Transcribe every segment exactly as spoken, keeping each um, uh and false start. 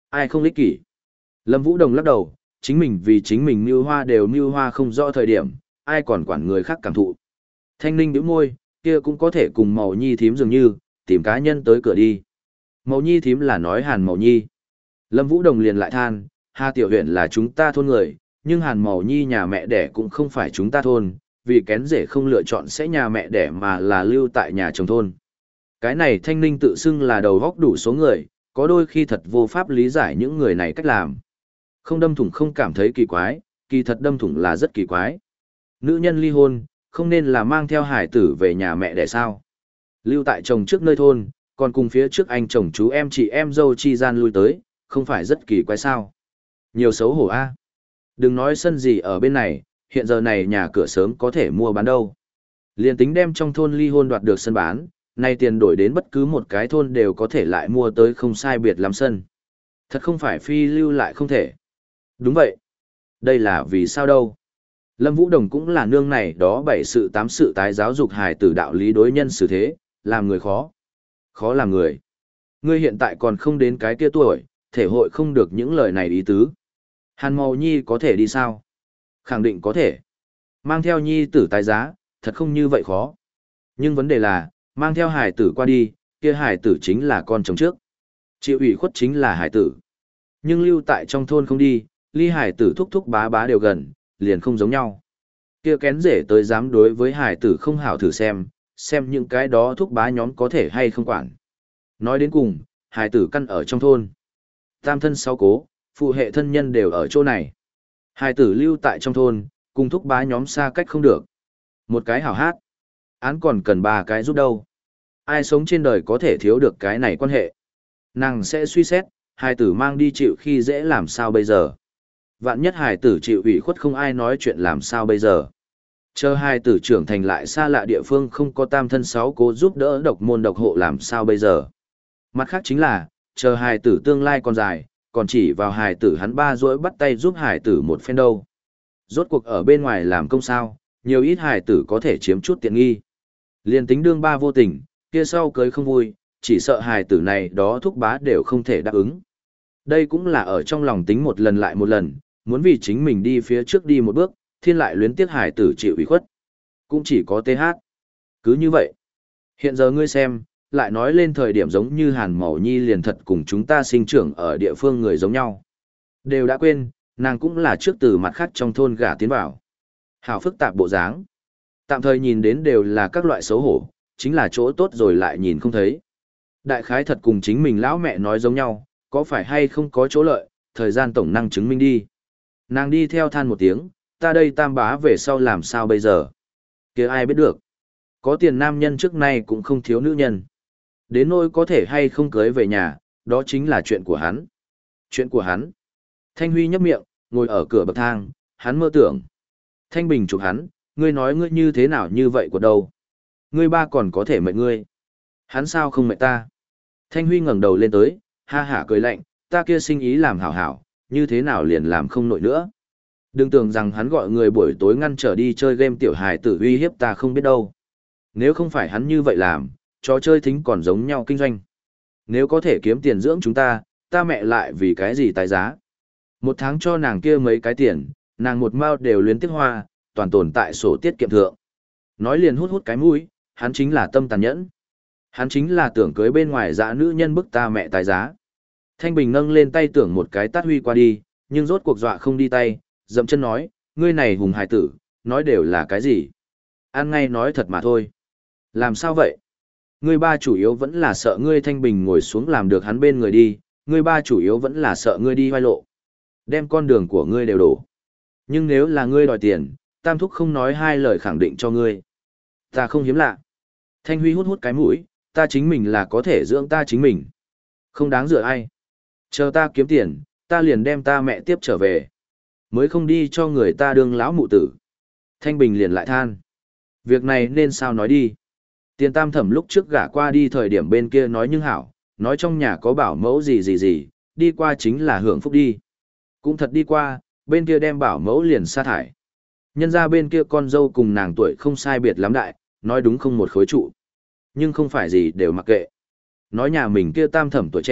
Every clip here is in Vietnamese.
Ai không ích kỷ? Lâm Vũ Đồng lắc đầu, chính mình vì chính mình mưu hoa đều mưu hoa không rõ thời điểm, ai còn quản người khác cảm thụ. Thanh Ninh bĩu môi, kia cũng có thể cùng Màu Nhi thím dường như, tìm cá nhân tới cửa đi. Màu Nhi thím là nói Hàn Màu Nhi. Lâm Vũ Đồng liền lại than, Hà Tiểu huyện là chúng ta thôn người, nhưng Hàn Màu Nhi nhà mẹ đẻ cũng không phải chúng ta thôn, vì kén rể không lựa chọn sẽ nhà mẹ đẻ mà là lưu tại nhà chồng thôn. Cái này Thanh Ninh tự xưng là đầu góc đủ số người, có đôi khi thật vô pháp lý giải những người này cách làm. Không đâm thủng không cảm thấy kỳ quái, kỳ thật đâm thủng là rất kỳ quái. Nữ nhân ly hôn, không nên là mang theo hải tử về nhà mẹ đẻ sao. Lưu tại chồng trước nơi thôn, còn cùng phía trước anh chồng chú em chị em dâu chi gian lui tới, không phải rất kỳ quái sao. Nhiều xấu hổ a. Đừng nói sân gì ở bên này, hiện giờ này nhà cửa sớm có thể mua bán đâu. Liên tính đem trong thôn ly hôn đoạt được sân bán, nay tiền đổi đến bất cứ một cái thôn đều có thể lại mua tới không sai biệt lắm sân. Thật không phải phi lưu lại không thể. Đúng vậy. Đây là vì sao đâu. Lâm Vũ Đồng cũng là nương này đó bảy sự tám sự tái giáo dục hài tử đạo lý đối nhân xử thế, làm người khó. Khó làm người. Ngươi hiện tại còn không đến cái kia tuổi, thể hội không được những lời này ý tứ. Hàn Màu Nhi có thể đi sao? Khẳng định có thể. Mang theo Nhi tử tái giá, thật không như vậy khó. Nhưng vấn đề là, mang theo hải tử qua đi, kia hải tử chính là con chồng trước. Chịu ủy khuất chính là hải tử. Nhưng lưu tại trong thôn không đi, ly hải tử thúc thúc bá bá đều gần, liền không giống nhau. Kia kén rể tới dám đối với hải tử không hảo thử xem, xem những cái đó thúc bá nhóm có thể hay không quản. Nói đến cùng, hải tử căn ở trong thôn. Tam thân sáu cố, phụ hệ thân nhân đều ở chỗ này. Hải tử lưu tại trong thôn, cùng thúc bá nhóm xa cách không được. Một cái hảo hát, án còn cần ba cái giúp đâu. Ai sống trên đời có thể thiếu được cái này quan hệ. Nàng sẽ suy xét, hài tử mang đi chịu khi dễ làm sao bây giờ. Vạn nhất hài tử chịu ủy khuất không ai nói chuyện làm sao bây giờ. Chờ hài tử trưởng thành lại xa lạ địa phương không có tam thân sáu cố giúp đỡ độc môn độc hộ làm sao bây giờ. Mặt khác chính là, chờ hài tử tương lai còn dài, còn chỉ vào hài tử hắn ba rỗi bắt tay giúp hài tử một phen đâu. Rốt cuộc ở bên ngoài làm công sao, nhiều ít hài tử có thể chiếm chút tiện nghi. Liên tính đương ba vô tình, kia sau cưới không vui, chỉ sợ hài tử này đó thúc bá đều không thể đáp ứng. Đây cũng là ở trong lòng tính một lần lại một lần, muốn vì chính mình đi phía trước đi một bước, thiên lại luyến tiếc hài tử chịu ủy khuất. Cũng chỉ có tê hát. Cứ như vậy. Hiện giờ ngươi xem, lại nói lên thời điểm giống như Hàn Màu Nhi liền thật cùng chúng ta sinh trưởng ở địa phương người giống nhau. Đều đã quên, nàng cũng là trước từ mặt khác trong thôn gả tiến vào. Hào phức tạp bộ dáng. Tạm thời nhìn đến đều là các loại xấu hổ, chính là chỗ tốt rồi lại nhìn không thấy. Đại khái thật cùng chính mình lão mẹ nói giống nhau, có phải hay không có chỗ lợi, thời gian tổng năng chứng minh đi. Nàng đi theo than một tiếng, ta đây tam bá về sau làm sao bây giờ? Kia ai biết được. Có tiền nam nhân trước nay cũng không thiếu nữ nhân. Đến nỗi có thể hay không cưới về nhà, đó chính là chuyện của hắn. Chuyện của hắn. Thanh Huy nhấp miệng, ngồi ở cửa bậc thang, hắn mơ tưởng. Thanh Bình chụp hắn, ngươi nói ngươi như thế nào như vậy của đâu? Ngươi ba còn có thể mệnh ngươi. Hắn sao không mệnh ta? Thanh Huy ngẩng đầu lên tới, ha hả cười lạnh, ta kia sinh ý làm hảo hảo, như thế nào liền làm không nổi nữa. Đừng tưởng rằng hắn gọi người buổi tối ngăn trở đi chơi game tiểu hài tử uy hiếp ta không biết đâu. Nếu không phải hắn như vậy làm, trò chơi thính còn giống nhau kinh doanh. Nếu có thể kiếm tiền dưỡng chúng ta, ta mẹ lại vì cái gì tái giá. Một tháng cho nàng kia mấy cái tiền, nàng một mao đều luyến tiếc hoa, toàn tồn tại sổ tiết kiệm thượng. Nói liền hút hút cái mũi, hắn chính là tâm tàn nhẫn. Hắn chính là tưởng cưới bên ngoài dã nữ nhân bức ta mẹ tái giá. Thanh Bình nâng lên tay tưởng một cái tát Huy qua đi, nhưng rốt cuộc dọa không đi tay, dậm chân nói, ngươi này hùng hài tử, nói đều là cái gì? Ăn ngay nói thật mà thôi. Làm sao vậy? Ngươi ba chủ yếu vẫn là sợ ngươi Thanh Bình ngồi xuống làm được hắn bên người đi, ngươi ba chủ yếu vẫn là sợ ngươi đi hoai lộ. Đem con đường của ngươi đều đổ. Nhưng nếu là ngươi đòi tiền, Tam Thúc không nói hai lời khẳng định cho ngươi. Ta không hiếm lạ. Thanh Huy hút hút cái mũi, ta chính mình là có thể dưỡng ta chính mình. Không đáng dựa ai. Chờ ta kiếm tiền, ta liền đem ta mẹ tiếp trở về. Mới không đi cho người ta đương lão mụ tử. Thanh Bình liền lại than. Việc này nên sao nói đi. Tiền Tam Thẩm lúc trước gả qua đi thời điểm bên kia nói nhưng hảo, nói trong nhà có bảo mẫu gì gì gì, đi qua chính là hưởng phúc đi. Cũng thật đi qua, bên kia đem bảo mẫu liền sa thải. Nhân ra bên kia con dâu cùng nàng tuổi không sai biệt lắm đại, nói đúng không một khối trụ. Nhưng không phải gì đều mặc kệ. Nói nhà mình kia Tam Thẩm tuổi trẻ,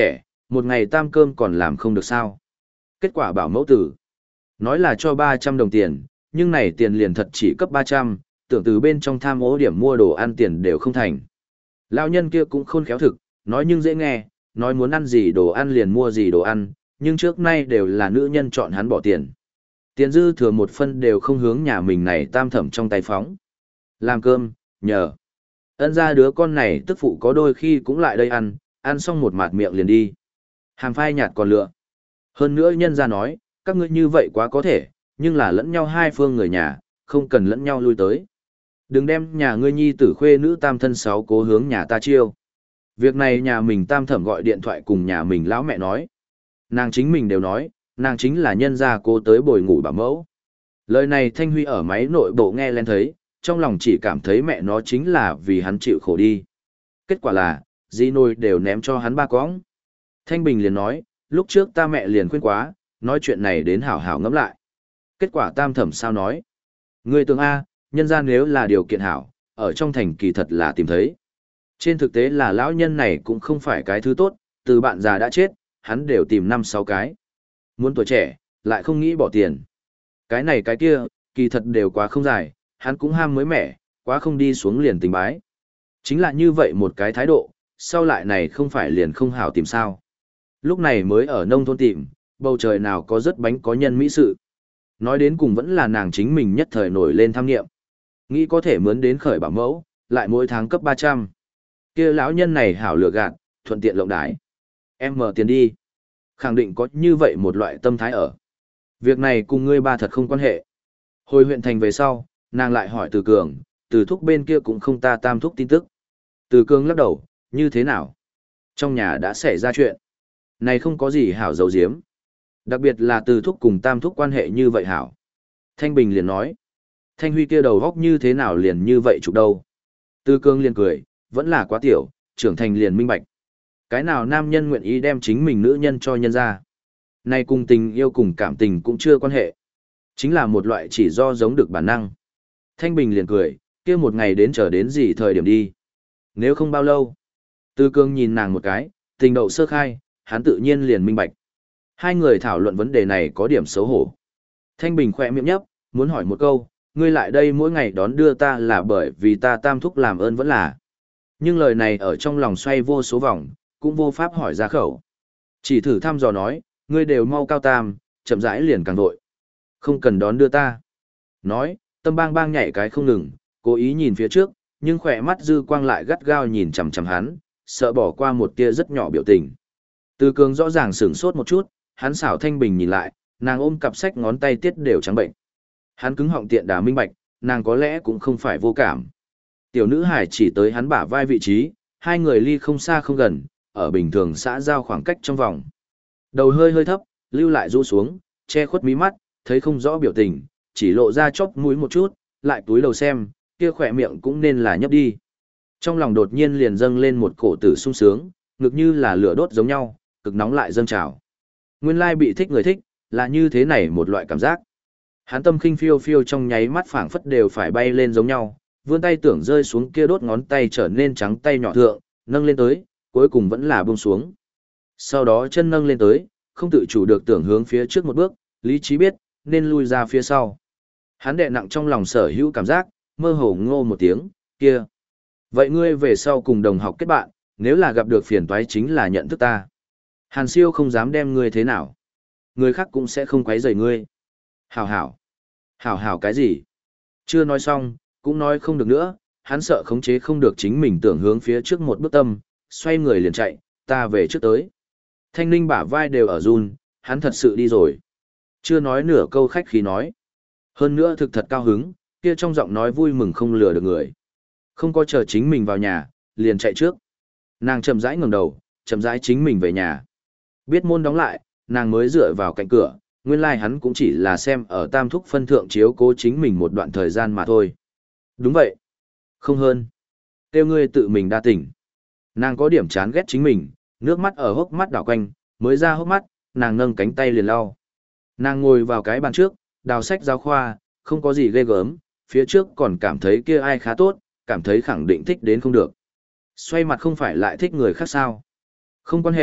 Một ngày tam cơm còn làm không được sao. Kết quả bảo mẫu tử. Nói là cho ba trăm đồng tiền, nhưng này tiền liền thật chỉ cấp ba trăm, tưởng từ bên trong tham ô điểm mua đồ ăn tiền đều không thành. Lão nhân kia cũng khôn khéo thực, nói nhưng dễ nghe, nói muốn ăn gì đồ ăn liền mua gì đồ ăn, nhưng trước nay đều là nữ nhân chọn hắn bỏ tiền. Tiền dư thừa một phân đều không hướng nhà mình này tam thẩm trong tay phóng. Làm cơm, nhờ. Ân ra đứa con này tức phụ có đôi khi cũng lại đây ăn, ăn xong một mạt miệng liền đi. Hàm phai nhạt còn lựa. Hơn nữa nhân ra nói, các ngươi như vậy quá có thể, nhưng là lẫn nhau hai phương người nhà, không cần lẫn nhau lui tới. Đừng đem nhà ngươi nhi tử khuê nữ tam thân sáu cố hướng nhà ta chiêu. Việc này nhà mình tam thẩm gọi điện thoại cùng nhà mình lão mẹ nói. Nàng chính mình đều nói, nàng chính là nhân gia cố tới bồi ngủ bảo mẫu. Lời này Thanh Huy ở máy nội bộ nghe lên thấy, trong lòng chỉ cảm thấy mẹ nó chính là vì hắn chịu khổ đi. Kết quả là, di nôi đều ném cho hắn ba cõng. Thanh Bình liền nói, lúc trước ta mẹ liền khuyên quá, nói chuyện này đến hảo hảo ngẫm lại. Kết quả tam thẩm sao nói? Người tưởng A, nhân gian nếu là điều kiện hảo, ở trong thành kỳ thật là tìm thấy. Trên thực tế là lão nhân này cũng không phải cái thứ tốt, từ bạn già đã chết, hắn đều tìm năm sáu cái. Muốn tuổi trẻ, lại không nghĩ bỏ tiền. Cái này cái kia, kỳ thật đều quá không dài, hắn cũng ham mới mẻ, quá không đi xuống liền tình bái. Chính là như vậy một cái thái độ, sau lại này không phải liền không hảo tìm sao. Lúc này mới ở nông thôn tìm, bầu trời nào có rất bánh có nhân mỹ sự. Nói đến cùng vẫn là nàng chính mình nhất thời nổi lên tham nghiệm. Nghĩ có thể mướn đến khởi bảo mẫu, lại mỗi tháng cấp ba trăm. Kia lão nhân này hảo lừa gạt, thuận tiện lộng đái. Em mở tiền đi. Khẳng định có như vậy một loại tâm thái ở. Việc này cùng ngươi ba thật không quan hệ. Hồi huyện thành về sau, nàng lại hỏi Từ Cường, Từ Thúc bên kia cũng không ta tam thúc tin tức. Từ Cường lắc đầu, như thế nào? Trong nhà đã xảy ra chuyện. Này không có gì hảo giấu giếm. Đặc biệt là Từ Thúc cùng tam thúc quan hệ như vậy hảo. Thanh Bình liền nói. Thanh Huy kia đầu góc như thế nào liền như vậy chụp đâu. Từ Cường liền cười, vẫn là quá tiểu, trưởng thành liền minh bạch. Cái nào nam nhân nguyện ý đem chính mình nữ nhân cho nhân ra. Này cùng tình yêu cùng cảm tình cũng chưa quan hệ. Chính là một loại chỉ do giống được bản năng. Thanh Bình liền cười, kia một ngày đến chờ đến gì thời điểm đi. Nếu không bao lâu. Tư Cương nhìn nàng một cái, tình đậu sơ khai, hắn tự nhiên liền minh bạch. Hai người thảo luận vấn đề này có điểm xấu hổ. Thanh Bình khỏe miệng nhấp, muốn hỏi một câu, ngươi lại đây mỗi ngày đón đưa ta là bởi vì ta tam thúc làm ơn vẫn là. Nhưng lời này ở trong lòng xoay vô số vòng, cũng vô pháp hỏi ra khẩu. Chỉ thử thăm dò nói, ngươi đều mau cao tam, chậm rãi liền càng vội. Không cần đón đưa ta. Nói, tâm bang bang nhảy cái không ngừng, cố ý nhìn phía trước, nhưng khỏe mắt dư quang lại gắt gao nhìn chằm chằm hắn, sợ bỏ qua một tia rất nhỏ biểu tình. Từ Cường rõ ràng sửng sốt một chút, hắn xảo Thanh Bình nhìn lại, nàng ôm cặp sách ngón tay tiết đều trắng bệnh. Hắn cứng họng tiện đà minh bạch, nàng có lẽ cũng không phải vô cảm. Tiểu nữ hải chỉ tới hắn bả vai vị trí, hai người ly không xa không gần, ở bình thường xã giao khoảng cách trong vòng. Đầu hơi hơi thấp, lưu lại rũ xuống, che khuất mí mắt, thấy không rõ biểu tình, chỉ lộ ra chóp mũi một chút, lại túi đầu xem, kia khỏe miệng cũng nên là nhấp đi. Trong lòng đột nhiên liền dâng lên một cổ tử sung sướng, ngực như là lửa đốt giống nhau, cực nóng lại dâng trào. Nguyên lai bị thích người thích, là như thế này một loại cảm giác. Hắn tâm khinh phiêu phiêu trong nháy mắt phảng phất đều phải bay lên giống nhau, vươn tay tưởng rơi xuống kia đốt ngón tay trở nên trắng tay nhỏ thượng, nâng lên tới, cuối cùng vẫn là buông xuống. Sau đó chân nâng lên tới, không tự chủ được tưởng hướng phía trước một bước, lý trí biết, nên lui ra phía sau. Hắn đè nặng trong lòng sở hữu cảm giác, mơ hồ ngô một tiếng, kia. Vậy ngươi về sau cùng đồng học kết bạn, nếu là gặp được phiền toái chính là nhận thức ta. Hàn Siêu không dám đem ngươi thế nào. Người khác cũng sẽ không quấy rầy ngươi. Hảo hảo. Hảo hảo cái gì? Chưa nói xong, cũng nói không được nữa, hắn sợ khống chế không được chính mình tưởng hướng phía trước một bước tâm, xoay người liền chạy, ta về trước tới. Thanh Ninh bả vai đều ở run, hắn thật sự đi rồi. Chưa nói nửa câu khách khí nói. Hơn nữa thực thật cao hứng, kia trong giọng nói vui mừng không lừa được người. Không có chờ chính mình vào nhà, liền chạy trước. Nàng chậm rãi ngẩng đầu, chậm rãi chính mình về nhà. Biết môn đóng lại, nàng mới dựa vào cạnh cửa, nguyên lai like hắn cũng chỉ là xem ở tam thúc phân thượng chiếu cố chính mình một đoạn thời gian mà thôi. Đúng vậy. Không hơn. Kêu ngươi tự mình đa tỉnh. Nàng có điểm chán ghét chính mình, nước mắt ở hốc mắt đảo quanh, mới ra hốc mắt, nàng nâng cánh tay liền lau. Nàng ngồi vào cái bàn trước, đào sách giáo khoa, không có gì ghê gớm, phía trước còn cảm thấy kia ai khá tốt, cảm thấy khẳng định thích đến không được. Xoay mặt không phải lại thích người khác sao. Không quan hệ,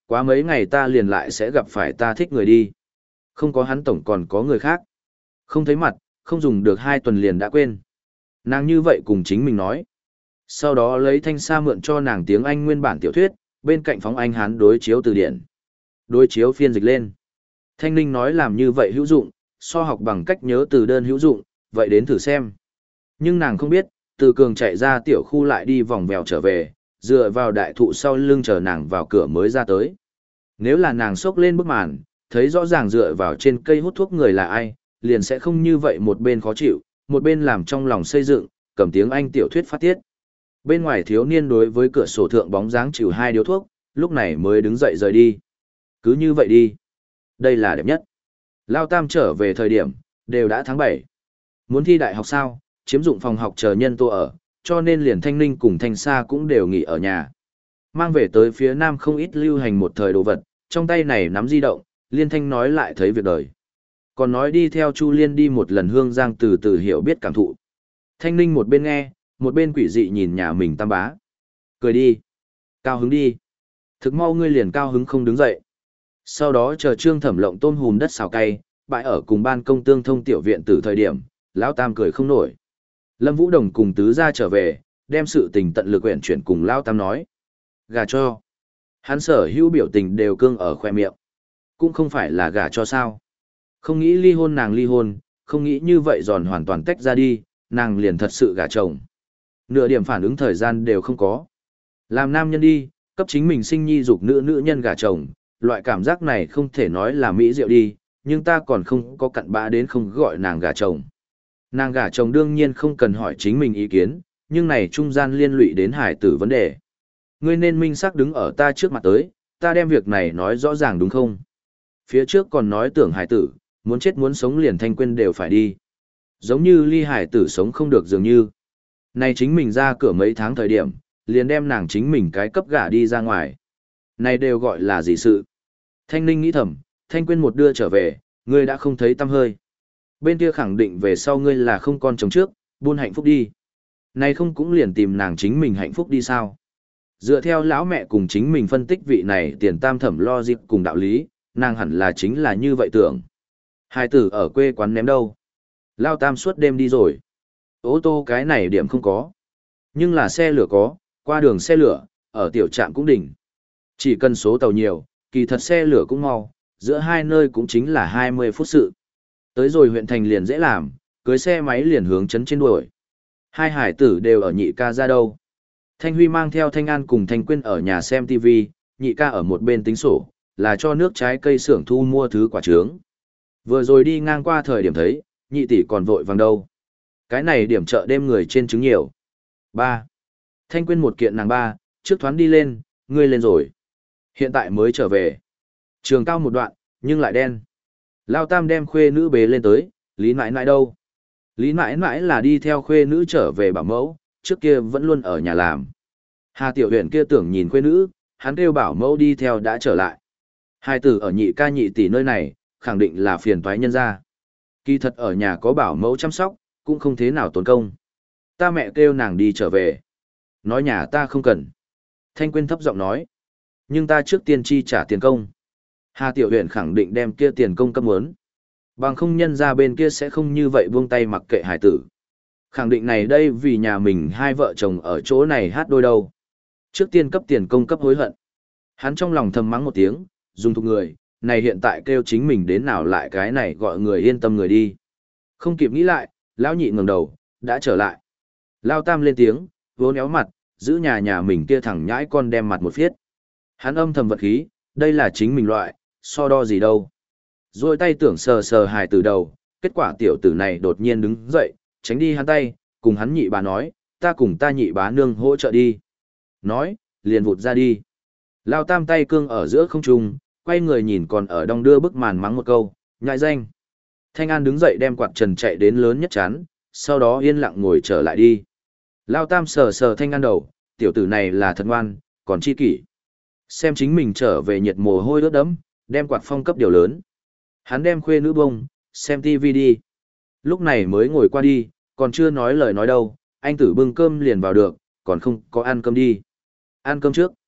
Quá mấy ngày ta liền lại sẽ gặp phải ta thích người đi. Không có hắn tổng còn có người khác. Không thấy mặt, không dùng được hai tuần liền đã quên. Nàng như vậy cùng chính mình nói. Sau đó lấy thanh sa mượn cho nàng tiếng Anh nguyên bản tiểu thuyết, bên cạnh phóng Anh Hán đối chiếu từ điển. Đối chiếu phiên dịch lên. Thanh Ninh nói làm như vậy hữu dụng, so học bằng cách nhớ từ đơn hữu dụng, vậy đến thử xem. Nhưng nàng không biết, Từ Cường chạy ra tiểu khu lại đi vòng vèo trở về, dựa vào đại thụ sau lưng chờ nàng vào cửa mới ra tới. Nếu là nàng xốc lên bức màn, thấy rõ ràng dựa vào trên cây hút thuốc người là ai, liền sẽ không như vậy một bên khó chịu, một bên làm trong lòng xây dựng, cầm tiếng Anh tiểu thuyết phát tiết. Bên ngoài thiếu niên đối với cửa sổ thượng bóng dáng chịu hai điếu thuốc, lúc này mới đứng dậy rời đi. Cứ như vậy đi. Đây là đẹp nhất. Lao Tam trở về thời điểm, đều đã tháng bảy. Muốn thi đại học sao, chiếm dụng phòng học chờ nhân tô ở, cho nên liền Thanh Ninh cùng Thanh Sa cũng đều nghỉ ở nhà. Mang về tới phía Nam không ít lưu hành một thời đồ vật, trong tay này nắm di động, Liên Thanh nói lại thấy việc đời. Còn nói đi theo Chu Liên đi một lần Hương Giang từ từ hiểu biết cảm thụ. Thanh Ninh một bên nghe, một bên quỷ dị nhìn nhà mình Tam bá. Cười đi. Cao hứng đi. Thực mau ngươi liền cao hứng không đứng dậy. Sau đó chờ Trương Thẩm lộng tôm hùm đất xào cay, bãi ở cùng ban công tương thông tiểu viện từ thời điểm, lão Tam cười không nổi. Lâm Vũ Đồng cùng tứ gia trở về, đem sự tình tận lực quyển chuyển cùng lão Tam nói. Gà cho. Hắn sở hữu biểu tình đều cương ở khoe miệng. Cũng không phải là gà cho sao. Không nghĩ ly hôn nàng ly hôn, không nghĩ như vậy giòn hoàn toàn tách ra đi, nàng liền thật sự gả chồng. Nửa điểm phản ứng thời gian đều không có. Làm nam nhân đi, cấp chính mình sinh nhi dục nữ nữ nhân gả chồng, loại cảm giác này không thể nói là mỹ diệu đi, nhưng ta còn không có cặn bã đến không gọi nàng gả chồng. Nàng gả chồng đương nhiên không cần hỏi chính mình ý kiến, nhưng này trung gian liên lụy đến hải tử vấn đề. Ngươi nên minh xác đứng ở ta trước mặt tới, ta đem việc này nói rõ ràng đúng không? Phía trước còn nói tưởng hải tử, muốn chết muốn sống liền Thanh Quyên đều phải đi. Giống như ly hải tử sống không được dường như. Này chính mình ra cửa mấy tháng thời điểm, liền đem nàng chính mình cái cấp gả đi ra ngoài. Này đều gọi là gì sự? Thanh Ninh nghĩ thầm, Thanh Quyên một đưa trở về, ngươi đã không thấy tâm hơi. Bên kia khẳng định về sau ngươi là không con chồng trước, buôn hạnh phúc đi. Này không cũng liền tìm nàng chính mình hạnh phúc đi sao? Dựa theo lão mẹ cùng chính mình phân tích vị này tiền tam thẩm lo dịp cùng đạo lý, nàng hẳn là chính là như vậy tưởng. Hai tử ở quê quán ném đâu? Lao Tam suốt đêm đi rồi. Ô tô cái này điểm không có. Nhưng là xe lửa có, qua đường xe lửa, ở tiểu trạm cũng đỉnh. Chỉ cần số tàu nhiều, kỳ thật xe lửa cũng mau, giữa hai nơi cũng chính là hai mươi phút sự. Tới rồi huyện thành liền dễ làm, cưới xe máy liền hướng chấn trên đuổi. Hai hải tử đều ở nhị ca ra đâu. Thanh Huy mang theo Thanh An cùng Thanh Quyên ở nhà xem ti vi, nhị ca ở một bên tính sổ, là cho nước trái cây xưởng thu mua thứ quả trướng. Vừa rồi đi ngang qua thời điểm thấy, nhị tỷ còn vội vàng đâu. Cái này điểm chợ đêm người trên trứng nhiều. Ba. Thanh Quyên một kiện nàng ba, trước thoáng đi lên, ngươi lên rồi. Hiện tại mới trở về. Trường cao một đoạn, nhưng lại đen. Lao Tam đem khuê nữ bế lên tới, Lý nãi nãi đâu? Lý nãi nãi là đi theo khuê nữ trở về bảo mẫu, trước kia vẫn luôn ở nhà làm. Hà Tiểu Huyền kia tưởng nhìn khuê nữ, hắn kêu bảo mẫu đi theo đã trở lại. Hai tử ở nhị ca nhị tỷ nơi này, khẳng định là phiền toái nhân ra. Kỳ thật ở nhà có bảo mẫu chăm sóc, cũng không thế nào tốn công. Ta mẹ kêu nàng đi trở về. Nói nhà ta không cần. Thanh Quyên thấp giọng nói. Nhưng ta trước tiên chi trả tiền công. Hà Tiểu Huyền khẳng định đem kia tiền công cấp muốn. Bằng không nhân ra bên kia sẽ không như vậy buông tay mặc kệ hải tử. Khẳng định này đây vì nhà mình hai vợ chồng ở chỗ này hát đôi đâu. Trước tiên cấp tiền công cấp hối hận. Hắn trong lòng thầm mắng một tiếng, dùng thuộc người, này hiện tại kêu chính mình đến nào lại cái này gọi người yên tâm người đi. Không kịp nghĩ lại, lão nhị ngẩng đầu, đã trở lại. Lao Tam lên tiếng, vốn éo mặt, giữ nhà nhà mình kia thẳng nhãi con đem mặt một phiết. Hắn âm thầm vật khí, đây là chính mình loại, so đo gì đâu. Rồi tay tưởng sờ sờ hài từ đầu, kết quả tiểu tử này đột nhiên đứng dậy, tránh đi hắn tay, cùng hắn nhị bà nói, ta cùng ta nhị bá nương hỗ trợ đi. Nói, liền vụt ra đi. Lao Tam tay cương ở giữa không trung, quay người nhìn còn ở đong đưa bức màn mắng một câu, nhại danh. Thanh An đứng dậy đem quạt trần chạy đến lớn nhất chán, sau đó yên lặng ngồi trở lại đi. Lao Tam sờ sờ Thanh An đầu, tiểu tử này là thật ngoan, còn chi kỷ. Xem chính mình trở về nhiệt mồ hôi ướt đẫm, đem quạt phong cấp điều lớn. Hắn đem khuê nữ bông, xem tivi đi. Lúc này mới ngồi qua đi, còn chưa nói lời nói đâu, anh tử bưng cơm liền vào được, còn không có ăn cơm đi. Ăn cơm trước.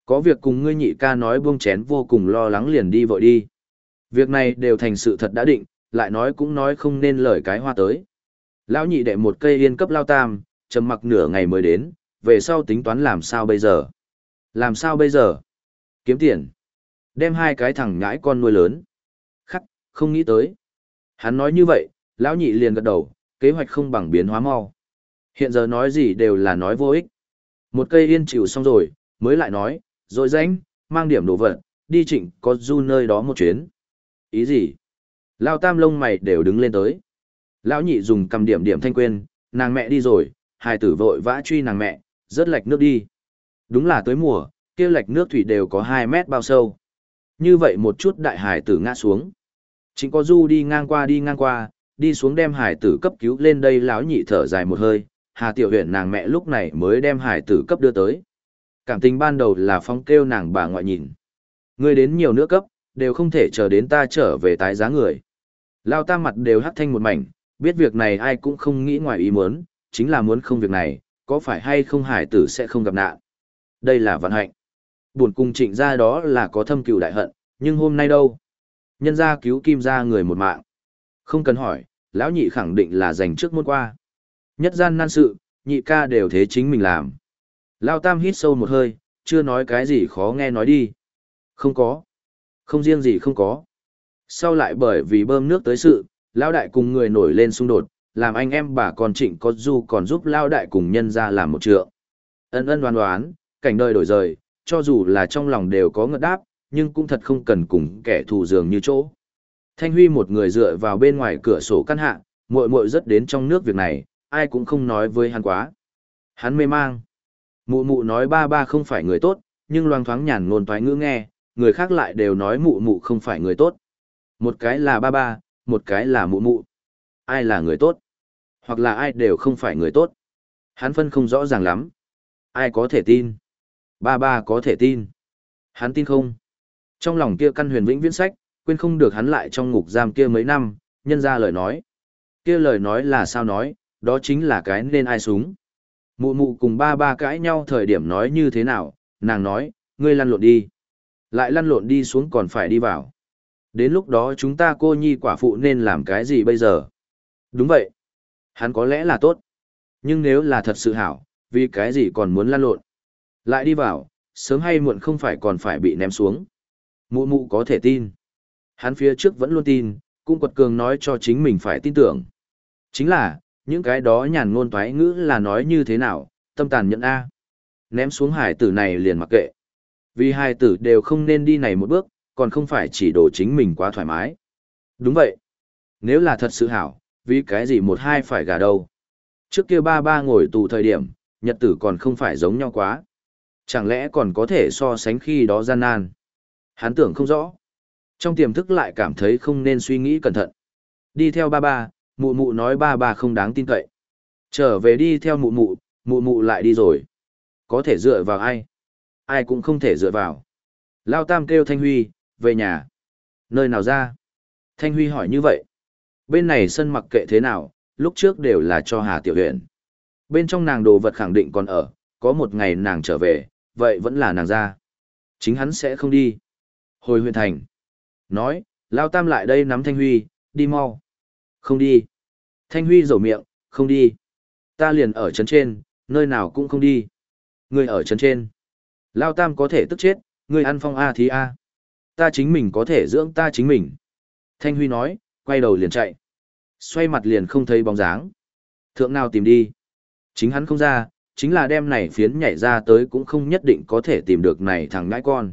Có việc cùng ngươi nhị ca nói buông chén vô cùng lo lắng liền đi vội đi. Việc này đều thành sự thật đã định, lại nói cũng nói không nên lời cái hoa tới. Lão nhị đệ một cây yên cấp Lao Tam, trầm mặc nửa ngày mới đến, về sau tính toán làm sao bây giờ? Làm sao bây giờ? Kiếm tiền. Đem hai cái thằng nhãi con nuôi lớn. Khắc, không nghĩ tới. Hắn nói như vậy, lão nhị liền gật đầu, kế hoạch không bằng biến hóa mau. Hiện giờ nói gì đều là nói vô ích. Một cây yên chịu xong rồi, mới lại nói, rồi danh, mang điểm đồ vật, đi Trịnh có du nơi đó một chuyến. Ý gì? Lao Tam lông mày đều đứng lên tới. Lão nhị dùng cầm điểm điểm thanh quên, nàng mẹ đi rồi, hài tử vội vã truy nàng mẹ, rớt lạch nước đi. Đúng là tới mùa, kia lạch nước thủy đều có hai mét bao sâu. Như vậy một chút đại hải tử ngã xuống. Trịnh có du đi ngang qua đi ngang qua, đi xuống đem hải tử cấp cứu lên đây. Lão nhị thở dài một hơi, Hà Tiểu Huyền nàng mẹ lúc này mới đem hải tử cấp đưa tới. Cảm tình ban đầu là phong kêu nàng bà ngoại nhìn. Người đến nhiều nữa cấp, đều không thể chờ đến ta trở về tái giá người. Lao Tam mặt đều hắt thanh một mảnh, biết việc này ai cũng không nghĩ ngoài ý muốn, chính là muốn không việc này, có phải hay không hải tử sẽ không gặp nạn. Đây là vận hạnh. Buồn cùng Trịnh gia đó là có thâm cừu đại hận, nhưng hôm nay đâu? Nhân gia cứu Kim gia người một mạng. Không cần hỏi, lão nhị khẳng định là dành trước muôn qua. Nhất gian nan sự, nhị ca đều thế chính mình làm. Lao Tam hít sâu một hơi, chưa nói cái gì khó nghe nói đi. Không có. Không riêng gì không có. Sau lại bởi vì bơm nước tới sự, Lao Đại cùng người nổi lên xung đột, làm anh em bà con Trịnh có du còn giúp Lao Đại cùng nhân ra làm một trượng. Ân ân đoán đoán, cảnh đời đổi rời, cho dù là trong lòng đều có ngợt đáp, nhưng cũng thật không cần cùng kẻ thù dường như chỗ. Thanh Huy một người dựa vào bên ngoài cửa sổ căn hạ, muội muội rất đến trong nước việc này, ai cũng không nói với hắn quá. Hắn mê mang. Mụ mụ nói ba ba không phải người tốt, nhưng loang thoáng nhàn ngôn toái ngữ nghe, người khác lại đều nói mụ mụ không phải người tốt. Một cái là ba ba, một cái là mụ mụ. Ai là người tốt? Hoặc là ai đều không phải người tốt. Hắn phân không rõ ràng lắm. Ai có thể tin? Ba ba có thể tin. Hắn tin không? Trong lòng kia căn huyền vĩnh viễn sách, quên không được hắn lại trong ngục giam kia mấy năm, nhân ra lời nói. Kia lời nói là sao nói, đó chính là cái nên ai súng. Mụ mụ cùng ba ba cãi nhau thời điểm nói như thế nào, nàng nói, ngươi lăn lộn đi. Lại lăn lộn đi xuống còn phải đi vào. Đến lúc đó chúng ta cô nhi quả phụ nên làm cái gì bây giờ? Đúng vậy. Hắn có lẽ là tốt. Nhưng nếu là thật sự hảo, vì cái gì còn muốn lăn lộn? Lại đi vào, sớm hay muộn không phải còn phải bị ném xuống. Mụ mụ có thể tin. Hắn phía trước vẫn luôn tin, cũng quật cường nói cho chính mình phải tin tưởng. Chính là, những cái đó nhàn ngôn toái ngữ là nói như thế nào, tâm tàn nhẫn A. Ném xuống hải tử này liền mặc kệ. Vì hải tử đều không nên đi này một bước, còn không phải chỉ đổ chính mình quá thoải mái. Đúng vậy. Nếu là thật sự hảo, vì cái gì một hai phải gả đâu. Trước kia ba ba ngồi tù thời điểm, nhật tử còn không phải giống nhau quá. Chẳng lẽ còn có thể so sánh khi đó gian nan. Hắn tưởng không rõ. Trong tiềm thức lại cảm thấy không nên suy nghĩ cẩn thận. Đi theo ba ba, mụ mụ nói ba ba không đáng tin cậy. Trở về đi theo mụ mụ, mụ mụ lại đi rồi. Có thể dựa vào ai? Ai cũng không thể dựa vào. Lao Tam kêu Thanh Huy, về nhà. Nơi nào ra? Thanh Huy hỏi như vậy. Bên này sân mặc kệ thế nào, lúc trước đều là cho Hà Tiểu Huyền. Bên trong nàng đồ vật khẳng định còn ở, có một ngày nàng trở về, vậy vẫn là nàng ra. Chính hắn sẽ không đi. Hồi huyện thành. Nói, Lao Tam lại đây nắm Thanh Huy, đi mau. Không đi. Thanh Huy rầu miệng, không đi. Ta liền ở trấn trên, nơi nào cũng không đi. Ngươi ở trấn trên. Lao Tam có thể tức chết, ngươi ăn phong A thì A. Ta chính mình có thể dưỡng ta chính mình. Thanh Huy nói, quay đầu liền chạy. Xoay mặt liền không thấy bóng dáng. Thượng nào tìm đi. Chính hắn không ra, chính là đem này phiến nhảy ra tới cũng không nhất định có thể tìm được này thằng ngãi con.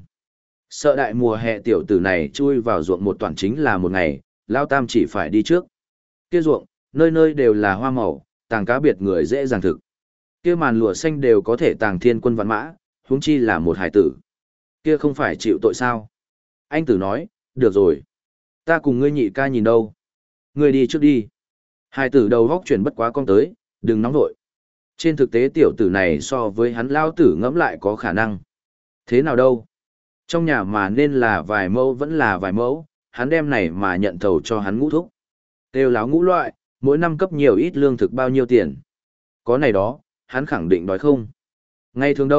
Sợ đại mùa hè tiểu tử này chui vào ruộng một toàn chính là một ngày, Lao Tam chỉ phải đi trước. Kia ruộng, nơi nơi đều là hoa màu, tàng cá biệt người dễ dàng thực. Kia màn lụa xanh đều có thể tàng thiên quân vạn mã, huống chi là một hải tử. Kia không phải chịu tội sao? Anh tử nói, được rồi. Ta cùng ngươi nhị ca nhìn đâu. Ngươi đi trước đi. Hải tử đầu góc chuyển bất quá con tới, đừng nóng vội. Trên thực tế tiểu tử này so với hắn lao tử ngẫm lại có khả năng. Thế nào đâu? Trong nhà mà nên là vài mẫu vẫn là vài mẫu, hắn đem này mà nhận thầu cho hắn ngũ thúc. Têu láo ngũ loại, mỗi năm cấp nhiều ít lương thực bao nhiêu tiền. Có này đó, hắn khẳng định đói không. Ngay thường đâu,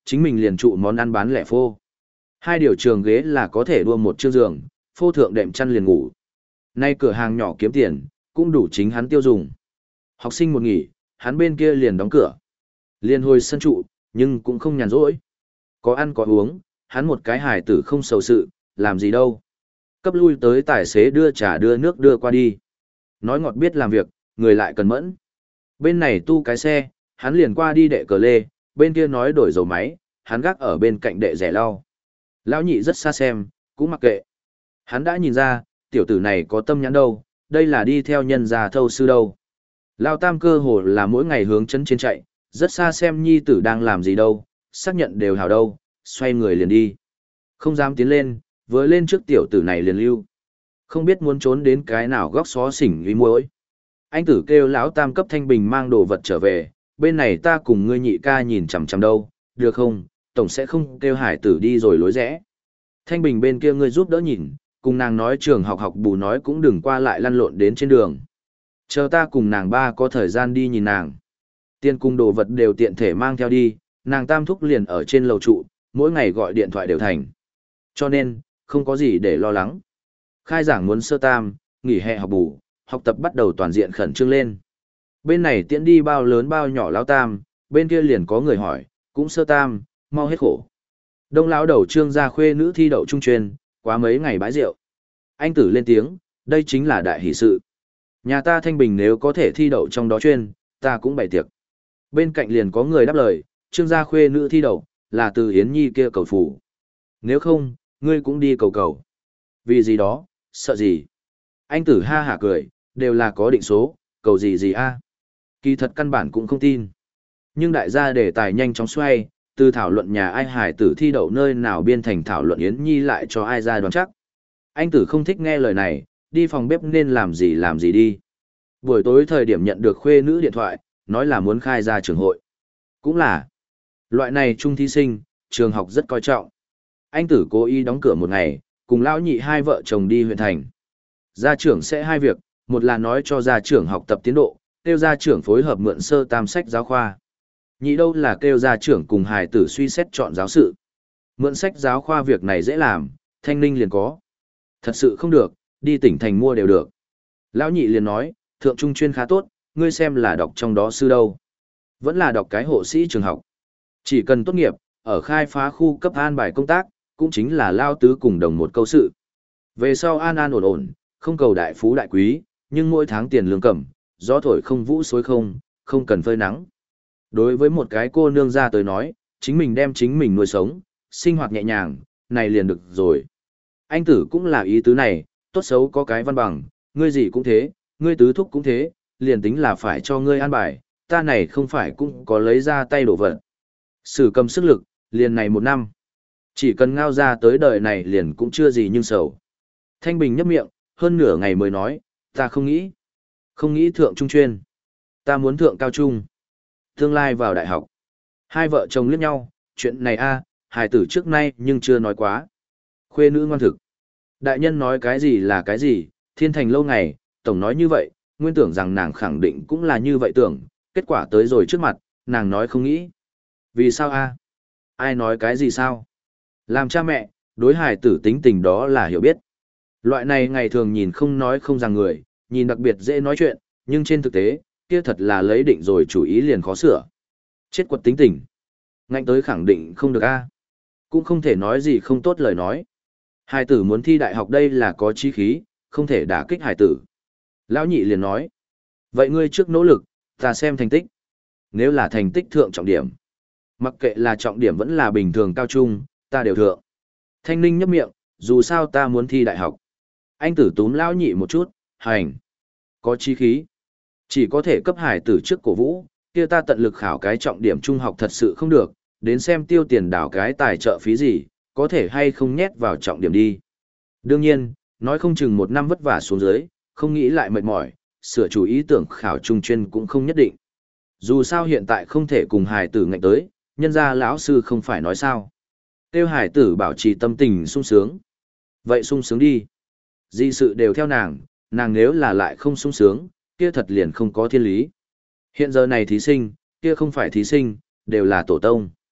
Chính mình liền trụ món ăn bán lẻ phô. Hai điều trường ghế là có thể đua một chiếc giường, phô thượng đệm chăn liền ngủ. Nay cửa hàng nhỏ kiếm tiền, cũng đủ chính hắn tiêu dùng. Học sinh một nghỉ, hắn bên kia liền đóng cửa. Liền hồi sân trụ, nhưng cũng không nhàn rỗi. Có ăn có uống, hắn một cái hài tử không sầu sự, làm gì đâu. Cấp lui tới tài xế đưa trà đưa nước đưa qua đi. Nói ngọt biết làm việc, người lại cần mẫn. Bên này tu cái xe, hắn liền qua đi đệ cờ lê, bên kia nói đổi dầu máy, hắn gác ở bên cạnh đệ rẻ lau. Lão nhị rất xa xem, cũng mặc kệ. Hắn đã nhìn ra, tiểu tử này có tâm nhãn đâu, đây là đi theo nhân gia thâu sư đâu. Lao tam cơ hồ là mỗi ngày hướng chân trên chạy, rất xa xem nhi tử đang làm gì đâu, xác nhận đều hào đâu, xoay người liền đi. Không dám tiến lên, vừa lên trước tiểu tử này liền lưu. Không biết muốn trốn đến cái nào góc xó xỉnh uy muối. Anh tử kêu lão tam cấp Thanh Bình mang đồ vật trở về, bên này ta cùng ngươi nhị ca nhìn chằm chằm đâu, được không, tổng sẽ không kêu hải tử đi rồi lối rẽ. Thanh Bình bên kia ngươi giúp đỡ nhìn, cùng nàng nói trường học học bù nói cũng đừng qua lại lăn lộn đến trên đường. Chờ ta cùng nàng ba có thời gian đi nhìn nàng. Tiền cùng đồ vật đều tiện thể mang theo đi, nàng tam thúc liền ở trên lầu trụ, mỗi ngày gọi điện thoại đều thành. Cho nên, không có gì để lo lắng. Khai giảng muốn sơ tam, nghỉ hè học bù, học tập bắt đầu toàn diện khẩn trương lên. Bên này tiễn đi bao lớn bao nhỏ lão tam, bên kia liền có người hỏi, cũng sơ tam, mau hết khổ. Đông lão đầu trương gia khuê nữ thi đậu trung truyền, quá mấy ngày bãi rượu. Anh tử lên tiếng, đây chính là đại hỷ sự. Nhà ta Thanh Bình nếu có thể thi đậu trong đó chuyên, ta cũng bày tiệc. Bên cạnh liền có người đáp lời, trương gia khuê nữ thi đậu, là từ Yến Nhi kia cầu phủ. Nếu không, ngươi cũng đi cầu cầu. Vì gì đó, sợ gì? Anh tử ha hả cười, đều là có định số, cầu gì gì a? Kỳ thật căn bản cũng không tin. Nhưng đại gia đề tài nhanh chóng xoay, từ thảo luận nhà ai hải tử thi đậu nơi nào biên thành thảo luận Yến Nhi lại cho ai ra đoán chắc. Anh tử không thích nghe lời này, đi phòng bếp nên làm gì làm gì đi. Buổi tối thời điểm nhận được khuê nữ điện thoại, nói là muốn khai ra trường hội. Cũng là, loại này trung thí sinh, trường học rất coi trọng. Anh tử cố ý đóng cửa một ngày, cùng lão nhị hai vợ chồng đi huyện thành. Gia trưởng sẽ hai việc, một là nói cho gia trưởng học tập tiến độ, kêu gia trưởng phối hợp mượn sơ tam sách giáo khoa. Nhị đâu là kêu gia trưởng cùng hài tử suy xét chọn giáo sự. Mượn sách giáo khoa việc này dễ làm, Thanh Ninh liền có. Thật sự không được, đi tỉnh thành mua đều được. Lão nhị liền nói, thượng trung chuyên khá tốt, ngươi xem là đọc trong đó sư đâu. Vẫn là đọc cái hộ sĩ trường học. Chỉ cần tốt nghiệp, ở khai phá khu cấp an bài công tác, cũng chính là lao tứ cùng đồng một câu sự. Về sau an an ổn ổn, không cầu đại phú đại quý, nhưng mỗi tháng tiền lương cầm, gió thổi không vũ xối không, không cần phơi nắng. Đối với một cái cô nương ra tới nói, chính mình đem chính mình nuôi sống, sinh hoạt nhẹ nhàng, này liền được rồi. Anh tử cũng là ý tứ này, tốt xấu có cái văn bằng, ngươi gì cũng thế, ngươi tứ thúc cũng thế, liền tính là phải cho ngươi an bài, ta này không phải cũng có lấy ra tay đổ vật. Sử cầm sức lực, liền này một năm. Chỉ cần ngao ra tới đời này liền cũng chưa gì nhưng sầu. Thanh Bình nhấp miệng, hơn nửa ngày mới nói, ta không nghĩ. Không nghĩ thượng trung chuyên. Ta muốn thượng cao trung. Tương lai vào đại học. Hai vợ chồng liếc nhau, chuyện này a, hài tử trước nay nhưng chưa nói quá. Khuê nữ ngoan thực. Đại nhân nói cái gì là cái gì, thiên thành lâu ngày, tổng nói như vậy, nguyên tưởng rằng nàng khẳng định cũng là như vậy tưởng, kết quả tới rồi trước mặt, nàng nói không nghĩ. Vì sao a? Ai nói cái gì sao? Làm cha mẹ, đối hài tử tính tình đó là hiểu biết. Loại này ngày thường nhìn không nói không rằng người, nhìn đặc biệt dễ nói chuyện, nhưng trên thực tế, kia thật là lấy định rồi chủ ý liền khó sửa. Chết quật tính tình. Ngạnh tới khẳng định không được a. Cũng không thể nói gì không tốt lời nói. Hài tử muốn thi đại học đây là có chí khí, không thể đả kích hài tử. Lão nhị liền nói. Vậy ngươi trước nỗ lực, ta xem thành tích. Nếu là thành tích thượng trọng điểm. Mặc kệ là trọng điểm vẫn là bình thường cao trung, ta đều thượng. Thanh Ninh nhấp miệng, dù sao ta muốn thi đại học. Anh tử túm lão nhị một chút, hành. Có chí khí. Chỉ có thể cấp hải tử trước cổ vũ, kia ta tận lực khảo cái trọng điểm trung học thật sự không được, đến xem tiêu tiền đảo cái tài trợ phí gì, có thể hay không nhét vào trọng điểm đi. Đương nhiên, nói không chừng một năm vất vả xuống dưới, không nghĩ lại mệt mỏi, sửa chủ ý tưởng khảo trung chuyên cũng không nhất định. Dù sao hiện tại không thể cùng hải tử ngạnh tới, nhân ra lão sư không phải nói sao. Tiêu hải tử bảo trì tâm tình sung sướng. Vậy sung sướng đi. Di sự đều theo nàng, nàng nếu là lại không sung sướng, kia thật liền không có thiên lý. Hiện giờ này thí sinh, kia không phải thí sinh, đều là tổ tông.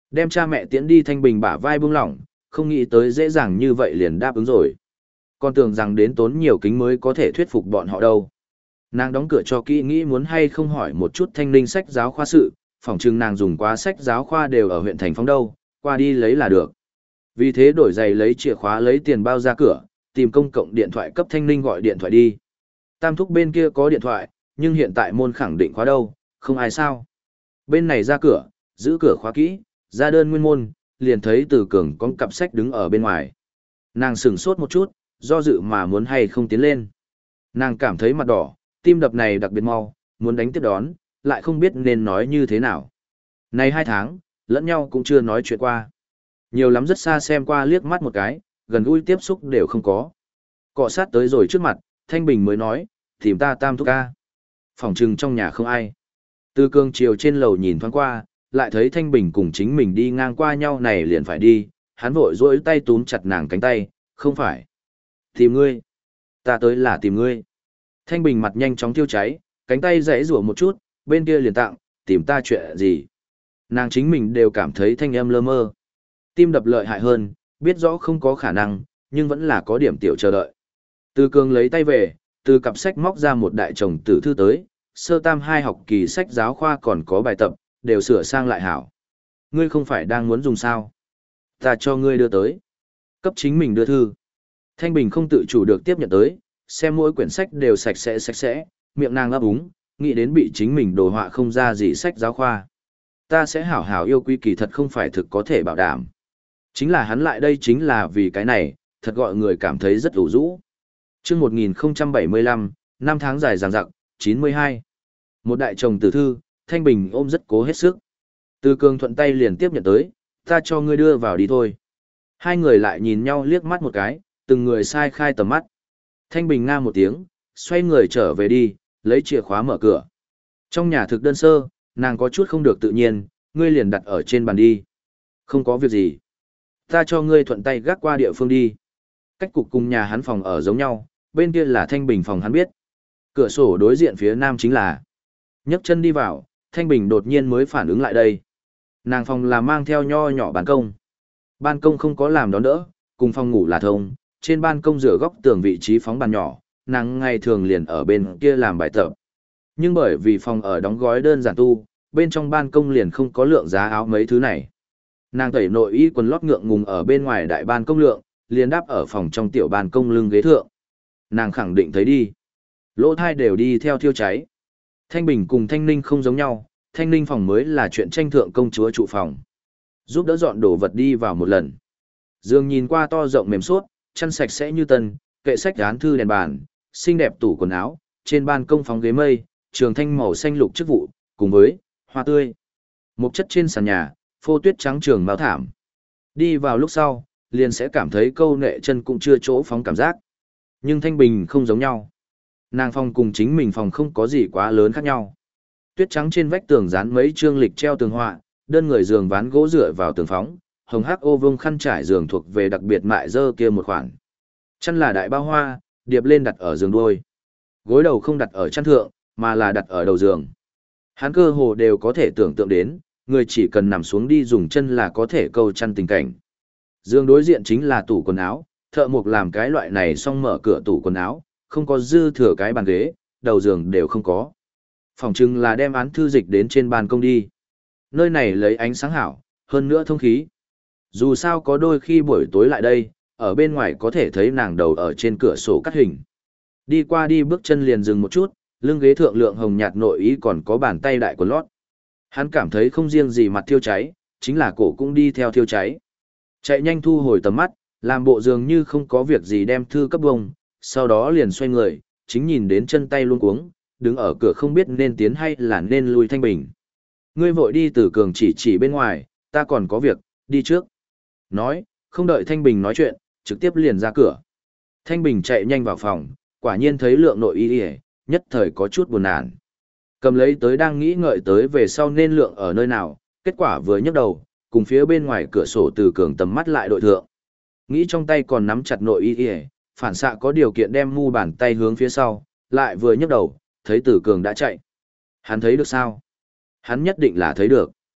Đem cha mẹ tiễn đi, Thanh Bình bả vai buông lỏng, không nghĩ tới dễ dàng như vậy liền đáp ứng rồi. Còn tưởng rằng đến tốn nhiều kính mới có thể thuyết phục bọn họ đâu. Nàng đóng cửa cho kỹ, nghĩ muốn hay không hỏi một chút Thanh Ninh sách giáo khoa sự, phỏng chừng nàng dùng quá sách giáo khoa đều ở huyện thành phong đâu, qua đi lấy là được. Vì thế đổi giày, lấy chìa khóa, lấy tiền bao ra cửa, tìm công cộng điện thoại cấp Thanh Ninh gọi điện thoại đi. Tam thúc bên kia có điện thoại, nhưng hiện tại môn khẳng định khóa đâu, không ai sao. Bên này ra cửa, giữ cửa khóa kỹ, ra đơn nguyên môn, liền thấy Từ Cường con cặp sách đứng ở bên ngoài. Nàng sửng sốt một chút, do dự mà muốn hay không tiến lên. Nàng cảm thấy mặt đỏ, tim đập này đặc biệt mau, muốn đánh tiếp đón, lại không biết nên nói như thế nào. Này hai tháng, lẫn nhau cũng chưa nói chuyện qua. Nhiều lắm rất xa xem qua liếc mắt một cái, gần gũi tiếp xúc đều không có. Cọ sát tới rồi trước mặt, Thanh Bình mới nói, tìm ta Tam thúc ca. Phòng trừng trong nhà không ai. Từ Cường chiều trên lầu nhìn thoáng qua, lại thấy Thanh Bình cùng chính mình đi ngang qua nhau này liền phải đi, hắn vội duỗi tay túm chặt nàng cánh tay, không phải. Tìm ngươi. Ta tới là tìm ngươi. Thanh Bình mặt nhanh chóng thiêu cháy, cánh tay rẽ rủa một chút, bên kia liền tặng, tìm ta chuyện gì. Nàng chính mình đều cảm thấy thanh âm lơ mơ. Tim đập lợi hại hơn, biết rõ không có khả năng, nhưng vẫn là có điểm tiểu chờ đợi. Từ Cường lấy tay về, từ cặp sách móc ra một đại chồng tử thư tới, sơ tam hai học kỳ sách giáo khoa còn có bài tập, đều sửa sang lại hảo. Ngươi không phải đang muốn dùng sao? Ta cho ngươi đưa tới. Cấp chính mình đưa thư. Thanh Bình không tự chủ được tiếp nhận tới, xem mỗi quyển sách đều sạch sẽ sạch sẽ, miệng nàng ấp úng, nghĩ đến bị chính mình đồ họa không ra gì sách giáo khoa. Ta sẽ hảo hảo yêu quý, kỳ thật không phải thực có thể bảo đảm. Chính là hắn lại đây chính là vì cái này, thật gọi người cảm thấy rất ủ rũ. Chương một nghìn không trăm bảy mươi lăm, năm tháng dài dằng dặc, chín mươi hai. Một đại chồng tử thư, Thanh Bình ôm rất cố hết sức. Từ Cường thuận tay liền tiếp nhận tới, ta cho ngươi đưa vào đi thôi. Hai người lại nhìn nhau liếc mắt một cái, từng người sai khai tầm mắt. Thanh Bình nga một tiếng, xoay người trở về đi, lấy chìa khóa mở cửa. Trong nhà thực đơn sơ, nàng có chút không được tự nhiên, ngươi liền đặt ở trên bàn đi. Không có việc gì. Ta cho ngươi thuận tay gác qua địa phương đi. Cách cục cùng nhà hắn phòng ở giống nhau, bên kia là Thanh Bình phòng hắn biết. Cửa sổ đối diện phía nam chính là. Nhấc chân đi vào, Thanh Bình đột nhiên mới phản ứng lại đây. Nàng phòng là mang theo nho nhỏ ban công. Ban công không có làm đón đỡ, cùng phòng ngủ là thông, trên ban công rửa góc tường vị trí phóng bàn nhỏ, nàng ngày thường liền ở bên kia làm bài tập. Nhưng bởi vì phòng ở đóng gói đơn giản tu, bên trong ban công liền không có lượng giá áo mấy thứ này. Nàng tẩy nội y quần lót ngượng ngùng ở bên ngoài đại ban công lượng, liền đáp ở phòng trong tiểu ban công lưng ghế thượng. Nàng khẳng định thấy đi. Lỗ thai đều đi theo thiêu cháy. Thanh Bình cùng Thanh Ninh không giống nhau, Thanh Ninh phòng mới là chuyện tranh thượng công chúa trụ phòng. Giúp đỡ dọn đồ vật đi vào một lần. Dương nhìn qua to rộng mềm suốt, chăn sạch sẽ như tân, kệ sách án thư đèn bàn, xinh đẹp tủ quần áo, trên ban công phóng ghế mây, trường thanh màu xanh lục chức vụ, cùng với hoa tươi. Một chất trên sàn nhà, phô tuyết trắng trường mao thảm. Đi vào lúc sau, liền sẽ cảm thấy câu nệ chân cũng chưa chỗ phóng cảm giác. Nhưng Thanh Bình không giống nhau. Nàng phòng cùng chính mình phòng không có gì quá lớn khác nhau. Tuyết trắng trên vách tường dán mấy chương lịch treo tường họa, đơn người giường ván gỗ dựa vào tường phóng, hồng hắc ô vương khăn trải giường thuộc về đặc biệt mại dơ kia một khoản. Chăn là đại bao hoa, điệp lên đặt ở giường đuôi. Gối đầu không đặt ở chăn thượng, mà là đặt ở đầu giường. Hắn cơ hồ đều có thể tưởng tượng đến, người chỉ cần nằm xuống đi dùng chân là có thể câu chăn tình cảnh. Giường đối diện chính là tủ quần áo, thợ mộc làm cái loại này xong mở cửa tủ quần áo, không có dư thừa cái bàn ghế, đầu giường đều không có. Phòng chừng là đem án thư dịch đến trên ban công đi. Nơi này lấy ánh sáng hảo, hơn nữa thông khí. Dù sao có đôi khi buổi tối lại đây, ở bên ngoài có thể thấy nàng đầu ở trên cửa sổ cắt hình. Đi qua đi bước chân liền dừng một chút, lưng ghế thượng lượng hồng nhạt nội ý còn có bàn tay đại quần lót. Hắn cảm thấy không riêng gì mặt thiêu cháy, chính là cổ cũng đi theo thiêu cháy. Chạy nhanh thu hồi tầm mắt, làm bộ dường như không có việc gì đem thư cấp bông, sau đó liền xoay người, chính nhìn đến chân tay luôn cuống, đứng ở cửa không biết nên tiến hay là nên lui Thanh Bình. Ngươi vội đi Từ Cường chỉ chỉ bên ngoài, ta còn có việc, đi trước. Nói, không đợi Thanh Bình nói chuyện, trực tiếp liền ra cửa. Thanh Bình chạy nhanh vào phòng, quả nhiên thấy lượng nội y y, nhất thời có chút buồn nản. Cầm lấy tới đang nghĩ ngợi tới về sau nên lượng ở nơi nào, kết quả vừa nhấc đầu, cùng phía bên ngoài cửa sổ Từ Cường tầm mắt lại đội thượng. Nghĩ trong tay còn nắm chặt nội y y, phản xạ có điều kiện đem mu bàn tay hướng phía sau, lại vừa nhấc đầu, thấy Từ Cường đã chạy. Hắn thấy được sao? Hắn nhất định là thấy được.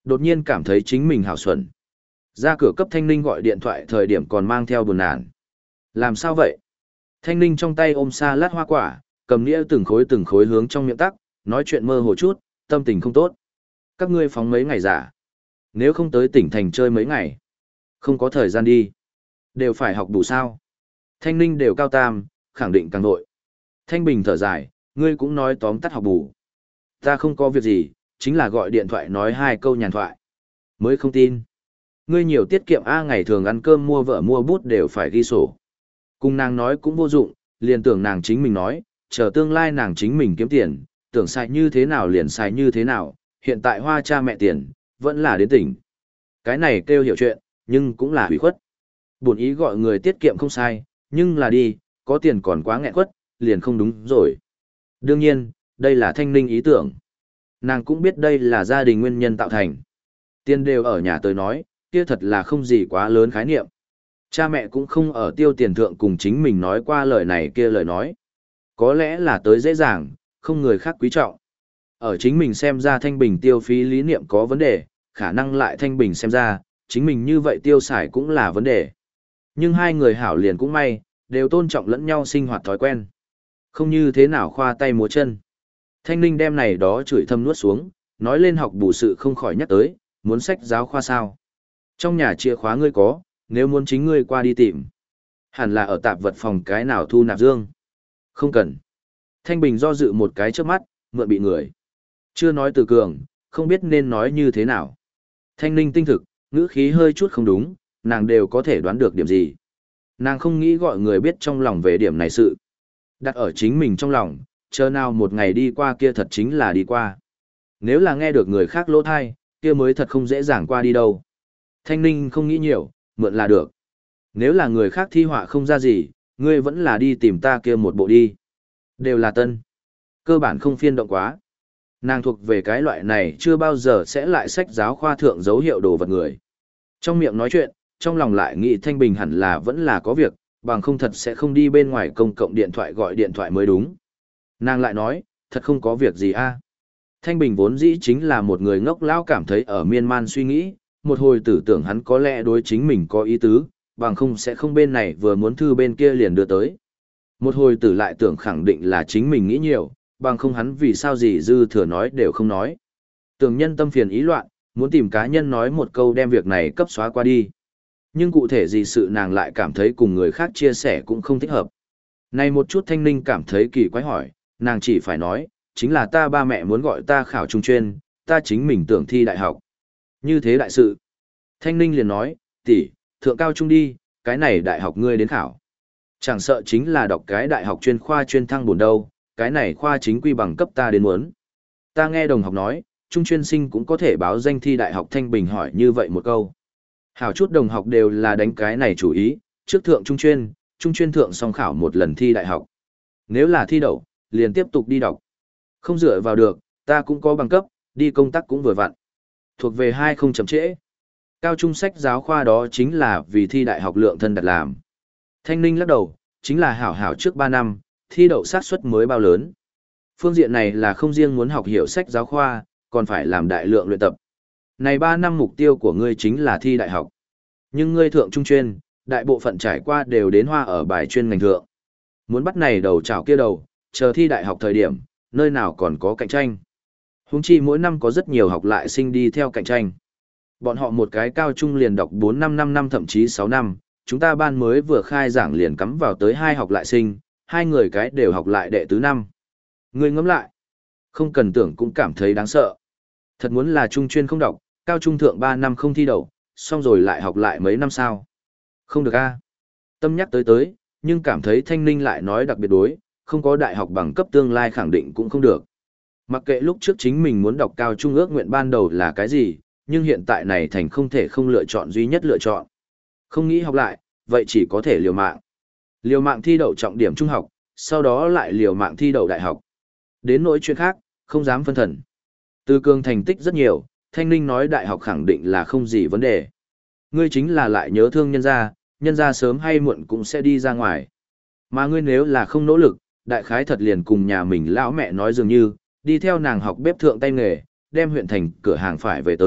Đột nhiên cảm thấy chính mình hảo xuẩn. Ra cửa cấp Thanh Ninh gọi điện thoại thời điểm còn mang theo buồn nản. Làm sao vậy? Thanh Ninh trong tay ôm sa lát hoa quả, cầm nĩa từng khối từng khối hướng trong miệng tắc, nói chuyện mơ hồ chút, tâm tình không tốt. Các ngươi phóng mấy ngày giả? Nếu không tới tỉnh thành chơi mấy ngày, không có thời gian đi. Đều phải học bù sao? Thanh Ninh đều cao tam, khẳng định càng nội. Thanh Bình thở dài, ngươi cũng nói tóm tắt học bù. Ta không có việc gì, chính là gọi điện thoại nói hai câu nhàn thoại. Mới không tin. Ngươi nhiều tiết kiệm A, ngày thường ăn cơm mua vợ mua bút đều phải ghi sổ. Cùng nàng nói cũng vô dụng, liền tưởng nàng chính mình nói, chờ tương lai nàng chính mình kiếm tiền, tưởng xài như thế nào liền xài như thế nào, hiện tại hoa cha mẹ tiền, vẫn là đến tỉnh. Cái này kêu hiểu chuyện, nhưng cũng là hủy khuất. Bổn ý gọi người tiết kiệm không sai, nhưng là đi, có tiền còn quá nghẹn quất, liền không đúng rồi. Đương nhiên, đây là Thanh Ninh ý tưởng. Nàng cũng biết đây là gia đình nguyên nhân tạo thành. Tiền đều ở nhà tới nói, kia thật là không gì quá lớn khái niệm. Cha mẹ cũng không ở tiêu tiền thượng cùng chính mình nói qua lời này kia lời nói. Có lẽ là tới dễ dàng, không người khác quý trọng. Ở chính mình xem ra Thanh Bình tiêu phí lý niệm có vấn đề, khả năng lại Thanh Bình xem ra, chính mình như vậy tiêu xài cũng là vấn đề. Nhưng hai người hảo liền cũng may, đều tôn trọng lẫn nhau sinh hoạt thói quen. Không như thế nào khoa tay múa chân. Thanh Ninh đem này đó chửi thâm nuốt xuống, nói lên học bù sự không khỏi nhắc tới, muốn sách giáo khoa sao. Trong nhà chìa khóa ngươi có, nếu muốn chính ngươi qua đi tìm. Hẳn là ở tạp vật phòng cái nào thu nạp dương. Không cần. Thanh Bình do dự một cái trước mắt, mượn bị người. Chưa nói từ cường, không biết nên nói như thế nào. Thanh Ninh tinh thực, ngữ khí hơi chút không đúng, nàng đều có thể đoán được điểm gì. Nàng không nghĩ gọi người biết trong lòng về điểm này sự. Đặt ở chính mình trong lòng, chờ nào một ngày đi qua kia thật chính là đi qua. Nếu là nghe được người khác lỗ thai, kia mới thật không dễ dàng qua đi đâu. Thanh Ninh không nghĩ nhiều, mượn là được. Nếu là người khác thi họa không ra gì, ngươi vẫn là đi tìm ta kia một bộ đi. Đều là tân. Cơ bản không phiên động quá. Nàng thuộc về cái loại này chưa bao giờ sẽ lại sách giáo khoa thượng dấu hiệu đồ vật người. Trong miệng nói chuyện, trong lòng lại nghĩ Thanh Bình hẳn là vẫn là có việc, bằng không thật sẽ không đi bên ngoài công cộng điện thoại gọi điện thoại mới đúng. Nàng lại nói, thật không có việc gì a. Thanh Bình vốn dĩ chính là một người ngốc lão, cảm thấy ở miên man suy nghĩ, một hồi tử tưởng hắn có lẽ đối chính mình có ý tứ, bằng không sẽ không bên này vừa muốn thư bên kia liền đưa tới. Một hồi tử lại tưởng khẳng định là chính mình nghĩ nhiều, bằng không hắn vì sao gì dư thừa nói đều không nói. Tưởng nhân tâm phiền ý loạn, muốn tìm cá nhân nói một câu đem việc này cấp xóa qua đi. Nhưng cụ thể gì sự nàng lại cảm thấy cùng người khác chia sẻ cũng không thích hợp. Này một chút Thanh Ninh cảm thấy kỳ quái hỏi, nàng chỉ phải nói, chính là ta ba mẹ muốn gọi ta khảo trung chuyên, ta chính mình tưởng thi đại học. Như thế đại sự. Thanh Ninh liền nói, tỷ, thượng cao trung đi, cái này đại học ngươi đến khảo. Chẳng sợ chính là đọc cái đại học chuyên khoa chuyên thăng buồn đâu, cái này khoa chính quy bằng cấp ta đến muốn. Ta nghe đồng học nói, trung chuyên sinh cũng có thể báo danh thi đại học. Thanh Bình hỏi như vậy một câu. Hảo chút đồng học đều là đánh cái này chủ ý, trước thượng trung chuyên, trung chuyên thượng song khảo một lần thi đại học. Nếu là thi đậu, liền tiếp tục đi đọc. Không dựa vào được, ta cũng có bằng cấp, đi công tác cũng vừa vặn. Thuộc về hai không chậm trễ. Cao trung sách giáo khoa đó chính là vì thi đại học lượng thân đặt làm. Thanh Ninh lắc đầu, chính là hảo hảo trước ba năm, thi đậu xác suất mới bao lớn. Phương diện này là không riêng muốn học hiểu sách giáo khoa, còn phải làm đại lượng luyện tập. Này ba năm mục tiêu của ngươi chính là thi đại học. Nhưng ngươi thượng trung chuyên, đại bộ phận trải qua đều đến hoa ở bài chuyên ngành thượng. Muốn bắt này đầu chảo kia đầu, chờ thi đại học thời điểm, nơi nào còn có cạnh tranh. Huống chi mỗi năm có rất nhiều học lại sinh đi theo cạnh tranh. Bọn họ một cái cao trung liền đọc bốn năm năm năm thậm chí sáu năm, chúng ta ban mới vừa khai giảng liền cắm vào tới hai học lại sinh, hai người cái đều học lại đệ tứ năm. Ngươi ngẫm lại, không cần tưởng cũng cảm thấy đáng sợ. Thật muốn là trung chuyên không đọc, cao trung thượng ba năm không thi đậu, xong rồi lại học lại mấy năm sao? Không được a. Tâm nhắc tới tới, nhưng cảm thấy Thanh Ninh lại nói đặc biệt đối, không có đại học bằng cấp tương lai khẳng định cũng không được. Mặc kệ lúc trước chính mình muốn đọc cao trung ước nguyện ban đầu là cái gì, nhưng hiện tại này thành không thể không lựa chọn duy nhất lựa chọn. Không nghĩ học lại, vậy chỉ có thể liều mạng. Liều mạng thi đậu trọng điểm trung học, sau đó lại liều mạng thi đậu đại học. Đến nỗi chuyện khác, không dám phân thần. Từ cường thành tích rất nhiều, Thanh Ninh nói đại học khẳng định là không gì vấn đề. Ngươi chính là lại nhớ thương nhân gia, nhân gia sớm hay muộn cũng sẽ đi ra ngoài. Mà ngươi nếu là không nỗ lực, đại khái thật liền cùng nhà mình lão mẹ nói dường như, đi theo nàng học bếp thượng tay nghề, đem huyện thành cửa hàng phải về tới,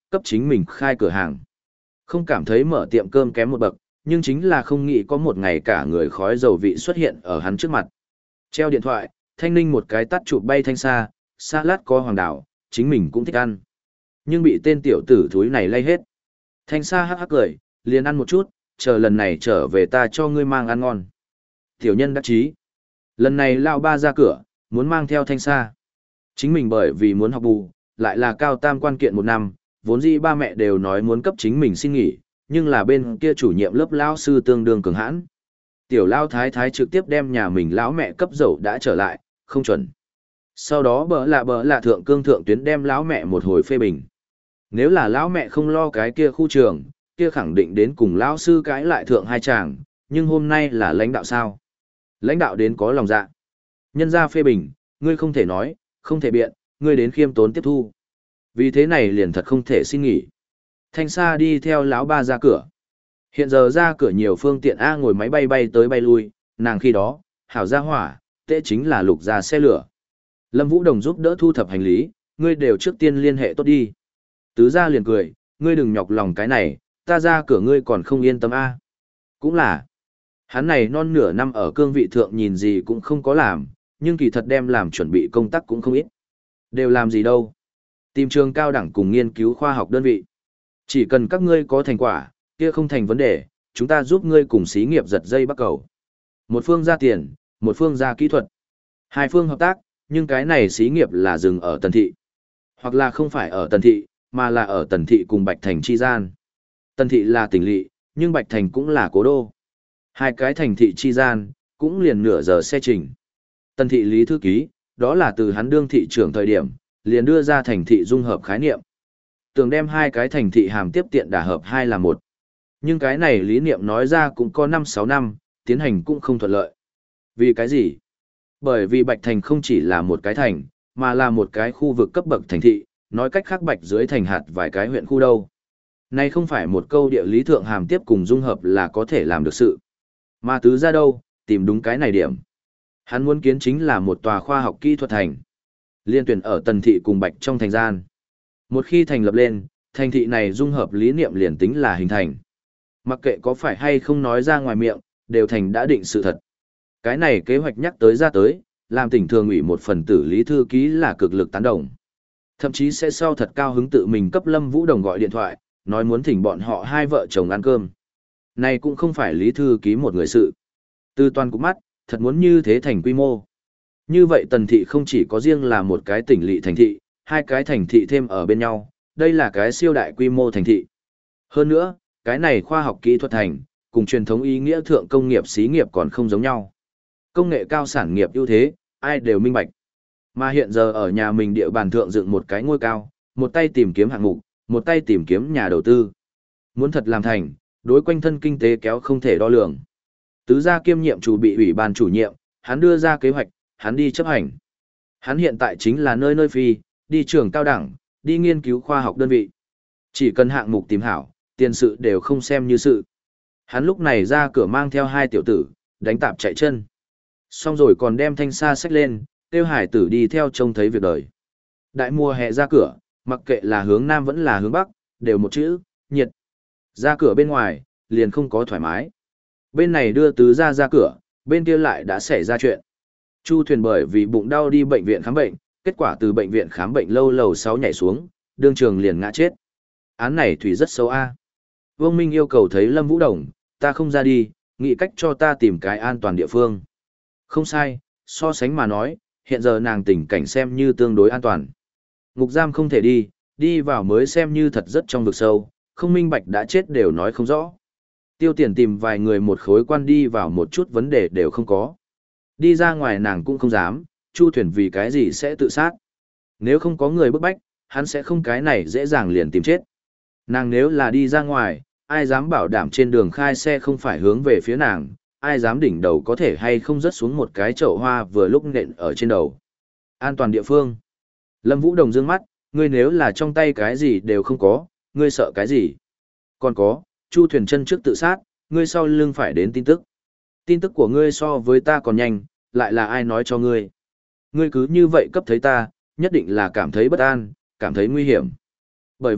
cấp chính mình khai cửa hàng. Không cảm thấy mở tiệm cơm kém một bậc, nhưng chính là không nghĩ có một ngày cả người khói dầu vị xuất hiện ở hắn trước mặt. Treo điện thoại, Thanh Ninh một cái tắt chụp bay Thanh Sa, salad có hoàng đảo, chính mình cũng thích ăn. Nhưng bị tên tiểu tử thúi này lay hết. Thanh Sa hắc hắc cười, liền ăn một chút, chờ lần này trở về ta cho ngươi mang ăn ngon. Tiểu nhân đắc chí. Lần này lao ba ra cửa, muốn mang theo Thanh Sa. Chính mình bởi vì muốn học bù, lại là cao tam quan kiện một năm, vốn dĩ ba mẹ đều nói muốn cấp chính mình xin nghỉ, nhưng là bên kia chủ nhiệm lớp lão sư tương đương cường hãn. Tiểu lao thái thái trực tiếp đem nhà mình lão mẹ cấp dầu đã trở lại, không chuẩn. Sau đó bỡ lạ bỡ lạ thượng cương thượng tuyến đem lão mẹ một hồi phê bình. Nếu là lão mẹ không lo cái kia khu trường, kia khẳng định đến cùng lão sư cãi lại thượng hai chàng, nhưng hôm nay là lãnh đạo sao? Lãnh đạo đến có lòng dạ. Nhân ra phê bình, ngươi không thể nói, không thể biện, ngươi đến khiêm tốn tiếp thu. Vì thế này liền thật không thể xin nghỉ. Thanh Sa đi theo lão ba ra cửa. Hiện giờ ra cửa nhiều phương tiện A ngồi máy bay bay tới bay lui, nàng khi đó, hảo ra hỏa, tệ chính là lục ra xe lửa. Lâm Vũ Đồng giúp đỡ thu thập hành lý, ngươi đều trước tiên liên hệ tốt đi. Tứ gia liền cười, ngươi đừng nhọc lòng cái này, ta ra cửa ngươi còn không yên tâm A. Cũng là, hắn này non nửa năm ở cương vị thượng nhìn gì cũng không có làm, nhưng kỳ thật đem làm chuẩn bị công tác cũng không ít. Đều làm gì đâu. Tìm trường cao đẳng cùng nghiên cứu khoa học đơn vị. Chỉ cần các ngươi có thành quả, kia không thành vấn đề, chúng ta giúp ngươi cùng xí nghiệp giật dây bắt cầu. Một phương ra tiền, một phương ra kỹ thuật. Hai phương hợp tác, nhưng cái này xí nghiệp là dừng ở Tần Thị. Hoặc là không phải ở Tần Thị, mà là ở Tần Thị cùng Bạch Thành chi gian. Tần Thị là tỉnh lỵ, nhưng Bạch Thành cũng là cố đô. Hai cái thành thị chi gian, cũng liền nửa giờ xe trình. Tần Thị Lý Thư Ký, đó là từ hắn đương thị trưởng thời điểm, liền đưa ra thành thị dung hợp khái niệm. Tưởng đem hai cái thành thị hàm tiếp tiện đả hợp hai là một. Nhưng cái này lý niệm nói ra cũng có năm sáu năm, tiến hành cũng không thuận lợi. Vì cái gì? Bởi vì Bạch Thành không chỉ là một cái thành, mà là một cái khu vực cấp bậc thành thị, nói cách khác Bạch dưới thành hạt vài cái huyện khu đâu. Này không phải một câu địa lý thượng hàm tiếp cùng dung hợp là có thể làm được sự. Mà tứ ra đâu, tìm đúng cái này điểm. Hắn muốn kiến chính là một tòa khoa học kỹ thuật thành. Liên tuyển ở Tần Thị cùng Bạch trong thành gian. Một khi thành lập lên, thành thị này dung hợp lý niệm liền tính là hình thành. Mặc kệ có phải hay không nói ra ngoài miệng, đều thành đã định sự thật. Cái này kế hoạch nhắc tới ra tới, làm tỉnh thường ủy một phần tử lý thư ký là cực lực tán đồng. Thậm chí sẽ sau thật cao hứng tự mình cấp Lâm Vũ Đồng gọi điện thoại, nói muốn thỉnh bọn họ hai vợ chồng ăn cơm. Này cũng không phải lý thư ký một người sự. Từ toàn cục mắt, thật muốn như thế thành quy mô. Như vậy Tần Thị không chỉ có riêng là một cái tỉnh lỵ thành thị, hai cái thành thị thêm ở bên nhau, đây là cái siêu đại quy mô thành thị. Hơn nữa, cái này khoa học kỹ thuật thành, cùng truyền thống ý nghĩa thượng công nghiệp xí nghiệp còn không giống nhau. Công nghệ cao sản nghiệp ưu thế, ai đều minh bạch. Mà hiện giờ ở nhà mình địa bàn thượng dựng một cái ngôi cao, một tay tìm kiếm hạng mục, một tay tìm kiếm nhà đầu tư. Muốn thật làm thành, đối quanh thân kinh tế kéo không thể đo lường. Tứ gia kiêm nhiệm chủ bị ủy ban chủ nhiệm, hắn đưa ra kế hoạch, hắn đi chấp hành. Hắn hiện tại chính là nơi nơi phi, đi trường cao đẳng, đi nghiên cứu khoa học đơn vị. Chỉ cần hạng mục tìm hảo, tiền sự đều không xem như sự. Hắn lúc này ra cửa mang theo hai tiểu tử, đánh tạp chạy chân. Xong rồi còn đem Thanh Sa xách lên, tiêu hải tử đi theo trông thấy việc đời. Đại mùa hè ra cửa, mặc kệ là hướng nam vẫn là hướng bắc, đều một chữ, nhiệt. Ra cửa bên ngoài, liền không có thoải mái. Bên này đưa tứ ra ra cửa, bên kia lại đã xảy ra chuyện. Chu Thuyền bởi vì bụng đau đi bệnh viện khám bệnh, kết quả từ bệnh viện khám bệnh lâu lầu sáu nhảy xuống, đương trường liền ngã chết. Án này thủy rất xấu a. Vương Minh yêu cầu thấy Lâm Vũ Đồng, ta không ra đi, nghĩ cách cho ta tìm cái an toàn địa phương. Không sai, so sánh mà nói, hiện giờ nàng tình cảnh xem như tương đối an toàn. Ngục giam không thể đi, đi vào mới xem như thật rất trong vực sâu, không minh bạch đã chết đều nói không rõ. Tiêu tiền tìm vài người một khối quan đi vào một chút vấn đề đều không có. Đi ra ngoài nàng cũng không dám, Chu Thuyền vì cái gì sẽ tự sát. Nếu không có người bức bách, hắn sẽ không cái này dễ dàng liền tìm chết. Nàng nếu là đi ra ngoài, ai dám bảo đảm trên đường khai xe không phải hướng về phía nàng, ai dám đỉnh đầu có thể hay không rớt xuống một cái chậu hoa vừa lúc nện ở trên đầu. An toàn địa phương. Lâm Vũ Đồng dương mắt, ngươi nếu là trong tay cái gì đều không có, ngươi sợ cái gì? Còn có, Chu Thuyền chân trước tự sát, ngươi sau lưng phải đến tin tức. Tin tức của ngươi so với ta còn nhanh, lại là ai nói cho ngươi? Ngươi cứ như vậy cấp thấy ta, nhất định là cảm thấy bất an, cảm thấy nguy hiểm. Bởi vậy,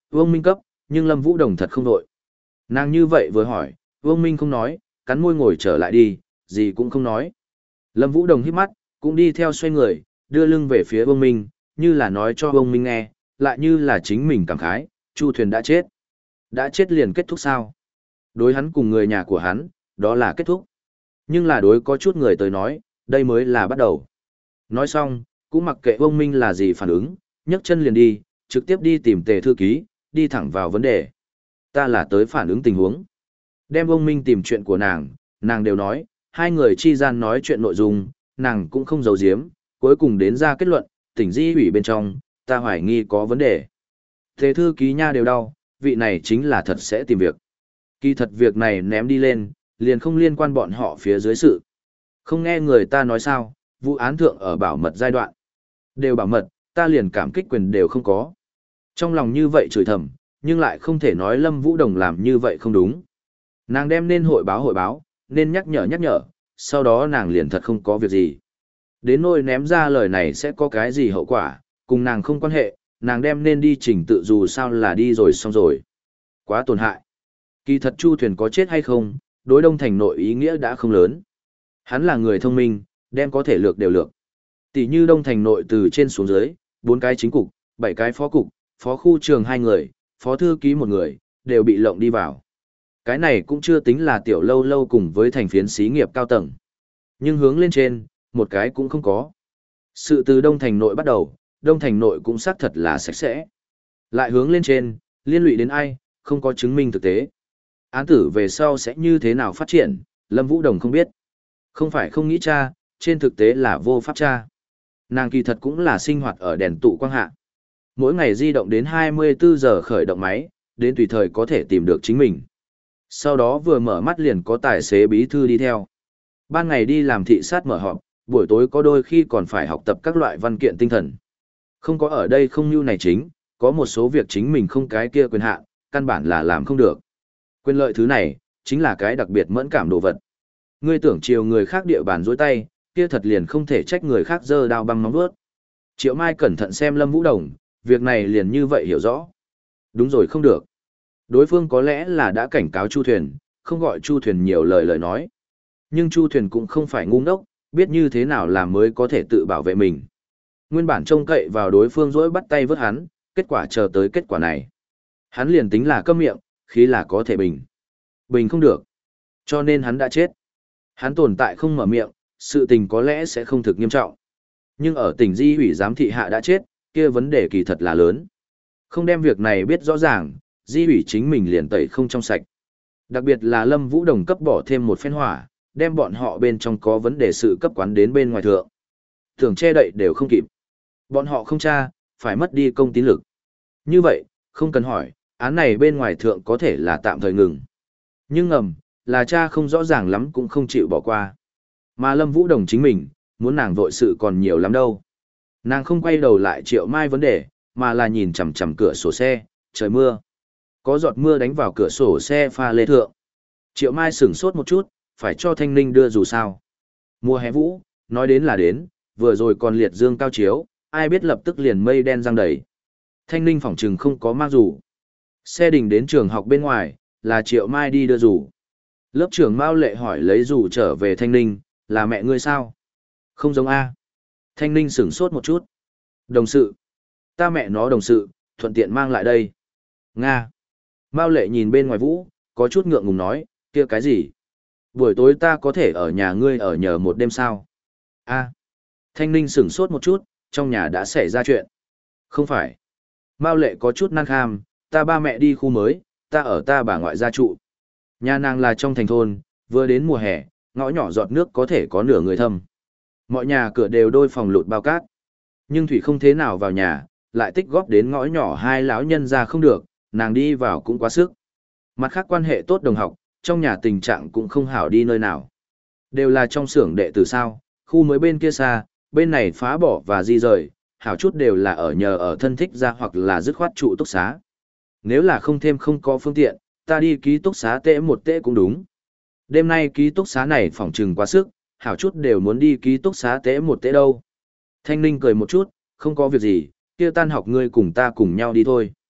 Vương Minh cấp, nhưng Lâm Vũ Đồng thật không đội. Nàng như vậy vừa hỏi, Vương Minh không nói, cắn môi ngồi trở lại đi, gì cũng không nói. Lâm Vũ Đồng hít mắt, cũng đi theo xoay người, đưa lưng về phía Vương Minh, như là nói cho Vương Minh nghe, lại như là chính mình cảm khái, Chu Thuyền đã chết. Đã chết liền kết thúc sao? Đối hắn cùng người nhà của hắn, đó là kết thúc. Nhưng là đối có chút người tới nói, đây mới là bắt đầu. Nói xong, cũng mặc kệ Vương Minh là gì phản ứng, nhấc chân liền đi, trực tiếp đi tìm Tề thư ký, đi thẳng vào vấn đề. Ta là tới phản ứng tình huống. Đem Vương Minh tìm chuyện của nàng, nàng đều nói, hai người chi gian nói chuyện nội dung, nàng cũng không giấu giếm, cuối cùng đến ra kết luận, tỉnh di ủy bên trong, ta hoài nghi có vấn đề. Tề thư ký nha đều đau, vị này chính là thật sẽ tìm việc. Kỳ thật việc này ném đi lên, liền không liên quan bọn họ phía dưới sự. Không nghe người ta nói sao, vụ án thượng ở bảo mật giai đoạn. Đều bảo mật, ta liền cảm kích quyền đều không có. Trong lòng như vậy chửi thầm, nhưng lại không thể nói Lâm Vũ Đồng làm như vậy không đúng. Nàng đem nên hội báo hội báo, nên nhắc nhở nhắc nhở, sau đó nàng liền thật không có việc gì. Đến nỗi ném ra lời này sẽ có cái gì hậu quả, cùng nàng không quan hệ, nàng đem nên đi trình tự dù sao là đi rồi xong rồi. Quá tổn hại. Kỳ thật Chu Thuyền có chết hay không, đối Đông Thành nội ý nghĩa đã không lớn. Hắn là người thông minh, đem có thể lược đều lược. Tỷ như Đông Thành nội từ trên xuống dưới, bốn cái chính cục, bảy cái phó cục, phó khu trường hai người, phó thư ký một người, đều bị lộng đi vào. Cái này cũng chưa tính là tiểu lâu lâu cùng với thành phiến xí nghiệp cao tầng. Nhưng hướng lên trên, một cái cũng không có. Sự từ Đông Thành nội bắt đầu, Đông Thành nội cũng xác thật là sạch sẽ. Lại hướng lên trên, liên lụy đến ai, không có chứng minh thực tế. Án tử về sau sẽ như thế nào phát triển, Lâm Vũ Đồng không biết. Không phải không nghĩ tra, trên thực tế là vô pháp tra. Nàng kỳ thật cũng là sinh hoạt ở đèn tụ quang hạ. Mỗi ngày di động đến hai mươi bốn giờ khởi động máy, đến tùy thời có thể tìm được chính mình. Sau đó vừa mở mắt liền có tài xế bí thư đi theo. Ban ngày đi làm thị sát mở họp, buổi tối có đôi khi còn phải học tập các loại văn kiện tinh thần. Không có ở đây không như này chính, có một số việc chính mình không cái kia quyền hạn, căn bản là làm không được. Quyền lợi thứ này, chính là cái đặc biệt mẫn cảm đồ vật. Ngươi tưởng chiều người khác địa bàn dối tay, kia thật liền không thể trách người khác giơ đao băng nóng vuốt. Triệu Mai cẩn thận xem Lâm Vũ Đồng, việc này liền như vậy hiểu rõ. Đúng rồi không được. Đối phương có lẽ là đã cảnh cáo Chu Thuyền, không gọi Chu Thuyền nhiều lời lời nói. Nhưng Chu Thuyền cũng không phải ngu ngốc, biết như thế nào làm mới có thể tự bảo vệ mình. Nguyên bản trông cậy vào đối phương dỗi bắt tay vớt hắn, kết quả chờ tới kết quả này. Hắn liền tính là câm miệng, khí là có thể bình. Bình không được. Cho nên hắn đã chết. Hắn tồn tại không mở miệng, sự tình có lẽ sẽ không thực nghiêm trọng. Nhưng ở tỉnh Di ủy giám thị hạ đã chết, kia vấn đề kỳ thật là lớn. Không đem việc này biết rõ ràng, Di ủy chính mình liền tẩy không trong sạch. Đặc biệt là Lâm Vũ Đồng cấp bỏ thêm một phen hỏa, đem bọn họ bên trong có vấn đề sự cấp quán đến bên ngoài thượng. Thường che đậy đều không kịp. Bọn họ không tra, phải mất đi công tín lực. Như vậy, không cần hỏi, án này bên ngoài thượng có thể là tạm thời ngừng. Nhưng ngầm, là cha không rõ ràng lắm cũng không chịu bỏ qua. Mà Lâm Vũ Đồng chính mình, muốn nàng vội sự còn nhiều lắm đâu. Nàng không quay đầu lại Triệu Mai vấn đề, mà là nhìn chằm chằm cửa sổ xe, trời mưa. Có giọt mưa đánh vào cửa sổ xe pha lê thượng. Triệu Mai sửng sốt một chút, phải cho Thanh Ninh đưa dù sao. Mùa hè vũ, nói đến là đến, vừa rồi còn liệt dương cao chiếu, ai biết lập tức liền mây đen giăng đầy. Thanh Ninh phỏng chừng không có mang dù. Xe đình đến trường học bên ngoài, là Triệu Mai đi đưa dù. Lớp trưởng Mao Lệ hỏi lấy dù trở về Thanh Ninh, là mẹ ngươi sao? Không giống A. Thanh Ninh sửng sốt một chút. Đồng sự. Ta mẹ nó đồng sự, thuận tiện mang lại đây. Nga. Mao Lệ nhìn bên ngoài vũ, có chút ngượng ngùng nói, kia cái gì? Buổi tối ta có thể ở nhà ngươi ở nhờ một đêm sao? A. Thanh Ninh sửng sốt một chút, trong nhà đã xảy ra chuyện. Không phải. Mao Lệ có chút năng kham, ta ba mẹ đi khu mới, ta ở ta bà ngoại gia trụ. Nhà nàng là trong thành thôn, vừa đến mùa hè, ngõ nhỏ giọt nước có thể có nửa người thâm. Mọi nhà cửa đều đôi phòng lụt bao cát. Nhưng thủy không thế nào vào nhà, lại tích góp đến ngõ nhỏ hai lão nhân ra không được, nàng đi vào cũng quá sức. Mặt khác quan hệ tốt đồng học, trong nhà tình trạng cũng không hảo đi nơi nào. Đều là trong xưởng đệ tử sao, khu mới bên kia xa, bên này phá bỏ và di rời, hảo chút đều là ở nhờ ở thân thích ra hoặc là dứt khoát trụ túc xá. Nếu là không thêm không có phương tiện, ta đi ký túc xá tễ một tễ cũng đúng. Đêm nay ký túc xá này phỏng trừng quá sức, hảo chút đều muốn đi ký túc xá tễ một tễ đâu. Thanh Ninh cười một chút, không có việc gì, kia tan học ngươi cùng ta cùng nhau đi thôi.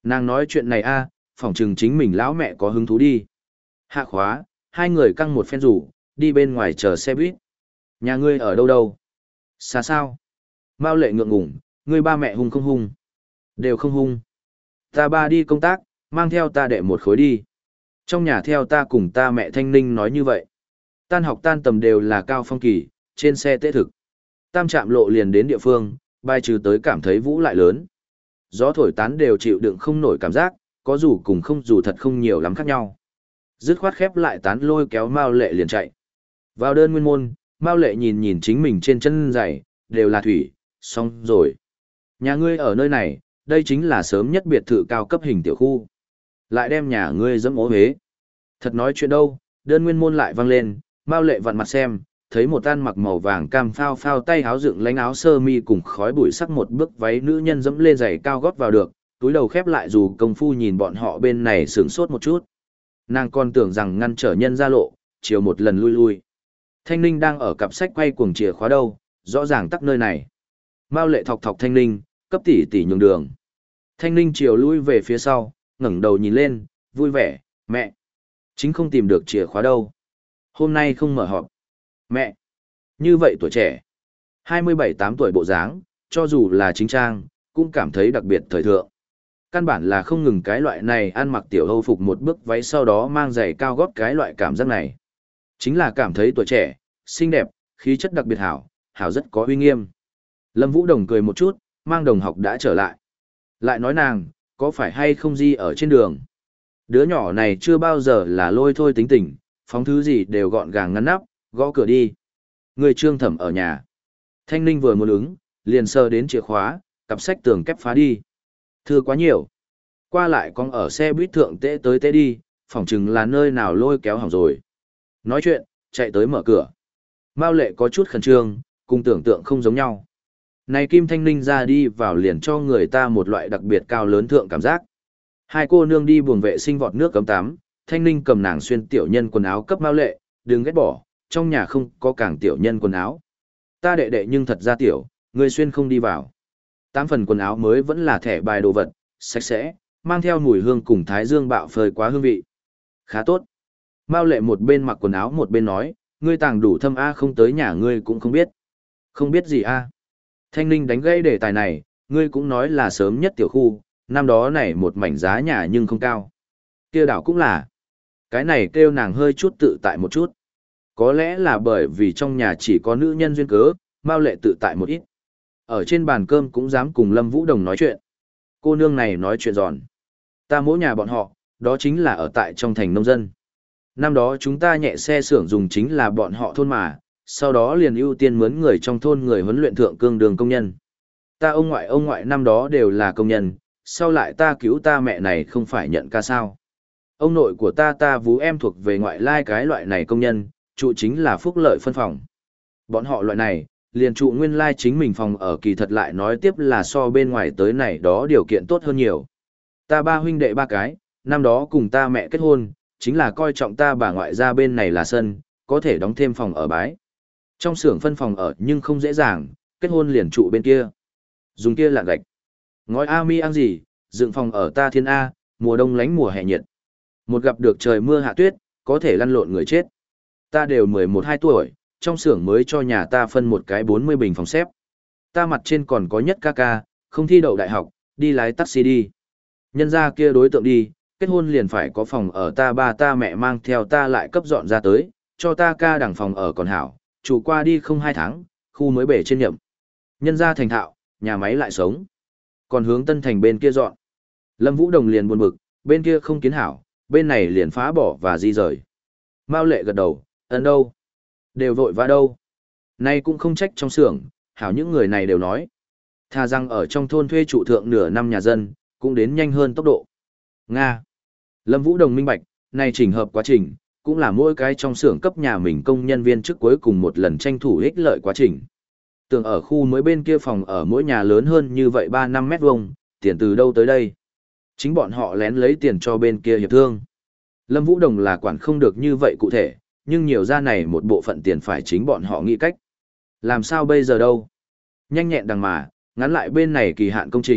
Nàng nói chuyện này a, phỏng chừng chính mình lão mẹ có hứng thú đi. Hạ khóa, hai người căng một phen rủ, đi bên ngoài chờ xe buýt. Nhà ngươi ở đâu đâu? Xa sao? Mao lệ ngượng ngủng, ngươi ba mẹ hung không hung? Đều không hung. Ta ba đi công tác, mang theo ta đệ một khối đi. Trong nhà theo ta cùng ta mẹ Thanh Ninh nói như vậy. Tan học tan tầm đều là cao phong kỳ, trên xe tế thực. Tam trạm lộ liền đến địa phương, bài trừ tới cảm thấy vũ lại lớn. Gió thổi tán đều chịu đựng không nổi cảm giác, có dù cùng không dù thật không nhiều lắm khác nhau. Dứt khoát khép lại tán lôi kéo Mao Lệ liền chạy. Vào đơn nguyên môn, Mao Lệ nhìn nhìn chính mình trên chân giày, đều là thủy, xong rồi. Nhà ngươi ở nơi này, đây chính là sớm nhất biệt thự cao cấp hình tiểu khu. Lại đem nhà ngươi dẫm ố hế. Thật nói chuyện đâu, đơn nguyên môn lại vang lên, Mao Lệ vặn mặt xem, thấy một tan mặc màu vàng cam phao phao tay áo dựng lánh áo sơ mi cùng khói bụi sắc một bước váy nữ nhân dẫm lên giày cao gót vào được, túi đầu khép lại dù công phu nhìn bọn họ bên này sửng sốt một chút. Nàng còn tưởng rằng ngăn trở nhân ra lộ, chiều một lần lui lui. Thanh Ninh đang ở cặp sách quay cuồng chìa khóa đâu, rõ ràng tắc nơi này. Mao Lệ thọc thọc Thanh Ninh, cấp tỷ tỷ nhường đường. Thanh Ninh chiều lui về phía sau, ngẩng đầu nhìn lên, vui vẻ, mẹ. Chính không tìm được chìa khóa đâu. Hôm nay không mở họp. Mẹ. Như vậy tuổi trẻ. hai mươi bảy tám tuổi bộ dáng, cho dù là chính trang, cũng cảm thấy đặc biệt thời thượng. Căn bản là không ngừng cái loại này ăn mặc tiểu hâu phục một bước váy sau đó mang giày cao gót cái loại cảm giác này. Chính là cảm thấy tuổi trẻ, xinh đẹp, khí chất đặc biệt hảo, hảo rất có uy nghiêm. Lâm Vũ Đồng cười một chút, mang đồng học đã trở lại. Lại nói nàng, có phải hay không gì ở trên đường? Đứa nhỏ này chưa bao giờ là lôi thôi tính tình, phóng thứ gì đều gọn gàng ngăn nắp, gõ cửa đi. Người Trương Thẩm ở nhà. Thanh Ninh vừa muốn ứng, liền sờ đến chìa khóa, cặp sách tường kép phá đi. Thư quá nhiều. Qua lại con ở xe buýt thượng tễ tới tễ đi, phỏng chừng là nơi nào lôi kéo hỏng rồi. Nói chuyện, chạy tới mở cửa. Mao Lệ có chút khẩn trương, cùng tưởng tượng không giống nhau. Này Kim Thanh Ninh ra đi vào liền cho người ta một loại đặc biệt cao lớn thượng cảm giác. Hai cô nương đi buồng vệ sinh vọt nước cấm tắm, Thanh Ninh cầm nàng xuyên tiểu nhân quần áo cấp Mao Lệ, đừng ghét bỏ, trong nhà không có càng tiểu nhân quần áo. Ta đệ đệ nhưng thật ra tiểu, người xuyên không đi vào. Tám phần quần áo mới vẫn là thẻ bài đồ vật, sạch sẽ, mang theo mùi hương cùng thái dương bạo phơi quá hương vị. Khá tốt. Mao Lệ một bên mặc quần áo một bên nói, ngươi tàng đủ thâm A không tới nhà ngươi cũng không biết. Không biết gì A. Thanh Ninh đánh gãy đề tài này, ngươi cũng nói là sớm nhất tiểu khu, năm đó này một mảnh giá nhà nhưng không cao. Kia đảo cũng là. Cái này kêu nàng hơi chút tự tại một chút. Có lẽ là bởi vì trong nhà chỉ có nữ nhân duyên cớ, Mao Lệ tự tại một ít. Ở trên bàn cơm cũng dám cùng Lâm Vũ Đồng nói chuyện. Cô nương này nói chuyện giòn. Ta mỗi nhà bọn họ, đó chính là ở tại trong thành nông dân. Năm đó chúng ta nhẹ xe xưởng dùng chính là bọn họ thôn mà, sau đó liền ưu tiên mướn người trong thôn người huấn luyện thượng cương đường công nhân. Ta ông ngoại ông ngoại năm đó đều là công nhân, sau lại ta cứu ta mẹ này không phải nhận ca sao. Ông nội của ta ta vú em thuộc về ngoại lai cái loại này công nhân, trụ chính là phúc lợi phân phòng. Bọn họ loại này, liền trụ nguyên lai chính mình phòng ở kỳ thật lại nói tiếp là so bên ngoài tới này đó điều kiện tốt hơn nhiều. Ta ba huynh đệ ba cái, năm đó cùng ta mẹ kết hôn, chính là coi trọng ta bà ngoại ra bên này là sân, có thể đóng thêm phòng ở bái. Trong xưởng phân phòng ở nhưng không dễ dàng, kết hôn liền trụ bên kia. Dùng kia là gạch. Ngói A mi ăn gì, dựng phòng ở ta thiên A, mùa đông lánh mùa hè nhiệt. Một gặp được trời mưa hạ tuyết, có thể lăn lộn người chết. Ta đều mười một hai tuổi, trong xưởng mới cho nhà ta phân một cái bốn mươi bình phòng xếp. Ta mặt trên còn có nhất ca ca, không thi đậu đại học, đi lái taxi đi. Nhân ra kia đối tượng đi, kết hôn liền phải có phòng ở ta ba ta mẹ mang theo ta lại cấp dọn ra tới, cho ta ca đằng phòng ở còn hảo, chủ qua đi không hai tháng, khu mới bể trên nhậm. Nhân ra thành thạo, nhà máy lại sống. Còn hướng Tân Thành bên kia dọn. Lâm Vũ Đồng liền buồn bực, bên kia không kiến hảo, bên này liền phá bỏ và di rời. Mao Lệ gật đầu, ấn đâu? Đều vội vã đâu? Nay cũng không trách trong xưởng, hảo những người này đều nói. Thà rằng ở trong thôn thuê trụ thượng nửa năm nhà dân, cũng đến nhanh hơn tốc độ. Nga. Lâm Vũ Đồng minh bạch, này chỉnh hợp quá trình, cũng là mỗi cái trong xưởng cấp nhà mình công nhân viên trước cuối cùng một lần tranh thủ ích lợi quá trình. Tưởng ở khu mới bên kia phòng ở mỗi nhà lớn hơn như vậy ba năm mét vuông, tiền từ đâu tới đây? Chính bọn họ lén lấy tiền cho bên kia hiệp thương. Lâm Vũ Đồng là quản không được như vậy cụ thể, nhưng nhiều ra này một bộ phận tiền phải chính bọn họ nghĩ cách. Làm sao bây giờ đâu? Nhanh nhẹn đằng mà, ngắn lại bên này kỳ hạn công trình,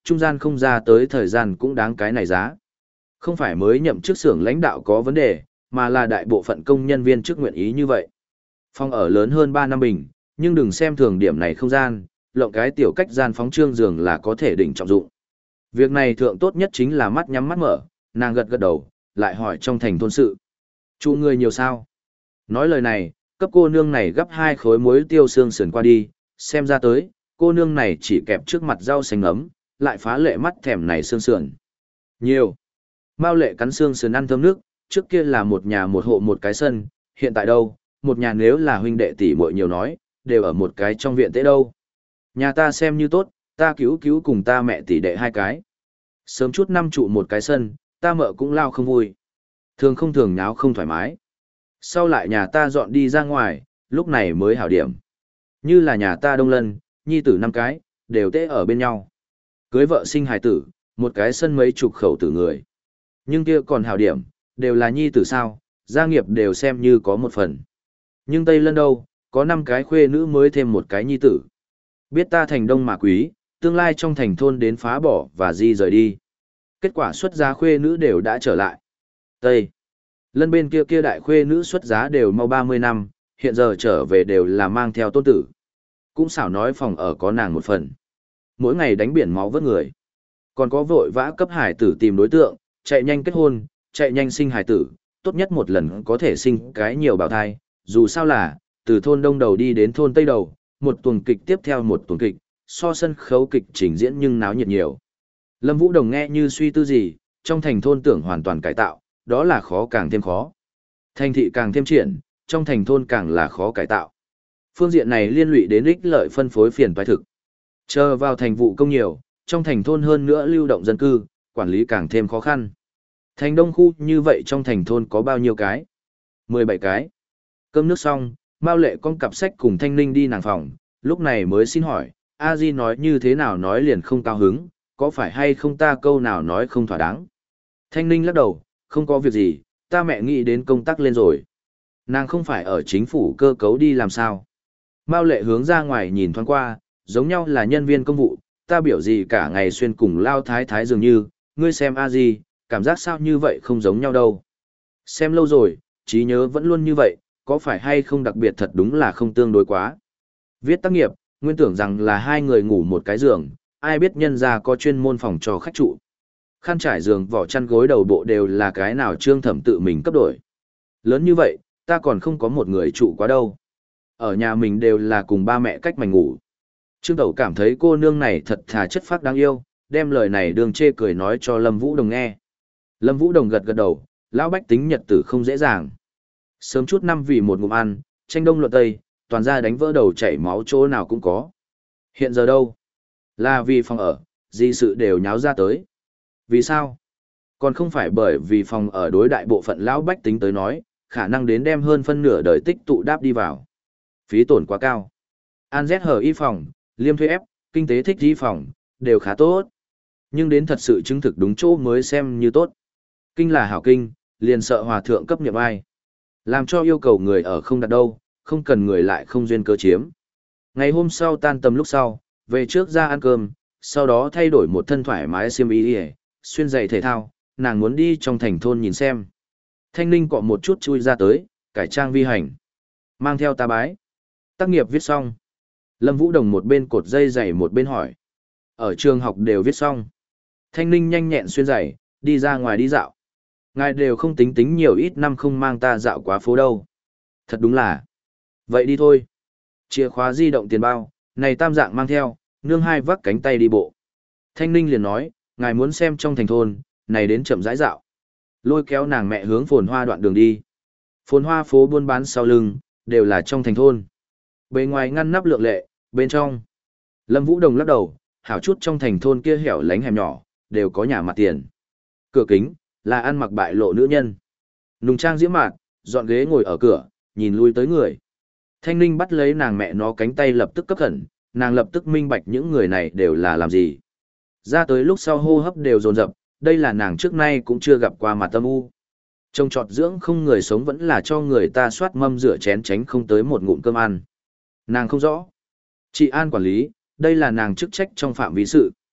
trung gian không ra tới thời gian cũng đáng cái này giá. Không phải mới nhậm chức xưởng lãnh đạo có vấn đề, mà là đại bộ phận công nhân viên chức nguyện ý như vậy. Phòng ở lớn hơn ba năm bình, nhưng đừng xem thường điểm này không gian, lộng cái tiểu cách gian phóng trương giường là có thể đỉnh trọng dụng. Việc này thượng tốt nhất chính là mắt nhắm mắt mở, nàng gật gật đầu, lại hỏi trong thành thôn sự. Trụ người nhiều sao? Nói lời này, cấp cô nương này gấp hai khối muối tiêu xương sườn qua đi, xem ra tới, cô nương này chỉ kẹp trước mặt rau xanh ấm, lại phá lệ mắt thèm này xương sườn. Nhiều. Mao lệ cắn xương sườn ăn thơm nước, trước kia là một nhà một hộ một cái sân, hiện tại đâu, một nhà nếu là huynh đệ tỷ muội nhiều nói, đều ở một cái trong viện tế đâu. Nhà ta xem như tốt, ta cứu cứu cùng ta mẹ tỷ đệ hai cái. Sớm chút năm trụ một cái sân, ta mợ cũng lao không vui. Thường không thường nháo không thoải mái. Sau lại nhà ta dọn đi ra ngoài, lúc này mới hảo điểm. Như là nhà ta đông lân, nhi tử năm cái, đều tế ở bên nhau. Cưới vợ sinh hài tử, một cái sân mấy chục khẩu tử người. Nhưng kia còn hảo điểm, đều là nhi tử sao, gia nghiệp đều xem như có một phần. Nhưng Tây Lân đâu, có năm cái khuê nữ mới thêm một cái nhi tử. Biết ta thành đông mà quý, tương lai trong thành thôn đến phá bỏ và di rời đi. Kết quả xuất giá khuê nữ đều đã trở lại. Tây Lân bên kia kia đại khuê nữ xuất giá đều mau ba mươi năm, hiện giờ trở về đều là mang theo tôn tử. Cũng xảo nói phòng ở có nàng một phần. Mỗi ngày đánh biển máu vớt người. Còn có vội vã cấp hải tử tìm đối tượng, chạy nhanh kết hôn, chạy nhanh sinh hải tử, tốt nhất một lần có thể sinh cái nhiều bào thai. Dù sao là, từ thôn đông đầu đi đến thôn tây đầu, một tuần kịch tiếp theo một tuần kịch, so sân khấu kịch trình diễn nhưng náo nhiệt nhiều. Lâm Vũ Đồng nghe như suy tư gì, trong thành thôn tưởng hoàn toàn cải tạo, đó là khó càng thêm khó. Thành thị càng thêm triển, trong thành thôn càng là khó cải tạo. Phương diện này liên lụy đến ích lợi phân phối phiền toái thực. Chờ vào thành vụ công nhiều, trong thành thôn hơn nữa lưu động dân cư, quản lý càng thêm khó khăn. Thành đông khu như vậy trong thành thôn có bao nhiêu cái? mười bảy cái. Cơm nước xong, Mao Lệ con cặp sách cùng Thanh Ninh đi nàng phòng, lúc này mới xin hỏi, A Di nói như thế nào nói liền không cao hứng, có phải hay không ta câu nào nói không thỏa đáng? Thanh Ninh lắc đầu, không có việc gì, ta mẹ nghĩ đến công tác lên rồi. Nàng không phải ở chính phủ cơ cấu đi làm sao? Mao Lệ hướng ra ngoài nhìn thoáng qua, giống nhau là nhân viên công vụ, ta biểu gì cả ngày xuyên cùng lao thái thái dường như, ngươi xem A Di, cảm giác sao như vậy không giống nhau đâu. Xem lâu rồi, trí nhớ vẫn luôn như vậy, có phải hay không đặc biệt thật đúng là không tương đối quá. Viết tác nghiệp, nguyên tưởng rằng là hai người ngủ một cái giường, ai biết nhân ra có chuyên môn phòng cho khách trụ. Khăn trải giường vỏ chăn gối đầu bộ đều là cái nào Trương Thẩm tự mình cấp đổi. Lớn như vậy, ta còn không có một người trụ quá đâu. Ở nhà mình đều là cùng ba mẹ cách mảnh ngủ. Trương Tẩu cảm thấy cô nương này thật thà chất phác đáng yêu, đem lời này đường chê cười nói cho Lâm Vũ Đồng nghe. Lâm Vũ Đồng gật gật đầu, lão bách tính nhật tử không dễ dàng. Sớm chút năm vì một ngụm ăn, tranh đông luận tây, toàn ra đánh vỡ đầu chảy máu chỗ nào cũng có. Hiện giờ đâu? Là vì phòng ở, gì sự đều nháo ra tới. Vì sao? Còn không phải bởi vì phòng ở đối đại bộ phận lão bách tính tới nói, khả năng đến đem hơn phân nửa đời tích tụ đáp đi vào. Phí tổn quá cao. An Z hở y phòng, liêm thuê ép, kinh tế thích y phòng, đều khá tốt. Nhưng đến thật sự chứng thực đúng chỗ mới xem như tốt. Kinh là hảo kinh, liền sợ hòa thượng cấp nhập ai. Làm cho yêu cầu người ở không đặt đâu, không cần người lại không duyên cơ chiếm. Ngày hôm sau tan tầm lúc sau, về trước ra ăn cơm, sau đó thay đổi một thân thoải mái xiêm y đi, xuyên giày thể thao, nàng muốn đi trong thành thôn nhìn xem. Thanh Ninh cọ một chút chui ra tới, cải trang vi hành. Mang theo ta bái. Tác nghiệp viết xong. Lâm Vũ Đồng một bên cột dây giày một bên hỏi. Ở trường học đều viết xong. Thanh Ninh nhanh nhẹn xuyên giày, đi ra ngoài đi dạo. Ngài đều không tính tính nhiều ít năm không mang ta dạo quá phố đâu. Thật đúng là. Vậy đi thôi. Chìa khóa di động tiền bao, này tam dạng mang theo, nương hai vác cánh tay đi bộ. Thanh Ninh liền nói, ngài muốn xem trong thành thôn, này đến chậm rãi dạo. Lôi kéo nàng mẹ hướng phồn hoa đoạn đường đi. Phồn hoa phố buôn bán sau lưng, đều là trong thành thôn. Bề ngoài ngăn nắp lượng lệ, bên trong. Lâm Vũ Đồng lắc đầu, hảo chút trong thành thôn kia hẻo lánh hẻm nhỏ, đều có nhà mặt tiền. Cửa kính, là ăn mặc bại lộ nữ nhân. Nùng trang diễm mạn, dọn ghế ngồi ở cửa, nhìn lui tới người. Thanh Ninh bắt lấy nàng mẹ nó cánh tay lập tức cấp khẩn, nàng lập tức minh bạch những người này đều là làm gì. Ra tới lúc sau hô hấp đều dồn dập, đây là nàng trước nay cũng chưa gặp qua mặt tâm u. Trông trọt dưỡng không người sống vẫn là cho người ta soát mâm rửa chén tránh không tới một ngụm cơm ăn. Nàng không rõ. Chị An quản lý, đây là nàng chức trách trong phạm vi sự.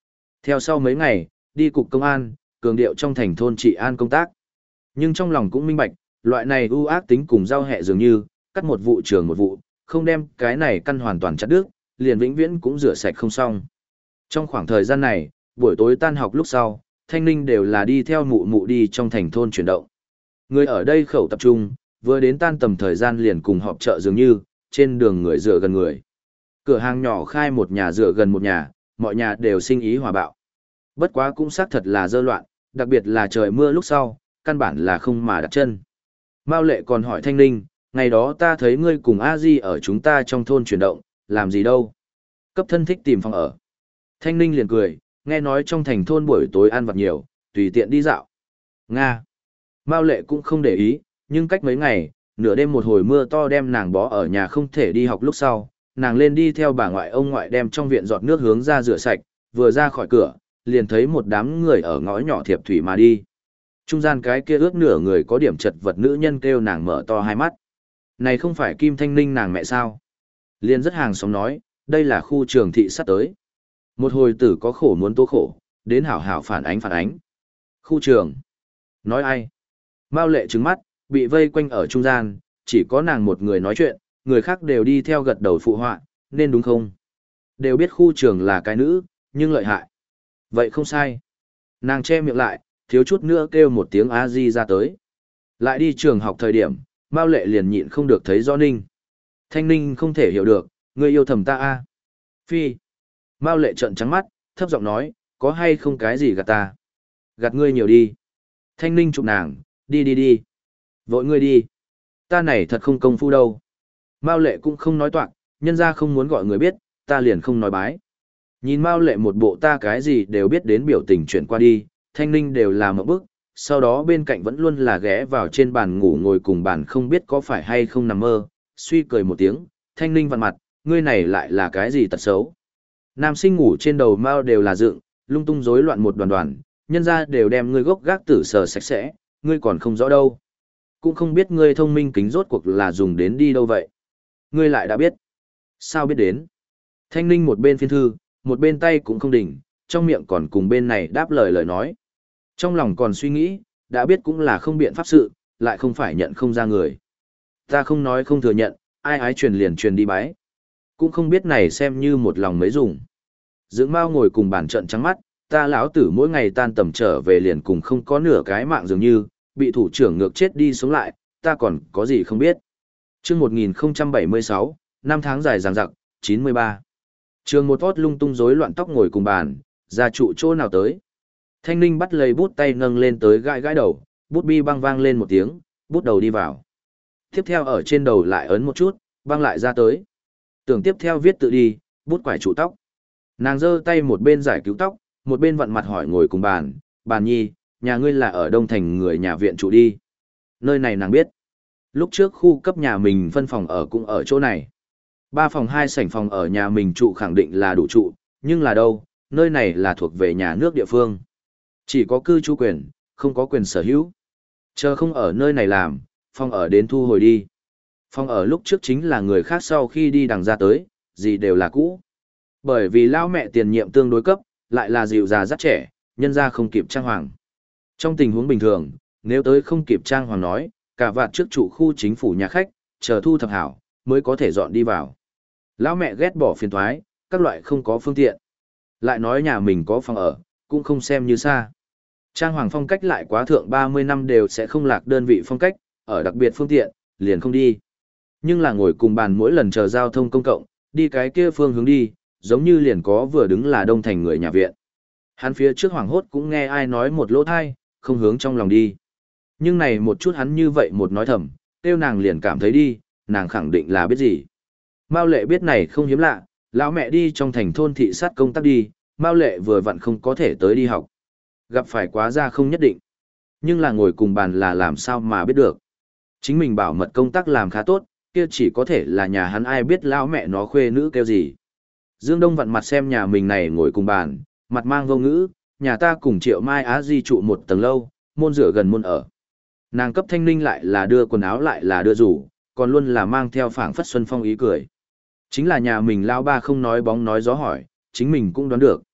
Theo sau mấy ngày, đi cục công an, cường điệu trong thành thôn trị an công tác. Nhưng trong lòng cũng minh bạch, loại này ưu ác tính cùng giao hẹ dường như, cắt một vụ trường một vụ, không đem cái này căn hoàn toàn chặt đứt, liền vĩnh viễn cũng rửa sạch không xong. Trong khoảng thời gian này, buổi tối tan học lúc sau, Thanh Ninh đều là đi theo mụ mụ đi trong thành thôn chuyển động. Người ở đây khẩu tập trung, vừa đến tan tầm thời gian liền cùng họp chợ dường như, trên đường người dựa gần người. Cửa hàng nhỏ khai một nhà dựa gần một nhà, mọi nhà đều sinh ý hòa bạo. Bất quá cũng xác thật là dơ loạn, đặc biệt là trời mưa lúc sau, căn bản là không mà đặt chân. Mao Lệ còn hỏi Thanh Ninh, ngày đó ta thấy ngươi cùng A Di ở chúng ta trong thôn chuyển động, làm gì đâu? Cấp thân thích tìm phòng ở. Thanh Ninh liền cười, nghe nói trong thành thôn buổi tối ăn vặt nhiều, tùy tiện đi dạo. Nga. Mao Lệ cũng không để ý, nhưng cách mấy ngày, nửa đêm một hồi mưa to đem nàng bó ở nhà không thể đi học lúc sau, nàng lên đi theo bà ngoại ông ngoại đem trong viện giọt nước hướng ra rửa sạch, vừa ra khỏi cửa, liền thấy một đám người ở ngõ nhỏ thiệp thủy mà đi. Trung gian cái kia ướt nửa người có điểm chật vật nữ nhân kêu nàng mở to hai mắt. Này không phải Kim Thanh Ninh nàng mẹ sao? Liền rất hàng xóm nói, đây là khu trường thị sắp tới. Một hồi tử có khổ muốn tố khổ, đến hảo hảo phản ánh phản ánh. Khu trường. Nói ai? Mao Lệ trừng mắt, bị vây quanh ở trung gian, chỉ có nàng một người nói chuyện, người khác đều đi theo gật đầu phụ họa, nên đúng không? Đều biết khu trường là cái nữ, nhưng lợi hại. Vậy không sai. Nàng che miệng lại, thiếu chút nữa kêu một tiếng a di ra tới. Lại đi trường học thời điểm, Mao Lệ liền nhịn không được thấy rõ Ninh. Thanh Ninh không thể hiểu được, ngươi yêu thầm ta a? Phi. Mao Lệ trợn trắng mắt, thấp giọng nói, có hay không cái gì gạt ta? Gạt ngươi nhiều đi. Thanh Ninh chụp nàng, đi đi đi. Vội ngươi đi. Ta này thật không công phu đâu. Mao Lệ cũng không nói toạc, nhân ra không muốn gọi người biết, ta liền không nói bái. Nhìn Mao Lệ một bộ ta cái gì đều biết đến biểu tình chuyển qua đi, Thanh Ninh đều làm một bước, sau đó bên cạnh vẫn luôn là ghé vào trên bàn ngủ ngồi cùng bàn không biết có phải hay không nằm mơ, suy cười một tiếng, Thanh Ninh vặn mặt, ngươi này lại là cái gì tật xấu. Nam sinh ngủ trên đầu Mao đều là dựng, lung tung rối loạn một đoàn đoàn, nhân ra đều đem ngươi gốc gác tử sờ sạch sẽ, ngươi còn không rõ đâu. Cũng không biết ngươi thông minh kính rốt cuộc là dùng đến đi đâu vậy. Ngươi lại đã biết. Sao biết đến? Thanh Ninh một bên phiên thư, một bên tay cũng không đỉnh, trong miệng còn cùng bên này đáp lời lời nói. Trong lòng còn suy nghĩ, đã biết cũng là không biện pháp sự, lại không phải nhận không ra người. Ta không nói không thừa nhận, ai ái truyền liền truyền đi bái. Cũng không biết này xem như một lòng mấy dùng. Dưỡng Mao ngồi cùng bàn trận trắng mắt, ta lão tử mỗi ngày tan tầm trở về liền cùng không có nửa cái mạng dường như, bị thủ trưởng ngược chết đi sống lại, ta còn có gì không biết. Chương một nghìn không trăm bảy mươi sáu, năm tháng dài dằng dặc, chín mươi ba. Trường một hót lung tung rối loạn tóc ngồi cùng bàn, ra trụ chỗ nào tới. Thanh Ninh bắt lấy bút tay nâng lên tới gãi gãi đầu, bút bi băng vang lên một tiếng, bút đầu đi vào. Tiếp theo ở trên đầu lại ấn một chút, băng lại ra tới. Tưởng tiếp theo viết tự đi, bút quải trụ tóc. Nàng giơ tay một bên giải cứu tóc, một bên vặn mặt hỏi ngồi cùng bàn, bàn nhi, nhà ngươi là ở Đông Thành người nhà viện trụ đi. Nơi này nàng biết. Lúc trước khu cấp nhà mình phân phòng ở cũng ở chỗ này. Ba phòng hai sảnh phòng ở nhà mình trụ khẳng định là đủ trụ, nhưng là đâu, nơi này là thuộc về nhà nước địa phương. Chỉ có cư trú quyền, không có quyền sở hữu. Chờ không ở nơi này làm, phòng ở đến thu hồi đi. Phòng ở lúc trước chính là người khác sau khi đi đằng ra tới, gì đều là cũ. Bởi vì lao mẹ tiền nhiệm tương đối cấp, lại là dịu già rất trẻ, nhân ra không kịp trang hoàng. Trong tình huống bình thường, nếu tới không kịp trang hoàng nói, cả vạt trước trụ khu chính phủ nhà khách, chờ thu thập hảo, mới có thể dọn đi vào. Lão mẹ ghét bỏ phiền thoái, các loại không có phương tiện. Lại nói nhà mình có phòng ở, cũng không xem như xa. Trang hoàng phong cách lại quá thượng ba mươi năm đều sẽ không lạc đơn vị phong cách, ở đặc biệt phương tiện, liền không đi. Nhưng là ngồi cùng bàn mỗi lần chờ giao thông công cộng, đi cái kia phương hướng đi, giống như liền có vừa đứng là Đông Thành người nhà viện. Hắn phía trước hoàng hốt cũng nghe ai nói một lỗ thai, không hướng trong lòng đi. Nhưng này một chút hắn như vậy một nói thầm, tiêu nàng liền cảm thấy đi, nàng khẳng định là biết gì. Mao Lệ biết này không hiếm lạ, lão mẹ đi trong thành thôn thị sát công tác đi, Mao Lệ vừa vặn không có thể tới đi học. Gặp phải quá ra không nhất định. Nhưng là ngồi cùng bàn là làm sao mà biết được. Chính mình bảo mật công tác làm khá tốt, kia chỉ có thể là nhà hắn ai biết lão mẹ nó khuê nữ kêu gì. Dương Đông vặn mặt xem nhà mình này ngồi cùng bàn, mặt mang vô ngữ, nhà ta cùng Triệu Mai Á Di trụ một tầng lâu, môn rửa gần môn ở. Nàng cấp Thanh Ninh lại là đưa quần áo lại là đưa rủ, còn luôn là mang theo phảng phất xuân phong ý cười. Chính là nhà mình lao ba không nói bóng nói gió hỏi, chính mình cũng đoán được.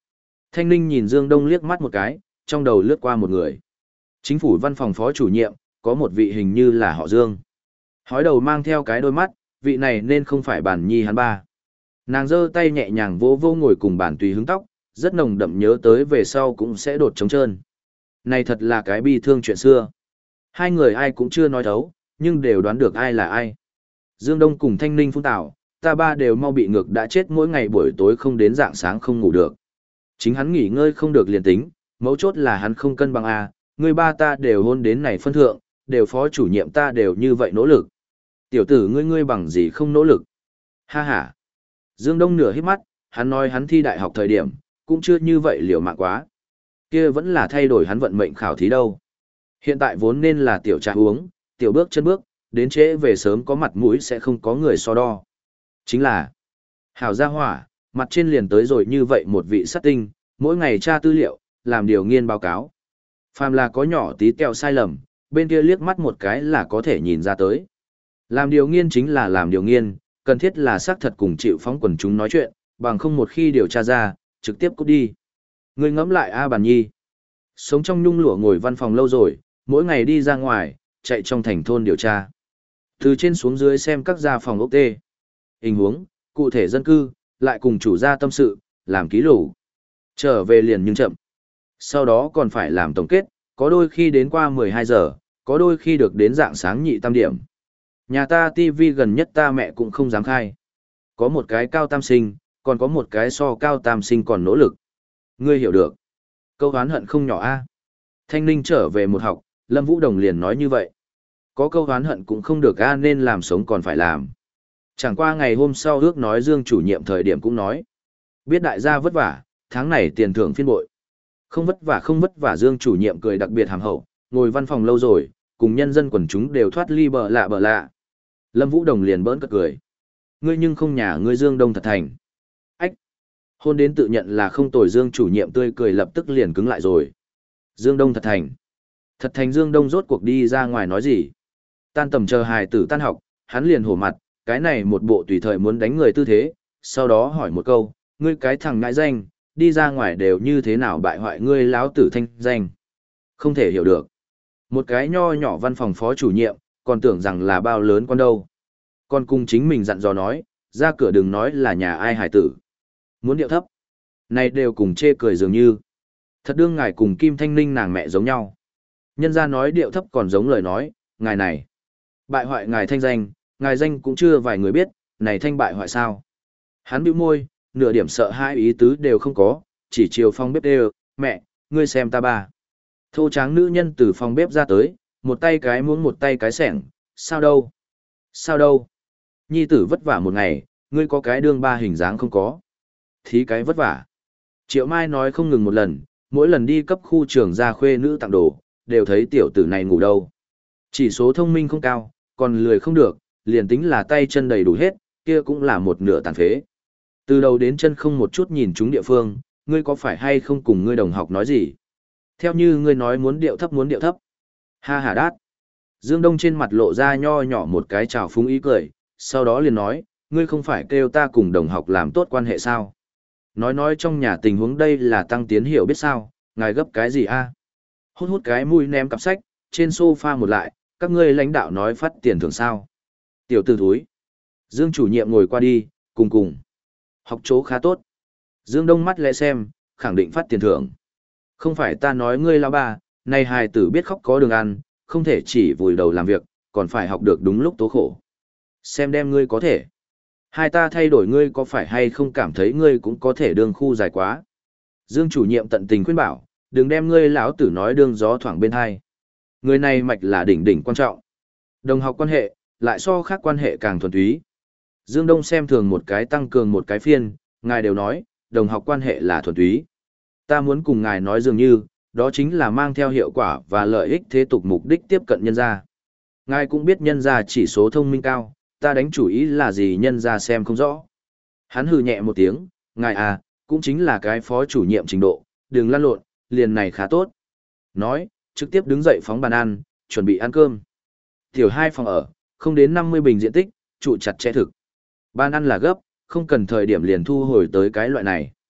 Thanh Ninh nhìn Dương Đông liếc mắt một cái, trong đầu lướt qua một người. Chính phủ văn phòng phó chủ nhiệm, có một vị hình như là họ Dương. Hói đầu mang theo cái đôi mắt, vị này nên không phải bản nhi hắn ba. Nàng giơ tay nhẹ nhàng vỗ vỗ ngồi cùng bản tùy hứng tóc, rất nồng đậm nhớ tới về sau cũng sẽ đột trống trơn. Này thật là cái bi thương chuyện xưa. Hai người ai cũng chưa nói thấu, nhưng đều đoán được ai là ai. Dương Đông cùng Thanh Ninh phun tảo, ta ba đều mau bị ngược đã chết mỗi ngày buổi tối không đến dạng sáng không ngủ được. Chính hắn nghỉ ngơi không được liền tính, mấu chốt là hắn không cân bằng A, người ba ta đều hôn đến này phân thượng, đều phó chủ nhiệm ta đều như vậy nỗ lực. Tiểu tử ngươi ngươi bằng gì không nỗ lực. Ha ha. Dương Đông nửa hít mắt, hắn nói hắn thi đại học thời điểm, cũng chưa như vậy liều mạng quá. Kia vẫn là thay đổi hắn vận mệnh khảo thí đâu. Hiện tại vốn nên là tiểu trà uống, tiểu bước chân bước, đến trễ về sớm có mặt mũi sẽ không có người so đo. Chính là, hảo gia hỏa, mặt trên liền tới rồi như vậy một vị sát tinh, mỗi ngày tra tư liệu, làm điều nghiên báo cáo. Phàm là có nhỏ tí tẹo sai lầm, bên kia liếc mắt một cái là có thể nhìn ra tới. Làm điều nghiên chính là làm điều nghiên, cần thiết là xác thật cùng chịu phóng quần chúng nói chuyện, bằng không một khi điều tra ra, trực tiếp cút đi. Người ngẫm lại A Bàn Nhi. Sống trong nhung lụa ngồi văn phòng lâu rồi, mỗi ngày đi ra ngoài, chạy trong thành thôn điều tra. Từ trên xuống dưới xem các gia phòng ốc tê. Hình huống, cụ thể dân cư, lại cùng chủ gia tâm sự, làm ký lục. Trở về liền nhưng chậm. Sau đó còn phải làm tổng kết, có đôi khi đến qua mười hai giờ, có đôi khi được đến dạng sáng nhị tam điểm. Nhà ta tivi gần nhất ta mẹ cũng không dám khai. Có một cái cao tam sinh, còn có một cái so cao tam sinh còn nỗ lực. Ngươi hiểu được. Câu hán hận không nhỏ a. Thanh Ninh trở về một học, Lâm Vũ Đồng liền nói như vậy. Có câu hán hận cũng không được a, nên làm sống còn phải làm. Chẳng qua ngày hôm sau ước nói Dương chủ nhiệm thời điểm cũng nói. Biết đại gia vất vả, tháng này tiền thưởng phiên bội. Không vất vả không vất vả Dương chủ nhiệm cười đặc biệt hàm hậu, ngồi văn phòng lâu rồi, cùng nhân dân quần chúng đều thoát ly bờ lạ bờ lạ. Lâm Vũ Đồng liền bỡn cợt cười. Ngươi nhưng không nhà ngươi Dương Đông thật thành. Ách. Hôn đến tự nhận là không tồi Dương chủ nhiệm tươi cười lập tức liền cứng lại rồi. Dương Đông thật thành. Thật thành Dương Đông rốt cuộc đi ra ngoài nói gì. Tan tầm chờ hài tử tan học, hắn liền hổ mặt, cái này một bộ tùy thời muốn đánh người tư thế, sau đó hỏi một câu, ngươi cái thằng ngại danh, đi ra ngoài đều như thế nào bại hoại ngươi láo tử thanh danh. Không thể hiểu được. Một cái nho nhỏ văn phòng phó chủ nhiệm, còn tưởng rằng là bao lớn con đâu. Còn cùng chính mình dặn dò nói, ra cửa đừng nói là nhà ai hài tử. Muốn điệu thấp. Này đều cùng chê cười dường như. Thật đương ngài cùng Kim Thanh Ninh nàng mẹ giống nhau. Nhân ra nói điệu thấp còn giống lời nói, ngài này. Bại hoại ngài thanh danh, ngài danh cũng chưa vài người biết, này thanh bại hoại sao. Hắn bĩu môi, nửa điểm sợ hai ý tứ đều không có, chỉ chiều phòng bếp đều, mẹ, ngươi xem ta ba. Thô tráng nữ nhân từ phòng bếp ra tới, một tay cái muỗng một tay cái sẻng, sao đâu? Sao đâu? Nhi tử vất vả một ngày, ngươi có cái đương ba hình dáng không có. Thí cái vất vả. Triệu Mai nói không ngừng một lần, mỗi lần đi cấp khu trường ra khuê nữ tặng đồ, đều thấy tiểu tử này ngủ đâu. Chỉ số thông minh không cao, còn lười không được, liền tính là tay chân đầy đủ hết, kia cũng là một nửa tàn phế. Từ đầu đến chân không một chút nhìn chúng địa phương, ngươi có phải hay không cùng ngươi đồng học nói gì? Theo như ngươi nói muốn điệu thấp muốn điệu thấp. Ha ha đát. Dương Đông trên mặt lộ ra nho nhỏ một cái trào phúng ý cười, sau đó liền nói, ngươi không phải kêu ta cùng đồng học làm tốt quan hệ sao? Nói nói trong nhà tình huống đây là tăng tiến hiểu biết sao, ngài gấp cái gì a? Hút hút cái mũi ném cặp sách, trên sofa một lại, các ngươi lãnh đạo nói phát tiền thưởng sao? Tiểu tử thúi. Dương chủ nhiệm ngồi qua đi, cùng cùng. Học chỗ khá tốt. Dương Đông mắt lẽ xem, khẳng định phát tiền thưởng. Không phải ta nói ngươi lao ba, này hài tử biết khóc có đường ăn, không thể chỉ vùi đầu làm việc, còn phải học được đúng lúc tố khổ. Xem đem ngươi có thể. Hai ta thay đổi ngươi có phải hay không cảm thấy ngươi cũng có thể đường khu dài quá. Dương chủ nhiệm tận tình khuyên bảo, đừng đem ngươi lão tử nói đường gió thoảng bên hai. Người này mạch là đỉnh đỉnh quan trọng. Đồng học quan hệ, lại so khác quan hệ càng thuần túy. Dương Đông xem thường một cái tăng cường một cái phiên, ngài đều nói, đồng học quan hệ là thuần túy. Ta muốn cùng ngài nói dường như, đó chính là mang theo hiệu quả và lợi ích thế tục mục đích tiếp cận nhân gia. Ngài cũng biết nhân gia chỉ số thông minh cao, ta đánh chủ ý là gì nhân gia xem không rõ. Hắn hừ nhẹ một tiếng, ngài à, cũng chính là cái phó chủ nhiệm trình độ, đừng lăn lộn, liền này khá tốt. Nói, trực tiếp đứng dậy phóng bàn ăn, chuẩn bị ăn cơm. Tiểu hai phòng ở, không đến năm mươi bình diện tích, trụ chặt chẽ thực. Bàn ăn là gấp, không cần thời điểm liền thu hồi tới cái loại này.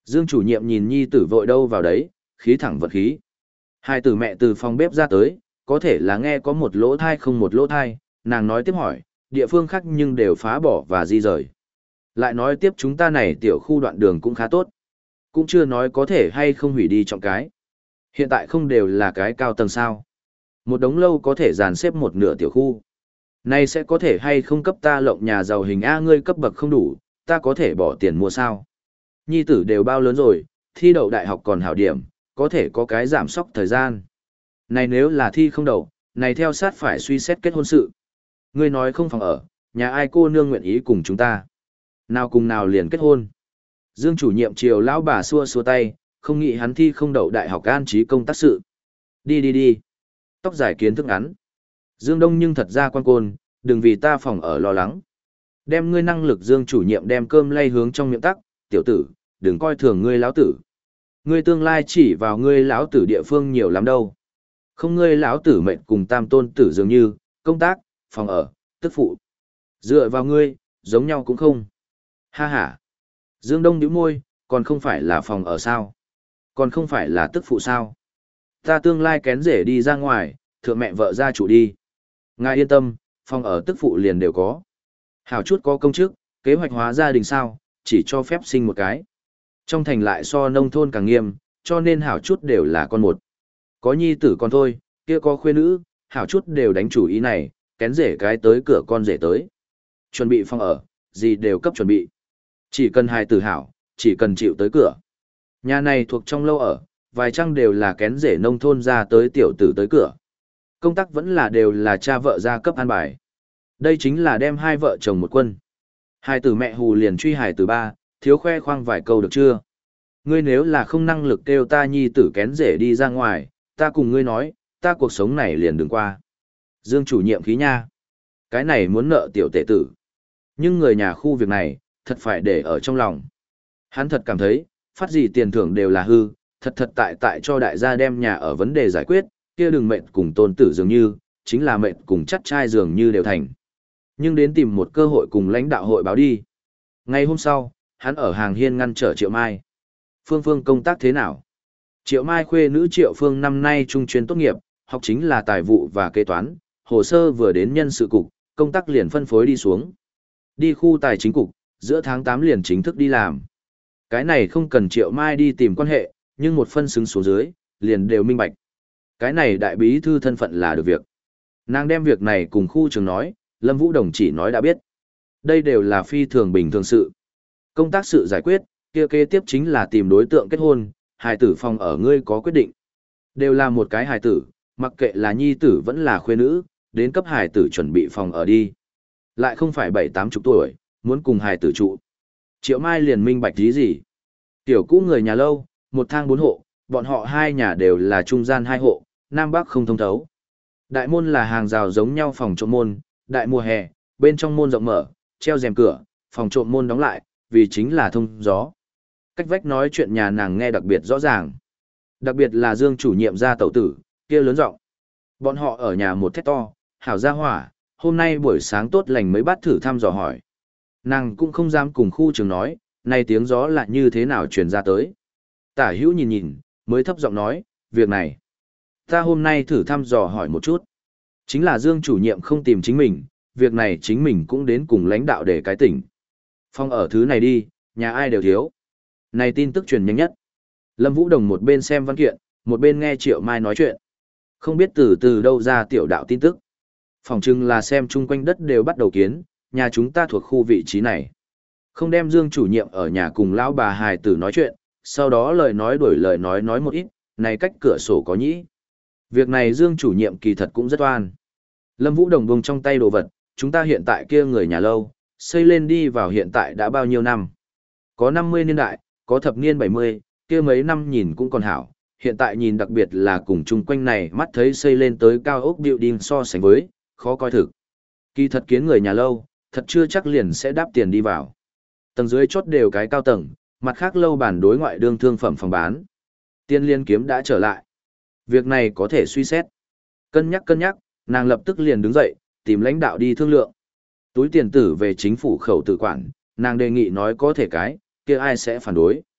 Dương chủ nhiệm nhìn nhi tử vội đâu vào đấy, khí thẳng vật khí. Hai tử mẹ từ phòng bếp ra tới, có thể là nghe có một lỗ thai không một lỗ thai, nàng nói tiếp hỏi, địa phương khác nhưng đều phá bỏ và di rời. Lại nói tiếp chúng ta này tiểu khu đoạn đường cũng khá tốt. Cũng chưa nói có thể hay không hủy đi trọng cái. Hiện tại không đều là cái cao tầng sao. Một đống lâu có thể dàn xếp một nửa tiểu khu. Này sẽ có thể hay không cấp ta lộng nhà giàu hình A ngươi cấp bậc không đủ, ta có thể bỏ tiền mua sao. Nhi tử đều bao lớn rồi, thi đậu đại học còn hảo điểm, có thể có cái giảm sóc thời gian. Này nếu là thi không đậu, này theo sát phải suy xét kết hôn sự. Ngươi nói không phòng ở, nhà ai cô nương nguyện ý cùng chúng ta. Nào cùng nào liền kết hôn. Dương chủ nhiệm chiều lão bà xua xua tay, không nghĩ hắn thi không đậu đại học an trí công tác sự. Đi đi đi. Tóc dài kiến thức ngắn. Dương Đông nhưng thật ra quan côn, đừng vì ta phòng ở lo lắng. Đem ngươi năng lực Dương chủ nhiệm đem cơm lay hướng trong miệng tắc, tiểu tử, đừng coi thường ngươi lão tử. Ngươi tương lai chỉ vào ngươi lão tử địa phương nhiều lắm đâu. Không ngươi lão tử mệnh cùng tam tôn tử dường như, công tác, phòng ở, tức phụ. Dựa vào ngươi, giống nhau cũng không. Ha ha. Dương Đông nhíu môi, còn không phải là phòng ở sao? Còn không phải là tức phụ sao? Ta tương lai kén rể đi ra ngoài, thượng mẹ vợ gia chủ đi. Ngài yên tâm, phòng ở tức phụ liền đều có. Hảo chút có công chức, kế hoạch hóa gia đình sao, chỉ cho phép sinh một cái. Trong thành lại so nông thôn càng nghiêm, cho nên hảo chút đều là con một. Có nhi tử con thôi, kia có khuê nữ, hảo chút đều đánh chủ ý này, kén rể cái tới cửa con rể tới. Chuẩn bị phòng ở, gì đều cấp chuẩn bị. Chỉ cần hài tử hảo, chỉ cần chịu tới cửa. Nhà này thuộc trong lâu ở, vài trang đều là kén rể nông thôn ra tới tiểu tử tới cửa. Công tác vẫn là đều là cha vợ gia cấp an bài. Đây chính là đem hai vợ chồng một quân. Hài tử mẹ hù liền truy hài tử ba, thiếu khoe khoang vài câu được chưa? Ngươi nếu là không năng lực kêu ta nhi tử kén rể đi ra ngoài, ta cùng ngươi nói, ta cuộc sống này liền đừng qua. Dương chủ nhiệm khí nha. Cái này muốn nợ tiểu tệ tử. Nhưng người nhà khu việc này, thật phải để ở trong lòng. Hắn thật cảm thấy, phát gì tiền thưởng đều là hư, thật thật tại tại cho đại gia đem nhà ở vấn đề giải quyết, kia đừng mệnh cùng tôn tử dường như, chính là mệnh cùng chắt trai dường như đều thành. Nhưng đến tìm một cơ hội cùng lãnh đạo hội báo đi. Ngay hôm sau, hắn ở hàng hiên ngăn trở Triệu Mai. Phương Phương công tác thế nào? Triệu Mai khuê nữ Triệu Phương năm nay trung chuyên tốt nghiệp, học chính là tài vụ và kế toán, hồ sơ vừa đến nhân sự cục, công tác liền phân phối đi xuống. Đi khu tài chính cục, giữa tháng tám liền chính thức đi làm. Cái này không cần Triệu Mai đi tìm quan hệ, nhưng một phân xứng số dưới, liền đều minh bạch. Cái này đại bí thư thân phận là được việc. Nàng đem việc này cùng khu trường nói, Lâm Vũ Đồng chỉ nói đã biết. Đây đều là phi thường bình thường sự. Công tác sự giải quyết, kia kế tiếp chính là tìm đối tượng kết hôn, hài tử phòng ở ngươi có quyết định. Đều là một cái hài tử, mặc kệ là nhi tử vẫn là khuê nữ, đến cấp hài tử chuẩn bị phòng ở đi. Lại không phải bảy tám chục tuổi, muốn cùng hài tử trụ. Triệu Mai liền minh bạch tí gì. Tiểu cũ người nhà lâu, một thang bốn hộ, bọn họ hai nhà đều là trung gian hai hộ, nam bắc không thông thấu. Đại môn là hàng rào giống nhau phòng trộm môn, đại mùa hè, bên trong môn rộng mở, treo rèm cửa, phòng trộm môn đóng lại, vì chính là thông gió. Cách vách nói chuyện nhà nàng nghe đặc biệt rõ ràng. Đặc biệt là Dương chủ nhiệm gia tẩu tử, kia lớn giọng. Bọn họ ở nhà một thét to, hảo gia hỏa, hôm nay buổi sáng tốt lành mới bắt thử thăm dò hỏi. Nàng cũng không dám cùng khu trường nói, này tiếng gió là như thế nào truyền ra tới. Tả hữu nhìn nhìn, mới thấp giọng nói, việc này. Ta hôm nay thử thăm dò hỏi một chút. Chính là Dương chủ nhiệm không tìm chính mình, việc này chính mình cũng đến cùng lãnh đạo để cái tỉnh. Phong ở thứ này đi, nhà ai đều thiếu. Này tin tức truyền nhanh nhất. Lâm Vũ Đồng một bên xem văn kiện, một bên nghe Triệu Mai nói chuyện. Không biết từ từ đâu ra tiểu đạo tin tức. Phòng chừng là xem chung quanh đất đều bắt đầu kiến, nhà chúng ta thuộc khu vị trí này. Không đem Dương chủ nhiệm ở nhà cùng lão bà hài tử nói chuyện, sau đó lời nói đổi lời nói nói một ít, này cách cửa sổ có nhĩ. Việc này Dương chủ nhiệm kỳ thật cũng rất oan. Lâm Vũ Đồng bông trong tay đồ vật, chúng ta hiện tại kia người nhà lâu, xây lên đi vào hiện tại đã bao nhiêu năm. Có năm mươi niên đại, có thập niên bảy mươi, kia mấy năm nhìn cũng còn hảo. Hiện tại nhìn đặc biệt là cùng chung quanh này mắt thấy xây lên tới cao ốc building so sánh với, khó coi thực. Kỳ thật kiến người nhà lâu, thật chưa chắc liền sẽ đáp tiền đi vào. Tầng dưới chốt đều cái cao tầng, mặt khác lâu bản đối ngoại đương thương phẩm phòng bán. Tiên liên kiếm đã trở lại. Việc này có thể suy xét. Cân nhắc cân nhắc, nàng lập tức liền đứng dậy, tìm lãnh đạo đi thương lượng. Túi tiền tử về chính phủ khẩu tự quản, nàng đề nghị nói có thể cái, kia ai sẽ phản đối.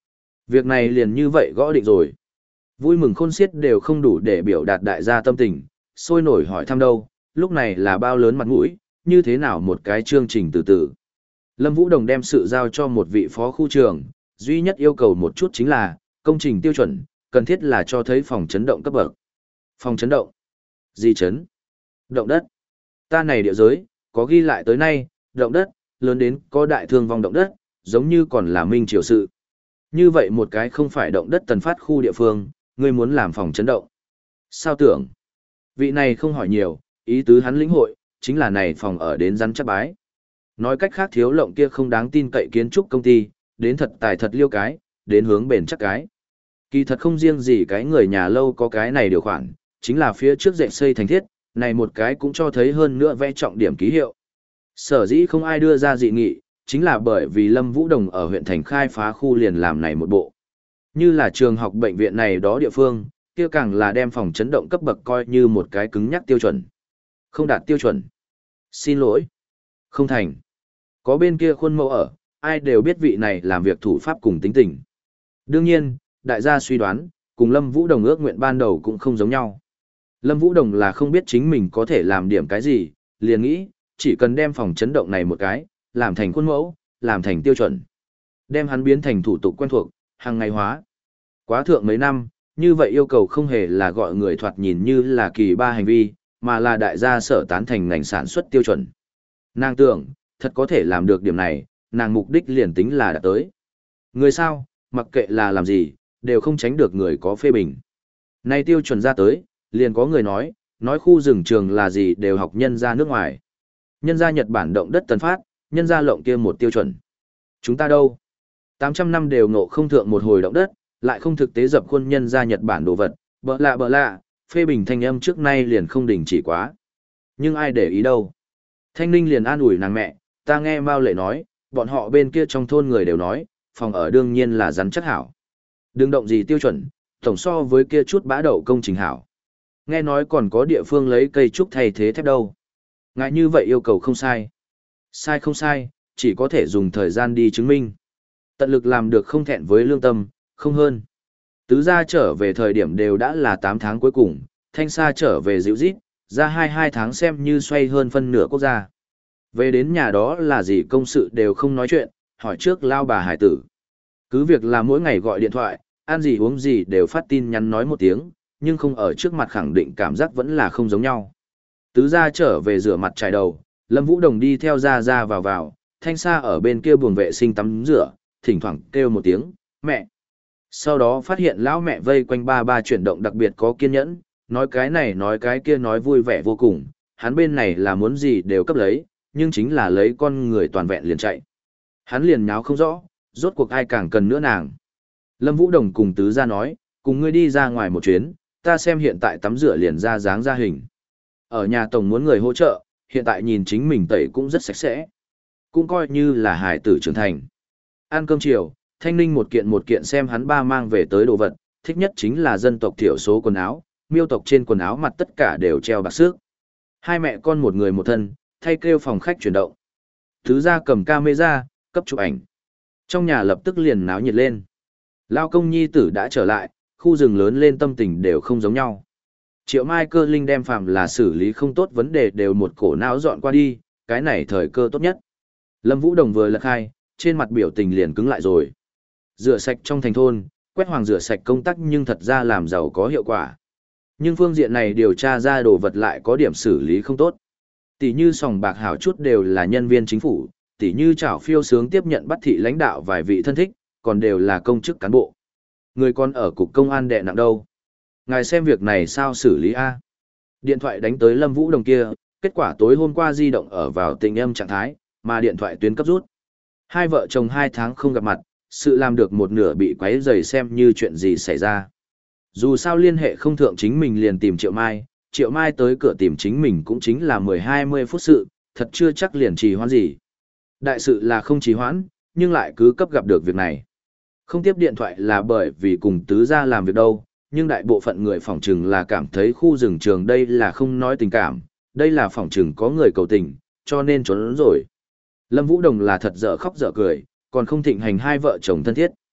Việc này liền như vậy gõ định rồi. Vui mừng khôn xiết đều không đủ để biểu đạt đại gia tâm tình, sôi nổi hỏi thăm đâu, lúc này là bao lớn mặt mũi, như thế nào một cái chương trình từ từ. Lâm Vũ Đồng đem sự giao cho một vị phó khu trưởng, duy nhất yêu cầu một chút chính là, công trình tiêu chuẩn, cần thiết là cho thấy phòng chấn động cấp bậc. Phòng chấn động? Gì chấn? Động đất. Ta này địa giới, có ghi lại tới nay, động đất, lớn đến có đại thương vong động đất, giống như còn là minh triều sự. Như vậy một cái không phải động đất tần phát khu địa phương, ngươi muốn làm phòng chấn động. Sao tưởng? Vị này không hỏi nhiều, ý tứ hắn lĩnh hội, chính là này phòng ở đến rắn chắc bái. Nói cách khác thiếu lộng kia không đáng tin cậy kiến trúc công ty, đến thật tài thật liêu cái, đến hướng bền chắc cái. Kỳ thật không riêng gì cái người nhà lâu có cái này điều khoản, chính là phía trước dạy xây thành thiết, này một cái cũng cho thấy hơn nữa vẽ trọng điểm ký hiệu. Sở dĩ không ai đưa ra dị nghị, chính là bởi vì Lâm Vũ Đồng ở huyện thành khai phá khu liền làm này một bộ. Như là trường học bệnh viện này đó địa phương, kia càng là đem phòng chấn động cấp bậc coi như một cái cứng nhắc tiêu chuẩn. Không đạt tiêu chuẩn. Xin lỗi. Không thành. Có bên kia khuôn mẫu ở, ai đều biết vị này làm việc thủ pháp cùng tính tình. Đương nhiên, đại gia suy đoán, cùng Lâm Vũ Đồng ước nguyện ban đầu cũng không giống nhau. Lâm Vũ Đồng là không biết chính mình có thể làm điểm cái gì, liền nghĩ, chỉ cần đem phòng chấn động này một cái, làm thành khuôn mẫu, làm thành tiêu chuẩn. Đem hắn biến thành thủ tục quen thuộc, hàng ngày hóa. Quá thượng mấy năm, như vậy yêu cầu không hề là gọi người thoạt nhìn như là kỳ ba hành vi, mà là đại gia sở tán thành ngành sản xuất tiêu chuẩn. Nàng tưởng, thật có thể làm được điểm này, nàng mục đích liền tính là đã tới. Người sao, mặc kệ là làm gì, đều không tránh được người có phê bình. Nay tiêu chuẩn ra tới, liền có người nói, nói khu rừng trường là gì đều học nhân ra nước ngoài. Nhân ra Nhật Bản động đất tần phát, nhân ra lộng kia một tiêu chuẩn. Chúng ta đâu? tám trăm năm đều ngộ không thượng một hồi động đất, lại không thực tế dập khuôn nhân ra Nhật Bản đồ vật, bợ lạ bợ lạ, phê bình thanh âm trước nay liền không đình chỉ quá. Nhưng ai để ý đâu? Thanh Ninh liền an ủi nàng mẹ, ta nghe Mao Lệ nói, bọn họ bên kia trong thôn người đều nói, phòng ở đương nhiên là rắn chắc hảo. Đừng động gì tiêu chuẩn, tổng so với kia chút bã đậu công trình hảo. Nghe nói còn có địa phương lấy cây trúc thay thế thép đâu. Ngại như vậy yêu cầu không sai. Sai không sai, chỉ có thể dùng thời gian đi chứng minh. Tận lực làm được không thẹn với lương tâm, không hơn. Tứ gia trở về thời điểm đều đã là tám tháng cuối cùng, Thanh Sa trở về dịu rít, ra hai hai tháng xem như xoay hơn phân nửa quốc gia. Về đến nhà đó là gì công sự đều không nói chuyện, hỏi trước lao bà hải tử. Cứ việc là mỗi ngày gọi điện thoại, ăn gì uống gì đều phát tin nhắn nói một tiếng, nhưng không ở trước mặt khẳng định cảm giác vẫn là không giống nhau. Tứ gia trở về rửa mặt trải đầu, Lâm Vũ Đồng đi theo ra ra vào vào, Thanh Sa ở bên kia buồng vệ sinh tắm rửa, thỉnh thoảng kêu một tiếng, mẹ. Sau đó phát hiện lão mẹ vây quanh ba ba chuyển động đặc biệt có kiên nhẫn, nói cái này nói cái kia nói vui vẻ vô cùng, hắn bên này là muốn gì đều cấp lấy, nhưng chính là lấy con người toàn vẹn liền chạy. Hắn liền nháo không rõ, rốt cuộc ai càng cần nữa nàng. Lâm Vũ Đồng cùng tứ gia nói, cùng ngươi đi ra ngoài một chuyến, ta xem hiện tại tắm rửa liền ra dáng ra hình. Ở nhà tổng muốn người hỗ trợ, hiện tại nhìn chính mình tẩy cũng rất sạch sẽ. Cũng coi như là hài tử trưởng thành. Ăn cơm chiều, Thanh Ninh một kiện một kiện xem hắn ba mang về tới đồ vật, thích nhất chính là dân tộc thiểu số quần áo, miêu tộc trên quần áo mặt tất cả đều treo bạc xước. Hai mẹ con một người một thân, thay kêu phòng khách chuyển động. Thứ ra cầm camera, cấp chụp ảnh. Trong nhà lập tức liền náo nhiệt lên. Lao công nhi tử đã trở lại, khu rừng lớn lên tâm tình đều không giống nhau. Triệu Mai Cơ Linh đem phạm là xử lý không tốt vấn đề đều một cổ não dọn qua đi, cái này thời cơ tốt nhất. Lâm Vũ Đồng vừa lật hai, trên mặt biểu tình liền cứng lại rồi. Rửa sạch trong thành thôn, quét hoàng rửa sạch công tác nhưng thật ra làm giàu có hiệu quả. Nhưng phương diện này điều tra ra đồ vật lại có điểm xử lý không tốt. Tỷ như sòng bạc hảo chút đều là nhân viên chính phủ, tỷ như chảo phiêu sướng tiếp nhận bắt thị lãnh đạo vài vị thân thích, còn đều là công chức cán bộ. Người còn ở cục công an đè nặng đâu. Ngài xem việc này sao xử lý a? Điện thoại đánh tới Lâm Vũ Đồng kia, kết quả tối hôm qua di động ở vào tình âm trạng thái, mà điện thoại tuyến cấp rút. Hai vợ chồng hai tháng không gặp mặt, sự làm được một nửa bị quấy rầy xem như chuyện gì xảy ra. Dù sao liên hệ không thượng chính mình liền tìm Triệu Mai, Triệu Mai tới cửa tìm chính mình cũng chính là mười hai mươi phút sự, thật chưa chắc liền trì hoãn gì. Đại sự là không trì hoãn, nhưng lại cứ cấp gặp được việc này. Không tiếp điện thoại là bởi vì cùng tứ gia làm việc đâu, nhưng đại bộ phận người phỏng trừng là cảm thấy khu rừng trường đây là không nói tình cảm, đây là phỏng trừng có người cầu tình, cho nên trốn rồi. Lâm Vũ Đồng là thật dở khóc dở cười, còn không thịnh hành hai vợ chồng thân thiết.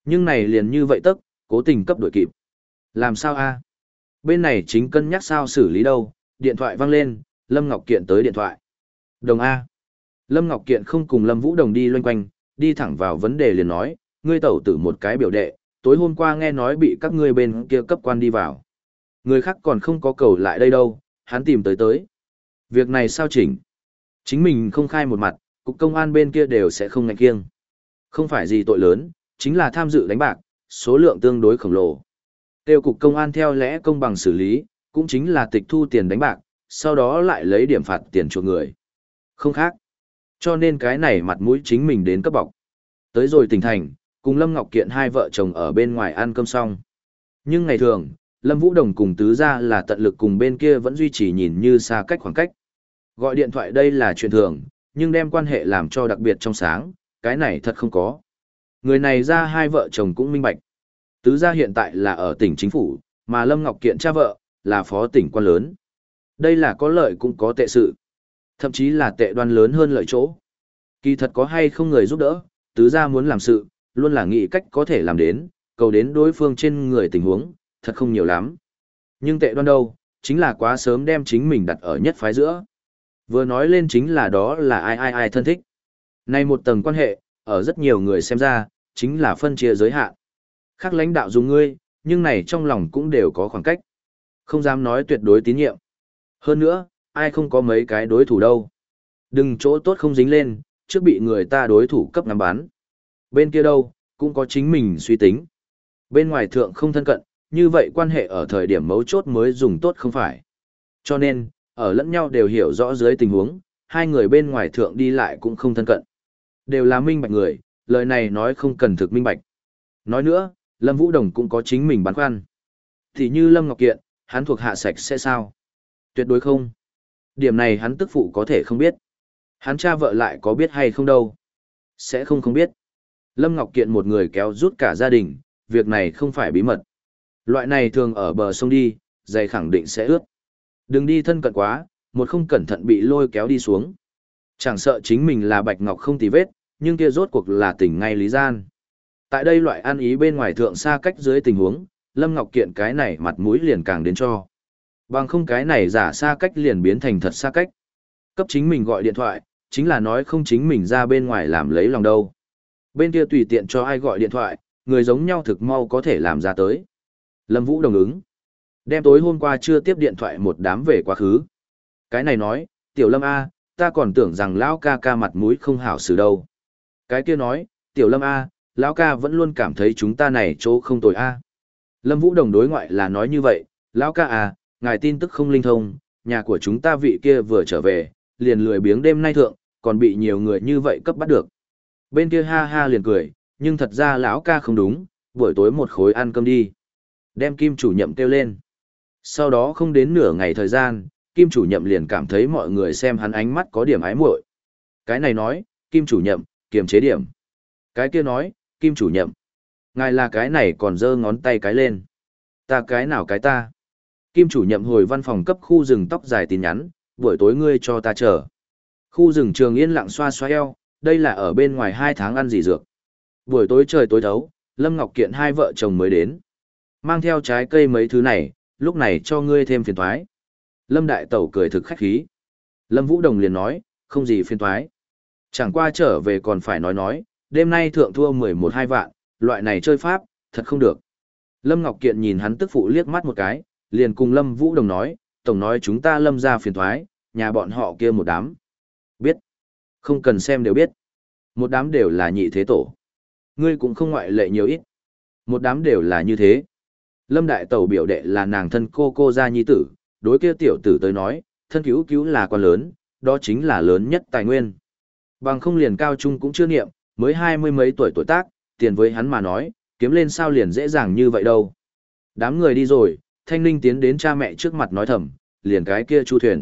Nhưng này liền như vậy tức, cố tình cấp đuổi kịp. Làm sao a? Bên này chính cân nhắc sao xử lý đâu, điện thoại vang lên, Lâm Ngọc Kiện tới điện thoại. Đồng A. Lâm Ngọc Kiện không cùng Lâm Vũ Đồng đi loanh quanh, đi thẳng vào vấn đề liền nói, ngươi tẩu tử một cái biểu đệ, tối hôm qua nghe nói bị các ngươi bên kia cấp quan đi vào. Người khác còn không có cầu lại đây đâu, hắn tìm tới tới. Việc này sao chỉnh? Chính mình không khai một mặt, cục công an bên kia đều sẽ không ngạch kiêng. Không phải gì tội lớn, chính là tham dự đánh bạc, số lượng tương đối khổng lồ. Tiêu cục công an theo lẽ công bằng xử lý, cũng chính là tịch thu tiền đánh bạc, sau đó lại lấy điểm phạt tiền chuộc người. Không khác. Cho nên cái này mặt mũi chính mình đến cấp bọc. Tới rồi tỉnh thành, cùng Lâm Ngọc Kiện hai vợ chồng ở bên ngoài ăn cơm xong. Nhưng ngày thường, Lâm Vũ Đồng cùng tứ gia là tận lực cùng bên kia vẫn duy trì nhìn như xa cách khoảng cách. Gọi điện thoại đây là chuyện thường, nhưng đem quan hệ làm cho đặc biệt trong sáng, cái này thật không có. Người này ra hai vợ chồng cũng minh bạch. Tứ gia hiện tại là ở tỉnh chính phủ, mà Lâm Ngọc Kiện cha vợ, là phó tỉnh quan lớn. Đây là có lợi cũng có tệ sự. Thậm chí là tệ đoan lớn hơn lợi chỗ. Kỳ thật có hay không người giúp đỡ, tứ gia muốn làm sự, luôn là nghĩ cách có thể làm đến, cầu đến đối phương trên người tình huống, thật không nhiều lắm. Nhưng tệ đoan đâu, chính là quá sớm đem chính mình đặt ở nhất phái giữa. Vừa nói lên chính là đó là ai ai ai thân thích. Này một tầng quan hệ, ở rất nhiều người xem ra, chính là phân chia giới hạn. Khác lãnh đạo dùng ngươi, nhưng này trong lòng cũng đều có khoảng cách. Không dám nói tuyệt đối tín nhiệm. Hơn nữa, ai không có mấy cái đối thủ đâu. Đừng chỗ tốt không dính lên, trước bị người ta đối thủ cấp nắm bán. Bên kia đâu, cũng có chính mình suy tính. Bên ngoài thượng không thân cận, như vậy quan hệ ở thời điểm mấu chốt mới dùng tốt không phải. Cho nên, ở lẫn nhau đều hiểu rõ dưới tình huống, hai người bên ngoài thượng đi lại cũng không thân cận. Đều là minh bạch người, lời này nói không cần thực minh bạch. Nói nữa, Lâm Vũ Đồng cũng có chính mình băn khoăn. Thì như Lâm Ngọc Kiện, hắn thuộc hạ sạch sẽ sao? Tuyệt đối không. Điểm này hắn tức phụ có thể không biết. Hắn cha vợ lại có biết hay không đâu. Sẽ không không biết. Lâm Ngọc Kiện một người kéo rút cả gia đình, việc này không phải bí mật. Loại này thường ở bờ sông đi, giày khẳng định sẽ ướt. Đừng đi thân cận quá, một không cẩn thận bị lôi kéo đi xuống. Chẳng sợ chính mình là bạch ngọc không tì vết, nhưng kia rốt cuộc là tình ngay lý gian. Tại đây loại ăn ý bên ngoài thượng xa cách dưới tình huống, Lâm Ngọc Kiện cái này mặt mũi liền càng đến cho. Bằng không cái này giả xa cách liền biến thành thật xa cách. Cấp chính mình gọi điện thoại, chính là nói không chính mình ra bên ngoài làm lấy lòng đâu. Bên kia tùy tiện cho ai gọi điện thoại, người giống nhau thực mau có thể làm ra tới. Lâm Vũ đồng ứng. Đem tối hôm qua chưa tiếp điện thoại một đám về quá khứ. Cái này nói, Tiểu Lâm A, ta còn tưởng rằng lão ca ca mặt mũi không hảo xử đâu. Cái kia nói, Tiểu Lâm A, lão ca vẫn luôn cảm thấy chúng ta này chỗ không tồi A. Lâm Vũ đồng đối ngoại là nói như vậy, lão ca A, ngài tin tức không linh thông, nhà của chúng ta vị kia vừa trở về, liền lười biếng đêm nay thượng, còn bị nhiều người như vậy cấp bắt được. Bên kia ha ha liền cười, nhưng thật ra lão ca không đúng, buổi tối một khối ăn cơm đi. Đem Kim chủ nhiệm kêu lên. Sau đó không đến nửa ngày thời gian, Kim chủ nhiệm liền cảm thấy mọi người xem hắn ánh mắt có điểm ái muội. Cái này nói, Kim chủ nhiệm, kiềm chế điểm. Cái kia nói, Kim chủ nhiệm, ngài là cái này còn giơ ngón tay cái lên. Ta cái nào cái ta. Kim chủ nhiệm hồi văn phòng cấp khu rừng tóc dài tin nhắn, buổi tối ngươi cho ta chờ. Khu rừng trường yên lặng xoa xoa eo, đây là ở bên ngoài hai tháng ăn gì dược. Buổi tối trời tối thấu, Lâm Ngọc Kiện hai vợ chồng mới đến. Mang theo trái cây mấy thứ này, lúc này cho ngươi thêm phiền toái. Lâm Đại Tẩu cười thực khách khí. Lâm Vũ Đồng liền nói, không gì phiền toái. Chẳng qua trở về còn phải nói nói, đêm nay thượng thua mười một hai vạn, loại này chơi pháp, thật không được. Lâm Ngọc Kiện nhìn hắn tức phụ liếc mắt một cái, liền cùng Lâm Vũ Đồng nói, tổng nói chúng ta Lâm ra phiền toái, nhà bọn họ kia một đám. Biết. Không cần xem đều biết. Một đám đều là nhị thế tổ. Ngươi cũng không ngoại lệ nhiều ít. Một đám đều là như thế. Lâm Đại Tẩu biểu đệ là nàng thân cô cô gia nhi tử, đối kia tiểu tử tới nói, thân cứu cứu là quan lớn, đó chính là lớn nhất tài nguyên. Bằng không liền cao trung cũng chưa niệm, mới hai mươi mấy tuổi tuổi tác, tiền với hắn mà nói, kiếm lên sao liền dễ dàng như vậy đâu. Đám người đi rồi, Thanh Ninh tiến đến cha mẹ trước mặt nói thầm, liền cái kia Chu Thuyền.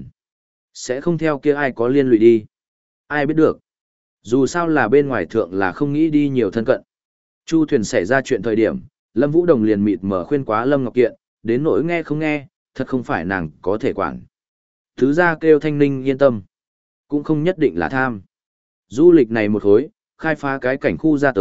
Sẽ không theo kia ai có liên lụy đi. Ai biết được. Dù sao là bên ngoài thượng là không nghĩ đi nhiều thân cận. Chu Thuyền xảy ra chuyện thời điểm, Lâm Vũ Đồng liền mịt mở khuyên quá Lâm Ngọc Kiện, đến nỗi nghe không nghe, thật không phải nàng có thể quản. Thứ ra kêu Thanh Ninh yên tâm. Cũng không nhất định là tham. Du lịch này một khối, khai phá cái cảnh khu ra tới,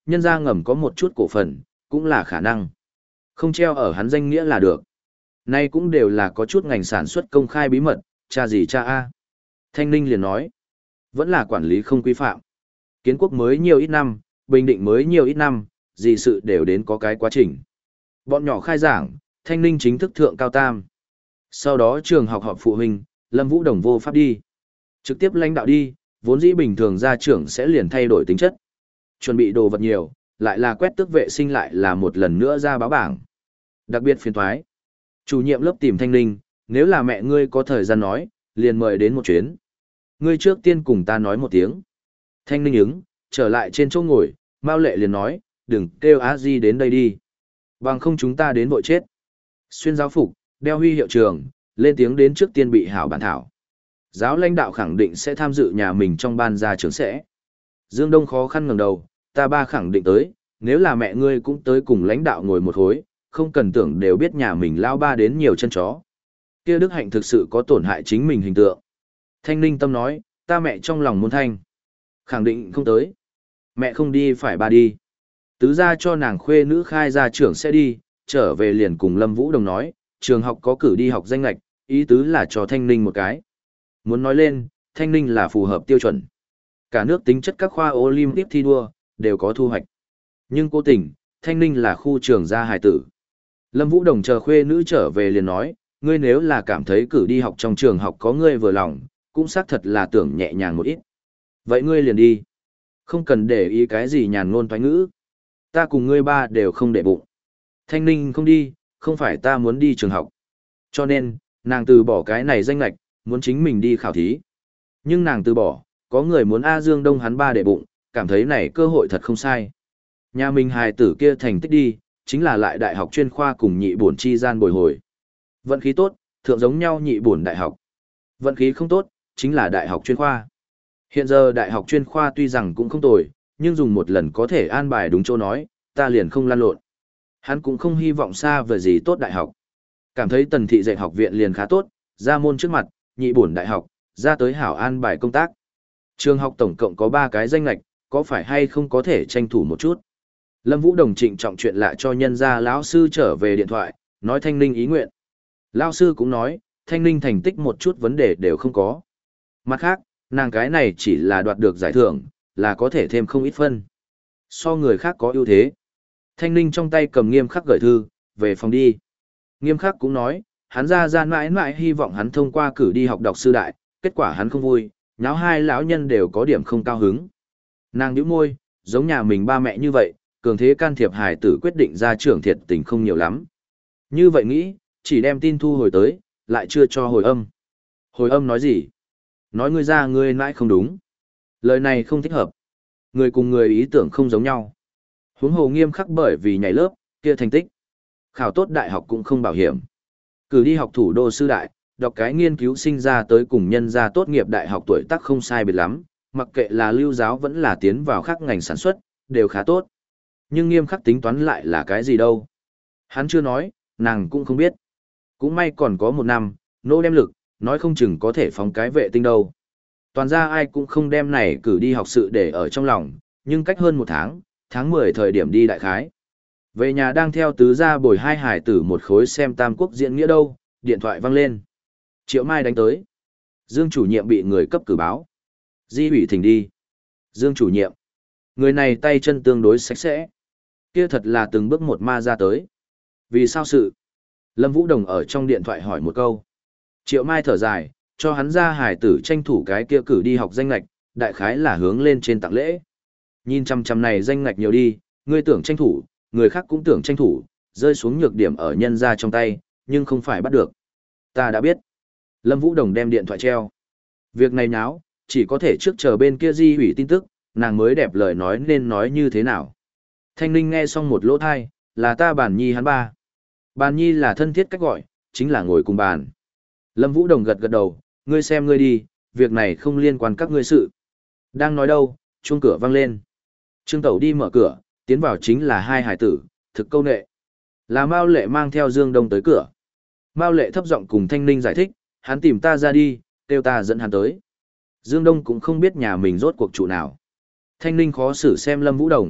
nhân ra ngầm có một chút cổ phần, cũng là khả năng. Không treo ở hắn danh nghĩa là được. Nay cũng đều là có chút ngành sản xuất công khai bí mật, cha gì cha A. Thanh Ninh liền nói, vẫn là quản lý không quy phạm. Kiến quốc mới nhiều ít năm, bình định mới nhiều ít năm, gì sự đều đến có cái quá trình. Bọn nhỏ khai giảng, Thanh Ninh chính thức thượng cao tam. Sau đó trường học họp phụ huynh, Lâm Vũ Đồng vô pháp đi. Trực tiếp lãnh đạo đi, vốn dĩ bình thường gia trưởng sẽ liền thay đổi tính chất. Chuẩn bị đồ vật nhiều, lại là quét tước vệ sinh lại là một lần nữa ra báo bảng. Đặc biệt phiền thoái. Chủ nhiệm lớp tìm Thanh Ninh, nếu là mẹ ngươi có thời gian nói, liền mời đến một chuyến. Ngươi trước tiên cùng ta nói một tiếng. Thanh Ninh ứng, trở lại trên chỗ ngồi, Mao Lệ liền nói, đừng kêu á di đến đây đi. Bằng không chúng ta đến vội chết. Xuyên giáo phục, đeo huy hiệu trường, lên tiếng đến trước tiên bị hảo bản thảo. Giáo lãnh đạo khẳng định sẽ tham dự nhà mình trong ban gia trưởng sẽ. Dương Đông khó khăn ngẩng đầu, ta ba khẳng định tới, nếu là mẹ ngươi cũng tới cùng lãnh đạo ngồi một hối, không cần tưởng đều biết nhà mình lao ba đến nhiều chân chó. Kia Đức Hạnh thực sự có tổn hại chính mình hình tượng. Thanh Ninh tâm nói, ta mẹ trong lòng muốn thanh. Khẳng định không tới. Mẹ không đi phải ba đi. Tứ ra cho nàng khuê nữ khai gia trưởng sẽ đi, trở về liền cùng Lâm Vũ Đồng nói, trường học có cử đi học danh lạch, ý tứ là cho Thanh Ninh một cái. Muốn nói lên, Thanh Ninh là phù hợp tiêu chuẩn. Cả nước tính chất các khoa Olympic thi đua, đều có thu hoạch. Nhưng cố tình, Thanh Ninh là khu trường gia hài tử. Lâm Vũ Đồng chờ khuê nữ trở về liền nói, ngươi nếu là cảm thấy cử đi học trong trường học có ngươi vừa lòng, cũng xác thật là tưởng nhẹ nhàng một ít. Vậy ngươi liền đi. Không cần để ý cái gì nhàn ngôn toái ngữ. Ta cùng ngươi ba đều không để bụng. Thanh Ninh không đi, không phải ta muốn đi trường học. Cho nên, nàng từ bỏ cái này danh lạch, muốn chính mình đi khảo thí. Nhưng nàng từ bỏ, có người muốn A Dương Đông hắn ba để bụng, cảm thấy này cơ hội thật không sai. Nhà mình hài tử kia thành tích đi, chính là lại đại học chuyên khoa cùng nhị bổn chi gian bồi hồi. Vận khí tốt, thượng giống nhau nhị bổn đại học. Vận khí không tốt, chính là đại học chuyên khoa. Hiện giờ đại học chuyên khoa tuy rằng cũng không tồi, nhưng dùng một lần có thể an bài đúng chỗ nói, ta liền không lan lộn. Hắn cũng không hy vọng xa về gì tốt đại học. Cảm thấy tần thị dạy học viện liền khá tốt, ra môn trước mặt, nhị bổn đại học, ra tới hảo an bài công tác. Trường học tổng cộng có ba cái danh lạch, có phải hay không có thể tranh thủ một chút. Lâm Vũ Đồng trịnh trọng chuyện lạ cho nhân gia lão sư trở về điện thoại, nói Thanh Ninh ý nguyện. Lão sư cũng nói, Thanh Ninh thành tích một chút vấn đề đều không có. Mặt khác, nàng cái này chỉ là đoạt được giải thưởng, là có thể thêm không ít phân. So người khác có ưu thế. Thanh Ninh trong tay cầm Nghiêm Khắc gửi thư, về phòng đi. Nghiêm Khắc cũng nói, hắn ra ra mãi mãi hy vọng hắn thông qua cử đi học đọc sư đại, kết quả hắn không vui, nháo hai lão nhân đều có điểm không cao hứng. Nàng nhíu môi, giống nhà mình ba mẹ như vậy, cường thế can thiệp hài tử quyết định ra trưởng thiệt tình không nhiều lắm. Như vậy nghĩ, chỉ đem tin thu hồi tới, lại chưa cho hồi âm. Hồi âm nói gì? Nói ngươi ra ngươi mãi không đúng. Lời này không thích hợp. Người cùng người ý tưởng không giống nhau. Huống hồ Nghiêm Khắc bởi vì nhảy lớp, kia thành tích. Khảo tốt đại học cũng không bảo hiểm. Cử đi học thủ đô sư đại, đọc cái nghiên cứu sinh ra tới cùng nhân ra tốt nghiệp đại học tuổi tác không sai biệt lắm, mặc kệ là lưu giáo vẫn là tiến vào khác ngành sản xuất, đều khá tốt. Nhưng Nghiêm Khắc tính toán lại là cái gì đâu. Hắn chưa nói, nàng cũng không biết. Cũng may còn có một năm, nô đem lực, nói không chừng có thể phóng cái vệ tinh đâu. Toàn ra ai cũng không đem này cử đi học sự để ở trong lòng, nhưng cách hơn một tháng, tháng mười thời điểm đi đại khái. Về nhà đang theo tứ gia bồi hai hải tử một khối xem Tam Quốc diễn nghĩa đâu, điện thoại vang lên. Triệu Mai đánh tới. Dương chủ nhiệm bị người cấp cử báo. Di ủy thỉnh đi. Dương chủ nhiệm. Người này tay chân tương đối sạch sẽ. Kia thật là từng bước một ma ra tới. Vì sao sự? Lâm Vũ Đồng ở trong điện thoại hỏi một câu. Triệu Mai thở dài, cho hắn ra hải tử tranh thủ cái kia cử đi học danh lạch, đại khái là hướng lên trên tặng lễ. Nhìn chăm chăm này danh lạch nhiều đi, ngươi tưởng tranh thủ, người khác cũng tưởng tranh thủ, rơi xuống nhược điểm ở nhân ra trong tay, nhưng không phải bắt được. Ta đã biết. Lâm Vũ Đồng đem điện thoại treo. Việc này nháo, chỉ có thể trước chờ bên kia di hủy tin tức, nàng mới đẹp lời nói nên nói như thế nào. Thanh Ninh nghe xong một lỗ thai, là ta bàn nhi hắn ba. Bàn nhi là thân thiết cách gọi, chính là ngồi cùng bàn. Lâm Vũ Đồng gật gật đầu, ngươi xem ngươi đi, việc này không liên quan các ngươi sự. Đang nói đâu, chuông cửa vang lên. Trương Tẩu đi mở cửa, tiến vào chính là hai hải tử, thực câu nệ. Là Mao Lệ mang theo Dương Đông tới cửa. Mao Lệ thấp giọng cùng Thanh Ninh giải thích, hắn tìm ta ra đi, kêu ta dẫn hắn tới. Dương Đông cũng không biết nhà mình rốt cuộc chủ nào. Thanh Ninh khó xử xem Lâm Vũ Đồng,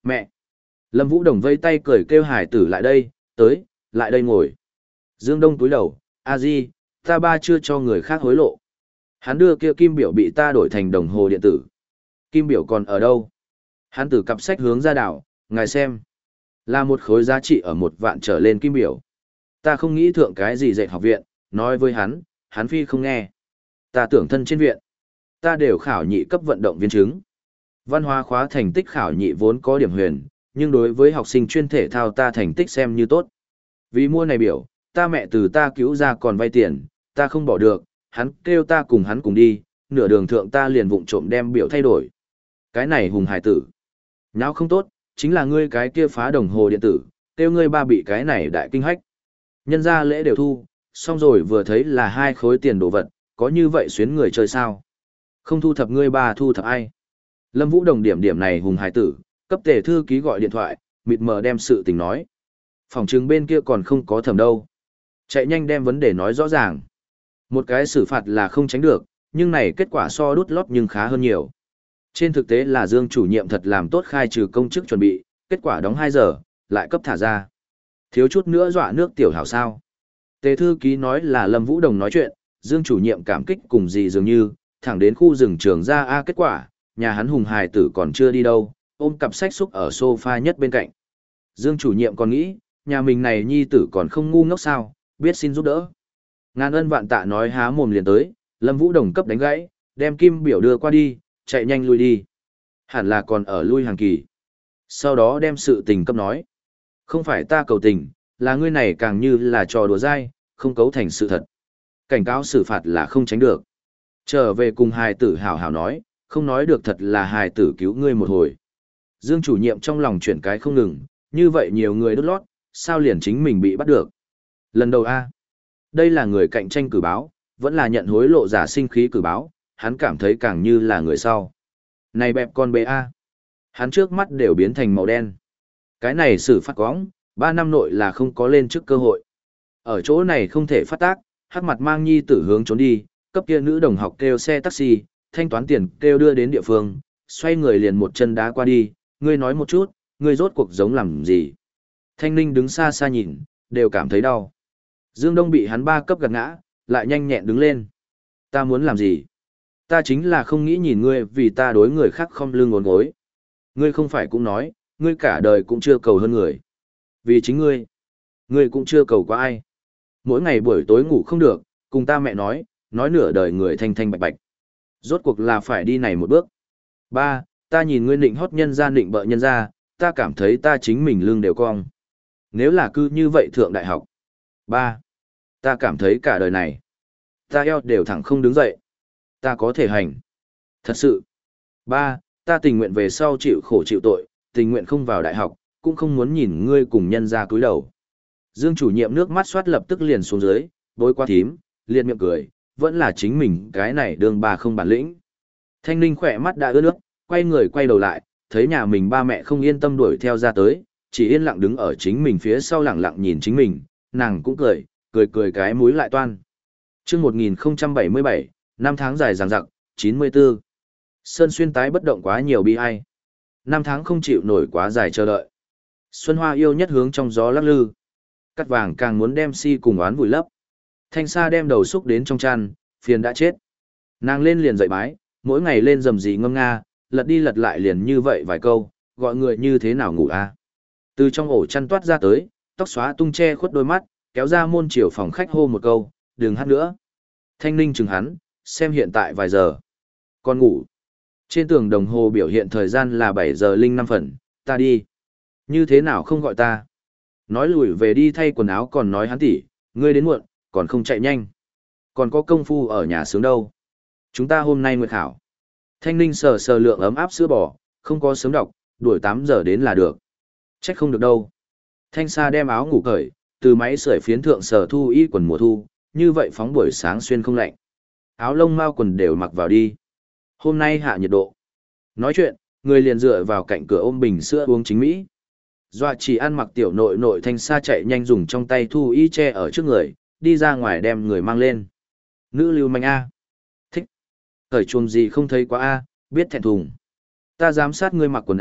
Mẹ! Lâm Vũ Đồng vây tay cười kêu hải tử lại đây, tới, lại đây ngồi. Dương Đông túi đầu, a di, ta ba chưa cho người khác hối lộ. Hắn đưa kia kim biểu bị ta đổi thành đồng hồ điện tử. Kim biểu còn ở đâu? Hắn từ cặp sách hướng ra đảo, ngài xem. Là một khối giá trị ở một vạn trở lên kim biểu. Ta không nghĩ thượng cái gì dạy học viện, nói với hắn, hắn phi không nghe. Ta tưởng thân trên viện. Ta đều khảo nhị cấp vận động viên chứng. Văn hóa khóa thành tích khảo nhị vốn có điểm huyền, nhưng đối với học sinh chuyên thể thao ta thành tích xem như tốt. Vì mua này biểu, ta mẹ từ ta cứu ra còn vay tiền, ta không bỏ được, hắn kêu ta cùng hắn cùng đi, nửa đường thượng ta liền vụng trộm đem biểu thay đổi. Cái này hùng hải tử. Nháo không tốt, chính là ngươi cái kia phá đồng hồ điện tử, kêu ngươi ba bị cái này đại kinh hách. Nhân ra lễ đều thu, xong rồi vừa thấy là hai khối tiền đồ vật, có như vậy xuyến người chơi sao? Không thu thập ngươi ba thu thập ai? Lâm Vũ Đồng điểm điểm này hùng hải tử, cấp tề thư ký gọi điện thoại, mịt mờ đem sự tình nói. Phòng trừng bên kia còn không có thẩm đâu. Chạy nhanh đem vấn đề nói rõ ràng. Một cái xử phạt là không tránh được, nhưng này kết quả so đút lót nhưng khá hơn nhiều. Trên thực tế là Dương chủ nhiệm thật làm tốt khai trừ công chức chuẩn bị, kết quả đóng hai giờ, lại cấp thả ra. Thiếu chút nữa dọa nước tiểu hảo sao. Tề thư ký nói là Lâm Vũ Đồng nói chuyện, Dương chủ nhiệm cảm kích cùng gì dường như, thẳng đến khu rừng trường ra A kết quả, nhà hắn hùng hài tử còn chưa đi đâu, ôm cặp sách xúc ở sofa nhất bên cạnh. Dương chủ nhiệm còn nghĩ, nhà mình này nhi tử còn không ngu ngốc sao, biết xin giúp đỡ. Ngàn ân vạn tạ nói há mồm liền tới, Lâm Vũ Đồng cấp đánh gãy, đem kim biểu đưa qua đi, chạy nhanh lui đi. Hẳn là còn ở lui hàng kỳ. Sau đó đem sự tình cấp nói. Không phải ta cầu tình, là ngươi này càng như là trò đùa dai, không cấu thành sự thật. Cảnh cáo xử phạt là không tránh được. Trở về cùng hài tử hảo hảo nói, không nói được thật là hài tử cứu ngươi một hồi. Dương chủ nhiệm trong lòng chuyển cái không ngừng, như vậy nhiều người đốt lót, sao liền chính mình bị bắt được. Lần đầu A. Đây là người cạnh tranh cử báo, vẫn là nhận hối lộ giả sinh khí cử báo, hắn cảm thấy càng như là người sau. Này bẹp con bé A. Hắn trước mắt đều biến thành màu đen. Cái này xử phạt quõng, ba năm nội là không có lên trước cơ hội. Ở chỗ này không thể phát tác, hắc mặt mang nhi tử hướng trốn đi, cấp kia nữ đồng học kêu xe taxi, thanh toán tiền kêu đưa đến địa phương, xoay người liền một chân đá qua đi, ngươi nói một chút, ngươi rốt cuộc giống làm gì. Thanh Ninh đứng xa xa nhìn, đều cảm thấy đau. Dương Đông bị hắn ba cấp gạt ngã, lại nhanh nhẹn đứng lên. Ta muốn làm gì? Ta chính là không nghĩ nhìn ngươi vì ta đối người khác không lưng ngốn gối. Ngươi không phải cũng nói, ngươi cả đời cũng chưa cầu hơn người. Vì chính ngươi, ngươi cũng chưa cầu qua ai. Mỗi ngày buổi tối ngủ không được, cùng ta mẹ nói, nói nửa đời người thanh thanh bạch bạch. Rốt cuộc là phải đi này một bước. Ba, ta nhìn ngươi nịnh hót nhân ra nịnh bợ nhân ra, ta cảm thấy ta chính mình lưng đều cong. Nếu là cứ như vậy thượng đại học. Ba, ta cảm thấy cả đời này, ta eo đều thẳng không đứng dậy. Ta có thể hành. Thật sự. Ba, ta tình nguyện về sau chịu khổ chịu tội, tình nguyện không vào đại học, cũng không muốn nhìn ngươi cùng nhân ra cúi đầu. Dương chủ nhiệm nước mắt xoát lập tức liền xuống dưới, bối qua thím, liệt miệng cười, vẫn là chính mình cái này đường bà không bản lĩnh. Thanh Ninh khỏe mắt đã ướt nước, quay người quay đầu lại, thấy nhà mình ba mẹ không yên tâm đuổi theo ra tới, chỉ yên lặng đứng ở chính mình phía sau lặng lặng nhìn chính mình, nàng cũng cười, cười cười cái mũi lại toan. Chương một nghìn không trăm bảy mươi bảy, năm tháng dài dằng dặc, chín mươi tư. Sơn Xuyên tái bất động quá nhiều bi ai. Năm tháng không chịu nổi quá dài chờ đợi. Xuân Hoa yêu nhất hướng trong gió lắc lư. Cắt vàng càng muốn đem si cùng oán vùi lấp. Thanh Sa đem đầu xúc đến trong chăn, phiền đã chết. Nàng lên liền dậy bái, mỗi ngày lên rầm rì ngâm nga, lật đi lật lại liền như vậy vài câu, gọi người như thế nào ngủ a? Từ trong ổ chăn toát ra tới, tóc xóa tung che khuất đôi mắt, kéo ra môn chiều phòng khách hô một câu, đừng hát nữa. Thanh Ninh chừng hắn, xem hiện tại vài giờ. Con ngủ. Trên tường đồng hồ biểu hiện thời gian là bảy giờ linh năm phần, ta đi. Như thế nào không gọi ta? Nói lùi về đi thay quần áo còn nói hắn tỉ, ngươi đến muộn, còn không chạy nhanh. Còn có công phu ở nhà sướng đâu. Chúng ta hôm nay nguyệt khảo. Thanh Ninh sờ sờ lượng ấm áp sữa bò, không có sớm đọc, đuổi tám giờ đến là được. Trách không được đâu. Thanh Sa đem áo ngủ cởi, từ máy sưởi phiến thượng sờ thu y quần mùa thu, như vậy phóng buổi sáng xuyên không lạnh. Áo lông mao quần đều mặc vào đi. Hôm nay hạ nhiệt độ. Nói chuyện, người liền dựa vào cạnh cửa ôm bình sữa uống chính mỹ. Doa chỉ ăn mặc tiểu nội nội Thanh Sa chạy nhanh dùng trong tay thu y che ở trước người, đi ra ngoài đem người mang lên. Nữ lưu manh A. Thích. Thời chuồng gì không thấy quá A, biết thẹn thùng. Ta giám sát ngươi mặc quần áo,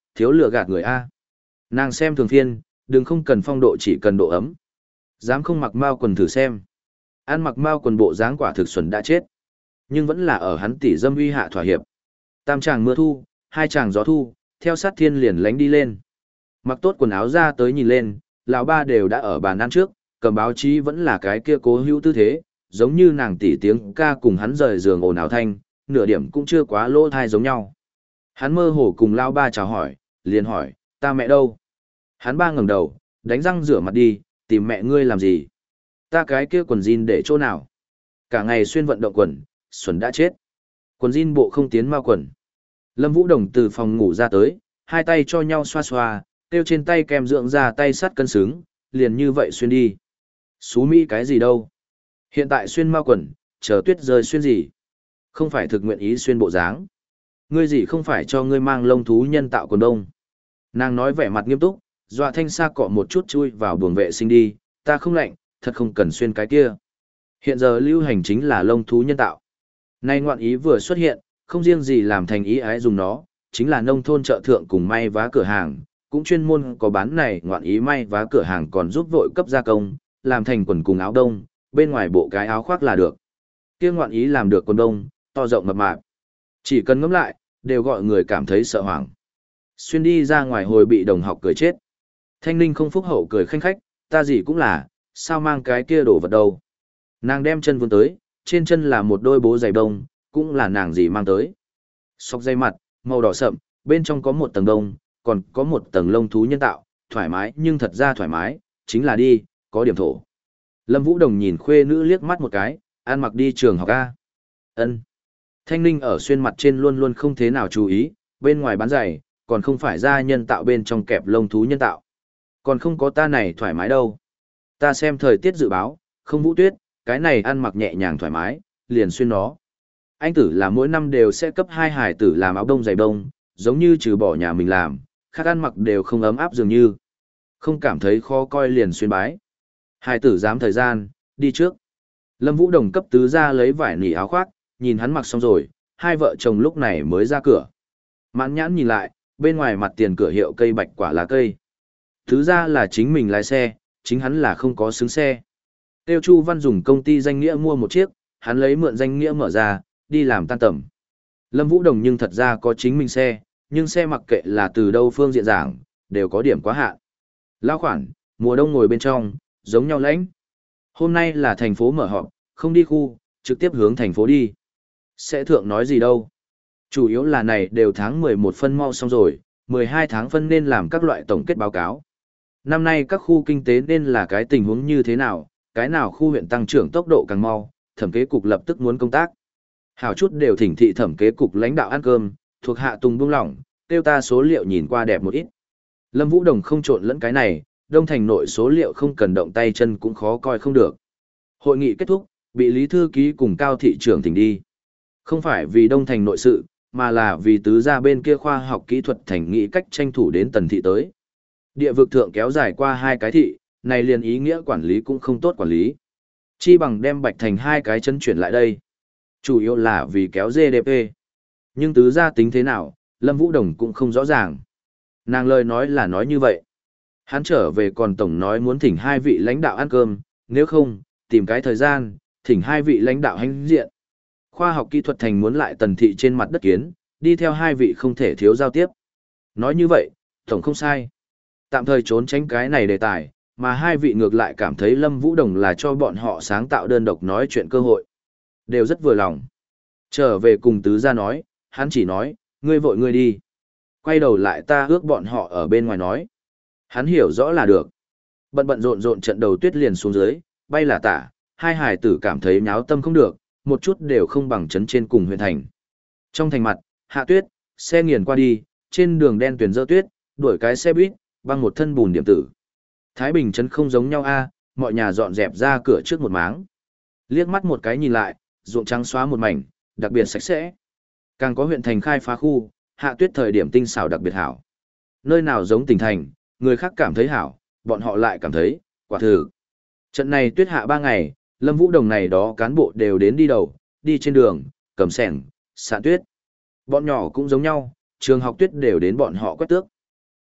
thiếu lừa gạt người A. Nàng xem thường phiên, đừng không cần phong độ chỉ cần độ ấm. Dám không mặc mao quần thử xem. Ăn mặc mao quần bộ dáng quả thực xuẩn đã chết. Nhưng vẫn là ở hắn tỷ dâm uy hạ thỏa hiệp. Tam chàng mưa thu, hai chàng gió thu, theo sát thiên liền lánh đi lên. Mặc tốt quần áo ra tới nhìn lên, lão ba đều đã ở bàn ăn trước, cầm báo chí vẫn là cái kia cố hữu tư thế, giống như nàng tỷ tiếng ca cùng hắn rời giường ồn ào thanh, nửa điểm cũng chưa quá lỗ thai giống nhau. Hắn mơ hồ cùng lão ba chào hỏi, liền hỏi, ta mẹ đâu? Hắn ba ngẩng đầu, đánh răng rửa mặt đi, tìm mẹ ngươi làm gì? Ta cái kia quần jean để chỗ nào? Cả ngày xuyên vận động quần, xuẩn đã chết. Quần jean bộ không tiến mao quần. Lâm Vũ Đồng từ phòng ngủ ra tới, hai tay cho nhau xoa xoa, tiêu trên tay kem dưỡng ra tay sắt cân xứng, liền như vậy xuyên đi. Xú Mỹ cái gì đâu? Hiện tại xuyên mao quần, chờ tuyết rơi xuyên gì? Không phải thực nguyện ý xuyên bộ dáng. Ngươi gì không phải cho ngươi mang lông thú nhân tạo quần đông. Nàng nói vẻ mặt nghiêm túc, dọa thanh xa cọ một chút chui vào buồng vệ sinh đi, ta không lạnh, thật không cần xuyên cái kia. Hiện giờ lưu hành chính là lông thú nhân tạo. Nay ngoạn ý vừa xuất hiện, không riêng gì làm thành ý ái dùng nó, chính là nông thôn chợ thượng cùng may vá cửa hàng, cũng chuyên môn có bán này ngoạn ý may vá cửa hàng còn giúp vội cấp gia công, làm thành quần cùng áo đông, bên ngoài bộ cái áo khoác là được. Kia ngoạn ý làm được quần đông, to rộng mập mạp. Chỉ cần ngẫm lại, đều gọi người cảm thấy sợ hoảng. Xuyên đi ra ngoài hồi bị đồng học cười chết. Thanh Ninh không phúc hậu cười khanh khách, ta gì cũng là, sao mang cái kia đổ vật đâu. Nàng đem chân vươn tới, trên chân là một đôi bố giày đông, cũng là nàng gì mang tới. Sọc dây mặt, màu đỏ sậm, bên trong có một tầng đông, còn có một tầng lông thú nhân tạo, thoải mái nhưng thật ra thoải mái, chính là đi, có điểm thổ. Lâm Vũ Đồng nhìn khuê nữ liếc mắt một cái, ăn mặc đi trường học A. Ân. Thanh Ninh ở xuyên mặt trên luôn luôn không thế nào chú ý, bên ngoài bán giày, còn không phải da nhân tạo bên trong kẹp lông thú nhân tạo. Còn không có ta này thoải mái đâu. Ta xem thời tiết dự báo, không vũ tuyết, cái này ăn mặc nhẹ nhàng thoải mái, liền xuyên nó. Anh tử là mỗi năm đều sẽ cấp hai hải tử làm áo đông giày đông, giống như trừ bỏ nhà mình làm, khác ăn mặc đều không ấm áp dường như. Không cảm thấy khó coi liền xuyên bái. Hải tử dám thời gian, đi trước. Lâm Vũ Đồng cấp tứ ra lấy vải nỉ áo khoác, nhìn hắn mặc xong rồi, hai vợ chồng lúc này mới ra cửa. Mãn nhãn nhìn lại, bên ngoài mặt tiền cửa hiệu cây bạch quả lá cây. Thứ ra là chính mình lái xe, chính hắn là không có xứng xe. Tiêu Chu Văn dùng công ty danh nghĩa mua một chiếc, hắn lấy mượn danh nghĩa mở ra, đi làm tan tầm. Lâm Vũ Đồng nhưng thật ra có chính mình xe, nhưng xe mặc kệ là từ đâu phương diện giảng, đều có điểm quá hạn. Lao khoản, mùa đông ngồi bên trong, giống nhau lãnh. Hôm nay là thành phố mở họp, không đi khu, trực tiếp hướng thành phố đi. Sẽ thượng nói gì đâu. Chủ yếu là này đều tháng mười một phân mau xong rồi, mười hai tháng phân nên làm các loại tổng kết báo cáo. Năm nay các khu kinh tế nên là cái tình huống như thế nào, cái nào khu huyện tăng trưởng tốc độ càng mau, thẩm kế cục lập tức muốn công tác. Hảo chút đều thỉnh thị thẩm kế cục lãnh đạo ăn cơm, thuộc hạ tùng buông lỏng, tiêu ta số liệu nhìn qua đẹp một ít. Lâm Vũ Đồng không trộn lẫn cái này, Đông Thành nội số liệu không cần động tay chân cũng khó coi không được. Hội nghị kết thúc, bị Lý Thư Ký cùng Cao Thị trưởng thỉnh đi. Không phải vì Đông Thành nội sự, mà là vì tứ gia bên kia khoa học kỹ thuật thành nghị cách tranh thủ đến tần thị tới. Địa vực thượng kéo dài qua hai cái thị, này liền ý nghĩa quản lý cũng không tốt quản lý. Chi bằng đem Bạch Thành hai cái chân chuyển lại đây. Chủ yếu là vì kéo giê đê pê. Nhưng tứ gia tính thế nào, Lâm Vũ Đồng cũng không rõ ràng. Nàng lời nói là nói như vậy. Hắn trở về còn tổng nói muốn thỉnh hai vị lãnh đạo ăn cơm, nếu không, tìm cái thời gian, thỉnh hai vị lãnh đạo hãnh diện. Khoa học kỹ thuật thành muốn lại tần thị trên mặt đất kiến, đi theo hai vị không thể thiếu giao tiếp. Nói như vậy, tổng không sai. Tạm thời trốn tránh cái này đề tài, mà hai vị ngược lại cảm thấy Lâm Vũ Đồng là cho bọn họ sáng tạo đơn độc nói chuyện cơ hội. Đều rất vừa lòng. Trở về cùng tứ gia nói, hắn chỉ nói, ngươi vội ngươi đi. Quay đầu lại ta ước bọn họ ở bên ngoài nói. Hắn hiểu rõ là được. Bận bận rộn rộn trận đầu tuyết liền xuống dưới, bay là tả, hai hải tử cảm thấy nháo tâm không được, một chút đều không bằng trấn trên cùng huyện thành. Trong thành mặt, hạ tuyết, xe nghiền qua đi, trên đường đen tuyền dơ tuyết, đuổi cái xe buýt, băng một thân bùn điểm tử. Thái Bình trấn không giống nhau a, mọi nhà dọn dẹp ra cửa trước một máng. Liếc mắt một cái nhìn lại, ruộng trắng xóa một mảnh, đặc biệt sạch sẽ. Càng có huyện thành khai phá khu, hạ tuyết thời điểm tinh xảo đặc biệt hảo. Nơi nào giống tỉnh thành, người khác cảm thấy hảo, bọn họ lại cảm thấy, quả thực. Trận này tuyết hạ ba ngày, Lâm Vũ Đồng này đó cán bộ đều đến đi đầu, đi trên đường, cầm sẻng, xạ tuyết. Bọn nhỏ cũng giống nhau, trường học tuyết đều đến bọn họ quét tước.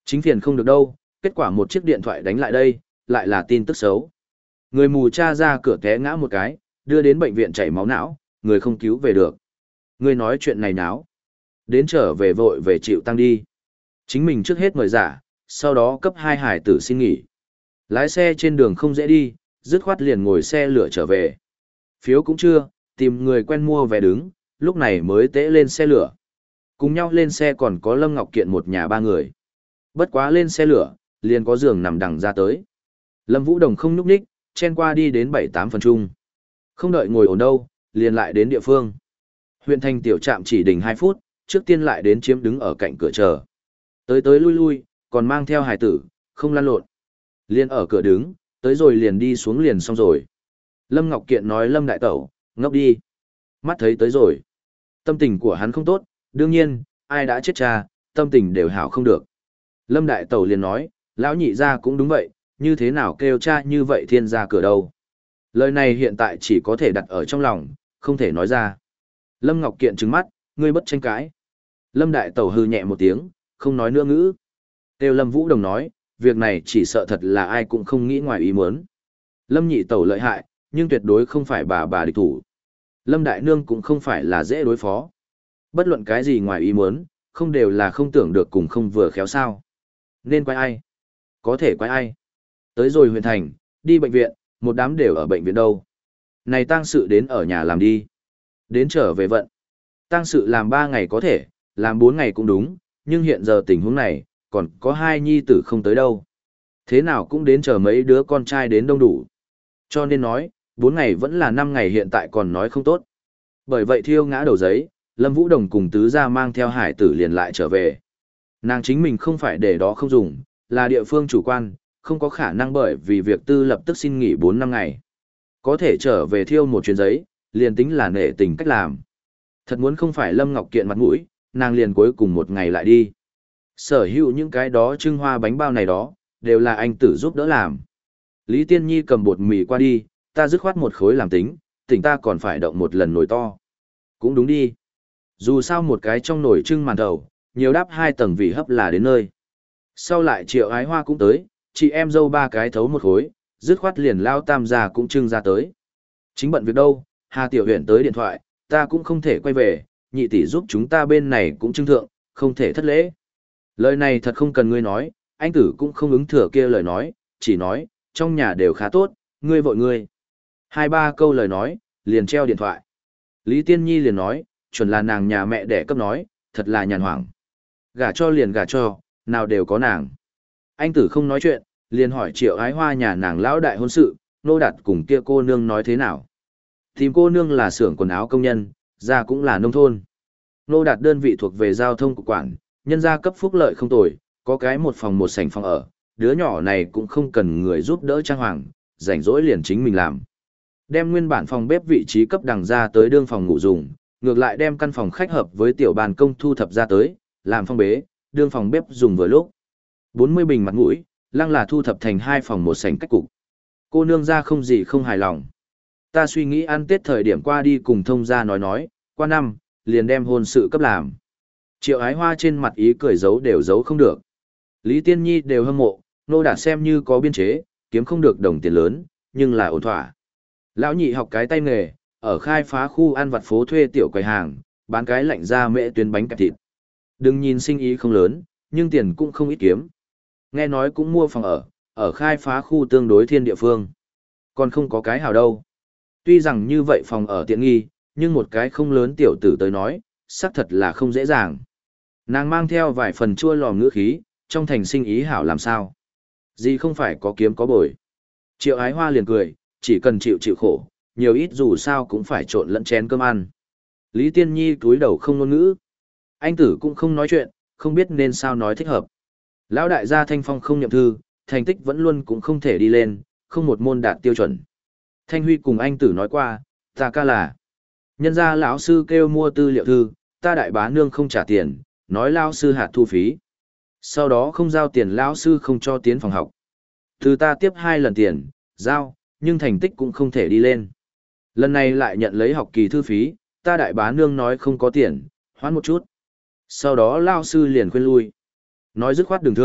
Chính phiền không được đâu, kết quả một chiếc điện thoại đánh lại đây, lại là tin tức xấu. Người mù cha ra cửa té ngã một cái, đưa đến bệnh viện chảy máu não, người không cứu về được. Người nói chuyện này náo. Đến trở về vội về chịu tăng đi. Chính mình trước hết mời giả, sau đó cấp hai hải tử xin nghỉ. Lái xe trên đường không dễ đi, dứt khoát liền ngồi xe lửa trở về. Phiếu cũng chưa, tìm người quen mua vé đứng, lúc này mới tễ lên xe lửa. Cùng nhau lên xe còn có Lâm Ngọc Kiện một nhà ba người. Bất quá lên xe lửa, liền có giường nằm đằng ra tới. Lâm Vũ Đồng không nhúc nhích, chen qua đi đến bảy tám phần chung. Không đợi ngồi ổn đâu, liền lại đến địa phương. Huyện thành tiểu trạm chỉ đỉnh hai phút, trước tiên lại đến chiếm đứng ở cạnh cửa chờ. Tới tới lui lui, còn mang theo hài tử, không lăn lộn. Liền ở cửa đứng, tới rồi liền đi xuống liền xong rồi. Lâm Ngọc Kiện nói Lâm Đại Tẩu, ngốc đi. Mắt thấy tới rồi. Tâm tình của hắn không tốt, đương nhiên, ai đã chết cha, tâm tình đều hảo không được. Lâm Đại Tẩu liền nói, lão nhị ra cũng đúng vậy, như thế nào kêu cha như vậy thiên ra cửa đâu. Lời này hiện tại chỉ có thể đặt ở trong lòng, không thể nói ra. Lâm Ngọc Kiện trừng mắt, ngươi bất tranh cãi. Lâm Đại Tẩu hư nhẹ một tiếng, không nói nữa ngữ. Kêu Lâm Vũ Đồng nói, việc này chỉ sợ thật là ai cũng không nghĩ ngoài ý muốn. Lâm Nhị Tẩu lợi hại, nhưng tuyệt đối không phải bà bà địch thủ. Lâm Đại Nương cũng không phải là dễ đối phó. Bất luận cái gì ngoài ý muốn, không đều là không tưởng được cùng không vừa khéo sao. Nên quay ai? Có thể quay ai? Tới rồi huyện thành, đi bệnh viện, một đám đều ở bệnh viện đâu. Này tang sự đến ở nhà làm đi. Đến trở về vận. Tang sự làm ba ngày có thể, làm bốn ngày cũng đúng, nhưng hiện giờ tình huống này, còn có hai nhi tử không tới đâu. Thế nào cũng đến chờ mấy đứa con trai đến đông đủ. Cho nên nói, bốn ngày vẫn là năm ngày hiện tại còn nói không tốt. Bởi vậy thiêu ngã đầu giấy, Lâm Vũ Đồng cùng tứ gia mang theo hải tử liền lại trở về. Nàng chính mình không phải để đó không dùng, là địa phương chủ quan, không có khả năng bởi vì việc tư lập tức xin nghỉ bốn năm ngày. Có thể trở về thiêu một chuyến giấy, liền tính là nể tình cách làm. Thật muốn không phải Lâm Ngọc Kiện mặt mũi, nàng liền cuối cùng một ngày lại đi. Sở hữu những cái đó trưng hoa bánh bao này đó, đều là anh tử giúp đỡ làm. Lý Tiên Nhi cầm bột mì qua đi, ta dứt khoát một khối làm tính, tỉnh ta còn phải động một lần nồi to. Cũng đúng đi. Dù sao một cái trong nồi trưng màn thầu, nhiều đáp hai tầng vị hấp là đến nơi. Sau lại Triệu Ái Hoa cũng tới, chị em dâu ba cái thấu một khối, dứt khoát liền lao tam gia cũng trưng ra tới. Chính bận việc đâu, Hà Tiểu Huyền tới điện thoại, ta cũng không thể quay về, nhị tỷ giúp chúng ta bên này cũng trưng thượng, không thể thất lễ. Lời này thật không cần ngươi nói, anh tử cũng không ứng thừa kia lời nói, chỉ nói, trong nhà đều khá tốt, ngươi vội ngươi. Hai ba câu lời nói, liền treo điện thoại. Lý Tiên Nhi liền nói, chuẩn là nàng nhà mẹ đẻ cấp nói, thật là nhàn hoảng. Gả cho liền gả cho, nào đều có nàng. Anh tử không nói chuyện, liền hỏi Triệu Ái Hoa nhà nàng lão đại hôn sự, nô đạt cùng kia cô nương nói thế nào. Tìm cô nương là xưởng quần áo công nhân, ra cũng là nông thôn. Nô đạt đơn vị thuộc về giao thông cục quản, nhân gia cấp phúc lợi không tồi, có cái một phòng một sảnh phòng ở, đứa nhỏ này cũng không cần người giúp đỡ trang hoàng, rảnh rỗi liền chính mình làm. Đem nguyên bản phòng bếp vị trí cấp đằng ra tới đương phòng ngủ dùng, ngược lại đem căn phòng khách hợp với tiểu bàn công thu thập ra tới, làm phong bế, đương phòng bếp dùng vừa lúc. bốn mươi bình mặt mũi, lăng là thu thập thành hai phòng một sảnh cách cục. Cô nương ra không gì không hài lòng. Ta suy nghĩ ăn Tết thời điểm qua đi cùng thông gia nói nói, qua năm, liền đem hôn sự cấp làm. Triệu Ái Hoa trên mặt ý cười giấu đều giấu không được. Lý Tiên Nhi đều hâm mộ, nô đạt xem như có biên chế, kiếm không được đồng tiền lớn, nhưng là ổn thỏa. Lão nhị học cái tay nghề, ở khai phá khu ăn vặt phố thuê tiểu quầy hàng, bán cái lạnh ra mễ tuyến bánh kẹp thịt. Đừng nhìn sinh ý không lớn, nhưng tiền cũng không ít kiếm. Nghe nói cũng mua phòng ở, ở khai phá khu tương đối thiên địa phương. Còn không có cái hào đâu. Tuy rằng như vậy phòng ở tiện nghi, nhưng một cái không lớn tiểu tử tới nói, xác thật là không dễ dàng. Nàng mang theo vài phần chua lòm ngữ khí, trong thành sinh ý hảo làm sao. Gì không phải có kiếm có bồi. Triệu Ái Hoa liền cười, chỉ cần chịu chịu khổ, nhiều ít dù sao cũng phải trộn lẫn chén cơm ăn. Lý Tiên Nhi cúi đầu không ngôn ngữ. Anh tử cũng không nói chuyện, không biết nên sao nói thích hợp. Lão đại gia Thanh Phong không nhậm thư, thành tích vẫn luôn cũng không thể đi lên, không một môn đạt tiêu chuẩn. Thanh Huy cùng anh tử nói qua, ta ca là. Nhân gia lão sư kêu mua tư liệu thư, ta đại bá nương không trả tiền, nói lão sư hạt thu phí. Sau đó không giao tiền lão sư không cho tiến phòng học. Từ ta tiếp hai lần tiền, giao, nhưng thành tích cũng không thể đi lên. Lần này lại nhận lấy học kỳ thư phí, ta đại bá nương nói không có tiền, hoãn một chút. Sau đó lão sư liền khuyên lui. Nói dứt khoát đường thượng,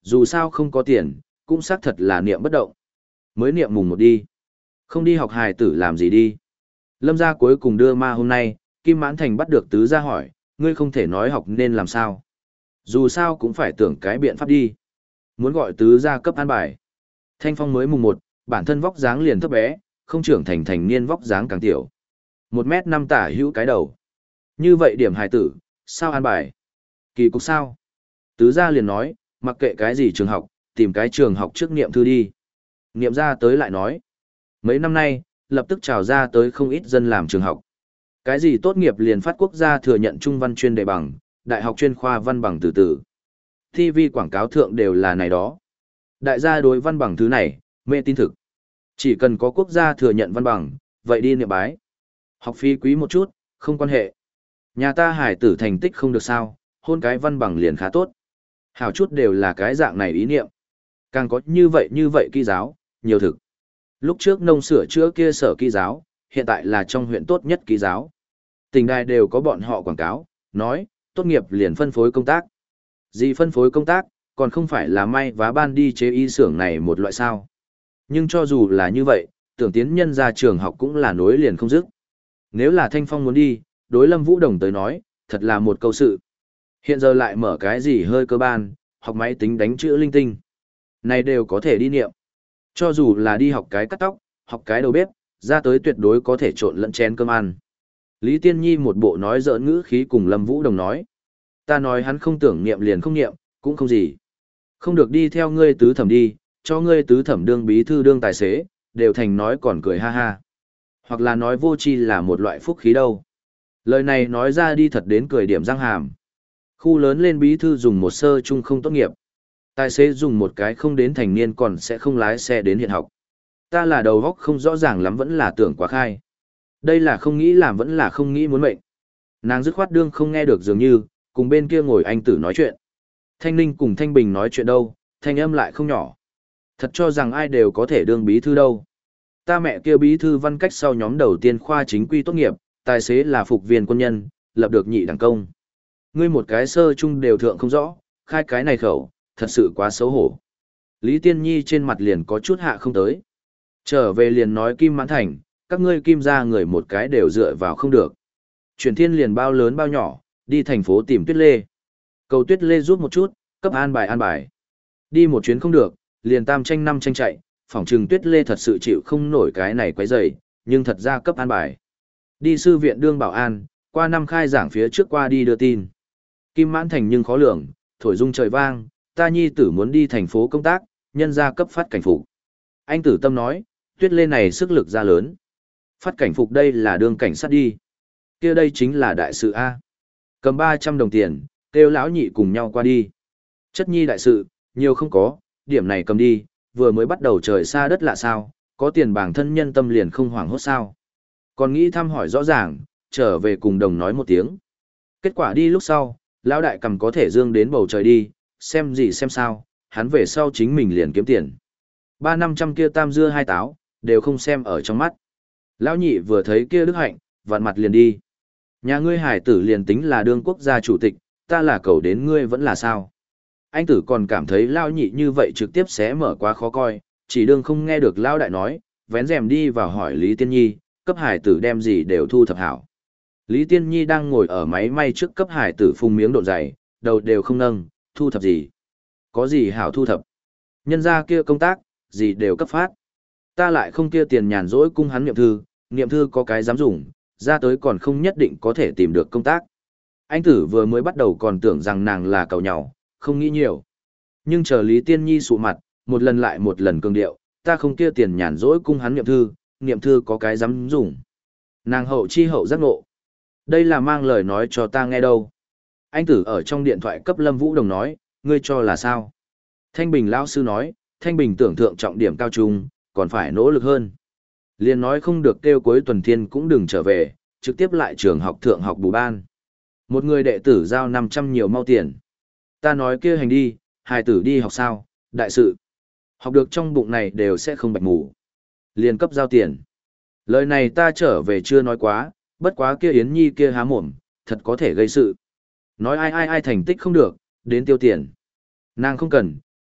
dù sao không có tiền, cũng xác thật là niệm bất động. Mới niệm mùng một đi. Không đi học hài tử làm gì đi. Lâm gia cuối cùng đưa ma hôm nay, Kim Mãn Thành bắt được tứ gia hỏi, ngươi không thể nói học nên làm sao. Dù sao cũng phải tưởng cái biện pháp đi. Muốn gọi tứ gia cấp an bài. Thanh Phong mới mùng một, bản thân vóc dáng liền thấp bé, không trưởng thành thành niên vóc dáng càng tiểu. Một mét năm tả hữu cái đầu. Như vậy điểm hài tử, sao an bài? Kỳ cục sao? Tứ gia liền nói, mặc kệ cái gì trường học, tìm cái trường học trước niệm thư đi. Niệm ra tới lại nói. Mấy năm nay, lập tức trào ra tới không ít dân làm trường học. Cái gì tốt nghiệp liền phát quốc gia thừa nhận trung văn chuyên đề bằng, đại học chuyên khoa văn bằng từ từ. ti vi quảng cáo thượng đều là này đó. Đại gia đối văn bằng thứ này, mê tin thực. Chỉ cần có quốc gia thừa nhận văn bằng, vậy đi niệm bái. Học phí quý một chút, không quan hệ. Nhà ta hải tử thành tích không được sao, hôn cái văn bằng liền khá tốt. Hảo chút đều là cái dạng này ý niệm. Càng có như vậy như vậy kỹ giáo, nhiều thực. Lúc trước nông sửa chữa kia sở kỹ giáo, hiện tại là trong huyện tốt nhất kỹ giáo. Tỉnh đài đều có bọn họ quảng cáo, nói, tốt nghiệp liền phân phối công tác. Gì phân phối công tác, còn không phải là may vá ban đi chế y xưởng này một loại sao. Nhưng cho dù là như vậy, tưởng tiến nhân ra trường học cũng là nối liền không dứt. Nếu là Thanh Phong muốn đi, đối Lâm Vũ Đồng tới nói, thật là một câu sự. Hiện giờ lại mở cái gì hơi cơ ban, học máy tính đánh chữ linh tinh. Này đều có thể đi niệm. Cho dù là đi học cái cắt tóc, học cái đầu bếp, ra tới tuyệt đối có thể trộn lẫn chén cơm ăn. Lý Tiên Nhi một bộ nói giỡn ngữ khí cùng Lâm Vũ Đồng nói. Ta nói hắn không tưởng niệm liền không niệm, cũng không gì. Không được đi theo ngươi tứ thẩm đi, cho ngươi tứ thẩm đương bí thư đương tài xế, đều thành nói còn cười ha ha. Hoặc là nói vô tri là một loại phúc khí đâu. Lời này nói ra đi thật đến cười điểm răng hàm. Khu lớn lên bí thư dùng một sơ chung không tốt nghiệp. Tài xế dùng một cái không đến thành niên còn sẽ không lái xe đến hiện học. Ta là đầu góc không rõ ràng lắm vẫn là tưởng quá khai. Đây là không nghĩ làm vẫn là không nghĩ muốn mệnh. Nàng dứt khoát đương không nghe được dường như, cùng bên kia ngồi anh tử nói chuyện. Thanh Ninh cùng Thanh Bình nói chuyện đâu, thanh âm lại không nhỏ. Thật cho rằng ai đều có thể đương bí thư đâu. Ta mẹ kia bí thư văn cách sau nhóm đầu tiên khoa chính quy tốt nghiệp, tài xế là phục viên quân nhân, lập được nhị đẳng công. Ngươi một cái sơ chung đều thượng không rõ, khai cái này khẩu, thật sự quá xấu hổ. Lý Tiên Nhi trên mặt liền có chút hạ không tới. Trở về liền nói Kim Mãn Thành, các ngươi Kim ra người một cái đều dựa vào không được. Chuyển thiên liền bao lớn bao nhỏ, đi thành phố tìm Tuyết Lê. Cầu Tuyết Lê giúp một chút, cấp an bài an bài. Đi một chuyến không được, liền tam tranh năm tranh chạy, phỏng trừng Tuyết Lê thật sự chịu không nổi cái này quấy rầy, nhưng thật ra cấp an bài. Đi sư viện đương bảo an, qua năm khai giảng phía trước qua đi đưa tin. Kim Mãn Thành nhưng khó lường, thổi dung trời vang, ta nhi tử muốn đi thành phố công tác, nhân ra cấp phát cảnh phục. Anh tử tâm nói, Tuyết Lê này sức lực ra lớn. Phát cảnh phục đây là đương cảnh sát đi. Kia đây chính là đại sự A. Cầm ba trăm đồng tiền, kêu lão nhị cùng nhau qua đi. Chất nhi đại sự, nhiều không có, điểm này cầm đi, vừa mới bắt đầu trời xa đất lạ sao, có tiền bảng thân nhân tâm liền không hoảng hốt sao. Còn nghĩ thăm hỏi rõ ràng, trở về cùng đồng nói một tiếng. Kết quả đi lúc sau, lão đại cầm có thể dương đến bầu trời đi, xem gì xem sao, hắn về sau chính mình liền kiếm tiền. Ba năm trăm kia tam dưa hai táo, đều không xem ở trong mắt. Lão nhị vừa thấy kia đức hạnh, vặn mặt liền đi. Nhà ngươi hải tử liền tính là đương quốc gia chủ tịch, ta là cầu đến ngươi vẫn là sao. Anh tử còn cảm thấy lão nhị như vậy trực tiếp xé mở quá khó coi, chỉ đương không nghe được lão đại nói, vén rèm đi vào hỏi Lý Tiên Nhi, cấp hải tử đem gì đều thu thập hảo. Lý Tiên Nhi đang ngồi ở máy may trước cấp hải tử phung miếng độ dày, đầu đều không nâng, thu thập gì? Có gì hảo thu thập? Nhân ra kia công tác, gì đều cấp phát. Ta lại không kia tiền nhàn rỗi cung hắn niệm thư, niệm thư có cái dám dùng, ra tới còn không nhất định có thể tìm được công tác. Anh tử vừa mới bắt đầu còn tưởng rằng nàng là cầu nhau, không nghĩ nhiều. Nhưng chờ Lý Tiên Nhi sụ mặt, một lần lại một lần cường điệu, ta không kia tiền nhàn rỗi cung hắn niệm thư, niệm thư có cái dám dùng. Nàng hậu chi hậu giác ngộ. Đây là mang lời nói cho ta nghe đâu. Anh tử ở trong điện thoại cấp Lâm Vũ Đồng nói, ngươi cho là sao? Thanh Bình lão sư nói, Thanh Bình tưởng thượng trọng điểm cao trung, còn phải nỗ lực hơn. Liền nói không được kêu cuối tuần thiên cũng đừng trở về, trực tiếp lại trường học thượng học bù ban. Một người đệ tử giao năm trăm nhiều mau tiền. Ta nói kia hành đi, hài tử đi học sao, đại sự. Học được trong bụng này đều sẽ không bạch ngủ. Liền cấp giao tiền. Lời này ta trở về chưa nói quá, bất quá kia Yến Nhi kia há mồm, thật có thể gây sự. Nói ai ai ai thành tích không được, đến tiêu tiền. Nàng không cần,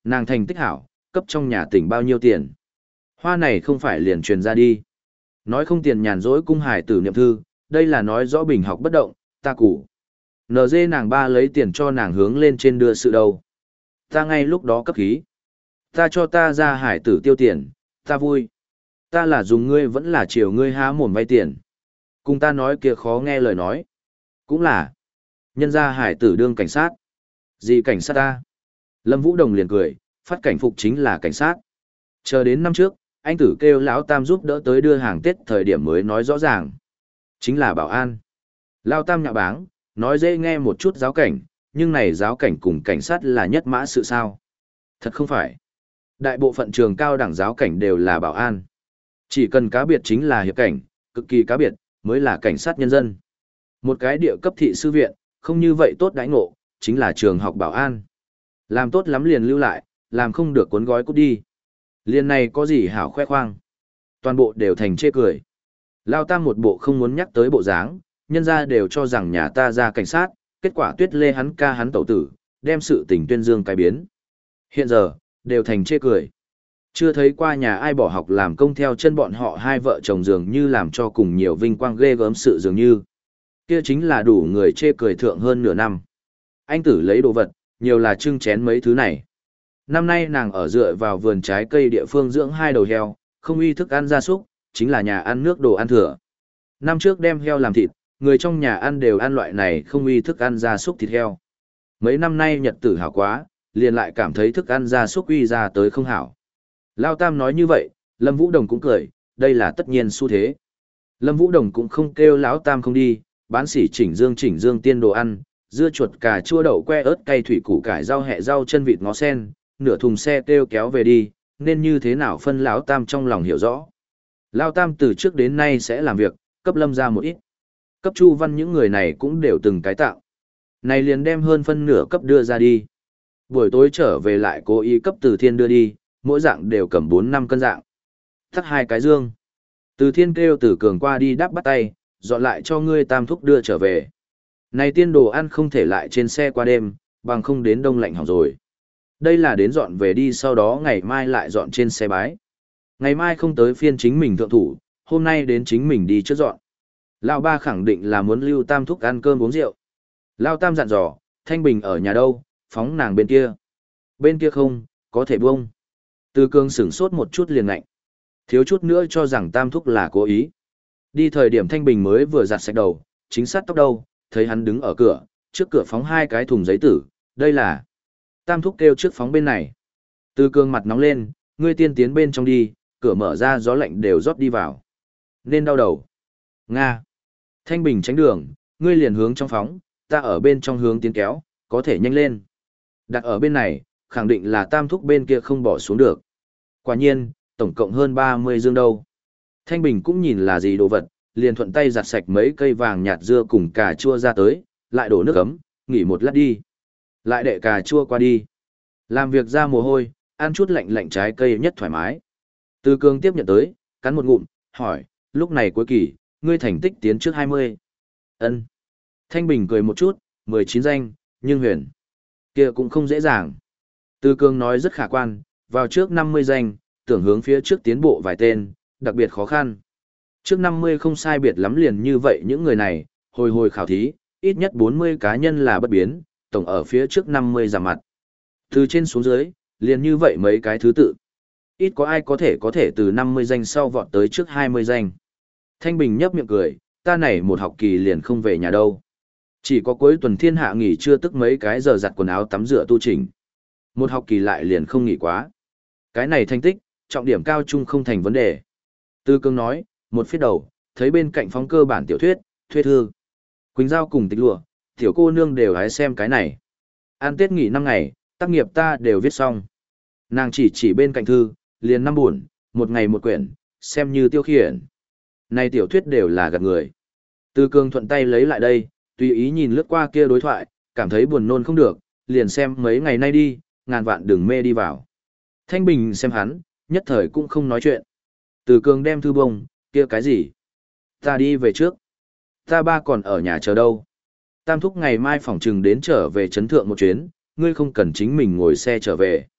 Nàng thành tích hảo, cấp trong nhà tỉnh bao nhiêu tiền. Hoa này không phải liền truyền ra đi. Nói không tiền nhàn rỗi cung hải tử niệm thư, đây là nói rõ bình học bất động, ta củ. en giê nàng ba lấy tiền cho nàng hướng lên trên đưa sự đâu. Ta ngay lúc đó cấp khí. Ta cho ta ra hải tử tiêu tiền, ta vui. Ta là dùng ngươi vẫn là chiều ngươi há mồm vay tiền. Cùng ta nói kia khó nghe lời nói. Cũng là. Nhân ra hải tử đương cảnh sát. Gì cảnh sát ta? Lâm Vũ Đồng liền cười, phát cảnh phục chính là cảnh sát. Chờ đến năm trước, anh tử kêu lão Tam giúp đỡ tới đưa hàng Tết thời điểm mới nói rõ ràng. Chính là bảo an. Lão Tam nhạ báng, nói dễ nghe một chút giáo cảnh, nhưng này giáo cảnh cùng cảnh sát là nhất mã sự sao. Thật không phải. Đại bộ phận trường cao đẳng giáo cảnh đều là bảo an. Chỉ cần cá biệt chính là hiệp cảnh, cực kỳ cá biệt, mới là cảnh sát nhân dân. Một cái địa cấp thị sư viện, không như vậy tốt đãi ngộ, chính là trường học bảo an. Làm tốt lắm liền lưu lại, làm không được cuốn gói cút đi. Liên này có gì hảo khoe khoang. Toàn bộ đều thành chê cười. Lao Tam một bộ không muốn nhắc tới bộ dáng, nhân ra đều cho rằng nhà ta ra cảnh sát, kết quả tuyết lê hắn ca hắn tẩu tử, đem sự tình tuyên dương cái biến. Hiện giờ, đều thành chê cười. Chưa thấy qua nhà ai bỏ học làm công theo chân bọn họ hai vợ chồng dường như làm cho cùng nhiều vinh quang ghê gớm sự dường như. Kia chính là đủ người chê cười thượng hơn nửa năm. Anh tử lấy đồ vật, nhiều là trưng chén mấy thứ này. Năm nay nàng ở dựa vào vườn trái cây địa phương dưỡng hai đầu heo, không uy thức ăn gia súc, chính là nhà ăn nước đồ ăn thừa. Năm trước đem heo làm thịt, người trong nhà ăn đều ăn loại này không uy thức ăn gia súc thịt heo. Mấy năm nay nhật tử hảo quá, liền lại cảm thấy thức ăn gia súc uy ra tới không hảo. Lao Tam nói như vậy, Lâm Vũ Đồng cũng cười, đây là tất nhiên xu thế. Lâm Vũ Đồng cũng không kêu Lão Tam không đi, bán sỉ chỉnh dương chỉnh dương tiên đồ ăn, dưa chuột cà chua đậu que ớt cay thủy củ cải rau hẹ rau chân vịt ngó sen, nửa thùng xe kêu kéo về đi, nên như thế nào phân Lão Tam trong lòng hiểu rõ. Lão Tam từ trước đến nay sẽ làm việc, cấp Lâm ra một ít. Cấp Chu Văn những người này cũng đều từng cái tạo. Này liền đem hơn phân nửa cấp đưa ra đi. Buổi tối trở về lại cố ý cấp Từ Thiên đưa đi, mỗi dạng đều cầm bốn năm cân dạng. Thắc hai cái dương. Từ Thiên kêu Từ Cường qua đi đắp bắt tay, dọn lại cho ngươi Tam thúc đưa trở về. Này tiên đồ ăn không thể lại trên xe qua đêm, bằng không đến đông lạnh hỏng rồi. Đây là đến dọn về đi sau đó ngày mai lại dọn trên xe bái. Ngày mai không tới phiên chính mình thượng thủ, hôm nay đến chính mình đi trước dọn. Lão ba khẳng định là muốn lưu Tam thúc ăn cơm uống rượu. Lão Tam dặn dò, Thanh Bình ở nhà đâu, phóng nàng bên kia. Bên kia không, có thể buông. Từ Cường sửng sốt một chút liền ngạnh. Thiếu chút nữa cho rằng Tam thúc là cố ý. Đi thời điểm Thanh Bình mới vừa giặt sạch đầu, chính sát tóc đâu, thấy hắn đứng ở cửa, trước cửa phóng hai cái thùng giấy tử, đây là. Tam thúc kêu trước phóng bên này. Từ Cường mặt nóng lên, ngươi tiên tiến bên trong đi, cửa mở ra gió lạnh đều rót đi vào. Nên đau đầu. Nga. Thanh Bình tránh đường, ngươi liền hướng trong phóng, ta ở bên trong hướng tiến kéo, có thể nhanh lên. Đặt ở bên này, khẳng định là Tam thúc bên kia không bỏ xuống được. Quả nhiên, tổng cộng hơn ba mươi dương đâu. Thanh Bình cũng nhìn là gì đồ vật, liền thuận tay giặt sạch mấy cây vàng nhạt dưa cùng cà chua ra tới, lại đổ nước ấm, nghỉ một lát đi. Lại đệ cà chua qua đi. Làm việc ra mồ hôi, ăn chút lạnh lạnh trái cây nhất thoải mái. Từ Cường tiếp nhận tới, cắn một ngụm, hỏi, lúc này cuối kỳ, ngươi thành tích tiến trước hai mươi. Ân. Thanh Bình cười một chút, mười chín danh, nhưng huyền. Kia cũng không dễ dàng. Từ Cường nói rất khả quan, vào trước năm mươi danh, tưởng hướng phía trước tiến bộ vài tên, đặc biệt khó khăn. Trước năm mươi không sai biệt lắm liền như vậy những người này, hồi hồi khảo thí, ít nhất bốn mươi cá nhân là bất biến, tổng ở phía trước năm mươi giảm mặt. Từ trên xuống dưới, liền như vậy mấy cái thứ tự. Ít có ai có thể có thể từ năm mươi danh sau vọt tới trước hai mươi danh. Thanh Bình nhấp miệng cười, ta này một học kỳ liền không về nhà đâu. Chỉ có cuối tuần thiên hạ nghỉ trưa tức mấy cái giờ giặt quần áo tắm rửa tu chỉnh. Một học kỳ lại liền không nghỉ quá. Cái này thành tích, trọng điểm cao trung không thành vấn đề. Tư Cương nói, một phía đầu, thấy bên cạnh phóng cơ bản tiểu thuyết, thuê thư. Quỳnh Giao cùng tịch lụa, tiểu cô nương đều hái xem cái này. Ăn Tết nghỉ năm ngày, tác nghiệp ta đều viết xong. Nàng chỉ chỉ bên cạnh thư, liền năm buồn, một ngày một quyển, xem như tiêu khiển. Này tiểu thuyết đều là gạt người. Tư Cương thuận tay lấy lại đây, tùy ý nhìn lướt qua kia đối thoại, cảm thấy buồn nôn không được, liền xem mấy ngày nay đi, ngàn vạn đừng mê đi vào. Thanh Bình xem hắn, nhất thời cũng không nói chuyện. Từ Cường đem thư bông, kia cái gì? Ta đi về trước. Ta ba còn ở nhà chờ đâu. Tam thúc ngày mai phỏng trừng đến trở về trấn thượng một chuyến, ngươi không cần chính mình ngồi xe trở về.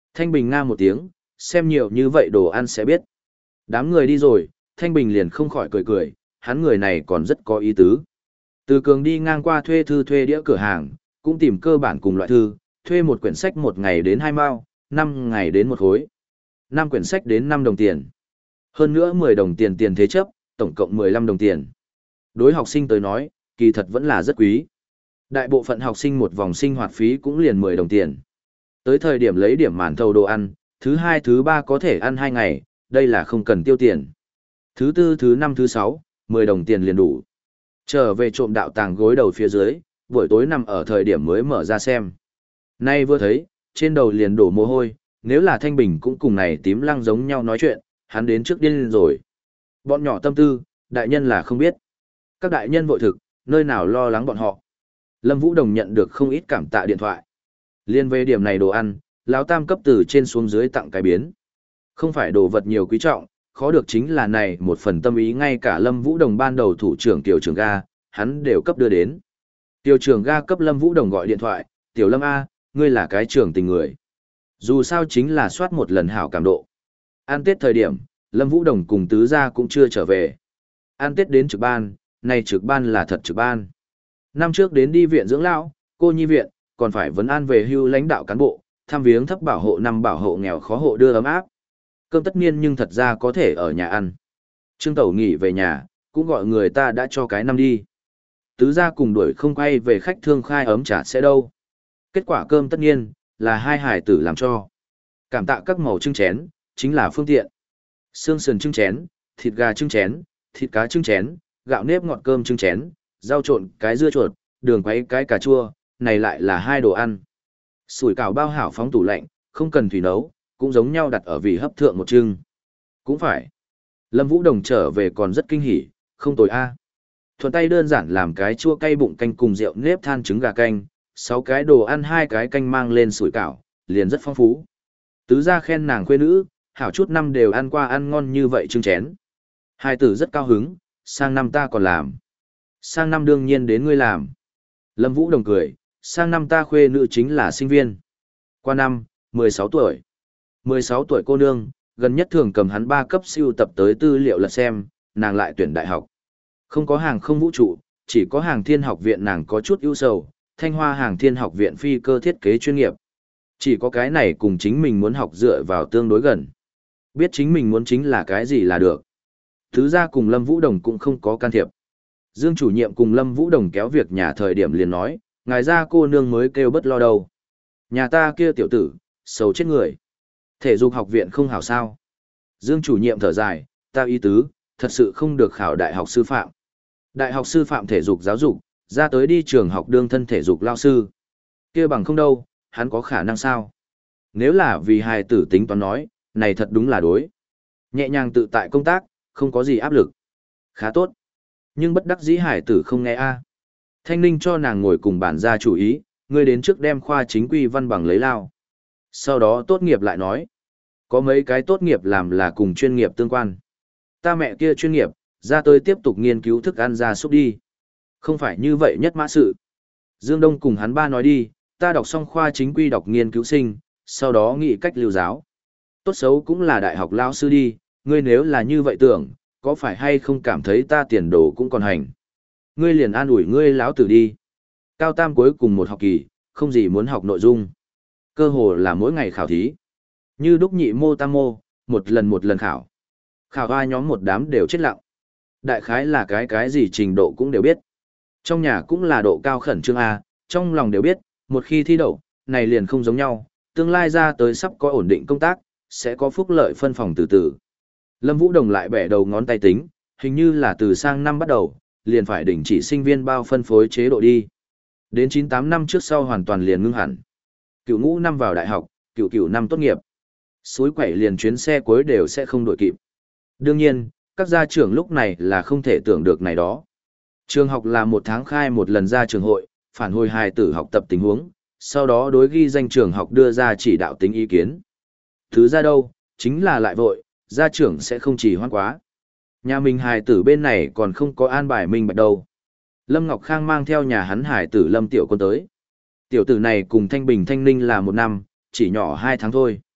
Thanh Bình nga một tiếng, xem nhiều như vậy đồ ăn sẽ biết. Đám người đi rồi, Thanh Bình liền không khỏi cười cười, hắn người này còn rất có ý tứ. Từ Cường đi ngang qua thuê thư thuê đĩa cửa hàng, cũng tìm cơ bản cùng loại thư, thuê một quyển sách một ngày đến hai mao, năm ngày đến một khối. Năm quyển sách đến năm đồng tiền. Hơn nữa mười đồng tiền tiền thế chấp, tổng cộng mười lăm đồng tiền. Đối học sinh tới nói, kỳ thật vẫn là rất quý. Đại bộ phận học sinh một vòng sinh hoạt phí cũng liền mười đồng tiền. Tới thời điểm lấy điểm màn thầu đồ ăn, thứ hai thứ ba có thể ăn hai ngày, đây là không cần tiêu tiền. Thứ tư thứ năm thứ sáu, mười đồng tiền liền đủ. Trở về trộm đạo tàng gối đầu phía dưới, buổi tối nằm ở thời điểm mới mở ra xem. Nay vừa thấy, trên đầu liền đổ mồ hôi, nếu là Thanh Bình cũng cùng này tím lăng giống nhau nói chuyện, hắn đến trước điên rồi. Bọn nhỏ tâm tư, đại nhân là không biết. Các đại nhân vội thực, nơi nào lo lắng bọn họ. Lâm Vũ Đồng nhận được không ít cảm tạ điện thoại. Liên về điểm này đồ ăn, lão tam cấp từ trên xuống dưới tặng cái biến. Không phải đồ vật nhiều quý trọng, khó được chính là này một phần tâm ý ngay cả Lâm Vũ Đồng ban đầu thủ trưởng tiểu trưởng ga, hắn đều cấp đưa đến. Tiểu trưởng ga cấp Lâm Vũ Đồng gọi điện thoại, "Tiểu Lâm A, ngươi là cái trưởng tình người." Dù sao chính là soát một lần hảo cảm độ. Ăn Tết thời điểm, Lâm Vũ Đồng cùng tứ gia cũng chưa trở về. Ăn Tết đến trực ban, này trực ban là thật trực ban. Năm trước đến đi viện dưỡng lão, cô nhi viện, còn phải vấn an về hưu lãnh đạo cán bộ, thăm viếng thấp bảo hộ năm bảo hộ nghèo khó hộ đưa ấm áp. Cơm tất niên nhưng thật ra có thể ở nhà ăn. Trương Tẩu nghỉ về nhà, cũng gọi người ta đã cho cái năm đi. Tứ gia cùng đuổi không quay về khách thương khai ấm trà sẽ đâu. Kết quả cơm tất niên, là hai hải tử làm cho. Cảm tạ các màu trưng chén, chính là phương tiện. Xương sườn trưng chén, thịt gà trưng chén, thịt cá trưng chén, gạo nếp ngọt cơm trưng chén, rau trộn cái dưa chuột, đường quấy cái cà chua, này lại là hai đồ ăn. Sủi cảo bao hảo phóng tủ lạnh, không cần thủy nấu, cũng giống nhau đặt ở vị hấp thượng một trưng. Cũng phải. Lâm Vũ Đồng trở về còn rất kinh hỉ, không tồi a. Thuận tay đơn giản làm cái chua cay bụng canh cùng rượu nếp than trứng gà canh, sáu cái đồ ăn hai cái canh mang lên sủi cảo, liền rất phong phú. Tứ gia khen nàng khuê nữ, hảo chút năm đều ăn qua ăn ngon như vậy trưng chén. Hai tử rất cao hứng, sang năm ta còn làm. Sang năm đương nhiên đến ngươi làm. Lâm Vũ Đồng cười, sang năm ta khuê nữ chính là sinh viên. Qua năm, mười sáu tuổi. mười sáu tuổi cô nương, gần nhất thường cầm hắn ba cấp siêu tập tới tư liệu lật xem, nàng lại tuyển đại học. Không có hàng không vũ trụ, chỉ có hàng thiên học viện nàng có chút ưu sầu, Thanh Hoa hàng thiên học viện phi cơ thiết kế chuyên nghiệp. Chỉ có cái này cùng chính mình muốn học dựa vào tương đối gần. Biết chính mình muốn chính là cái gì là được. Thứ ra cùng Lâm Vũ Đồng cũng không có can thiệp. Dương chủ nhiệm cùng Lâm Vũ Đồng kéo việc nhà thời điểm liền nói, ngài ra cô nương mới kêu bất lo đâu. Nhà ta kia tiểu tử, xấu chết người. Thể dục học viện không hảo sao. Dương chủ nhiệm thở dài, ta ý tứ, thật sự không được khảo đại học sư phạm. Đại học sư phạm thể dục giáo dục, ra tới đi trường học đương thân thể dục lao sư. Kia bằng không đâu, hắn có khả năng sao? Nếu là vì hài tử tính toán nói, này thật đúng là đối. Nhẹ nhàng tự tại công tác, không có gì áp lực. Khá tốt. Nhưng bất đắc dĩ hải tử không nghe a. Thanh Ninh cho nàng ngồi cùng bản ra chủ ý, ngươi đến trước đem khoa chính quy văn bằng lấy lao. Sau đó tốt nghiệp lại nói. Có mấy cái tốt nghiệp làm là cùng chuyên nghiệp tương quan. Ta mẹ kia chuyên nghiệp, ra tới tiếp tục nghiên cứu thức ăn ra súc đi. Không phải như vậy nhất mã sự. Dương Đông cùng hắn ba nói đi, ta đọc xong khoa chính quy đọc nghiên cứu sinh, sau đó nghĩ cách lưu giáo. Tốt xấu cũng là đại học lao sư đi, ngươi nếu là như vậy tưởng, có phải hay không cảm thấy ta tiền đồ cũng còn hành. Ngươi liền an ủi ngươi lão tử đi. Cao tam cuối cùng một học kỳ, không gì muốn học nội dung. Cơ hồ là mỗi ngày khảo thí. Như đúc nhị mô tam mô, một lần một lần khảo. Khảo hoa nhóm một đám đều chết lặng. Đại khái là cái cái gì trình độ cũng đều biết. Trong nhà cũng là độ cao khẩn trương A, trong lòng đều biết, một khi thi đậu, này liền không giống nhau, tương lai ra tới sắp có ổn định công tác, sẽ có phúc lợi phân phòng từ từ. Lâm Vũ Đồng lại bẻ đầu ngón tay tính, hình như là từ sang năm bắt đầu, liền phải đình chỉ sinh viên bao phân phối chế độ đi. Đến chín tám năm trước sau hoàn toàn liền ngưng hẳn. Cựu ngũ năm vào đại học, cựu cựu năm tốt nghiệp. Suối quẩy liền chuyến xe cuối đều sẽ không đổi kịp. Đương nhiên, các gia trưởng lúc này là không thể tưởng được này đó. Trường học là một tháng khai một lần ra trường hội, phản hồi hài tử học tập tình huống, sau đó đối ghi danh trường học đưa ra chỉ đạo tính ý kiến. Thứ ra đâu, chính là lại vội, gia trưởng sẽ không chỉ hoan quá. Nhà mình hài tử bên này còn không có an bài minh bạch đâu. Lâm Ngọc Khang mang theo nhà hắn hài tử Lâm Tiểu Quân tới. Tiểu tử này cùng Thanh Bình Thanh Ninh là một năm, chỉ nhỏ hai tháng thôi.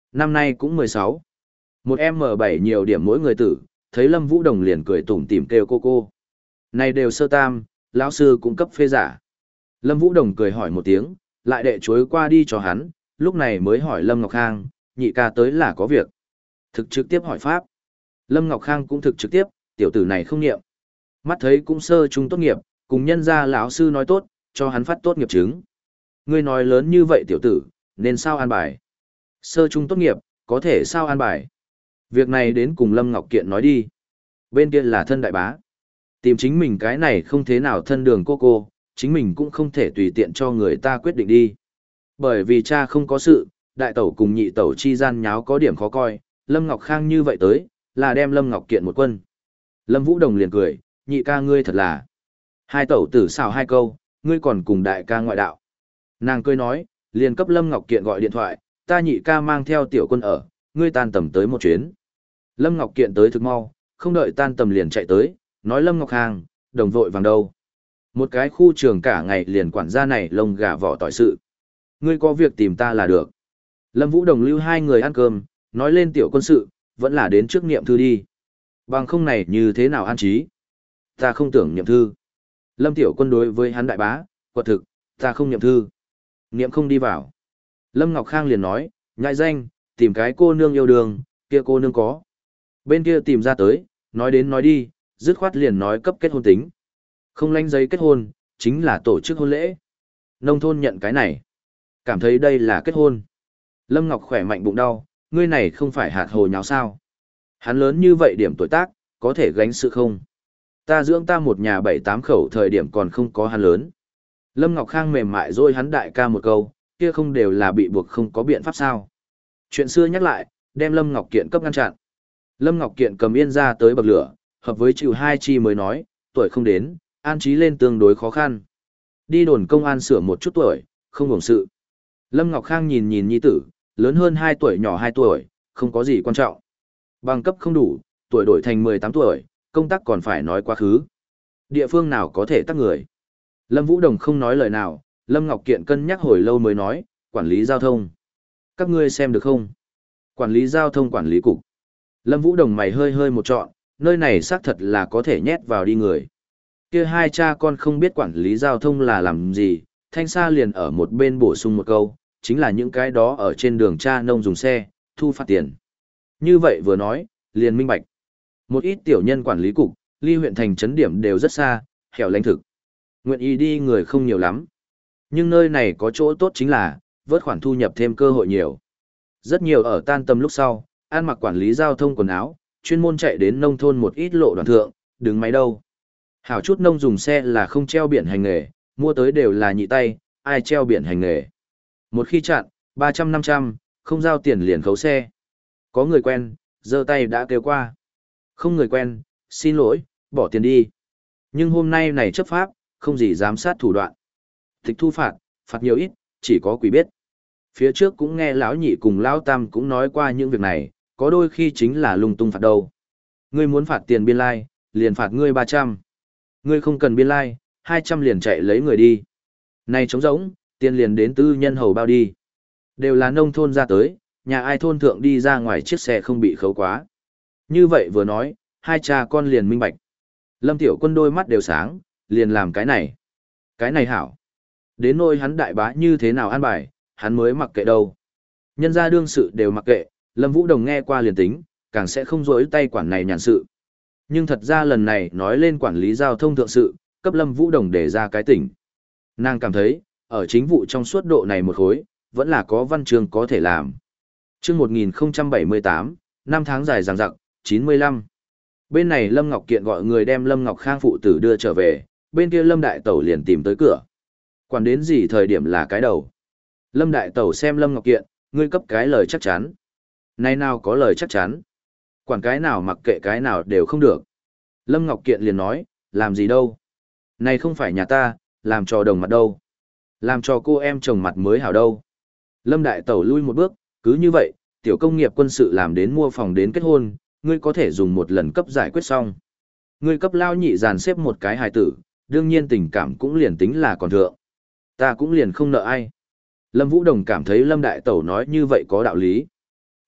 Năm nay cũng mười sáu. Một em m bảy nhiều điểm mỗi người tử, thấy Lâm Vũ Đồng liền cười tủm tỉm kêu cô cô. Này đều sơ tam, lão sư cũng cấp phê giả. Lâm Vũ Đồng cười hỏi một tiếng, lại đệ chuối qua đi cho hắn, lúc này mới hỏi Lâm Ngọc Khang, nhị ca tới là có việc. Thực trực tiếp hỏi pháp. Lâm Ngọc Khang cũng thực trực tiếp, tiểu tử này không nghiệm. Mắt thấy cũng sơ trung tốt nghiệp, cùng nhân gia lão sư nói tốt, cho hắn phát tốt nghiệp chứng. Ngươi nói lớn như vậy tiểu tử, nên sao an bài? Sơ trung tốt nghiệp, có thể sao an bài? Việc này đến cùng Lâm Ngọc Kiện nói đi. Bên kia là thân đại bá. Tìm chính mình cái này không thế nào thân đường cô cô, chính mình cũng không thể tùy tiện cho người ta quyết định đi. Bởi vì cha không có sự, đại tẩu cùng nhị tẩu chi gian nháo có điểm khó coi, Lâm Ngọc Khang như vậy tới, là đem Lâm Ngọc Kiện một quân. Lâm Vũ Đồng liền cười, nhị ca ngươi thật là. Hai tẩu tử xào hai câu, ngươi còn cùng đại ca ngoại đạo. Nàng cười nói, liền cấp Lâm Ngọc Kiện gọi điện thoại, ta nhị ca mang theo tiểu quân ở, ngươi tan tầm tới một chuyến. Lâm Ngọc Kiện tới thực mau, không đợi tan tầm liền chạy tới, nói Lâm Ngọc Khang, đồng vội vàng đâu. Một cái khu trường cả ngày liền quản gia này lông gà vỏ tỏi sự. Ngươi có việc tìm ta là được. Lâm Vũ Đồng lưu hai người ăn cơm, nói lên tiểu quân sự, vẫn là đến trước niệm thư đi. Bằng không này như thế nào an trí? Ta không tưởng niệm thư. Lâm tiểu quân đối với hắn đại bá, quả thực, ta không niệm thư. Niệm không đi vào. Lâm Ngọc Khang liền nói, nhại danh, tìm cái cô nương yêu đương, kia cô nương có. Bên kia tìm ra tới, nói đến nói đi, dứt khoát liền nói cấp kết hôn tính. Không lãnh giấy kết hôn, chính là tổ chức hôn lễ. Nông thôn nhận cái này. Cảm thấy đây là kết hôn. Lâm Ngọc khỏe mạnh bụng đau, ngươi này không phải hạt hồ nháo sao. Hắn lớn như vậy điểm tuổi tác, có thể gánh sự không? Ta dưỡng ta một nhà bảy tám khẩu thời điểm còn không có hắn lớn. Lâm Ngọc Khang mềm mại rồi hắn đại ca một câu, kia không đều là bị buộc không có biện pháp sao. Chuyện xưa nhắc lại, đem Lâm Ngọc Kiện cấp ngăn chặn. Lâm Ngọc Kiện cầm yên ra tới bậc lửa, hợp với chịu hai chi mới nói, tuổi không đến, an trí lên tương đối khó khăn. Đi đồn công an sửa một chút tuổi, không hưởng sự. Lâm Ngọc Khang nhìn nhìn nhi tử, lớn hơn hai tuổi nhỏ hai tuổi, không có gì quan trọng. Bằng cấp không đủ, tuổi đổi thành mười tám tuổi, công tác còn phải nói quá khứ. Địa phương nào có thể tắc người. Lâm Vũ Đồng không nói lời nào, Lâm Ngọc Kiện cân nhắc hồi lâu mới nói, quản lý giao thông. Các ngươi xem được không? Quản lý giao thông quản lý cục. Lâm Vũ Đồng mày hơi hơi một trọn, nơi này xác thật là có thể nhét vào đi người. Kia hai cha con không biết quản lý giao thông là làm gì, Thanh Sa liền ở một bên bổ sung một câu, chính là những cái đó ở trên đường cha nông dùng xe, thu phạt tiền. Như vậy vừa nói, liền minh bạch. Một ít tiểu nhân quản lý cục, ly huyện thành trấn điểm đều rất xa, hẻo lánh thực. Nguyện ý đi người không nhiều lắm. Nhưng nơi này có chỗ tốt chính là, vớt khoản thu nhập thêm cơ hội nhiều. Rất nhiều ở tan tầm lúc sau, ăn mặc quản lý giao thông quần áo, chuyên môn chạy đến nông thôn một ít lộ đoạn thượng, đứng máy đâu. Hảo chút nông dùng xe là không treo biển hành nghề, mua tới đều là nhị tay, ai treo biển hành nghề. Một khi chặn, ba trăm năm trăm, không giao tiền liền khấu xe. Có người quen, giơ tay đã kêu qua. Không người quen, xin lỗi, bỏ tiền đi. Nhưng hôm nay này chấp pháp, không gì giám sát thủ đoạn. Tịch thu phạt, phạt nhiều ít, chỉ có quỷ biết. Phía trước cũng nghe lão nhị cùng lão tam cũng nói qua những việc này, có đôi khi chính là lung tung phạt đâu. Ngươi muốn phạt tiền biên lai, liền phạt ngươi ba trăm. Ngươi không cần biên lai, hai trăm liền chạy lấy người đi. Này trống rỗng, tiền liền đến tư nhân hầu bao đi. Đều là nông thôn ra tới, nhà ai thôn thượng đi ra ngoài chiếc xe không bị khấu quá. Như vậy vừa nói, hai cha con liền minh bạch. Lâm Tiểu Quân đôi mắt đều sáng, liền làm cái này. Cái này hảo. Đến nỗi hắn đại bá như thế nào an bài, hắn mới mặc kệ đâu. Nhân gia đương sự đều mặc kệ, Lâm Vũ Đồng nghe qua liền tính, càng sẽ không rỗi tay quản này nhàn sự. Nhưng thật ra lần này nói lên quản lý giao thông thượng sự, cấp Lâm Vũ Đồng để ra cái tỉnh. Nàng cảm thấy, ở chính vụ trong suốt độ này một khối, vẫn là có văn chương có thể làm. Chương một nghìn không trăm bảy mươi tám, năm tháng dài dằng dặc, chín mươi lăm. Bên này Lâm Ngọc Kiện gọi người đem Lâm Ngọc Khang phụ tử đưa trở về, bên kia Lâm Đại Tẩu liền tìm tới cửa. Quản đến gì thời điểm là cái đầu. Lâm Đại Tẩu xem Lâm Ngọc Kiện, ngươi cấp cái lời chắc chắn. Nay nào có lời chắc chắn. Quản cái nào mặc kệ cái nào đều không được. Lâm Ngọc Kiện liền nói, làm gì đâu. Này không phải nhà ta, làm cho đồng mặt đâu. Làm cho cô em chồng mặt mới hảo đâu. Lâm Đại Tẩu lui một bước, cứ như vậy, tiểu công nghiệp quân sự làm đến mua phòng đến kết hôn, ngươi có thể dùng một lần cấp giải quyết xong. Ngươi cấp lao nhị dàn xếp một cái hài tử, đương nhiên tình cảm cũng liền tính là còn thượng. Ta cũng liền không nợ ai. Lâm Vũ Đồng cảm thấy Lâm Đại Tẩu nói như vậy có đạo lý.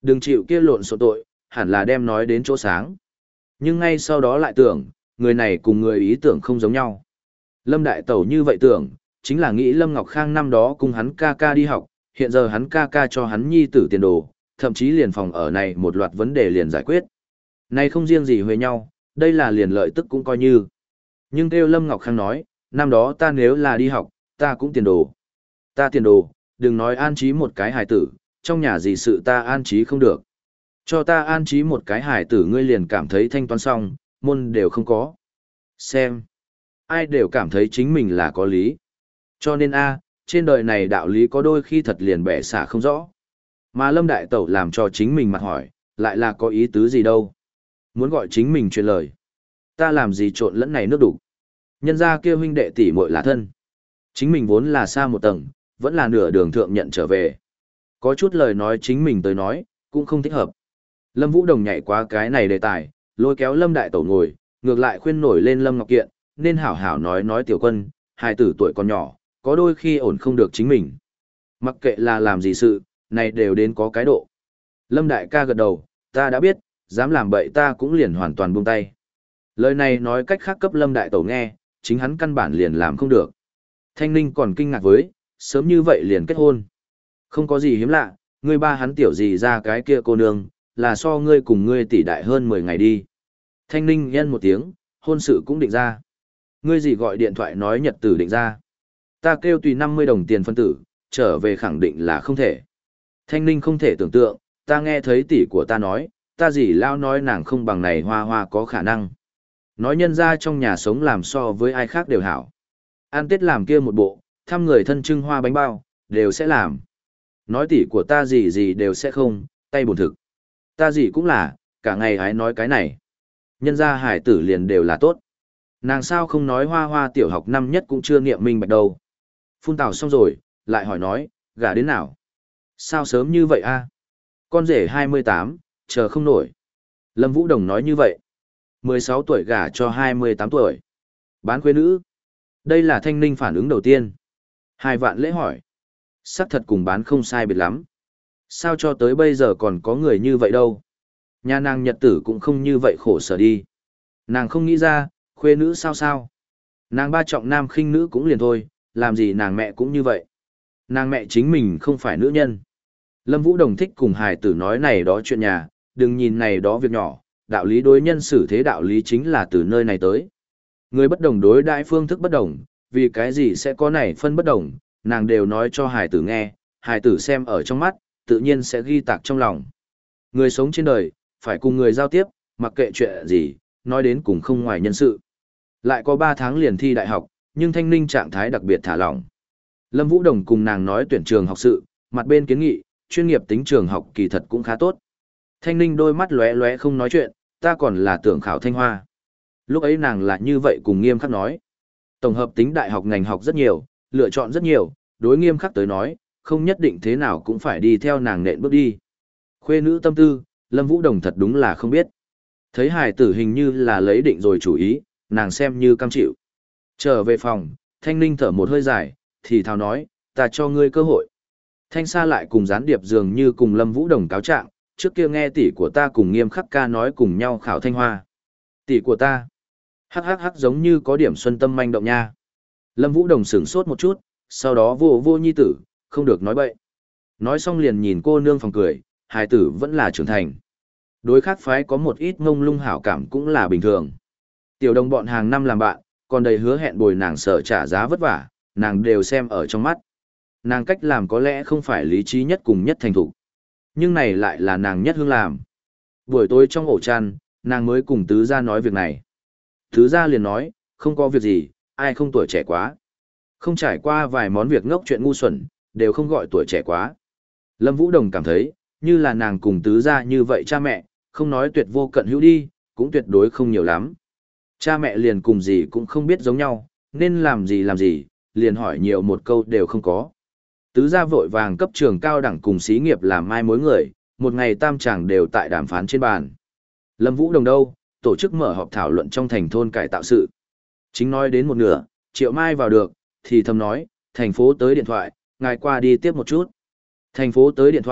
Đừng chịu kia lộn xộn tội, hẳn là đem nói đến chỗ sáng. Nhưng ngay sau đó lại tưởng, người này cùng người ý tưởng không giống nhau. Lâm Đại Tẩu như vậy tưởng, chính là nghĩ Lâm Ngọc Khang năm đó cùng hắn ca ca đi học, hiện giờ hắn ca ca cho hắn nhi tử tiền đồ, thậm chí liền phòng ở này một loạt vấn đề liền giải quyết. Này không riêng gì huề nhau, đây là liền lợi tức cũng coi như. Nhưng kêu Lâm Ngọc Khang nói, năm đó ta nếu là đi học, ta cũng tiền đồ. Ta tiền đồ, đừng nói an trí một cái hài tử, trong nhà gì sự ta an trí không được. Cho ta an trí một cái hài tử ngươi liền cảm thấy thanh toán xong, môn đều không có. Xem, ai đều cảm thấy chính mình là có lý. Cho nên a, trên đời này đạo lý có đôi khi thật liền bẻ xả không rõ. Mà Lâm Đại Tẩu làm cho chính mình mặt hỏi, lại là có ý tứ gì đâu. Muốn gọi chính mình truyền lời. Ta làm gì trộn lẫn này nước đủ. Nhân ra kia huynh đệ tỷ muội là thân. Chính mình vốn là xa một tầng, vẫn là nửa đường thượng nhận trở về. Có chút lời nói chính mình tới nói, cũng không thích hợp. Lâm Vũ Đồng nhảy qua cái này đề tài, lôi kéo Lâm Đại Tẩu ngồi, ngược lại khuyên nổi lên Lâm Ngọc Kiện, nên hảo hảo nói nói tiểu quân, hài tử tuổi còn nhỏ, có đôi khi ổn không được chính mình. Mặc kệ là làm gì sự, này đều đến có cái độ. Lâm Đại ca gật đầu, ta đã biết, dám làm bậy ta cũng liền hoàn toàn buông tay. Lời này nói cách khác cấp Lâm Đại Tẩu nghe, chính hắn căn bản liền làm không được. Thanh Ninh còn kinh ngạc với, sớm như vậy liền kết hôn. Không có gì hiếm lạ, ngươi ba hắn tiểu gì ra cái kia cô nương, là so ngươi cùng ngươi tỷ đại hơn mười ngày đi. Thanh Ninh nhân một tiếng, hôn sự cũng định ra. Ngươi gì gọi điện thoại nói nhật tử định ra. Ta kêu tùy năm mươi đồng tiền phân tử, trở về khẳng định là không thể. Thanh Ninh không thể tưởng tượng, ta nghe thấy tỷ của ta nói, ta gì lao nói nàng không bằng này hoa hoa có khả năng. Nói nhân ra trong nhà sống làm so với ai khác đều hảo. Ăn Tết làm kia một bộ, thăm người thân trưng hoa bánh bao, đều sẽ làm. Nói tỷ của ta gì gì đều sẽ không, tay bổn thực. Ta gì cũng là, cả ngày hái nói cái này. Nhân ra hải tử liền đều là tốt. Nàng sao không nói hoa hoa tiểu học năm nhất cũng chưa niệm minh bạch đâu. Phun tào xong rồi, lại hỏi nói, gả đến nào? Sao sớm như vậy a? Con rể hai mươi tám, chờ không nổi. Lâm Vũ Đồng nói như vậy. mười sáu tuổi gả cho hai mươi tám tuổi. Bán khuê nữ. Đây là Thanh Ninh phản ứng đầu tiên. Hai vạn lễ hỏi. Sắc thật cùng bán không sai biệt lắm. Sao cho tới bây giờ còn có người như vậy đâu? Nhà nàng nhật tử cũng không như vậy khổ sở đi. Nàng không nghĩ ra, khuê nữ sao sao? Nàng ba trọng nam khinh nữ cũng liền thôi, làm gì nàng mẹ cũng như vậy. Nàng mẹ chính mình không phải nữ nhân. Lâm Vũ Đồng thích cùng hài tử nói này đó chuyện nhà, đừng nhìn này đó việc nhỏ, đạo lý đối nhân xử thế đạo lý chính là từ nơi này tới. Người bất đồng đối đại phương thức bất đồng, vì cái gì sẽ có này phân bất đồng, nàng đều nói cho hài tử nghe, hài tử xem ở trong mắt, tự nhiên sẽ ghi tạc trong lòng. Người sống trên đời, phải cùng người giao tiếp, mặc kệ chuyện gì, nói đến cùng không ngoài nhân sự. Lại có ba tháng liền thi đại học, nhưng Thanh Ninh trạng thái đặc biệt thả lỏng. Lâm Vũ Đồng cùng nàng nói tuyển trường học sự, mặt bên kiến nghị, chuyên nghiệp tính trường học kỳ thật cũng khá tốt. Thanh Ninh đôi mắt lóe lóe không nói chuyện, ta còn là tưởng khảo Thanh Hoa. Lúc ấy nàng là như vậy cùng nghiêm khắc nói. Tổng hợp tính đại học ngành học rất nhiều, lựa chọn rất nhiều, đối nghiêm khắc tới nói, không nhất định thế nào cũng phải đi theo nàng nện bước đi. Khuê nữ tâm tư, Lâm Vũ Đồng thật đúng là không biết. Thấy hài tử hình như là lấy định rồi chủ ý, nàng xem như cam chịu. Trở về phòng, Thanh Ninh thở một hơi dài, thì thào nói, ta cho ngươi cơ hội. Thanh Sa lại cùng gián điệp dường như cùng Lâm Vũ Đồng cáo trạng, trước kia nghe tỷ của ta cùng nghiêm khắc ca nói cùng nhau khảo Thanh Hoa. Tỷ của ta, hắc hắc hắc giống như có điểm xuân tâm manh động nha. Lâm Vũ Đồng sửng sốt một chút, sau đó vô vô nhi tử, không được nói bậy. Nói xong liền nhìn cô nương phòng cười, hài tử vẫn là trưởng thành. Đối khác phái có một ít ngông lung hảo cảm cũng là bình thường. Tiểu đồng bọn hàng năm làm bạn, còn đầy hứa hẹn bồi nàng sợ trả giá vất vả, nàng đều xem ở trong mắt. Nàng cách làm có lẽ không phải lý trí nhất cùng nhất thành thủ. Nhưng này lại là nàng nhất hương làm. Buổi tối trong ổ chăn, nàng mới cùng tứ gia nói việc này. Tứ gia liền nói, không có việc gì, ai không tuổi trẻ quá. Không trải qua vài món việc ngốc chuyện ngu xuẩn, đều không gọi tuổi trẻ quá. Lâm Vũ Đồng cảm thấy, như là nàng cùng tứ gia như vậy cha mẹ, không nói tuyệt vô cận hữu đi, cũng tuyệt đối không nhiều lắm. Cha mẹ liền cùng gì cũng không biết giống nhau, nên làm gì làm gì, liền hỏi nhiều một câu đều không có. Tứ gia vội vàng cấp trường cao đẳng cùng xí nghiệp làm mai mối người, một ngày tam chàng đều tại đàm phán trên bàn. Lâm Vũ Đồng đâu, tổ chức mở họp thảo luận trong thành thôn cải tạo sự. Chính nói đến một nửa, Triệu Mai vào được, thì thầm nói, thành phố tới điện thoại, ngài qua đi tiếp một chút. Thành phố tới điện thoại,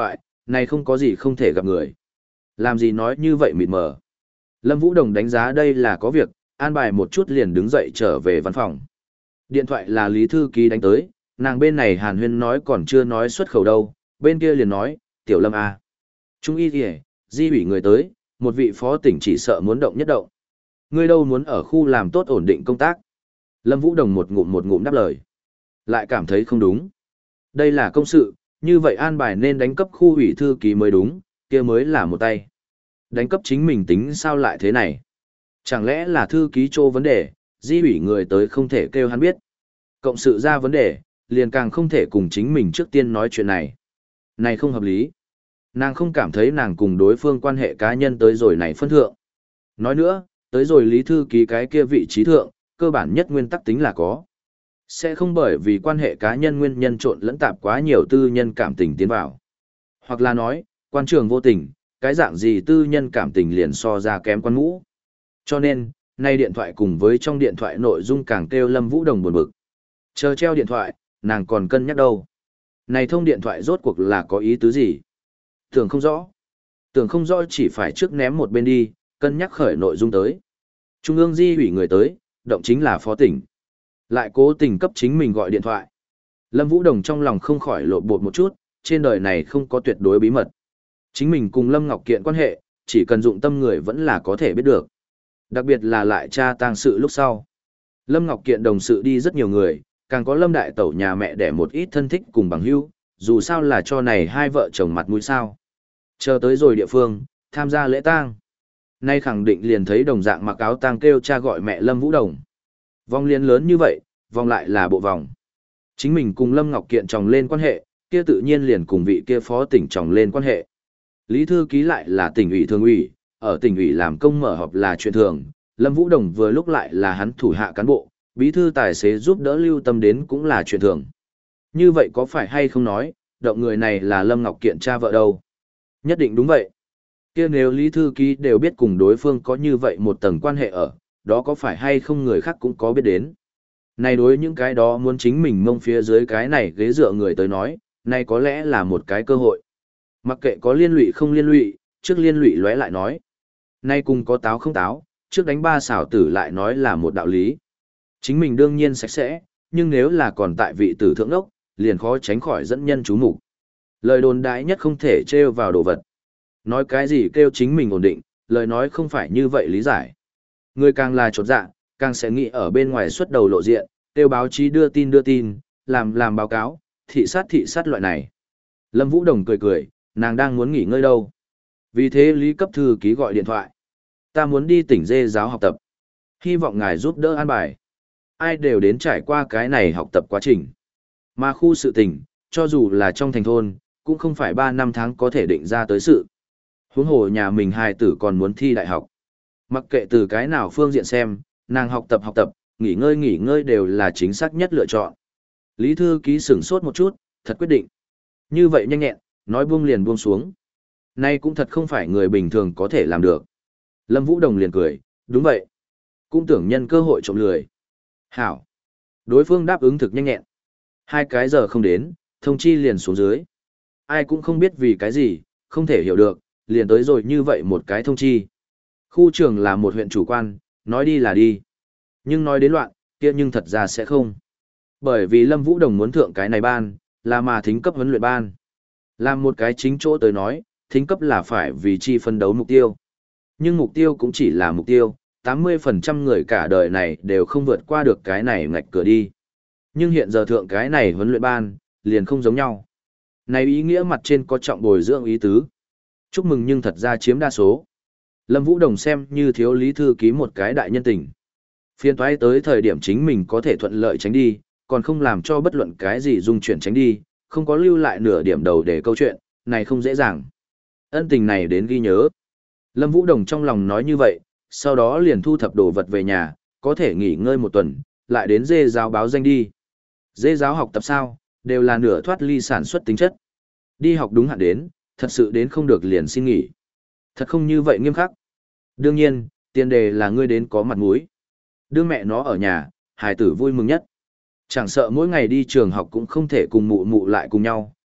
này không có gì không thể gặp người. Làm gì nói như vậy mịt mờ. Lâm Vũ Đồng đánh giá đây là có việc, an bài một chút liền đứng dậy trở về văn phòng. Điện thoại là Lý Thư Ký đánh tới, nàng bên này Hàn Huyên nói còn chưa nói xuất khẩu đâu, bên kia liền nói, Tiểu Lâm à. Trung y kìa, di ủy người tới, một vị phó tỉnh chỉ sợ muốn động nhất động. Ngươi đâu muốn ở khu làm tốt ổn định công tác. Lâm Vũ Đồng một ngụm một ngụm đáp lời. Lại cảm thấy không đúng. Đây là công sự, như vậy an bài nên đánh cấp khu ủy thư ký mới đúng, kia mới là một tay. Đánh cấp chính mình tính sao lại thế này? Chẳng lẽ là thư ký trô vấn đề, di ủy người tới không thể kêu hắn biết. Cộng sự ra vấn đề, liền càng không thể cùng chính mình trước tiên nói chuyện này. Này không hợp lý. Nàng không cảm thấy nàng cùng đối phương quan hệ cá nhân tới rồi này phân thượng. Nói nữa, tới rồi lý thư ký cái kia vị trí thượng, cơ bản nhất nguyên tắc tính là có. Sẽ không bởi vì quan hệ cá nhân nguyên nhân trộn lẫn tạp quá nhiều tư nhân cảm tình tiến vào. Hoặc là nói, quan trường vô tình, cái dạng gì tư nhân cảm tình liền so ra kém quan ngũ. Cho nên, nay điện thoại cùng với trong điện thoại nội dung càng kêu Lâm Vũ Đồng buồn bực. Chờ treo điện thoại, nàng còn cân nhắc đâu. Này thông điện thoại rốt cuộc là có ý tứ gì? Tưởng không rõ. Tưởng không rõ chỉ phải trước ném một bên đi, cân nhắc khởi nội dung tới. Trung ương di ủy người tới, động chính là phó tỉnh. Lại cố tình cấp chính mình gọi điện thoại. Lâm Vũ Đồng trong lòng không khỏi lộ bột một chút, trên đời này không có tuyệt đối bí mật. Chính mình cùng Lâm Ngọc Kiện quan hệ, chỉ cần dụng tâm người vẫn là có thể biết được. Đặc biệt là lại tra tang sự lúc sau. Lâm Ngọc Kiện đồng sự đi rất nhiều người, càng có Lâm Đại Tẩu nhà mẹ để một ít thân thích cùng bằng hữu, dù sao là cho này hai vợ chồng mặt mũi sao. Chờ tới rồi địa phương, tham gia lễ tang. Nay khẳng định liền thấy đồng dạng mặc áo tang kêu cha gọi mẹ Lâm Vũ Đồng. Vòng liên lớn như vậy, vòng lại là bộ vòng. Chính mình cùng Lâm Ngọc Kiện chồng lên quan hệ, kia tự nhiên liền cùng vị kia phó tỉnh chồng lên quan hệ. Lý thư ký lại là tỉnh ủy thường ủy, ở tỉnh ủy làm công mở họp là chuyện thường, Lâm Vũ Đồng vừa lúc lại là hắn thủ hạ cán bộ, bí thư tài xế giúp đỡ lưu tâm đến cũng là chuyện thường. Như vậy có phải hay không nói, động người này là Lâm Ngọc Kiện cha vợ đâu? Nhất định đúng vậy. Kia nếu Lý thư ký đều biết cùng đối phương có như vậy một tầng quan hệ ở, đó có phải hay không người khác cũng có biết đến. Này đối những cái đó muốn chính mình mông phía dưới cái này ghế dựa người tới nói, này có lẽ là một cái cơ hội. Mặc kệ có liên lụy không liên lụy, trước liên lụy lóe lại nói. Nay cùng có táo không táo, trước đánh ba xảo tử lại nói là một đạo lý. Chính mình đương nhiên sạch sẽ, nhưng nếu là còn tại vị tử thượng đốc, liền khó tránh khỏi dẫn nhân chú mục. Lời đồn đại nhất không thể trêu vào đồ vật. Nói cái gì kêu chính mình ổn định, lời nói không phải như vậy lý giải. Người càng là chột dạ, càng sẽ nghĩ ở bên ngoài xuất đầu lộ diện, kêu báo chí đưa tin đưa tin, làm làm báo cáo, thị sát thị sát loại này. Lâm Vũ Đồng cười cười, nàng đang muốn nghỉ ngơi đâu. Vì thế Lý cấp thư ký gọi điện thoại. Ta muốn đi tỉnh dê giáo học tập. Hy vọng ngài giúp đỡ an bài. Ai đều đến trải qua cái này học tập quá trình. Mà khu sự tỉnh, cho dù là trong thành thôn, cũng không phải ba năm tháng có thể định ra tới sự. Huống hồ nhà mình hài tử còn muốn thi đại học. Mặc kệ từ cái nào phương diện xem, nàng học tập học tập, nghỉ ngơi nghỉ ngơi đều là chính xác nhất lựa chọn. Lý thư ký sửng sốt một chút, thật quyết định. Như vậy nhanh nhẹn, nói buông liền buông xuống. Nay cũng thật không phải người bình thường có thể làm được. Lâm Vũ Đồng liền cười, đúng vậy. Cũng tưởng nhân cơ hội trộm lười. Hảo. Đối phương đáp ứng thực nhanh nhẹn. Hai cái giờ không đến, thông chi liền xuống dưới. Ai cũng không biết vì cái gì, không thể hiểu được, liền tới rồi như vậy một cái thông chi. Khu trường là một huyện chủ quan, nói đi là đi. Nhưng nói đến loạn, kia nhưng thật ra sẽ không. Bởi vì Lâm Vũ Đồng muốn thượng cái này ban, là mà thính cấp huấn luyện ban. Làm một cái chính chỗ tới nói, thính cấp là phải vì chi phân đấu mục tiêu. Nhưng mục tiêu cũng chỉ là mục tiêu, tám mươi phần trăm người cả đời này đều không vượt qua được cái này ngạch cửa đi. Nhưng hiện giờ thượng cái này huấn luyện ban, liền không giống nhau. Này ý nghĩa mặt trên có trọng bồi dưỡng ý tứ. Chúc mừng nhưng thật ra chiếm đa số. Lâm Vũ Đồng xem như thiếu lý thư ký một cái đại nhân tình. Phiên toái tới thời điểm chính mình có thể thuận lợi tránh đi, còn không làm cho bất luận cái gì dung chuyển tránh đi, không có lưu lại nửa điểm đầu để câu chuyện, này không dễ dàng. Ân tình này đến ghi nhớ. Lâm Vũ Đồng trong lòng nói như vậy, sau đó liền thu thập đồ vật về nhà, có thể nghỉ ngơi một tuần, lại đến dê giáo báo danh đi. Dê giáo học tập sao, đều là nửa thoát ly sản xuất tính chất. Đi học đúng hạn đến, thật sự đến không được liền xin nghỉ. Thật không như vậy nghiêm khắc. Đương nhiên, tiền đề là ngươi đến có mặt mũi. Đưa mẹ nó ở nhà, hài tử vui mừng nhất. Chẳng sợ mỗi ngày đi trường học cũng không thể cùng mụ mụ lại cùng nhau,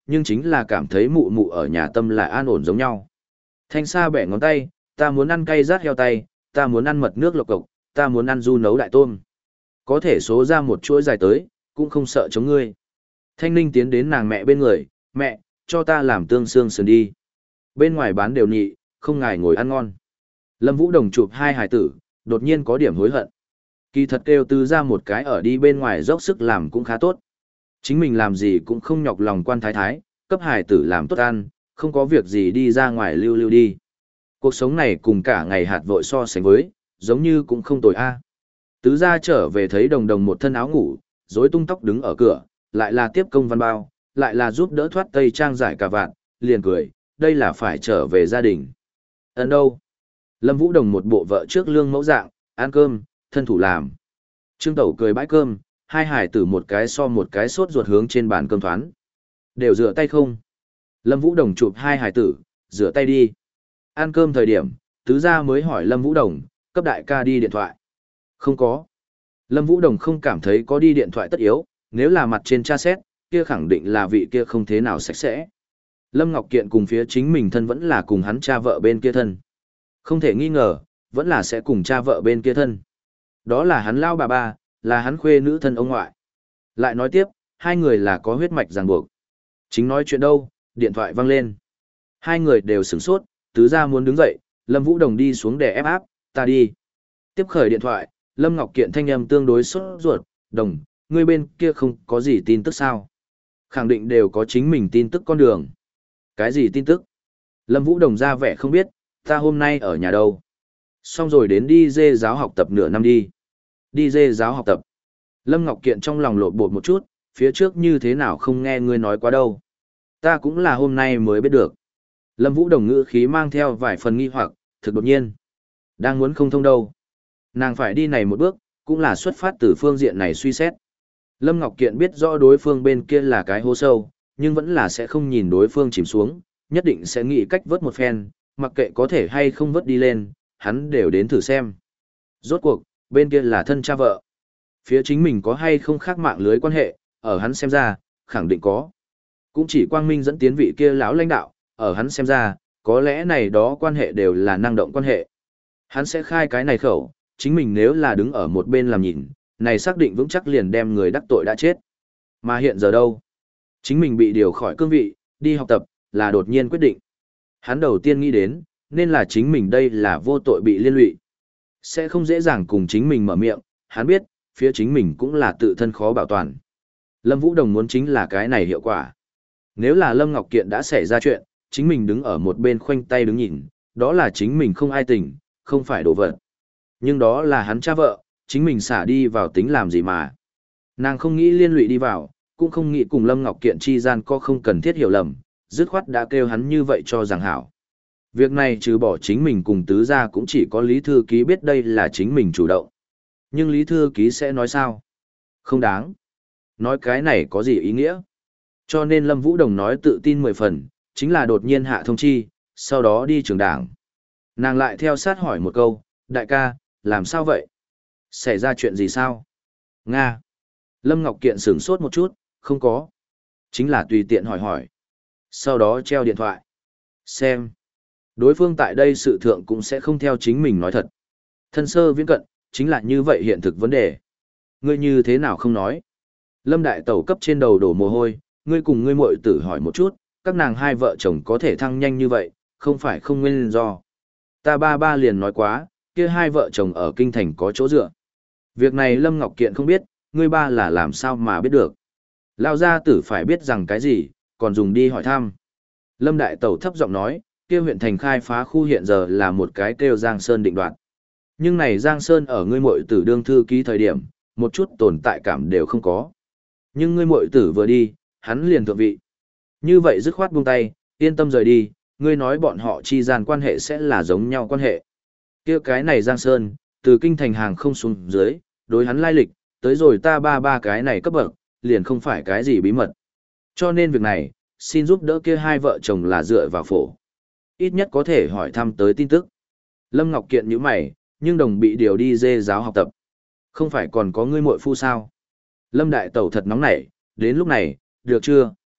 nhưng chính là cảm thấy mụ mụ ở nhà tâm lại an ổn giống nhau. Thanh Sa bẻ ngón tay, ta muốn ăn cay rát heo tay, ta muốn ăn mật nước lộc cộc, ta muốn ăn du nấu đại tôm. Có thể số ra một chuỗi dài tới, cũng không sợ chống ngươi. Thanh Ninh tiến đến nàng mẹ bên người, mẹ, cho ta làm tương xương sườn đi. Bên ngoài bán đều nhị, không ngài ngồi ăn ngon. Lâm Vũ Đồng chụp hai hài tử, đột nhiên có điểm hối hận. Kỳ thật kêu tư ra một cái ở đi bên ngoài dốc sức làm cũng khá tốt. Chính mình làm gì cũng không nhọc lòng quan thái thái, cấp hài tử làm tốt ăn, không có việc gì đi ra ngoài lưu lưu đi. Cuộc sống này cùng cả ngày hạt vội so sánh với, giống như cũng không tồi a. Tứ gia trở về thấy đồng đồng một thân áo ngủ, rối tung tóc đứng ở cửa, lại là tiếp công văn bao, lại là giúp đỡ thoát tây trang giải cà vạt, liền cười, đây là phải trở về gia đình. Ấn đâu? Lâm Vũ Đồng một bộ vợ trước lương mẫu dạng, ăn cơm, thân thủ làm. Trương Tẩu cười bãi cơm, hai hải tử một cái so một cái sốt ruột hướng trên bàn cơm thoán. Đều rửa tay không? Lâm Vũ Đồng chụp hai hải tử, rửa tay đi. Ăn cơm thời điểm, tứ gia mới hỏi Lâm Vũ Đồng, cấp đại ca đi điện thoại. Không có. Lâm Vũ Đồng không cảm thấy có đi điện thoại tất yếu, nếu là mặt trên tra xét, kia khẳng định là vị kia không thế nào sạch sẽ. Lâm Ngọc Kiện cùng phía chính mình thân vẫn là cùng hắn cha vợ bên kia thân. Không thể nghi ngờ, vẫn là sẽ cùng cha vợ bên kia thân. Đó là hắn lao bà ba, là hắn khuê nữ thân ông ngoại. Lại nói tiếp, hai người là có huyết mạch ràng buộc. Chính nói chuyện đâu, điện thoại vang lên. Hai người đều sửng sốt, tứ gia muốn đứng dậy, Lâm Vũ Đồng đi xuống để ép áp, ta đi. Tiếp khởi điện thoại, Lâm Ngọc Kiện thanh âm tương đối sốt ruột, Đồng, ngươi bên kia không có gì tin tức sao? Khẳng định đều có chính mình tin tức con đường. Cái gì tin tức? Lâm Vũ Đồng ra vẻ không biết, ta hôm nay ở nhà đâu. Xong rồi đến đi dê giáo học tập nửa năm đi. Đi dê giáo học tập. Lâm Ngọc Kiện trong lòng lột bột một chút, phía trước như thế nào không nghe ngươi nói quá đâu. Ta cũng là hôm nay mới biết được. Lâm Vũ Đồng ngữ khí mang theo vài phần nghi hoặc, thực đột nhiên. Đang muốn không thông đâu. Nàng phải đi này một bước, cũng là xuất phát từ phương diện này suy xét. Lâm Ngọc Kiện biết rõ đối phương bên kia là cái hố sâu, nhưng vẫn là sẽ không nhìn đối phương chìm xuống, nhất định sẽ nghĩ cách vớt một phen, mặc kệ có thể hay không vớt đi lên, hắn đều đến thử xem. Rốt cuộc, bên kia là thân cha vợ. Phía chính mình có hay không khác mạng lưới quan hệ, ở hắn xem ra, khẳng định có. Cũng chỉ Quang Minh dẫn tiến vị kia lão lãnh đạo, ở hắn xem ra, có lẽ này đó quan hệ đều là năng động quan hệ. Hắn sẽ khai cái này khẩu, chính mình nếu là đứng ở một bên làm nhìn, này xác định vững chắc liền đem người đắc tội đã chết. Mà hiện giờ đâu? Chính mình bị điều khỏi cương vị, đi học tập, là đột nhiên quyết định. Hắn đầu tiên nghĩ đến, nên là chính mình đây là vô tội bị liên lụy. Sẽ không dễ dàng cùng chính mình mở miệng, hắn biết, phía chính mình cũng là tự thân khó bảo toàn. Lâm Vũ Đồng muốn chính là cái này hiệu quả. Nếu là Lâm Ngọc Kiện đã xảy ra chuyện, chính mình đứng ở một bên khoanh tay đứng nhìn, đó là chính mình không ai tình, không phải đổ vật. Nhưng đó là hắn cha vợ, chính mình xả đi vào tính làm gì mà. Nàng không nghĩ liên lụy đi vào, cũng không nghĩ cùng Lâm Ngọc Kiện chi gian có không cần thiết hiểu lầm, dứt khoát đã kêu hắn như vậy cho rằng hảo. Việc này trừ bỏ chính mình cùng tứ gia cũng chỉ có Lý Thư Ký biết đây là chính mình chủ động. Nhưng Lý Thư Ký sẽ nói sao? Không đáng. Nói cái này có gì ý nghĩa? Cho nên Lâm Vũ Đồng nói tự tin mười phần, chính là đột nhiên hạ thông chi, sau đó đi trường đảng. Nàng lại theo sát hỏi một câu, đại ca, làm sao vậy? Xảy ra chuyện gì sao? Nga. Lâm Ngọc Kiện sửng sốt một chút, không có. Chính là tùy tiện hỏi hỏi. Sau đó treo điện thoại. Xem. Đối phương tại đây sự thượng cũng sẽ không theo chính mình nói thật. Thân sơ viễn cận, chính là như vậy hiện thực vấn đề. Ngươi như thế nào không nói? Lâm Đại Tẩu cấp trên đầu đổ mồ hôi, ngươi cùng ngươi muội tử hỏi một chút, các nàng hai vợ chồng có thể thăng nhanh như vậy, không phải không nguyên do. Ta ba ba liền nói quá, kia hai vợ chồng ở kinh thành có chỗ dựa. Việc này Lâm Ngọc Kiện không biết, ngươi ba là làm sao mà biết được. Lao gia tử phải biết rằng cái gì, còn dùng đi hỏi thăm. Lâm Đại Tẩu thấp giọng nói, kia huyện thành khai phá khu hiện giờ là một cái kêu Giang Sơn định đoạt. Nhưng này Giang Sơn ở ngươi muội tử đương thư ký thời điểm, một chút tồn tại cảm đều không có. Nhưng ngươi muội tử vừa đi, hắn liền thượng vị. Như vậy dứt khoát buông tay, yên tâm rời đi, ngươi nói bọn họ chi gian quan hệ sẽ là giống nhau quan hệ. Kia cái này Giang Sơn, từ kinh thành hàng không xuống dưới, đối hắn lai lịch, tới rồi ta ba ba cái này cấp bậc, liền không phải cái gì bí mật. Cho nên việc này, xin giúp đỡ kia hai vợ chồng là dựa vào phổ. Ít nhất có thể hỏi thăm tới tin tức. Lâm Ngọc Kiện như mày, nhưng đồng bị điều đi dê giáo học tập. Không phải còn có ngươi muội phu sao? Lâm Đại Tẩu thật nóng nảy, đến lúc này, được chưa,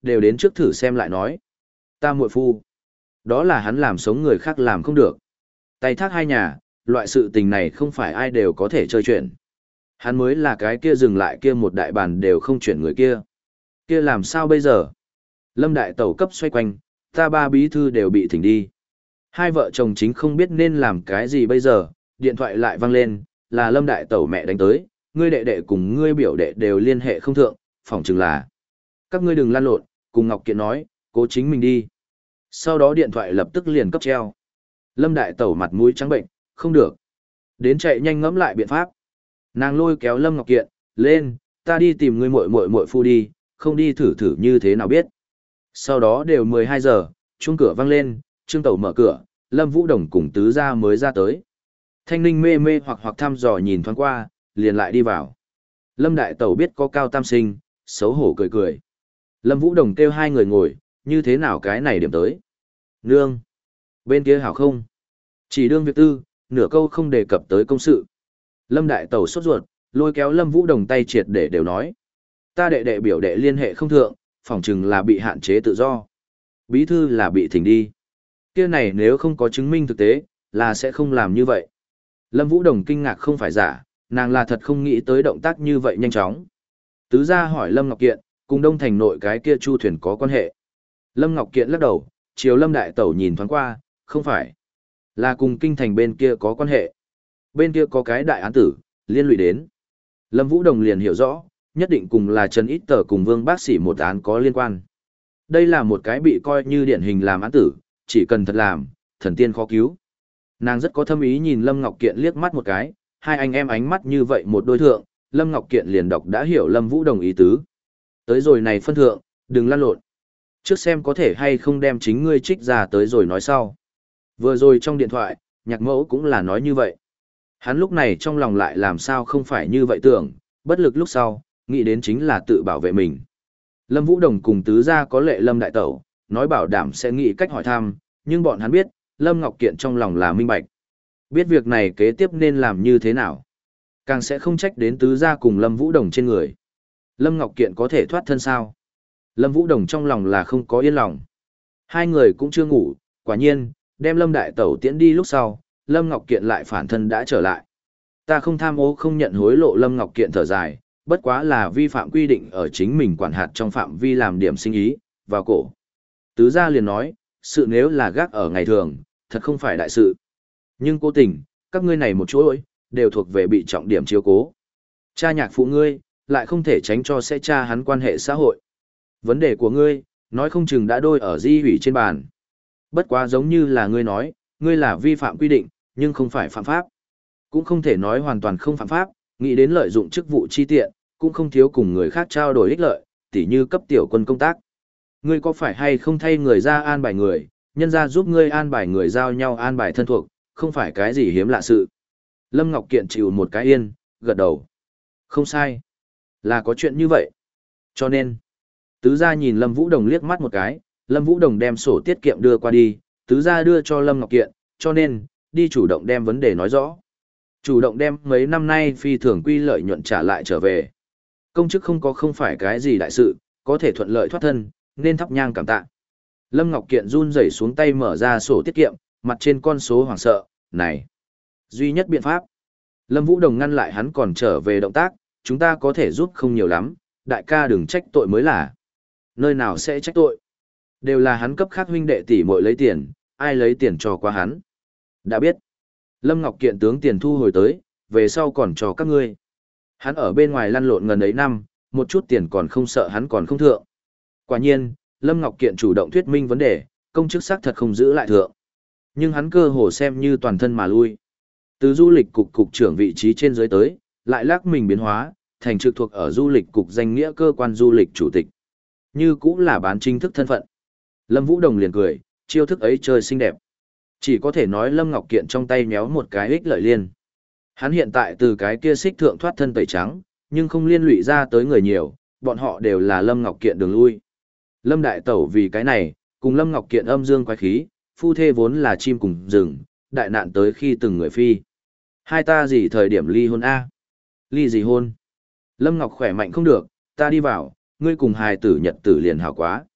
đều đến trước thử xem lại nói. Ta muội phu. Đó là hắn làm sống người khác làm không được. Tay thác hai nhà, loại sự tình này không phải ai đều có thể chơi chuyện. Hắn mới là cái kia dừng lại kia một đại bàn đều không chuyển người kia. Kia làm sao bây giờ? Lâm đại tẩu cấp xoay quanh, ta ba bí thư đều bị thỉnh đi. Hai vợ chồng chính không biết nên làm cái gì bây giờ, điện thoại lại vang lên, là Lâm đại tẩu mẹ đánh tới, ngươi đệ đệ cùng ngươi biểu đệ đều liên hệ không thượng, phỏng chừng là. Các ngươi đừng lan lộn, cùng Ngọc Kiện nói, cố chính mình đi. Sau đó điện thoại lập tức liền cấp treo. Lâm đại tẩu mặt mũi trắng bệnh, không được. Đến chạy nhanh ngẫm lại biện pháp. Nàng lôi kéo Lâm Ngọc Kiện, lên, ta đi tìm ngươi muội muội muội phu đi, không đi thử thử như thế nào biết. Sau đó đều mười hai giờ, chuông cửa vang lên, Trương Tẩu mở cửa, Lâm Vũ Đồng cùng tứ gia mới ra tới. Thanh Ninh mê mê hoặc hoặc thăm dò nhìn thoáng qua, liền lại đi vào. Lâm Đại Tẩu biết có Cao Tam Sinh, xấu hổ cười cười. Lâm Vũ Đồng kêu hai người ngồi, như thế nào cái này điểm tới. Nương. Bên kia hảo không? Chỉ đương việc tư, nửa câu không đề cập tới công sự. Lâm Đại Tẩu sốt ruột, lôi kéo Lâm Vũ Đồng tay triệt để đều nói. Ta đệ đệ biểu đệ liên hệ không thượng, phỏng chừng là bị hạn chế tự do. Bí thư là bị thỉnh đi. Kia này nếu không có chứng minh thực tế, là sẽ không làm như vậy. Lâm Vũ Đồng kinh ngạc không phải giả, nàng là thật không nghĩ tới động tác như vậy nhanh chóng. Tứ gia hỏi Lâm Ngọc Kiện, cùng Đông Thành nội cái kia Chu thuyền có quan hệ. Lâm Ngọc Kiện lắc đầu, chiều Lâm Đại Tẩu nhìn thoáng qua, không phải. Là cùng kinh thành bên kia có quan hệ. Bên kia có cái đại án tử, liên lụy đến. Lâm Vũ Đồng liền hiểu rõ, nhất định cùng là Trần Ít Tờ cùng Vương Bác Sĩ một án có liên quan. Đây là một cái bị coi như điển hình làm án tử, chỉ cần thật làm, thần tiên khó cứu. Nàng rất có thâm ý nhìn Lâm Ngọc Kiện liếc mắt một cái, hai anh em ánh mắt như vậy một đôi thượng, Lâm Ngọc Kiện liền đọc đã hiểu Lâm Vũ Đồng ý tứ. Tới rồi này phân thượng, đừng lăn lộn. Trước xem có thể hay không đem chính ngươi trích ra tới rồi nói sau. Vừa rồi trong điện thoại, nhạc mẫu cũng là nói như vậy. Hắn lúc này trong lòng lại làm sao không phải như vậy tưởng, bất lực lúc sau, nghĩ đến chính là tự bảo vệ mình. Lâm Vũ Đồng cùng tứ gia có lệ Lâm Đại Tẩu, nói bảo đảm sẽ nghĩ cách hỏi thăm, nhưng bọn hắn biết, Lâm Ngọc Kiện trong lòng là minh bạch. Biết việc này kế tiếp nên làm như thế nào. Càng sẽ không trách đến tứ gia cùng Lâm Vũ Đồng trên người. Lâm Ngọc Kiện có thể thoát thân sao? Lâm Vũ Đồng trong lòng là không có yên lòng. Hai người cũng chưa ngủ, quả nhiên, đem Lâm Đại Tẩu tiễn đi lúc sau, Lâm Ngọc Kiện lại phản thân đã trở lại. Ta không tham ô không nhận hối lộ Lâm Ngọc Kiện thở dài, bất quá là vi phạm quy định ở chính mình quản hạt trong phạm vi làm điểm sinh ý, vào cổ. Tứ gia liền nói, sự nếu là gác ở ngày thường, thật không phải đại sự. Nhưng cố tình, các ngươi này một chỗ ơi, đều thuộc về bị trọng điểm chiếu cố. Cha nhạc phụ ngươi, lại không thể tránh cho sẽ tra hắn quan hệ xã hội. Vấn đề của ngươi, nói không chừng đã đôi ở di hủy trên bàn. Bất quá giống như là ngươi nói, ngươi là vi phạm quy định, nhưng không phải phạm pháp. Cũng không thể nói hoàn toàn không phạm pháp, nghĩ đến lợi dụng chức vụ chi tiện, cũng không thiếu cùng người khác trao đổi ích lợi, tỉ như cấp tiểu quân công tác. Ngươi có phải hay không thay người ra an bài người, nhân ra giúp ngươi an bài người giao nhau an bài thân thuộc, không phải cái gì hiếm lạ sự. Lâm Ngọc Kiện chịu một cái yên, gật đầu. Không sai. Là có chuyện như vậy. Cho nên, tứ gia nhìn Lâm Vũ Đồng liếc mắt một cái, Lâm Vũ Đồng đem sổ tiết kiệm đưa qua đi, tứ gia đưa cho Lâm Ngọc Kiện, cho nên, đi chủ động đem vấn đề nói rõ. Chủ động đem mấy năm nay phi thường quy lợi nhuận trả lại trở về. Công chức không có không phải cái gì đại sự, có thể thuận lợi thoát thân, nên thắp nhang cảm tạ. Lâm Ngọc Kiện run rẩy xuống tay mở ra sổ tiết kiệm, mặt trên con số hoảng sợ, này. Duy nhất biện pháp. Lâm Vũ Đồng ngăn lại hắn còn trở về động tác, chúng ta có thể giúp không nhiều lắm, đại ca đừng trách tội mới là. Nơi nào sẽ trách tội? Đều là hắn cấp khác huynh đệ tỷ muội lấy tiền, ai lấy tiền cho qua hắn. Đã biết. Lâm Ngọc Kiện tướng tiền thu hồi tới, về sau còn cho các ngươi. Hắn ở bên ngoài lăn lộn ngần ấy năm, một chút tiền còn không sợ hắn còn không thượng. Quả nhiên, Lâm Ngọc Kiện chủ động thuyết minh vấn đề, công chức xác thật không giữ lại thượng. Nhưng hắn cơ hồ xem như toàn thân mà lui. Từ du lịch cục cục trưởng vị trí trên dưới tới, lại lắc mình biến hóa, thành trực thuộc ở du lịch cục danh nghĩa cơ quan du lịch chủ tịch. Như cũng là bán chính thức thân phận. Lâm Vũ Đồng liền cười, chiêu thức ấy chơi xinh đẹp. Chỉ có thể nói Lâm Ngọc Kiện trong tay méo một cái ích lợi liên. Hắn hiện tại từ cái kia xích thượng thoát thân tẩy trắng, nhưng không liên lụy ra tới người nhiều, bọn họ đều là Lâm Ngọc Kiện đường lui. Lâm Đại Tẩu vì cái này, cùng Lâm Ngọc Kiện âm dương quái khí, phu thê vốn là chim cùng rừng, đại nạn tới khi từng người phi. Hai ta gì thời điểm ly hôn A? Ly gì hôn? Lâm Ngọc khỏe mạnh không được, ta đi vào, ngươi cùng hài tử nhật tử liền hảo quá.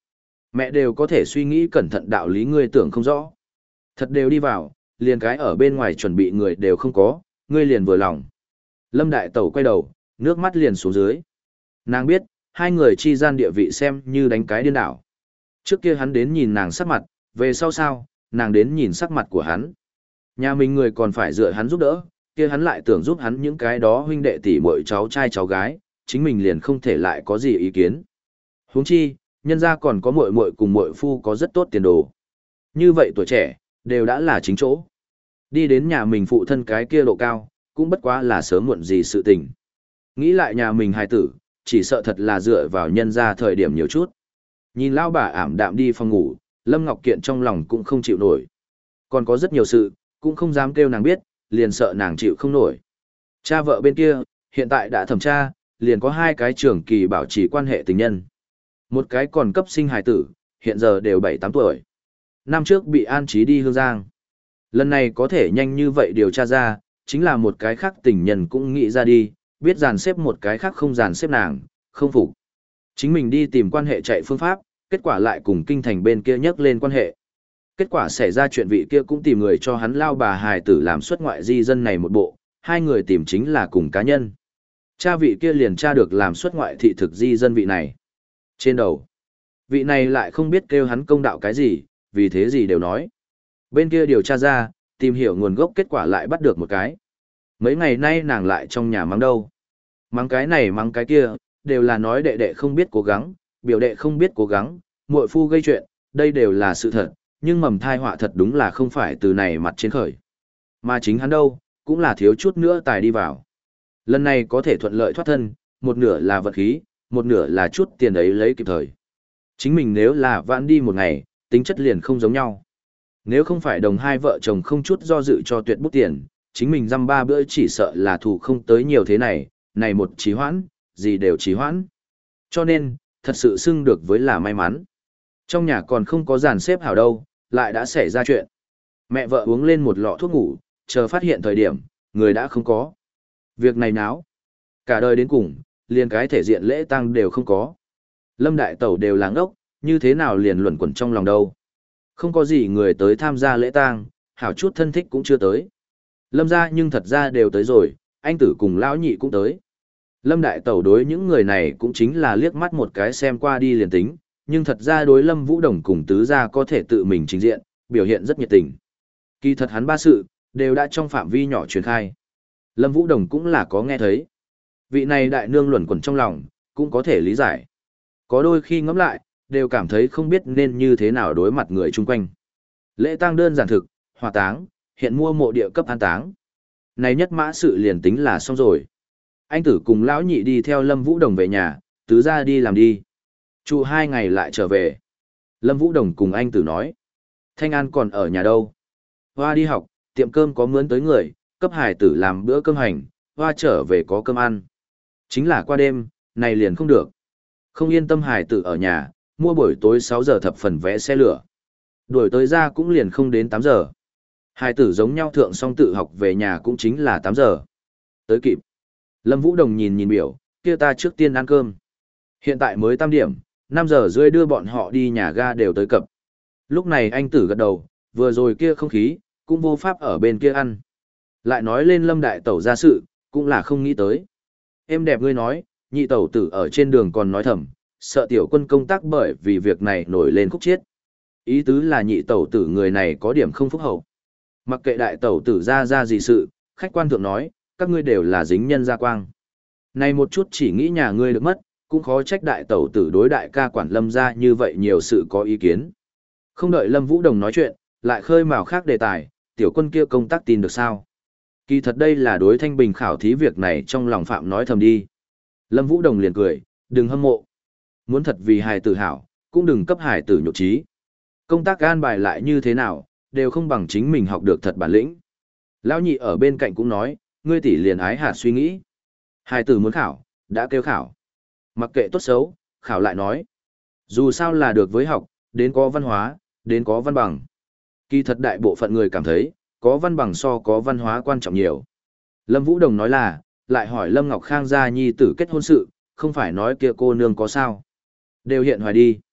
Mẹ đều có thể suy nghĩ cẩn thận đạo lý ngươi tưởng không rõ. Thật đều đi vào, liền cái ở bên ngoài chuẩn bị người đều không có, ngươi liền vừa lòng. Lâm Đại Tẩu quay đầu, nước mắt liền xuống dưới. Nàng biết, hai người chi gian địa vị xem như đánh cái điên đảo. Trước kia hắn đến nhìn nàng sắc mặt, về sau sao, nàng đến nhìn sắc mặt của hắn. Nhà mình người còn phải dựa hắn giúp đỡ, kia hắn lại tưởng giúp hắn những cái đó huynh đệ tỷ muội cháu trai cháu gái, chính mình liền không thể lại có gì ý kiến. Huống chi, nhân gia còn có muội muội cùng muội phu có rất tốt tiền đồ. Như vậy tuổi trẻ, đều đã là chính chỗ. Đi đến nhà mình phụ thân cái kia độ cao, cũng bất quá là sớm muộn gì sự tình. Nghĩ lại nhà mình hài tử, chỉ sợ thật là dựa vào nhân gia thời điểm nhiều chút. Nhìn lao bà ảm đạm đi phòng ngủ, Lâm Ngọc Kiện trong lòng cũng không chịu nổi. Còn có rất nhiều sự, cũng không dám kêu nàng biết, liền sợ nàng chịu không nổi. Cha vợ bên kia, hiện tại đã thẩm tra, liền có hai cái trưởng kỳ bảo trì quan hệ tình nhân. Một cái còn cấp sinh hài tử, hiện giờ đều bảy tám tuổi. Năm trước bị an trí đi Hương Giang. Lần này có thể nhanh như vậy điều tra ra, chính là một cái khác tình nhân cũng nghĩ ra đi, biết dàn xếp một cái khác không dàn xếp nàng, không phục. Chính mình đi tìm quan hệ chạy phương pháp, kết quả lại cùng kinh thành bên kia nhắc lên quan hệ. Kết quả xảy ra chuyện vị kia cũng tìm người cho hắn lao bà hài tử làm xuất ngoại di dân này một bộ, hai người tìm chính là cùng cá nhân. Cha vị kia liền tra được làm xuất ngoại thị thực di dân vị này. Trên đầu, vị này lại không biết kêu hắn công đạo cái gì, vì thế gì đều nói. Bên kia điều tra ra, tìm hiểu nguồn gốc kết quả lại bắt được một cái. Mấy ngày nay nàng lại trong nhà mắng đâu. Mắng cái này mắng cái kia, đều là nói đệ đệ không biết cố gắng, biểu đệ không biết cố gắng, muội phu gây chuyện, đây đều là sự thật, nhưng mầm thai họa thật đúng là không phải từ này mặt trên khởi. Mà chính hắn đâu, cũng là thiếu chút nữa tài đi vào. Lần này có thể thuận lợi thoát thân, một nửa là vật khí, một nửa là chút tiền ấy lấy kịp thời. Chính mình nếu là vãn đi một ngày, tính chất liền không giống nhau. Nếu không phải đồng hai vợ chồng không chút do dự cho tuyệt bút tiền, chính mình dăm ba bữa chỉ sợ là thủ không tới nhiều thế này, này một trì hoãn, gì đều trì hoãn. Cho nên, thật sự xưng được với là may mắn. Trong nhà còn không có dàn xếp hảo đâu, lại đã xảy ra chuyện. Mẹ vợ uống lên một lọ thuốc ngủ, chờ phát hiện thời điểm, người đã không có. Việc này náo. Cả đời đến cùng, liền cái thể diện lễ tang đều không có. Lâm Đại Tẩu đều láng ốc, như thế nào liền luẩn quẩn trong lòng đâu. Không có gì người tới tham gia lễ tang, hảo chút thân thích cũng chưa tới. Lâm ra nhưng thật ra đều tới rồi, anh tử cùng lão nhị cũng tới. Lâm Đại Tẩu đối những người này cũng chính là liếc mắt một cái xem qua đi liền tính, nhưng thật ra đối Lâm Vũ Đồng cùng tứ gia có thể tự mình trình diện, biểu hiện rất nhiệt tình. Kỳ thật hắn ba sự, đều đã trong phạm vi nhỏ truyền khai. Lâm Vũ Đồng cũng là có nghe thấy. Vị này đại nương luẩn quẩn trong lòng, cũng có thể lý giải. Có đôi khi ngẫm lại, đều cảm thấy không biết nên như thế nào đối mặt người chung quanh. Lễ tang đơn giản thực, hỏa táng, hiện mua mộ địa cấp an táng. Này nhất mã sự liền tính là xong rồi. Anh tử cùng lão nhị đi theo Lâm Vũ Đồng về nhà, tứ gia đi làm đi. Trụ hai ngày lại trở về. Lâm Vũ Đồng cùng anh tử nói. Thanh An còn ở nhà đâu? Hoa đi học, tiệm cơm có mướn tới người, cấp hải tử làm bữa cơm hành, hoa trở về có cơm ăn. Chính là qua đêm, này liền không được. Không yên tâm hải tử ở nhà, mua buổi tối sáu giờ thập phần vé xe lửa. Đuổi tới ra cũng liền không đến tám giờ. Hải tử giống nhau thượng xong tự học về nhà cũng chính là tám giờ. Tới kịp. Lâm Vũ Đồng nhìn nhìn biểu, kia ta trước tiên ăn cơm. Hiện tại mới tam điểm, năm giờ rưỡi đưa bọn họ đi nhà ga đều tới cập. Lúc này anh tử gật đầu, vừa rồi kia không khí, cũng vô pháp ở bên kia ăn. Lại nói lên Lâm Đại Tẩu ra sự, cũng là không nghĩ tới. Em đẹp ngươi nói, nhị tẩu tử ở trên đường còn nói thầm, sợ tiểu quân công tác bởi vì việc này nổi lên khúc chiết. Ý tứ là nhị tẩu tử người này có điểm không phúc hậu. Mặc kệ đại tẩu tử ra ra gì sự, khách quan thượng nói, các ngươi đều là dính nhân gia quang. Này một chút chỉ nghĩ nhà ngươi được mất, cũng khó trách đại tẩu tử đối đại ca quản Lâm ra như vậy nhiều sự có ý kiến. Không đợi Lâm Vũ Đồng nói chuyện, lại khơi mào khác đề tài, tiểu quân kia công tác tin được sao? Kỳ thật đây là đối thanh bình khảo thí việc này trong lòng phạm nói thầm đi. Lâm Vũ Đồng liền cười, đừng hâm mộ. Muốn thật vì hài tử hảo, cũng đừng cấp hài tử nhục trí. Công tác an bài lại như thế nào, đều không bằng chính mình học được thật bản lĩnh. Lão nhị ở bên cạnh cũng nói, ngươi tỷ liền ái hạt suy nghĩ. Hài tử muốn khảo, đã kêu khảo. Mặc kệ tốt xấu, khảo lại nói. Dù sao là được với học, đến có văn hóa, đến có văn bằng. Kỳ thật đại bộ phận người cảm thấy, có văn bằng so có văn hóa quan trọng nhiều. Lâm Vũ Đồng nói là, lại hỏi Lâm Ngọc Khang gia nhi tử kết hôn sự, không phải nói kia cô nương có sao. Đều hiện hoài đi.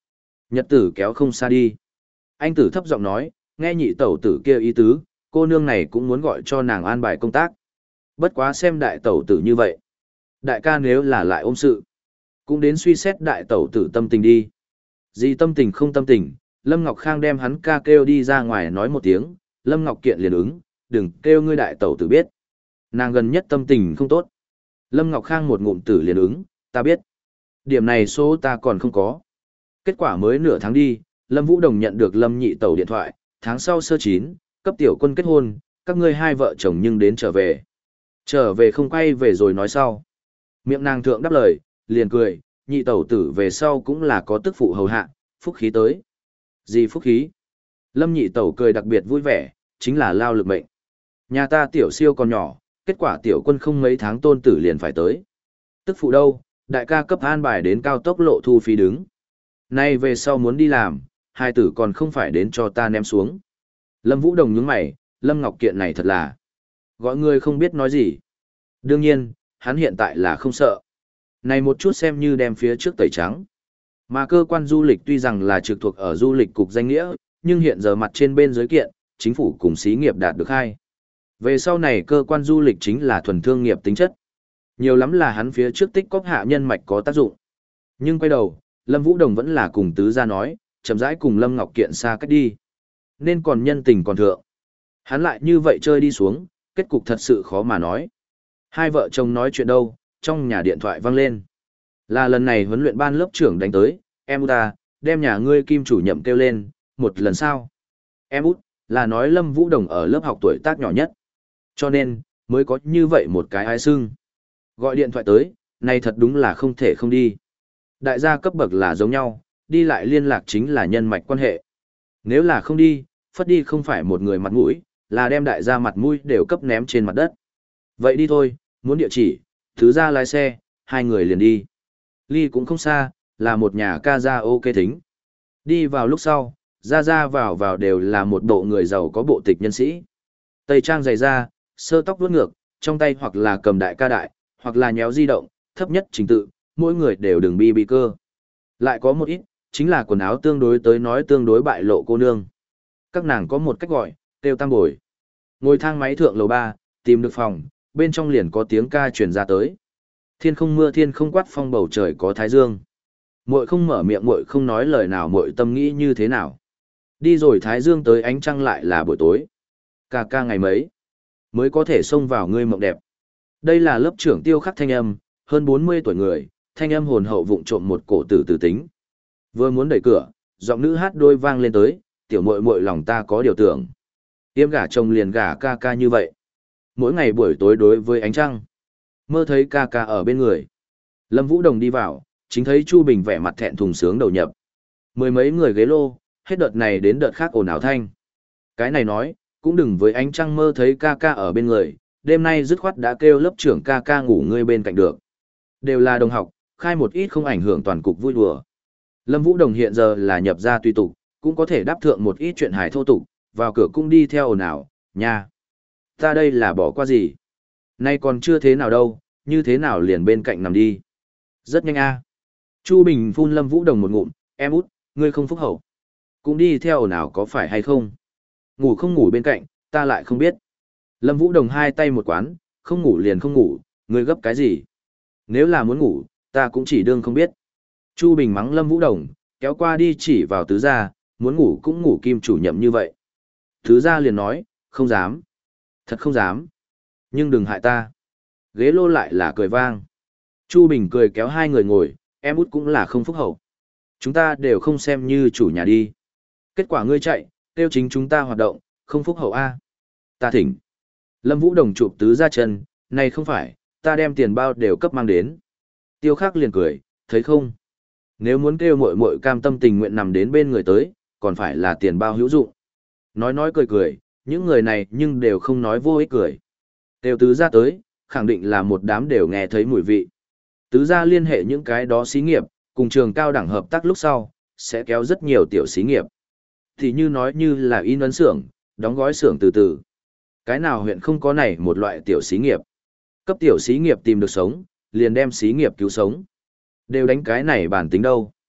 Nhật tử kéo không xa đi. Anh tử thấp giọng nói, nghe nhị tẩu tử kia ý tứ, cô nương này cũng muốn gọi cho nàng an bài công tác. Bất quá xem đại tẩu tử như vậy. Đại ca nếu là lại ôm sự, cũng đến suy xét đại tẩu tử tâm tình đi. Gì tâm tình không tâm tình, Lâm Ngọc Khang đem hắn ca kêu đi ra ngoài nói một tiếng, Lâm Ngọc Kiện liền ứng, đừng kêu ngươi đại tẩu tử biết. Nàng gần nhất tâm tình không tốt. Lâm Ngọc Khang một ngụm tử liền ứng, ta biết. Điểm này số ta còn không có. Kết quả mới nửa tháng đi, Lâm Vũ Đồng nhận được Lâm nhị tẩu điện thoại, tháng sau sơ chín, cấp tiểu quân kết hôn, các ngươi hai vợ chồng nhưng đến trở về. Trở về không quay về rồi nói sau. Miệng nàng thượng đáp lời, liền cười, nhị tẩu tử về sau cũng là có tức phụ hầu hạ, phúc khí tới. Gì phúc khí? Lâm nhị tẩu cười đặc biệt vui vẻ, chính là lao lực mệnh. Nhà ta tiểu siêu còn nhỏ, kết quả tiểu quân không mấy tháng tôn tử liền phải tới. Tức phụ đâu, đại ca cấp an bài đến cao tốc lộ thu phí đứng. Nay về sau muốn đi làm, hai tử còn không phải đến cho ta ném xuống. Lâm Vũ Đồng nhướng mày, Lâm Ngọc Kiện này thật là gọi người không biết nói gì. Đương nhiên, hắn hiện tại là không sợ. Này một chút xem như đem phía trước tẩy trắng. Mà cơ quan du lịch tuy rằng là trực thuộc ở du lịch cục danh nghĩa, nhưng hiện giờ mặt trên bên giới kiện, chính phủ cùng xí nghiệp đạt được hai. Về sau này cơ quan du lịch chính là thuần thương nghiệp tính chất. Nhiều lắm là hắn phía trước tích cóp hạ nhân mạch có tác dụng. Nhưng quay đầu, Lâm Vũ Đồng vẫn là cùng tứ gia nói, chậm rãi cùng Lâm Ngọc Kiện xa cách đi. Nên còn nhân tình còn thượng. Hắn lại như vậy chơi đi xuống, kết cục thật sự khó mà nói. Hai vợ chồng nói chuyện đâu, trong nhà điện thoại vang lên. Là lần này huấn luyện ban lớp trưởng đánh tới, em út ta, đem nhà ngươi kim chủ nhậm kêu lên, một lần sau. Em út, là nói Lâm Vũ Đồng ở lớp học tuổi tác nhỏ nhất. Cho nên, mới có như vậy một cái ái sưng. Gọi điện thoại tới, này thật đúng là không thể không đi. Đại gia cấp bậc là giống nhau, đi lại liên lạc chính là nhân mạch quan hệ. Nếu là không đi, phất đi không phải một người mặt mũi, là đem đại gia mặt mũi đều cấp ném trên mặt đất. Vậy đi thôi, muốn địa chỉ, thứ ra lái xe, hai người liền đi. Ly cũng không xa, là một nhà ca ra ok thính. Đi vào lúc sau, ra ra vào vào đều là một bộ người giàu có bộ tịch nhân sĩ. Tây trang dày da, sơ tóc vuốt ngược, trong tay hoặc là cầm đại ca đại, hoặc là nhéo di động, thấp nhất trình tự, mỗi người đều đừng bi bi cơ. Lại có một ít, chính là quần áo tương đối tới nói tương đối bại lộ cô nương. Các nàng có một cách gọi, tiêu tam bồi. Ngồi thang máy thượng lầu ba, tìm được phòng, bên trong liền có tiếng ca truyền ra tới. Thiên không mưa thiên không quát phong bầu trời có thái dương. Muội không mở miệng muội không nói lời nào muội tâm nghĩ như thế nào. Đi rồi thái dương tới ánh trăng lại là buổi tối. Ca ca ngày mấy, mới có thể xông vào ngươi mộng đẹp. Đây là lớp trưởng Tiêu Khắc thanh âm, hơn bốn mươi tuổi người, thanh âm hồn hậu vụng trộm một cổ tử tử tính. Vừa muốn đẩy cửa, giọng nữ hát đôi vang lên tới, tiểu muội muội lòng ta có điều tưởng. Tiêm gả chồng liền gả ca ca như vậy. Mỗi ngày buổi tối đối với ánh trăng, mơ thấy ca ca ở bên người. Lâm Vũ Đồng đi vào, chính thấy Chu Bình vẻ mặt thẹn thùng sướng đầu nhập. Mười mấy người ghế lô, hết đợt này đến đợt khác ồn ào thanh. Cái này nói, cũng đừng với ánh trăng mơ thấy ca ca ở bên người, đêm nay dứt khoát đã kêu lớp trưởng ca ca ngủ ngươi bên cạnh được. Đều là đồng học, khai một ít không ảnh hưởng toàn cục vui đùa. Lâm Vũ Đồng hiện giờ là nhập gia tùy tục, cũng có thể đáp thượng một ít chuyện hài thô tục, vào cửa cũng đi theo ồn ào, nha. Ta đây là bỏ qua gì? Nay còn chưa thế nào đâu, như thế nào liền bên cạnh nằm đi. Rất nhanh a. Chu Bình phun Lâm Vũ Đồng một ngụm, em út, ngươi không phúc hậu. Cũng đi theo ồn ào có phải hay không? Ngủ không ngủ bên cạnh, ta lại không biết. Lâm Vũ Đồng hai tay một quán, không ngủ liền không ngủ, ngươi gấp cái gì? Nếu là muốn ngủ, ta cũng chỉ đương không biết. Chu Bình mắng Lâm Vũ Đồng, kéo qua đi chỉ vào tứ gia, muốn ngủ cũng ngủ kim chủ nhậm như vậy. Tứ gia liền nói, không dám. Thật không dám. Nhưng đừng hại ta. Ghế lô lại là cười vang. Chu Bình cười kéo hai người ngồi, em út cũng là không phúc hậu. Chúng ta đều không xem như chủ nhà đi. Kết quả ngươi chạy, tiêu chính chúng ta hoạt động, không phúc hậu A. Ta thỉnh. Lâm Vũ Đồng chụp tứ gia chân, này không phải, ta đem tiền bao đều cấp mang đến. Tiêu Khắc liền cười, thấy không? Nếu muốn kêu muội muội cam tâm tình nguyện nằm đến bên người tới, còn phải là tiền bao hữu dụng. Nói nói cười cười, những người này nhưng đều không nói vô ích cười. Tiêu tứ gia tới, khẳng định là một đám đều nghe thấy mùi vị. Tứ gia liên hệ những cái đó xí nghiệp, cùng trường cao đẳng hợp tác lúc sau, sẽ kéo rất nhiều tiểu xí nghiệp. Thì như nói như là in ấn xưởng, đóng gói xưởng từ từ. Cái nào huyện không có này một loại tiểu xí nghiệp. Cấp tiểu xí nghiệp tìm được sống, liền đem xí nghiệp cứu sống. Đều đánh cái này bản tính đâu.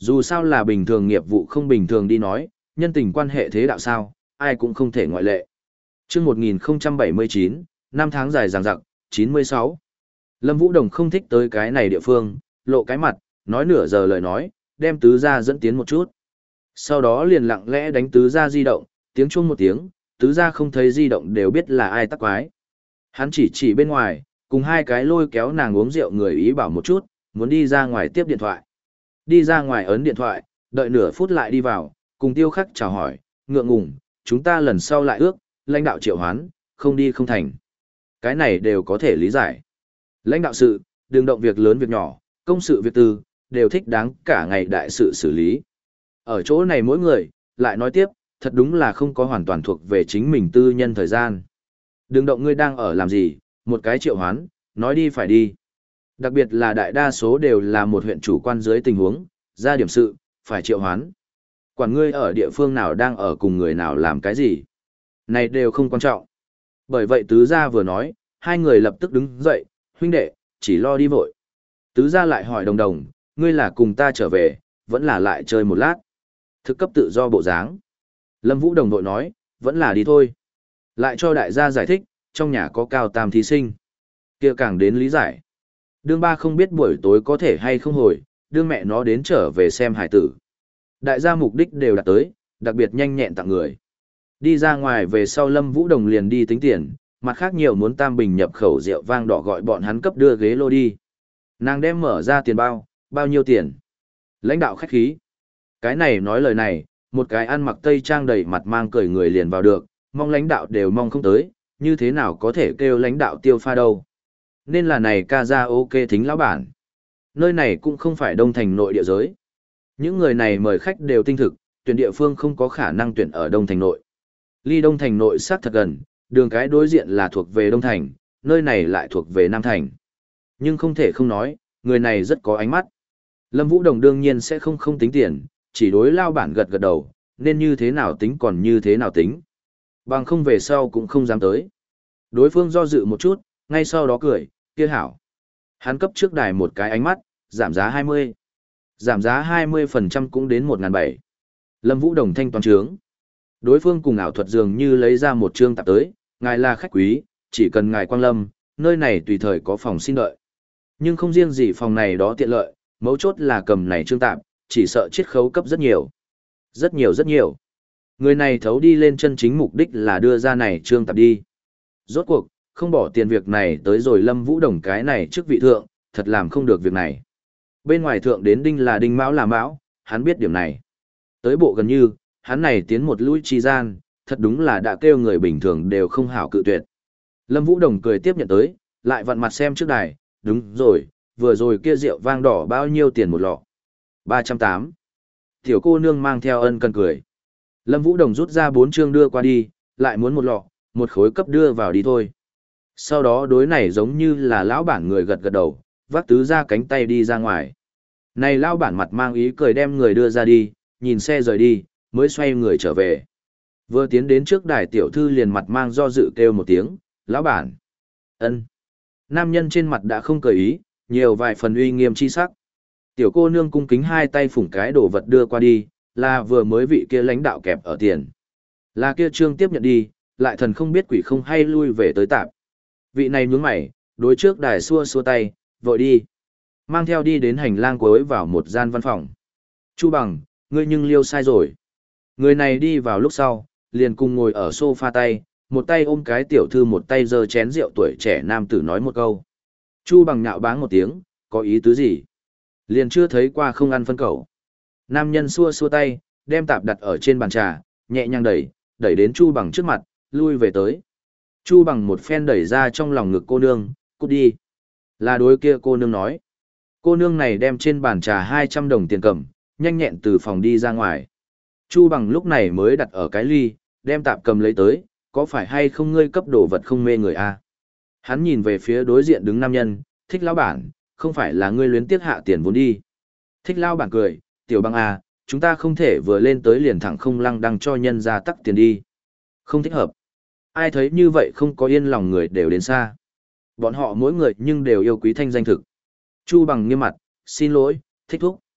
Dù sao là bình thường nghiệp vụ không bình thường đi nói, nhân tình quan hệ thế đạo sao, ai cũng không thể ngoại lệ. Chương một nghìn không trăm bảy mươi chín, năm tháng dài dằng dặc, chín mươi sáu. Lâm Vũ Đồng không thích tới cái này địa phương, lộ cái mặt, nói nửa giờ lời nói, đem tứ gia dẫn tiến một chút. Sau đó liền lặng lẽ đánh tứ gia di động, tiếng chuông một tiếng, tứ gia không thấy di động đều biết là ai tắc quái. Hắn chỉ chỉ bên ngoài, cùng hai cái lôi kéo nàng uống rượu người ý bảo một chút, muốn đi ra ngoài tiếp điện thoại. Đi ra ngoài ấn điện thoại, đợi nửa phút lại đi vào, cùng Tiêu Khắc chào hỏi, ngượng ngùng, chúng ta lần sau lại ước, lãnh đạo triệu hoán, không đi không thành. Cái này đều có thể lý giải. Lãnh đạo sự, đừng động việc lớn việc nhỏ, công sự việc tư, đều thích đáng cả ngày đại sự xử lý. Ở chỗ này mỗi người, lại nói tiếp, thật đúng là không có hoàn toàn thuộc về chính mình tư nhân thời gian. Đừng động ngươi đang ở làm gì, một cái triệu hoán, nói đi phải đi. Đặc biệt là đại đa số đều là một huyện chủ quan dưới tình huống, ra điểm sự, phải triệu hoán. Quản ngươi ở địa phương nào đang ở cùng người nào làm cái gì. Này đều không quan trọng. Bởi vậy tứ gia vừa nói, hai người lập tức đứng dậy, huynh đệ, chỉ lo đi vội. Tứ gia lại hỏi đồng đồng, ngươi là cùng ta trở về, vẫn là lại chơi một lát. Thực cấp tự do bộ dáng. Lâm Vũ đồng đội nói, vẫn là đi thôi. Lại cho đại gia giải thích, trong nhà có cao tam thí sinh. Kia càng đến lý giải. Đương ba không biết buổi tối có thể hay không hồi, đương mẹ nó đến trở về xem hải tử. Đại gia mục đích đều đạt tới, đặc biệt nhanh nhẹn tặng người. Đi ra ngoài về sau Lâm Vũ Đồng liền đi tính tiền, mặt khác nhiều muốn tam bình nhập khẩu rượu vang đỏ gọi bọn hắn cấp đưa ghế lô đi. Nàng đem mở ra tiền bao, bao nhiêu tiền? Lãnh đạo khách khí. Cái này nói lời này, một cái ăn mặc tây trang đầy mặt mang cười người liền vào được, mong lãnh đạo đều mong không tới, như thế nào có thể kêu lãnh đạo tiêu pha đâu. Nên là này ca ra ok thính lão bản. Nơi này cũng không phải đông thành nội địa giới. Những người này mời khách đều tinh thực, tuyển địa phương không có khả năng tuyển ở đông thành nội. Ly đông thành nội sát thật gần, đường cái đối diện là thuộc về đông thành, nơi này lại thuộc về nam thành. Nhưng không thể không nói, người này rất có ánh mắt. Lâm Vũ Đồng đương nhiên sẽ không không tính tiền, chỉ đối lao bản gật gật đầu, nên như thế nào tính còn như thế nào tính. Bằng không về sau cũng không dám tới. Đối phương do dự một chút, ngay sau đó cười, kia hảo. Hắn cấp trước đài một cái ánh mắt, giảm giá hai mươi. Giảm giá hai mươi phần trăm cũng đến một nghìn bảy trăm. Lâm Vũ Đồng thanh toán trướng. Đối phương cùng ảo thuật dường như lấy ra một chương tạp tới, ngài là khách quý, chỉ cần ngài quang lâm, nơi này tùy thời có phòng xin đợi. Nhưng không riêng gì phòng này đó tiện lợi, mấu chốt là cầm này chương tạp, chỉ sợ chiết khấu cấp rất nhiều. Rất nhiều rất nhiều. Người này thấu đi lên chân chính mục đích là đưa ra này chương tạp đi. Rốt cuộc, không bỏ tiền việc này tới rồi Lâm Vũ Đồng cái này trước vị thượng, thật làm không được việc này. Bên ngoài thượng đến đinh là đinh mão là mão, hắn biết điểm này. Tới bộ gần như, hắn này tiến một lui chi gian, thật đúng là đã kêu người bình thường đều không hảo cự tuyệt. Lâm Vũ Đồng cười tiếp nhận tới, lại vặn mặt xem trước đài, đúng rồi, vừa rồi kia rượu vang đỏ bao nhiêu tiền một lọ? ba trăm tám. Tiểu cô nương mang theo ân cần cười. Lâm Vũ Đồng rút ra bốn chương đưa qua đi, lại muốn một lọ, một khối cấp đưa vào đi thôi. Sau đó đối này giống như là lão bản người gật gật đầu, vác tứ ra cánh tay đi ra ngoài. Này lão bản mặt mang ý cười đem người đưa ra đi, nhìn xe rời đi, mới xoay người trở về. Vừa tiến đến trước đài tiểu thư liền mặt mang do dự kêu một tiếng, lão bản. Ân. Nam nhân trên mặt đã không cười ý, nhiều vài phần uy nghiêm chi sắc. Tiểu cô nương cung kính hai tay phủng cái đồ vật đưa qua đi, là vừa mới vị kia lãnh đạo kẹp ở tiền. Là kia trương tiếp nhận đi, lại thần không biết quỷ không hay lui về tới tạp. Vị này nhướng mày, đối trước đài xua xua tay, vội đi. Mang theo đi đến hành lang cuối vào một gian văn phòng. Chu Bằng, ngươi nhưng liêu sai rồi. Người này đi vào lúc sau, liền cùng ngồi ở sofa tay, một tay ôm cái tiểu thư một tay giơ chén rượu tuổi trẻ nam tử nói một câu. Chu Bằng nhạo báng một tiếng, có ý tứ gì? Liền chưa thấy qua không ăn phân cẩu. Nam nhân xua xua tay, đem tạp đặt ở trên bàn trà, nhẹ nhàng đẩy, đẩy đến Chu Bằng trước mặt, lui về tới. Chu Bằng một phen đẩy ra trong lòng ngực cô nương, cút đi. Là đối kia cô nương nói. Cô nương này đem trên bàn trà hai trăm đồng tiền cầm, nhanh nhẹn từ phòng đi ra ngoài. Chu Bằng lúc này mới đặt ở cái ly, đem tạp cầm lấy tới, có phải hay không ngươi cấp đồ vật không mê người a? Hắn nhìn về phía đối diện đứng nam nhân, thích lão bản, không phải là ngươi luyến tiếc hạ tiền vốn đi. Thích lão bản cười, tiểu Bằng a, chúng ta không thể vừa lên tới liền thẳng không lăng đăng cho nhân ra tắc tiền đi. Không thích hợp. Ai thấy như vậy không có yên lòng người đều đến xa. Bọn họ mỗi người nhưng đều yêu quý thanh danh thực. Chu Bằng nghiêm mặt, xin lỗi, thích thúc.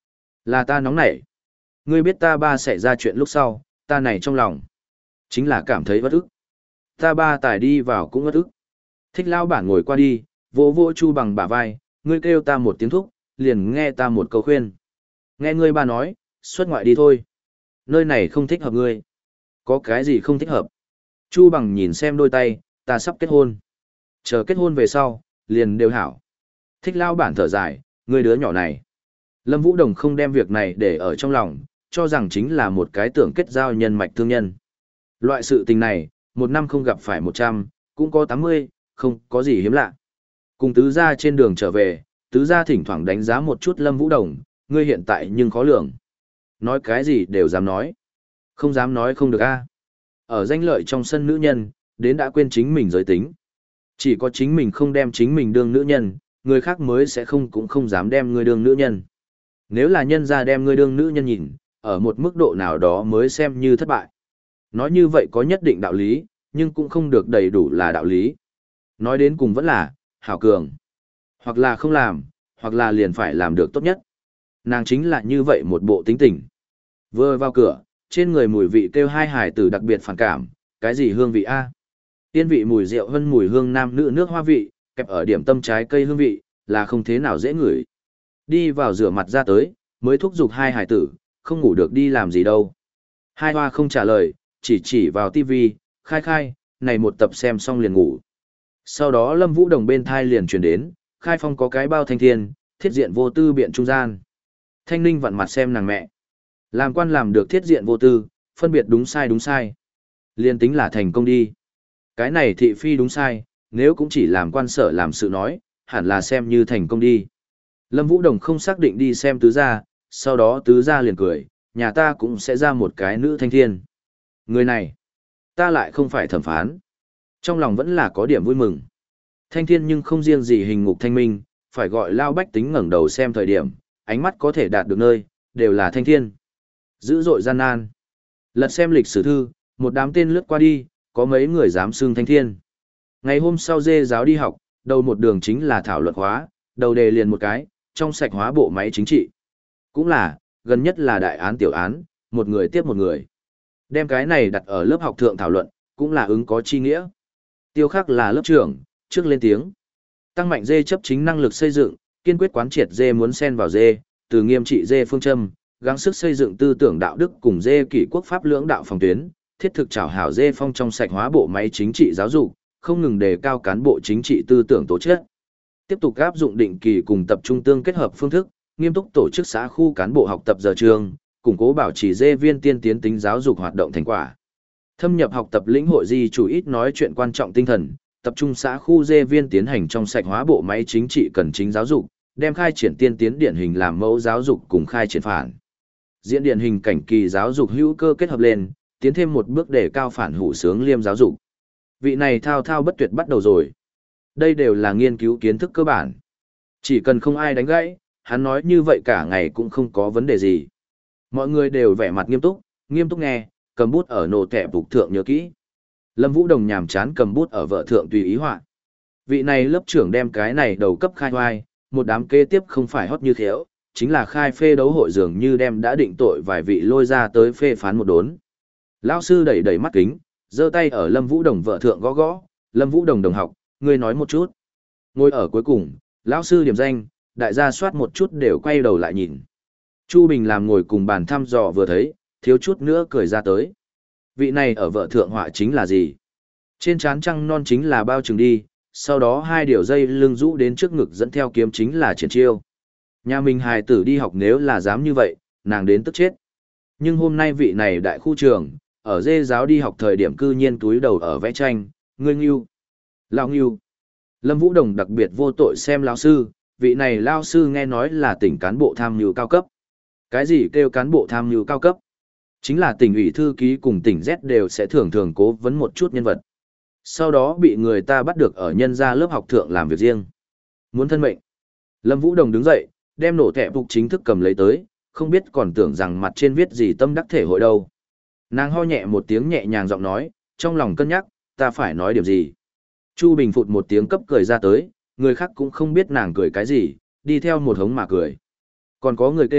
Là ta nóng nảy. Ngươi biết ta ba xảy ra chuyện lúc sau, ta này trong lòng. Chính là cảm thấy bất ức. Ta ba tải đi vào cũng bất ức. Thích lao bản ngồi qua đi, vỗ vỗ Chu Bằng bả vai, ngươi kêu ta một tiếng thúc, liền nghe ta một câu khuyên. Nghe ngươi ba nói, xuất ngoại đi thôi. Nơi này không thích hợp ngươi. Có cái gì không thích hợp? Chu Bằng nhìn xem đôi tay, ta sắp kết hôn. Chờ kết hôn về sau, liền đều hảo. Thích lao bản thở dài, ngươi đứa nhỏ này. Lâm Vũ Đồng không đem việc này để ở trong lòng, cho rằng chính là một cái tưởng kết giao nhân mạch thương nhân. Loại sự tình này, một năm không gặp phải một trăm, cũng có tám mươi, không có gì hiếm lạ. Cùng tứ gia trên đường trở về, tứ gia thỉnh thoảng đánh giá một chút Lâm Vũ Đồng, ngươi hiện tại nhưng khó lường. Nói cái gì đều dám nói. Không dám nói không được a. Ở danh lợi trong sân nữ nhân, đến đã quên chính mình giới tính. Chỉ có chính mình không đem chính mình đương nữ nhân, người khác mới sẽ không cũng không dám đem ngươi đương nữ nhân. Nếu là nhân gia đem ngươi đương nữ nhân nhìn, ở một mức độ nào đó mới xem như thất bại. Nói như vậy có nhất định đạo lý, nhưng cũng không được đầy đủ là đạo lý. Nói đến cùng vẫn là, hảo cường. Hoặc là không làm, hoặc là liền phải làm được tốt nhất. Nàng chính là như vậy một bộ tính tình. Vừa vào cửa, trên người mùi vị kêu hai hải tử đặc biệt phản cảm, cái gì hương vị a? Tiên vị mùi rượu hơn mùi hương nam nữ nước hoa vị, kẹp ở điểm tâm trái cây hương vị, là không thế nào dễ ngửi. Đi vào rửa mặt ra tới, mới thúc giục hai hải tử, không ngủ được đi làm gì đâu. Hai hoa không trả lời, chỉ chỉ vào tivi, khai khai, này một tập xem xong liền ngủ. Sau đó Lâm Vũ Đồng bên thai liền truyền đến, khai phong có cái bao thanh thiên, thiết diện vô tư biện trung gian. Thanh ninh vặn mặt xem nàng mẹ. Làm quan làm được thiết diện vô tư, phân biệt đúng sai đúng sai. Liên tính là thành công đi. Cái này thị phi đúng sai, nếu cũng chỉ làm quan sở làm sự nói, hẳn là xem như thành công đi. Lâm Vũ Đồng không xác định đi xem tứ gia, sau đó tứ gia liền cười, nhà ta cũng sẽ ra một cái nữ thanh thiên. Người này, ta lại không phải thẩm phán. Trong lòng vẫn là có điểm vui mừng. Thanh thiên nhưng không riêng gì hình ngục thanh minh, phải gọi lao bách tính ngẩng đầu xem thời điểm, ánh mắt có thể đạt được nơi, đều là thanh thiên. Dữ dội gian nan. Lật xem lịch sử thư, một đám tên lướt qua đi, có mấy người dám xưng thanh thiên. Ngày hôm sau dê giáo đi học, đầu một đường chính là thảo luận hóa, đầu đề liền một cái, trong sạch hóa bộ máy chính trị. Cũng là, gần nhất là đại án tiểu án, một người tiếp một người. Đem cái này đặt ở lớp học thượng thảo luận, cũng là ứng có chi nghĩa. Tiêu Khắc là lớp trưởng, trước lên tiếng. Tăng mạnh dê chấp chính năng lực xây dựng, kiên quyết quán triệt dê muốn xen vào dê, từ nghiêm trị dê phương châm, gắng sức xây dựng tư tưởng đạo đức cùng dê kỷ quốc pháp lưỡng đạo phòng tuyến, thiết thực trảo hảo dê phong trong sạch hóa bộ máy chính trị giáo dục, không ngừng đề cao cán bộ chính trị tư tưởng tố chất. Tiếp tục áp dụng định kỳ cùng tập trung tương kết hợp phương thức, nghiêm túc tổ chức xã khu cán bộ học tập giờ trường, củng cố bảo trì dê viên tiên tiến tính giáo dục hoạt động thành quả. Thâm nhập học tập lĩnh hội di chủ ít nói chuyện quan trọng tinh thần, tập trung xã khu dê viên tiến hành trong sạch hóa bộ máy chính trị cần chính giáo dục, đem khai triển tiên tiến điển hình làm mẫu giáo dục cùng khai triển phản. Diễn điển hình cảnh kỳ giáo dục hữu cơ kết hợp lên, tiến thêm một bước để cao phản hữu sướng liêm giáo dục. Vị này thao thao bất tuyệt bắt đầu rồi. Đây đều là nghiên cứu kiến thức cơ bản. Chỉ cần không ai đánh gãy, hắn nói như vậy cả ngày cũng không có vấn đề gì. Mọi người đều vẻ mặt nghiêm túc, nghiêm túc nghe, cầm bút ở nổ tẹp phục thượng nhớ kỹ. Lâm Vũ Đồng nhàm chán cầm bút ở vợ thượng tùy ý họa. Vị này lớp trưởng đem cái này đầu cấp khai hoai, một đám kế tiếp không phải hót như khéo, chính là khai phê đấu hội dường như đem đã định tội vài vị lôi ra tới phê phán một đốn. Lão sư đẩy đẩy mắt kính, giơ tay ở Lâm Vũ Đồng vợ thượng gõ gõ, Lâm Vũ Đồng đồng học, ngươi nói một chút. Ngồi ở cuối cùng, lão sư điểm danh, đại gia soát một chút đều quay đầu lại nhìn. Chu Bình làm ngồi cùng bàn thăm dò vừa thấy, thiếu chút nữa cười ra tới. Vị này ở vợ thượng họa chính là gì? Trên trán trăng non chính là bao trừng đi, sau đó hai điều dây lưng rũ đến trước ngực dẫn theo kiếm chính là triển chiêu. Nhà mình hài tử đi học nếu là dám như vậy, nàng đến tức chết. Nhưng hôm nay vị này đại khu trường, ở dê giáo đi học thời điểm cư nhiên túi đầu ở vẽ tranh, ngươi ngưu. Lão ngưu. Lâm Vũ Đồng đặc biệt vô tội xem lão sư, vị này lão sư nghe nói là tỉnh cán bộ tham mưu cao cấp. Cái gì kêu cán bộ tham mưu cao cấp? Chính là tỉnh ủy thư ký cùng tỉnh Z đều sẽ thường thường cố vấn một chút nhân vật. Sau đó bị người ta bắt được ở nhân gia lớp học thượng làm việc riêng. Muốn thân mệnh. Lâm Vũ Đồng đứng dậy, đem nổ thẻ phục chính thức cầm lấy tới, không biết còn tưởng rằng mặt trên viết gì tâm đắc thể hội đâu. Nàng ho nhẹ một tiếng nhẹ nhàng giọng nói, trong lòng cân nhắc, ta phải nói điểm gì. Chu Bình phụt một tiếng cấp cười ra tới, người khác cũng không biết nàng cười cái gì, đi theo một hống mà cười. Còn có người kêu,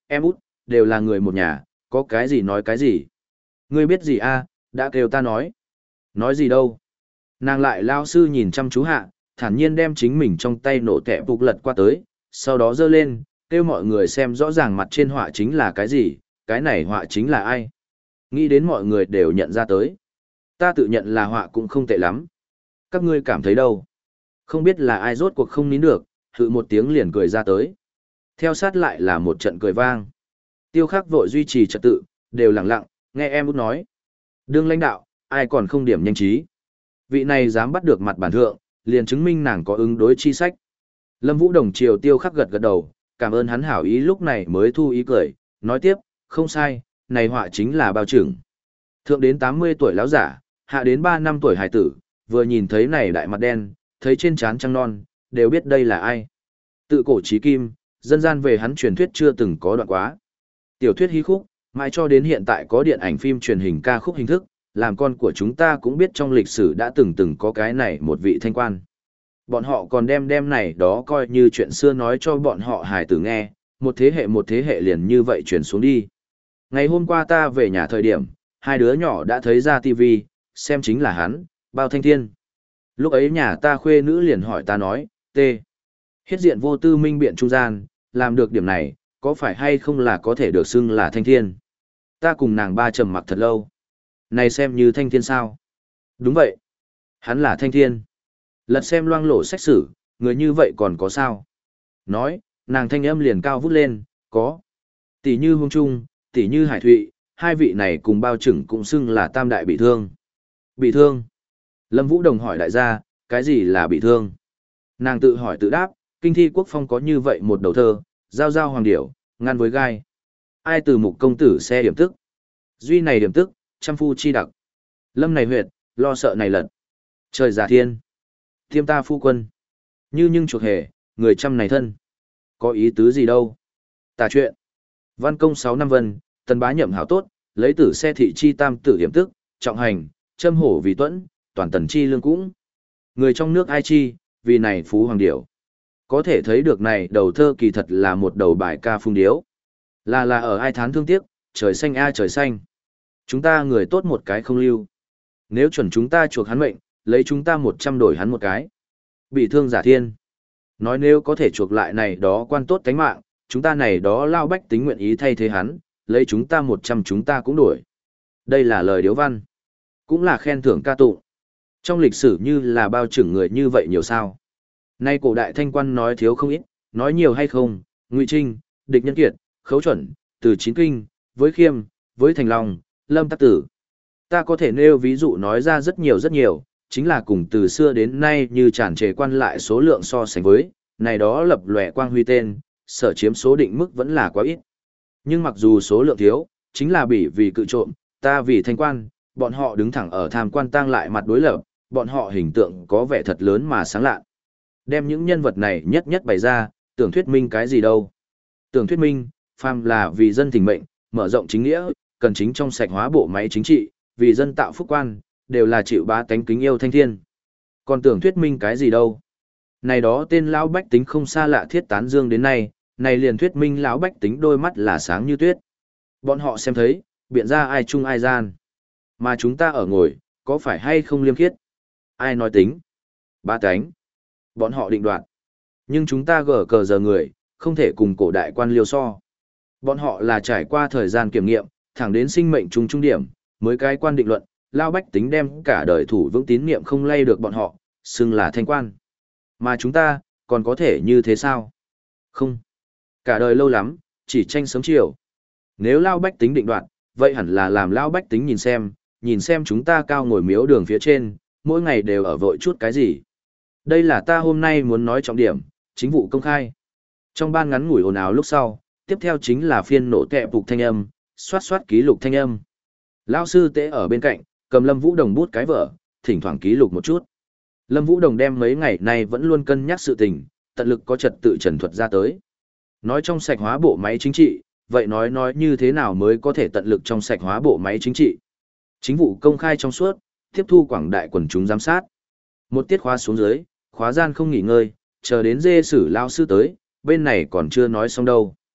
em út, đều là người một nhà, có cái gì nói cái gì. Ngươi biết gì a? Đã kêu ta nói. Nói gì đâu. Nàng lại lao sư nhìn chăm chú hạ, thản nhiên đem chính mình trong tay nổ tẻ phục lật qua tới, sau đó giơ lên, kêu mọi người xem rõ ràng mặt trên họa chính là cái gì, cái này họa chính là ai. Nghĩ đến mọi người đều nhận ra tới. Ta tự nhận là họa cũng không tệ lắm. Các ngươi cảm thấy đâu? Không biết là ai rốt cuộc không nín được, hự một tiếng liền cười ra tới. Theo sát lại là một trận cười vang. Tiêu Khắc vội duy trì trật tự, đều lặng lặng, nghe em út nói. Đương lãnh đạo, ai còn không điểm nhanh trí. Vị này dám bắt được mặt bản thượng, liền chứng minh nàng có ứng đối chi sách. Lâm Vũ Đồng chiều Tiêu Khắc gật gật đầu, cảm ơn hắn hảo ý lúc này mới thu ý cười, nói tiếp, không sai, này họa chính là bao trưởng. Thượng đến tám mươi tuổi lão giả, hạ đến ba năm tuổi hải tử, vừa nhìn thấy này đại mặt đen, thấy trên trán trăng non, đều biết đây là ai. Tự cổ chí kim, dân gian về hắn truyền thuyết chưa từng có đoạn quá. Tiểu thuyết hí khúc, mãi cho đến hiện tại có điện ảnh phim truyền hình ca khúc hình thức, làm con của chúng ta cũng biết trong lịch sử đã từng từng có cái này một vị thanh quan. Bọn họ còn đem đem này đó coi như chuyện xưa nói cho bọn họ hài tử nghe, một thế hệ một thế hệ liền như vậy truyền xuống đi. Ngày hôm qua ta về nhà thời điểm, hai đứa nhỏ đã thấy ra tivi, xem chính là hắn, Bao Thanh Thiên. Lúc ấy nhà ta khuê nữ liền hỏi ta nói, tê. Hiết diện vô tư minh biện trung gian, làm được điểm này, có phải hay không là có thể được xưng là Thanh Thiên. Ta cùng nàng ba trầm mặc thật lâu. Này xem như Thanh Thiên sao? Đúng vậy. Hắn là Thanh Thiên. Lật xem loang lổ sách sử, người như vậy còn có sao? Nói, nàng thanh âm liền cao vút lên, có. Tỷ như Hương Trung, tỷ như Hải Thụy, hai vị này cùng bao chừng cũng xưng là tam đại bị thương. Bị thương. Lâm Vũ Đồng hỏi đại gia, cái gì là bị thương? Nàng tự hỏi tự đáp, kinh thi quốc phong có như vậy một đầu thơ, giao giao hoàng điểu, ngăn với gai. Ai từ mục công tử xe điểm tức? Duy này điểm tức, trăm phu chi đặc. Lâm này huyệt, lo sợ này lật. Trời giả thiên. Thiêm ta phu quân. Như nhưng chuộc hề, người trăm này thân. Có ý tứ gì đâu. Tà chuyện. Văn công sáu năm vân, tần bá nhậm hảo tốt, lấy tử xe thị chi tam tử hiểm tức, trọng hành, châm hổ vì tuẫn, toàn tần chi lương cũng. Người trong nước ai chi, vì này phú hoàng điểu. Có thể thấy được này đầu thơ kỳ thật là một đầu bài ca phung điếu. Là là ở ai thán thương tiếc, trời xanh a trời xanh. Chúng ta người tốt một cái không lưu. Nếu chuẩn chúng ta chuộc hắn mệnh, lấy chúng ta một trăm đổi hắn một cái. Bị thương giả thiên. Nói nếu có thể chuộc lại này đó quan tốt cánh mạng, chúng ta này đó lao bách tính nguyện ý thay thế hắn, lấy chúng ta một trăm chúng ta cũng đổi. Đây là lời điếu văn. Cũng là khen thưởng ca tụng. Trong lịch sử như là bao trưởng người như vậy nhiều sao. Nay cổ đại thanh quan nói thiếu không ít, nói nhiều hay không, Ngụy Trinh, Địch Nhân Kiệt, Khấu Chuẩn, Từ Chín Kinh, với Khiêm, với Thành Long, Lâm Tắc Tử. Ta có thể nêu ví dụ nói ra rất nhiều rất nhiều, chính là cùng từ xưa đến nay như tràn trề quan lại số lượng so sánh với, này đó lập lòe quang huy tên, sở chiếm số định mức vẫn là quá ít. Nhưng mặc dù số lượng thiếu, chính là bị vì cự trộm, ta vì thanh quan, bọn họ đứng thẳng ở tham quan tang lại mặt đối lập, bọn họ hình tượng có vẻ thật lớn mà sáng lạ. Đem những nhân vật này nhất nhất bày ra, tưởng thuyết minh cái gì đâu. Tưởng thuyết minh, phàm là vì dân thỉnh mệnh, mở rộng chính nghĩa, cần chính trong sạch hóa bộ máy chính trị, vì dân tạo phúc quan, đều là chịu bá tánh kính yêu thanh thiên. Còn tưởng thuyết minh cái gì đâu. Này đó tên lão bách tính không xa lạ thiết tán dương đến nay, này liền thuyết minh lão bách tính đôi mắt là sáng như tuyết. Bọn họ xem thấy, biện ra ai chung ai gian. Mà chúng ta ở ngồi, có phải hay không liêm khiết? Ai nói tính? Ba tánh. Bọn họ định đoạt. Nhưng chúng ta gở cờ giờ người, không thể cùng cổ đại quan liêu so. Bọn họ là trải qua thời gian kiểm nghiệm, thẳng đến sinh mệnh trung trung điểm, mới cái quan định luận, lao bách tính đem cả đời thủ vững tín niệm không lay được bọn họ, xưng là thanh quan. Mà chúng ta, còn có thể như thế sao? Không. Cả đời lâu lắm, chỉ tranh sớm chiều. Nếu lao bách tính định đoạt, vậy hẳn là làm lao bách tính nhìn xem, nhìn xem chúng ta cao ngồi miếu đường phía trên, mỗi ngày đều ở vội chút cái gì. Đây là ta hôm nay muốn nói trọng điểm, chính vụ công khai. Trong ban ngắn ngủi ồn ào lúc sau, tiếp theo chính là phiên nổ tệ phục thanh âm, xoát xoát ký lục thanh âm. Lão sư tế ở bên cạnh, cầm Lâm Vũ Đồng bút cái vở, thỉnh thoảng ký lục một chút. Lâm Vũ Đồng đem mấy ngày nay vẫn luôn cân nhắc sự tình, tận lực có trật tự trần thuật ra tới. Nói trong sạch hóa bộ máy chính trị, vậy nói nói như thế nào mới có thể tận lực trong sạch hóa bộ máy chính trị. Chính vụ công khai trong suốt, tiếp thu quảng đại quần chúng giám sát. Một tiết khóa xuống dưới, khóa gian không nghỉ ngơi, chờ đến dê sử lao sư tới, bên này còn chưa nói xong đâu.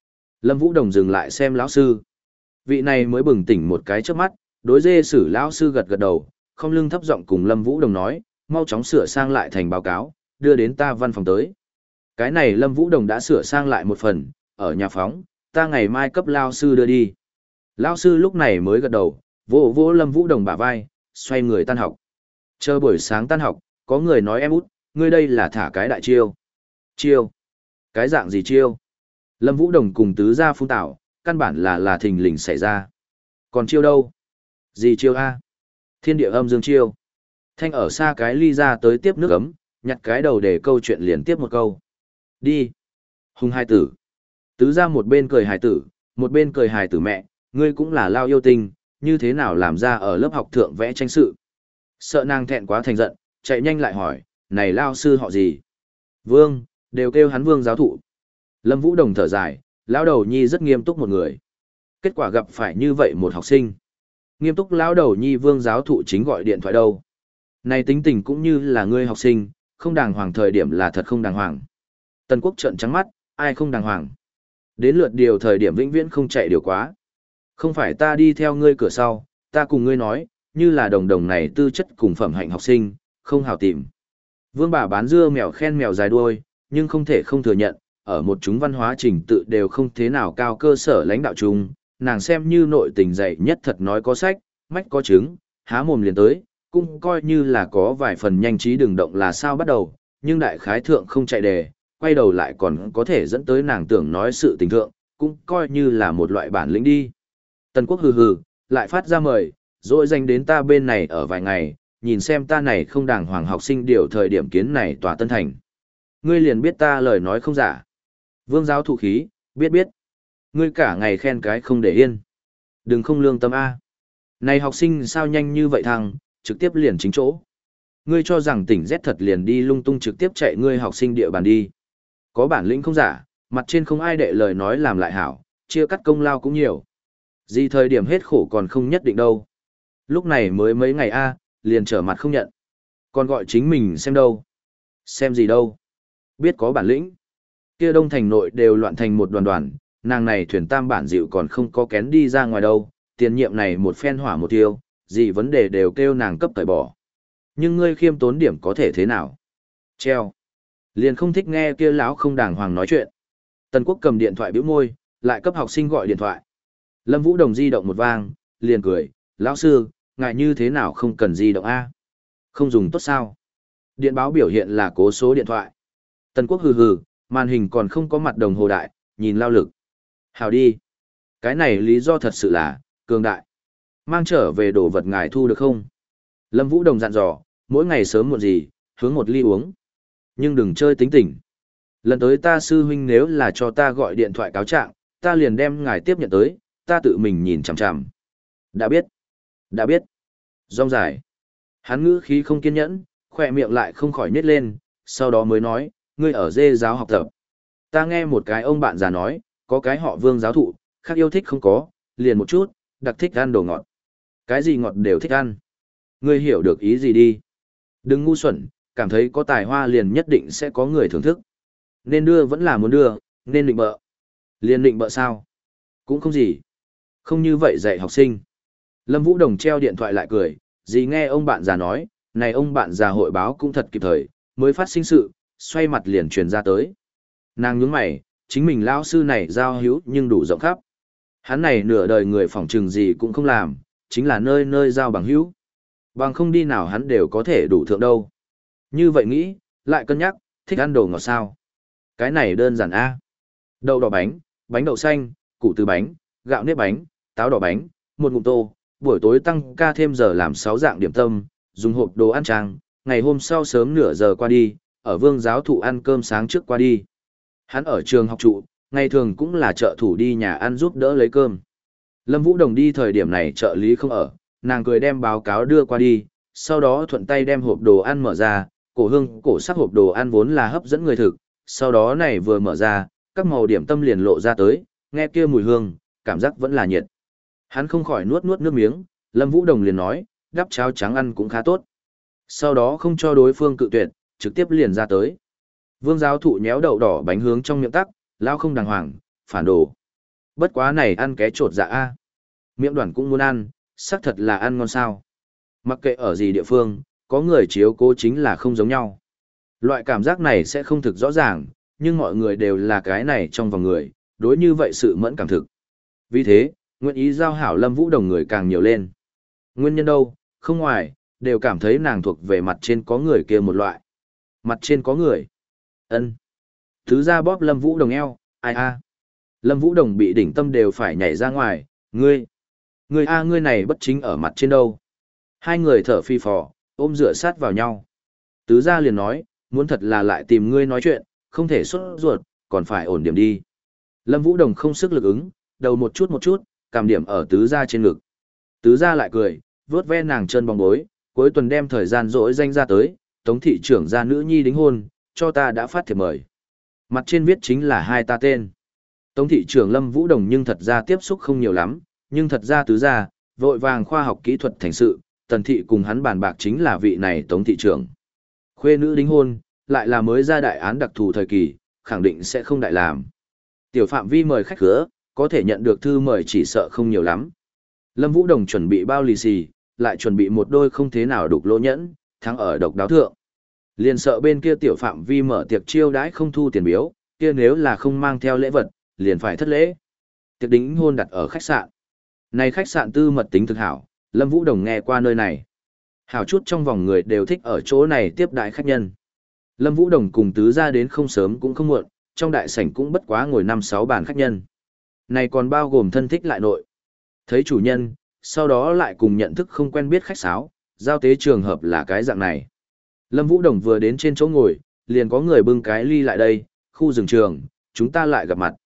Lâm Vũ Đồng dừng lại xem lão sư. Vị này mới bừng tỉnh một cái trước mắt, đối dê sử lão sư gật gật đầu, không lưng thấp giọng cùng Lâm Vũ Đồng nói, mau chóng sửa sang lại thành báo cáo, đưa đến ta văn phòng tới. Cái này Lâm Vũ Đồng đã sửa sang lại một phần, ở nhà phóng, ta ngày mai cấp lão sư đưa đi. Lão sư lúc này mới gật đầu, vỗ vỗ Lâm Vũ Đồng bả vai, xoay người tan học. Chờ buổi sáng tan học, có người nói em út, ngươi đây là thả cái đại chiêu. Chiêu? Cái dạng gì chiêu? Lâm Vũ Đồng cùng tứ gia phun tảo, căn bản là là thình lình xảy ra. Còn chiêu đâu? Gì chiêu a? Thiên địa âm dương chiêu. Thanh ở xa cái ly ra tới tiếp nước ấm, nhặt cái đầu để câu chuyện liền tiếp một câu. Đi. Hùng hai tử. Tứ gia một bên cười hài tử, một bên cười hài tử mẹ, ngươi cũng là lao yêu tinh, như thế nào làm ra ở lớp học thượng vẽ tranh sự. Sợ nàng thẹn quá thành giận, chạy nhanh lại hỏi, này lao sư họ gì? Vương, đều kêu hắn Vương giáo thụ. Lâm Vũ Đồng thở dài, lão đầu nhi rất nghiêm túc một người. Kết quả gặp phải như vậy một học sinh. Nghiêm túc lão đầu nhi Vương giáo thụ chính gọi điện thoại đâu. Này tính tình cũng như là ngươi học sinh, không đàng hoàng thời điểm là thật không đàng hoàng. Tần Quốc trợn trắng mắt, ai không đàng hoàng. Đến lượt điều thời điểm vĩnh viễn không chạy điều quá. Không phải ta đi theo ngươi cửa sau, ta cùng ngươi nói, như là đồng đồng này tư chất cùng phẩm hạnh học sinh, không hào tìm. Vương bà bán dưa mèo khen mèo dài đuôi, nhưng không thể không thừa nhận, ở một chúng văn hóa trình tự đều không thế nào cao cơ sở lãnh đạo chung, nàng xem như nội tình dạy nhất thật nói có sách, mách có chứng, há mồm liền tới, cũng coi như là có vài phần nhanh trí đừng động là sao bắt đầu, nhưng đại khái thượng không chạy đề, quay đầu lại còn có thể dẫn tới nàng tưởng nói sự tình thượng, cũng coi như là một loại bản lĩnh đi. Tần Quốc hừ hừ, lại phát ra mời, rồi dành đến ta bên này ở vài ngày, nhìn xem ta này không đàng hoàng học sinh điều thời điểm kiến này tòa Tân Thành. Ngươi liền biết ta lời nói không giả. Vương giáo thụ khí, biết biết. Ngươi cả ngày khen cái không để yên. Đừng không lương tâm A. Này học sinh sao nhanh như vậy thằng, trực tiếp liền chính chỗ. Ngươi cho rằng tỉnh Z thật liền đi lung tung trực tiếp chạy ngươi học sinh địa bàn đi. Có bản lĩnh không giả, mặt trên không ai đệ lời nói làm lại hảo, chia cắt công lao cũng nhiều. Gì thời điểm hết khổ còn không nhất định đâu. Lúc này mới mấy ngày A, liền trở mặt không nhận. Còn gọi chính mình xem đâu. Xem gì đâu. Biết có bản lĩnh. Kia Đông Thành nội đều loạn thành một đoàn đoàn, nàng này thuyền tam bản dịu còn không có kén đi ra ngoài đâu, tiền nhiệm này một phen hỏa một tiêu, gì vấn đề đều kêu nàng cấp tẩy bỏ. Nhưng ngươi khiêm tốn điểm có thể thế nào? Treo. Liền không thích nghe kia lão không đàng hoàng nói chuyện. Tần Quốc cầm điện thoại bĩu môi, lại cấp học sinh gọi điện thoại. Lâm Vũ Đồng di động một vang, liền cười, lão sư, ngại như thế nào không cần di động A? Không dùng tốt sao? Điện báo biểu hiện là cố số điện thoại. Tần Quốc hừ hừ, màn hình còn không có mặt đồng hồ đại, nhìn lao lực. Hào đi. Cái này lý do thật sự là, cường đại. Mang trở về đồ vật ngài thu được không? Lâm Vũ Đồng dặn dò, mỗi ngày sớm muộn gì, hướng một ly uống. Nhưng đừng chơi tính tình. Lần tới ta sư huynh nếu là cho ta gọi điện thoại cáo trạng, ta liền đem ngài tiếp nhận tới, ta tự mình nhìn chằm chằm. Đã biết. Đã biết. Rong dài. Hắn ngữ khí không kiên nhẫn, khỏe miệng lại không khỏi nhếch lên, sau đó mới nói, ngươi ở dê giáo học tập. Ta nghe một cái ông bạn già nói, có cái họ Vương giáo thụ, khác yêu thích không có, liền một chút, đặc thích ăn đồ ngọt. Cái gì ngọt đều thích ăn. Ngươi hiểu được ý gì đi. Đừng ngu xuẩn, cảm thấy có tài hoa liền nhất định sẽ có người thưởng thức. Nên đưa vẫn là muốn đưa, nên định bợ. Liền định bợ sao? Cũng không gì. Không như vậy dạy học sinh. Lâm Vũ Đồng treo điện thoại lại cười, gì nghe ông bạn già nói, này ông bạn già hội báo cũng thật kịp thời, mới phát sinh sự, xoay mặt liền truyền ra tới. Nàng nhướng mày, chính mình lão sư này giao hữu nhưng đủ rộng khắp. Hắn này nửa đời người phỏng trừng gì cũng không làm, chính là nơi nơi giao bằng hữu. Bằng không đi nào hắn đều có thể đủ thượng đâu. Như vậy nghĩ, lại cân nhắc, thích ăn đồ ngọt sao. Cái này đơn giản a. Đậu đỏ bánh, bánh đậu xanh, củ từ bánh, gạo nếp bánh, táo đỏ bánh, một ngụm tô, buổi tối tăng ca thêm giờ làm sáu dạng điểm tâm, dùng hộp đồ ăn trang, ngày hôm sau sớm nửa giờ qua đi, ở Vương giáo thụ ăn cơm sáng trước qua đi. Hắn ở trường học trụ, ngày thường cũng là trợ thủ đi nhà ăn giúp đỡ lấy cơm. Lâm Vũ Đồng đi thời điểm này trợ lý không ở, nàng cười đem báo cáo đưa qua đi, sau đó thuận tay đem hộp đồ ăn mở ra, cổ hương cổ sắc hộp đồ ăn vốn là hấp dẫn người thực, sau đó này vừa mở ra, các màu điểm tâm liền lộ ra tới, nghe kia mùi hương, cảm giác vẫn là nhiệt. Hắn không khỏi nuốt nuốt nước miếng, Lâm Vũ Đồng liền nói, đắp cháo trắng ăn cũng khá tốt. Sau đó không cho đối phương cự tuyệt, trực tiếp liền ra tới. Vương giáo thụ nhéo đậu đỏ bánh hướng trong miệng tắc, lao không đàng hoàng, phản đồ. Bất quá này ăn ké trột dạ a. Miệng đoàn cũng muốn ăn, xác thật là ăn ngon sao. Mặc kệ ở gì địa phương, có người chiếu cố chính là không giống nhau. Loại cảm giác này sẽ không thực rõ ràng, nhưng mọi người đều là cái này trong vòng người, đối như vậy sự mẫn cảm thực. Vì thế, nguyện ý giao hảo Lâm Vũ Đồng người càng nhiều lên. Nguyên nhân đâu, không ngoài, đều cảm thấy nàng thuộc về mặt trên có người kia một loại. Mặt trên có người. Ân. Thứ ra bóp Lâm Vũ Đồng eo, ai a. Lâm Vũ Đồng bị đỉnh tâm đều phải nhảy ra ngoài, ngươi. Ngươi a ngươi này bất chính ở mặt trên đâu. Hai người thở phi phò, ôm dựa sát vào nhau. Tứ gia liền nói, muốn thật là lại tìm ngươi nói chuyện, không thể xuất ruột, còn phải ổn điểm đi. Lâm Vũ Đồng không sức lực ứng, đầu một chút một chút, cảm điểm ở tứ gia trên ngực. Tứ gia lại cười, vớt ve nàng chân bóng bối, cuối tuần đem thời gian rỗi danh ra tới, tống thị trưởng gia nữ nhi đính hôn, cho ta đã phát thiệp mời. Mặt trên viết chính là hai ta tên. Tống thị trưởng Lâm Vũ Đồng nhưng thật ra tiếp xúc không nhiều lắm, nhưng thật ra tứ gia, vội vàng khoa học kỹ thuật thành sự, tần thị cùng hắn bàn bạc chính là vị này tống thị trưởng. Khuê nữ đính hôn, lại là mới ra đại án đặc thù thời kỳ, khẳng định sẽ không đại làm. Tiểu phạm vi mời khách khứa, có thể nhận được thư mời chỉ sợ không nhiều lắm. Lâm Vũ Đồng chuẩn bị bao lì xì, lại chuẩn bị một đôi không thế nào đục lỗ nhẫn, thắng ở độc đáo thượng. Liền sợ bên kia tiểu phạm vi mở tiệc chiêu đãi không thu tiền biếu, kia nếu là không mang theo lễ vật, liền phải thất lễ. Tiệc đính hôn đặt ở khách sạn. Này khách sạn tư mật tính thực hảo, Lâm Vũ Đồng nghe qua nơi này. Hảo chút trong vòng người đều thích ở chỗ này tiếp đại khách nhân. Lâm Vũ Đồng cùng tứ gia đến không sớm cũng không muộn, trong đại sảnh cũng bất quá ngồi năm sáu bàn khách nhân. Này còn bao gồm thân thích lại nội. Thấy chủ nhân, sau đó lại cùng nhận thức không quen biết khách sáo, giao tế trường hợp là cái dạng này. Lâm Vũ Đồng vừa đến trên chỗ ngồi, liền có người bưng cái ly lại đây, khu rừng trường, chúng ta lại gặp mặt.